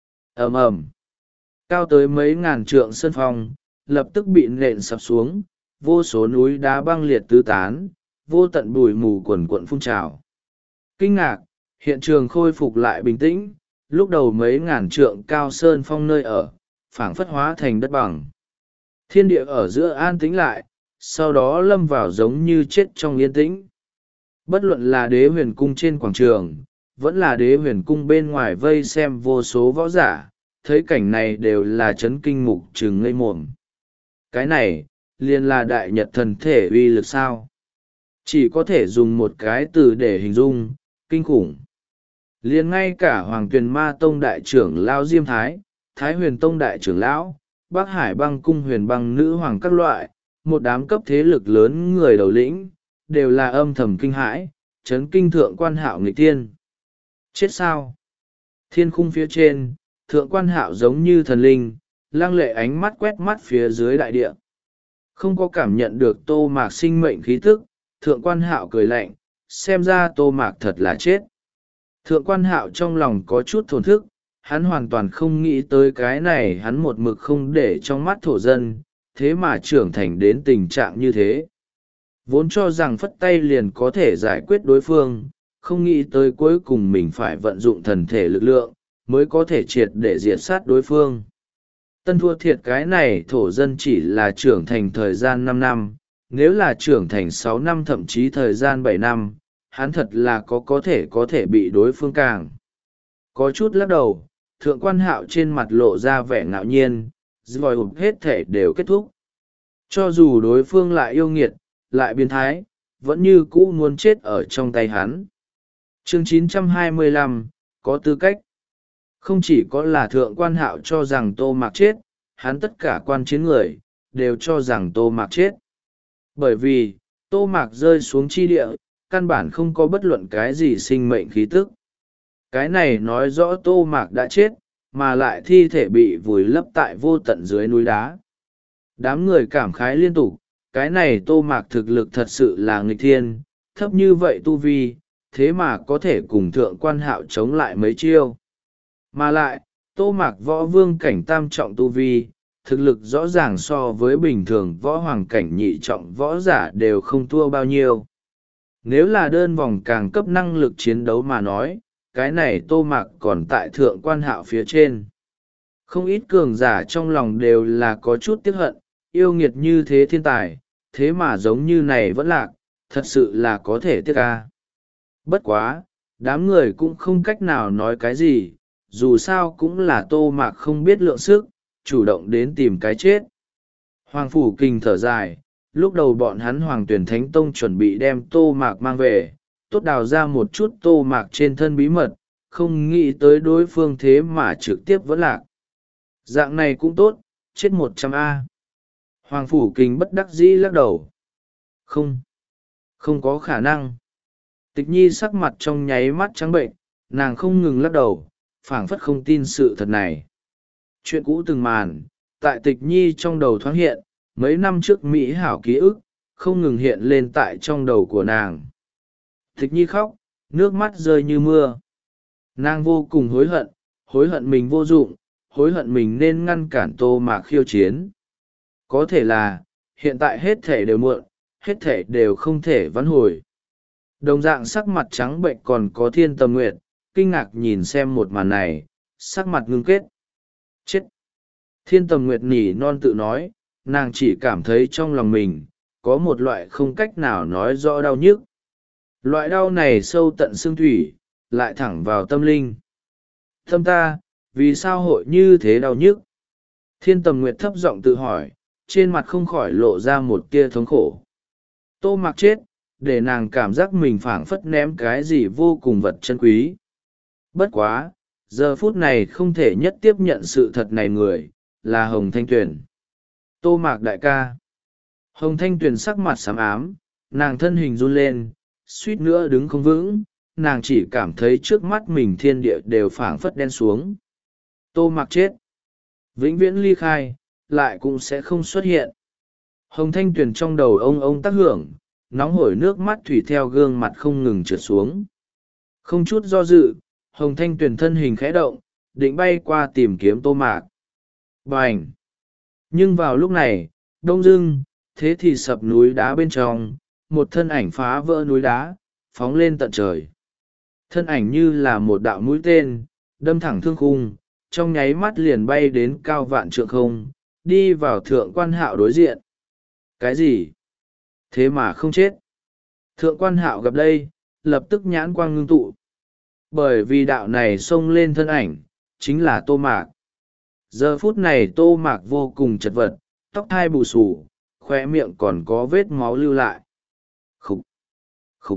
A: Ầm ầm. Cao tới mấy ngàn trượng sơn phong, lập tức bị nện sập xuống, vô số núi đá băng liệt tứ tán, vô tận bụi mù quần quận phun trào. Kinh ngạc, hiện trường khôi phục lại bình tĩnh, lúc đầu mấy ngàn trượng cao sơn phong nơi ở, phảng phất hóa thành đất bằng. Thiên địa ở giữa an tĩnh lại, sau đó lâm vào giống như chết trong yên tĩnh. Bất luận là đế huyền cung trên quảng trường, vẫn là đế huyền cung bên ngoài vây xem vô số võ giả, thấy cảnh này đều là chấn kinh mục trừng ngây mồm. Cái này, liền là đại nhật thần thể uy lực sao? Chỉ có thể dùng một cái từ để hình dung, kinh khủng. Liền ngay cả Hoàng Tuyền Ma Tông đại trưởng lão Diêm Thái, Thái Huyền Tông đại trưởng lão, Bắc Hải Băng Cung Huyền Băng Nữ Hoàng các loại, một đám cấp thế lực lớn người đầu lĩnh, đều là âm thầm kinh hãi, chấn kinh thượng quan hạo nghịch tiên. Chết sao? Thiên khung phía trên, thượng quan hạo giống như thần linh, lăng lệ ánh mắt quét mắt phía dưới đại địa. Không có cảm nhận được Tô Mạc sinh mệnh khí tức, thượng quan hạo cười lạnh, xem ra Tô Mạc thật là chết. Thượng quan hạo trong lòng có chút thổn thức, hắn hoàn toàn không nghĩ tới cái này, hắn một mực không để trong mắt thổ dân, thế mà trưởng thành đến tình trạng như thế. Vốn cho rằng phất tay liền có thể giải quyết đối phương, không nghĩ tới cuối cùng mình phải vận dụng thần thể lực lượng, mới có thể triệt để diệt sát đối phương. Tân thua thiệt cái này thổ dân chỉ là trưởng thành thời gian năm năm, nếu là trưởng thành sáu năm thậm chí thời gian bảy năm, hắn thật là có có thể có thể bị đối phương càng. Có chút lắc đầu, thượng quan hạo trên mặt lộ ra vẻ ngạo nhiên, vòi ụp hết thể đều kết thúc. Cho dù đối phương lại yêu nghiệt, lại biến thái, vẫn như cũ muốn chết ở trong tay hắn. Chương chín trăm hai mươi lăm, có tư cách. Không chỉ có là thượng quan hạo cho rằng Tô Mạc chết, hắn tất cả quan chiến người, đều cho rằng Tô Mạc chết. Bởi vì, Tô Mạc rơi xuống chi địa, căn bản không có bất luận cái gì sinh mệnh khí tức. Cái này nói rõ Tô Mạc đã chết, mà lại thi thể bị vùi lấp tại vô tận dưới núi đá. Đám người cảm khái liên tục, cái này Tô Mạc thực lực thật sự là nghịch thiên, thấp như vậy tu vi, thế mà có thể cùng thượng quan hạo chống lại mấy chiêu. Mà lại, Tô Mạc võ vương cảnh tam trọng tu vi, thực lực rõ ràng so với bình thường võ hoàng cảnh nhị trọng võ giả đều không thua bao nhiêu. Nếu là đơn vòng càng cấp năng lực chiến đấu mà nói, cái này Tô Mạc còn tại thượng quan hạo phía trên. Không ít cường giả trong lòng đều là có chút tiếc hận, yêu nghiệt như thế thiên tài, thế mà giống như này vẫn lạc, thật sự là có thể tiếc ca. Bất quá, đám người cũng không cách nào nói cái gì, dù sao cũng là Tô Mạc không biết lượng sức, chủ động đến tìm cái chết. Hoàng Phủ Kình thở dài, lúc đầu bọn hắn Hoàng Tuyển Thánh Tông chuẩn bị đem Tô Mạc mang về, tốt đào ra một chút Tô Mạc trên thân bí mật, không nghĩ tới đối phương thế mà trực tiếp vẫn lạc. Dạng này cũng tốt, chết một trăm A. Hoàng Phủ Kình bất đắc dĩ lắc đầu. Không, không có khả năng. Tịch Nhi sắc mặt trong nháy mắt trắng bệnh, nàng không ngừng lắc đầu, phảng phất không tin sự thật này. Chuyện cũ từng màn, tại Tịch Nhi trong đầu thoáng hiện, mấy năm trước Mỹ hảo ký ức, không ngừng hiện lên tại trong đầu của nàng. Tịch Nhi khóc, nước mắt rơi như mưa. Nàng vô cùng hối hận, hối hận mình vô dụng, hối hận mình nên ngăn cản Tô Mạc khiêu chiến. Có thể là, hiện tại hết thể đều muộn, hết thể đều không thể vãn hồi. Đồng dạng sắc mặt trắng bệnh còn có Thiên Tầm Nguyệt, kinh ngạc nhìn xem một màn này, sắc mặt ngưng kết. Chết! Thiên Tầm Nguyệt nỉ non tự nói, nàng chỉ cảm thấy trong lòng mình, có một loại không cách nào nói rõ đau nhức. Loại đau này sâu tận xương thủy, lại thẳng vào tâm linh. Tâm ta, vì sao hội như thế đau nhức? Thiên Tầm Nguyệt thấp giọng tự hỏi, trên mặt không khỏi lộ ra một tia thống khổ. Tô Mạc chết, để nàng cảm giác mình phảng phất ném cái gì vô cùng vật chân quý. Bất quá, giờ phút này không thể nhất tiếp nhận sự thật này người, là Hồng Thanh Tuyền. Tô Mạc đại ca. Hồng Thanh Tuyền sắc mặt xám ám, nàng thân hình run lên, suýt nữa đứng không vững, nàng chỉ cảm thấy trước mắt mình thiên địa đều phảng phất đen xuống. Tô Mạc chết. Vĩnh viễn ly khai, lại cũng sẽ không xuất hiện. Hồng Thanh Tuyền trong đầu ông ông tác hưởng, nóng hổi nước mắt thủy theo gương mặt không ngừng trượt xuống. Không chút do dự, Hồng Thanh Tuyền thân hình khẽ động, định bay qua tìm kiếm Tô Mạc. Bành! Nhưng vào lúc này, đông dưng, thế thì sập núi đá bên trong, một thân ảnh phá vỡ núi đá, phóng lên tận trời. Thân ảnh như là một đạo mũi tên, đâm thẳng thương khung, trong nháy mắt liền bay đến cao vạn trượng không, đi vào thượng quan hạo đối diện. Cái gì? Thế mà không chết. Thượng quan hạo gặp đây, lập tức nhãn quang ngưng tụ. Bởi vì đạo này xông lên thân ảnh, chính là Tô Mạc. Giờ phút này Tô Mạc vô cùng chật vật, tóc thai bù xù, khóe miệng còn có vết máu lưu lại. Khục, khục.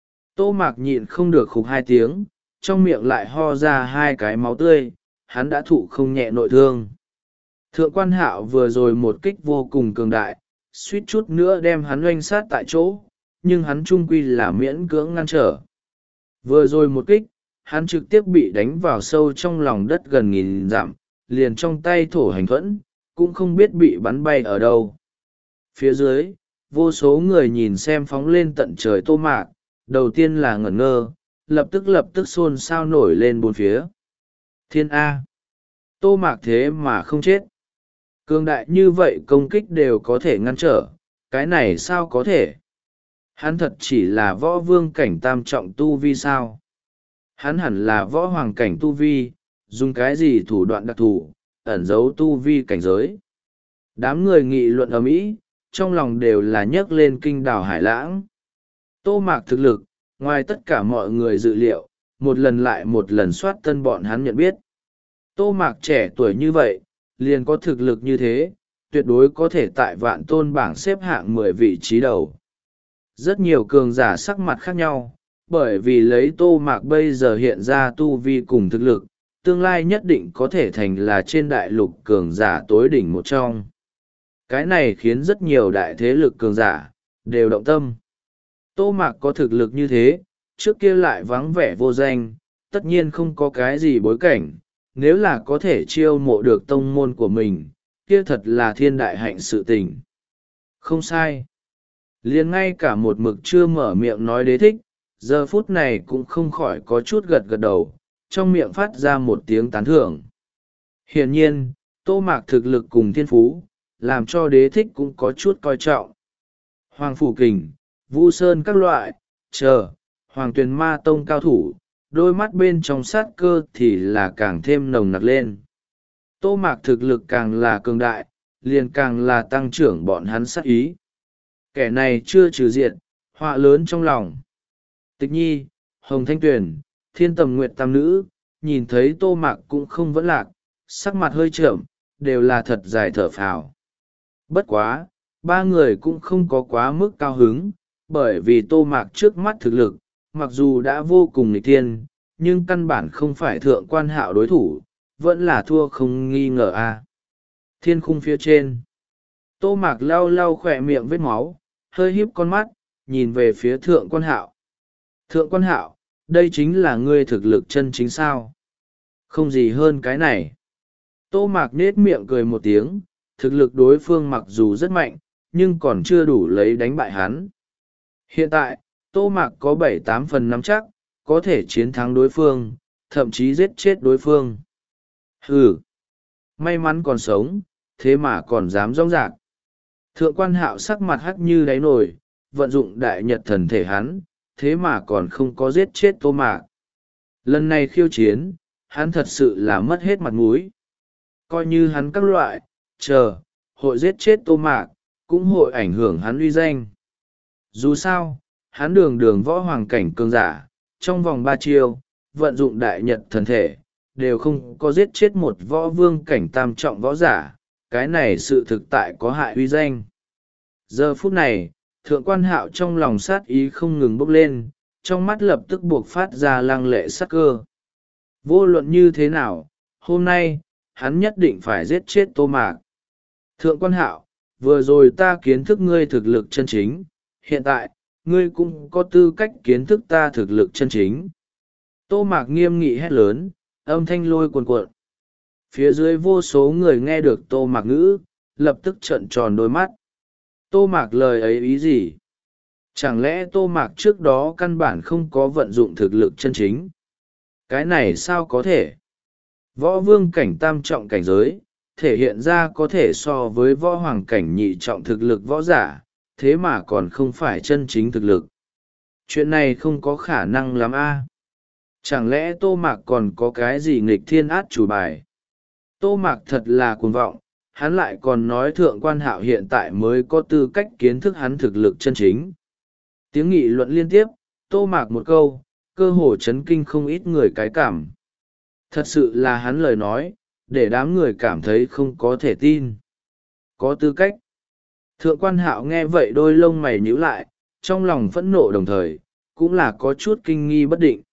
A: Tô Mạc nhịn không được khục hai tiếng, trong miệng lại ho ra hai cái máu tươi, hắn đã thụ không nhẹ nội thương. Thượng quan hạo vừa rồi một kích vô cùng cường đại, suýt chút nữa đem hắn oanh sát tại chỗ, nhưng hắn trung quy là miễn cưỡng ngăn trở. Vừa rồi một kích, hắn trực tiếp bị đánh vào sâu trong lòng đất gần nghìn dặm, liền trong tay thổ hành thuẫn, cũng không biết bị bắn bay ở đâu. Phía dưới, vô số người nhìn xem phóng lên tận trời Tô Mạc, đầu tiên là ngẩn ngơ, lập tức lập tức xôn xao nổi lên bốn phía. Thiên A! Tô Mạc thế mà không chết. Cường đại như vậy công kích đều có thể ngăn trở, cái này sao có thể? Hắn thật chỉ là võ vương cảnh tam trọng tu vi sao? Hắn hẳn là võ hoàng cảnh tu vi, dùng cái gì thủ đoạn đặc thù, ẩn giấu tu vi cảnh giới. Đám người nghị luận ầm ĩ, trong lòng đều là nhấc lên kinh đào hải lãng. Tô Mạc thực lực, ngoài tất cả mọi người dự liệu, một lần lại một lần soát tân bọn hắn nhận biết. Tô Mạc trẻ tuổi như vậy, liền có thực lực như thế, tuyệt đối có thể tại vạn tôn bảng xếp hạng mười vị trí đầu. Rất nhiều cường giả sắc mặt khác nhau, bởi vì lấy Tô Mạc bây giờ hiện ra tu vi cùng thực lực, tương lai nhất định có thể thành là trên đại lục cường giả tối đỉnh một trong. Cái này khiến rất nhiều đại thế lực cường giả, đều động tâm. Tô Mạc có thực lực như thế, trước kia lại vắng vẻ vô danh, tất nhiên không có cái gì bối cảnh, nếu là có thể chiêu mộ được tông môn của mình, kia thật là thiên đại hạnh sự tình. Không sai. Liền ngay cả một mực chưa mở miệng nói đế thích, giờ phút này cũng không khỏi có chút gật gật đầu, trong miệng phát ra một tiếng tán thưởng. Hiển nhiên, Tô Mạc thực lực cùng thiên phú, làm cho đế thích cũng có chút coi trọng. Hoàng Phủ Kình, Vu Sơn các loại, chờ, Hoàng Tuyền Ma Tông cao thủ, đôi mắt bên trong sát cơ thì là càng thêm nồng nặc lên. Tô Mạc thực lực càng là cường đại, liền càng là tăng trưởng bọn hắn sát ý. Kẻ này chưa trừ diện, họa lớn trong lòng. Tịch Nhi, Hồng Thanh Tuyền, Thiên Tầm Nguyệt Tam Nữ, nhìn thấy Tô Mạc cũng không vẫn lạc, sắc mặt hơi trởm, đều là thật dài thở phào. Bất quá, ba người cũng không có quá mức cao hứng, bởi vì Tô Mạc trước mắt thực lực, mặc dù đã vô cùng nghịch thiên, nhưng căn bản không phải thượng quan hạo đối thủ, vẫn là thua không nghi ngờ a. Thiên khung phía trên, Tô Mạc lau lau khỏe miệng vết máu, hơi híp con mắt, nhìn về phía thượng quan hạo. Thượng quan hạo, đây chính là ngươi thực lực chân chính sao? Không gì hơn cái này. Tô Mạc nết miệng cười một tiếng, thực lực đối phương mặc dù rất mạnh, nhưng còn chưa đủ lấy đánh bại hắn. Hiện tại, Tô Mạc có bảy tám phần nắm chắc, có thể chiến thắng đối phương, thậm chí giết chết đối phương. Hừ, may mắn còn sống, thế mà còn dám rong rạc. Thượng quan hạo sắc mặt hắc như đáy nồi, vận dụng đại nhật thần thể hắn, thế mà còn không có giết chết Tô Mạc. Lần này khiêu chiến, hắn thật sự là mất hết mặt mũi. Coi như hắn các loại, chờ, hội giết chết Tô Mạc, cũng hội ảnh hưởng hắn uy danh. Dù sao, hắn đường đường võ hoàng cảnh cường giả, trong vòng ba chiêu, vận dụng đại nhật thần thể, đều không có giết chết một võ vương cảnh tam trọng võ giả, cái này sự thực tại có hại uy danh. Giờ phút này, thượng quan hạo trong lòng sát ý không ngừng bốc lên, trong mắt lập tức buộc phát ra lăng lệ sát cơ. Vô luận như thế nào, hôm nay, hắn nhất định phải giết chết Tô Mạc. Thượng quan hạo, vừa rồi ta kiến thức ngươi thực lực chân chính, hiện tại, ngươi cũng có tư cách kiến thức ta thực lực chân chính. Tô Mạc nghiêm nghị hét lớn, âm thanh lôi cuồn cuộn. Phía dưới vô số người nghe được Tô Mạc ngữ, lập tức trợn tròn đôi mắt. Tô Mạc lời ấy ý gì? Chẳng lẽ Tô Mạc trước đó căn bản không có vận dụng thực lực chân chính? Cái này sao có thể? Võ vương cảnh tam trọng cảnh giới, thể hiện ra có thể so với võ hoàng cảnh nhị trọng thực lực võ giả, thế mà còn không phải chân chính thực lực. Chuyện này không có khả năng lắm a. Chẳng lẽ Tô Mạc còn có cái gì nghịch thiên át chủ bài? Tô Mạc thật là cuồng vọng, hắn lại còn nói thượng quan hạo hiện tại mới có tư cách kiến thức hắn thực lực chân chính. Tiếng nghị luận liên tiếp, Tô Mạc một câu, cơ hồ chấn kinh không ít người cái cảm. Thật sự là hắn lời nói, để đám người cảm thấy không có thể tin. Có tư cách. Thượng quan hạo nghe vậy đôi lông mày nhíu lại, trong lòng phẫn nộ đồng thời, cũng là có chút kinh nghi bất định.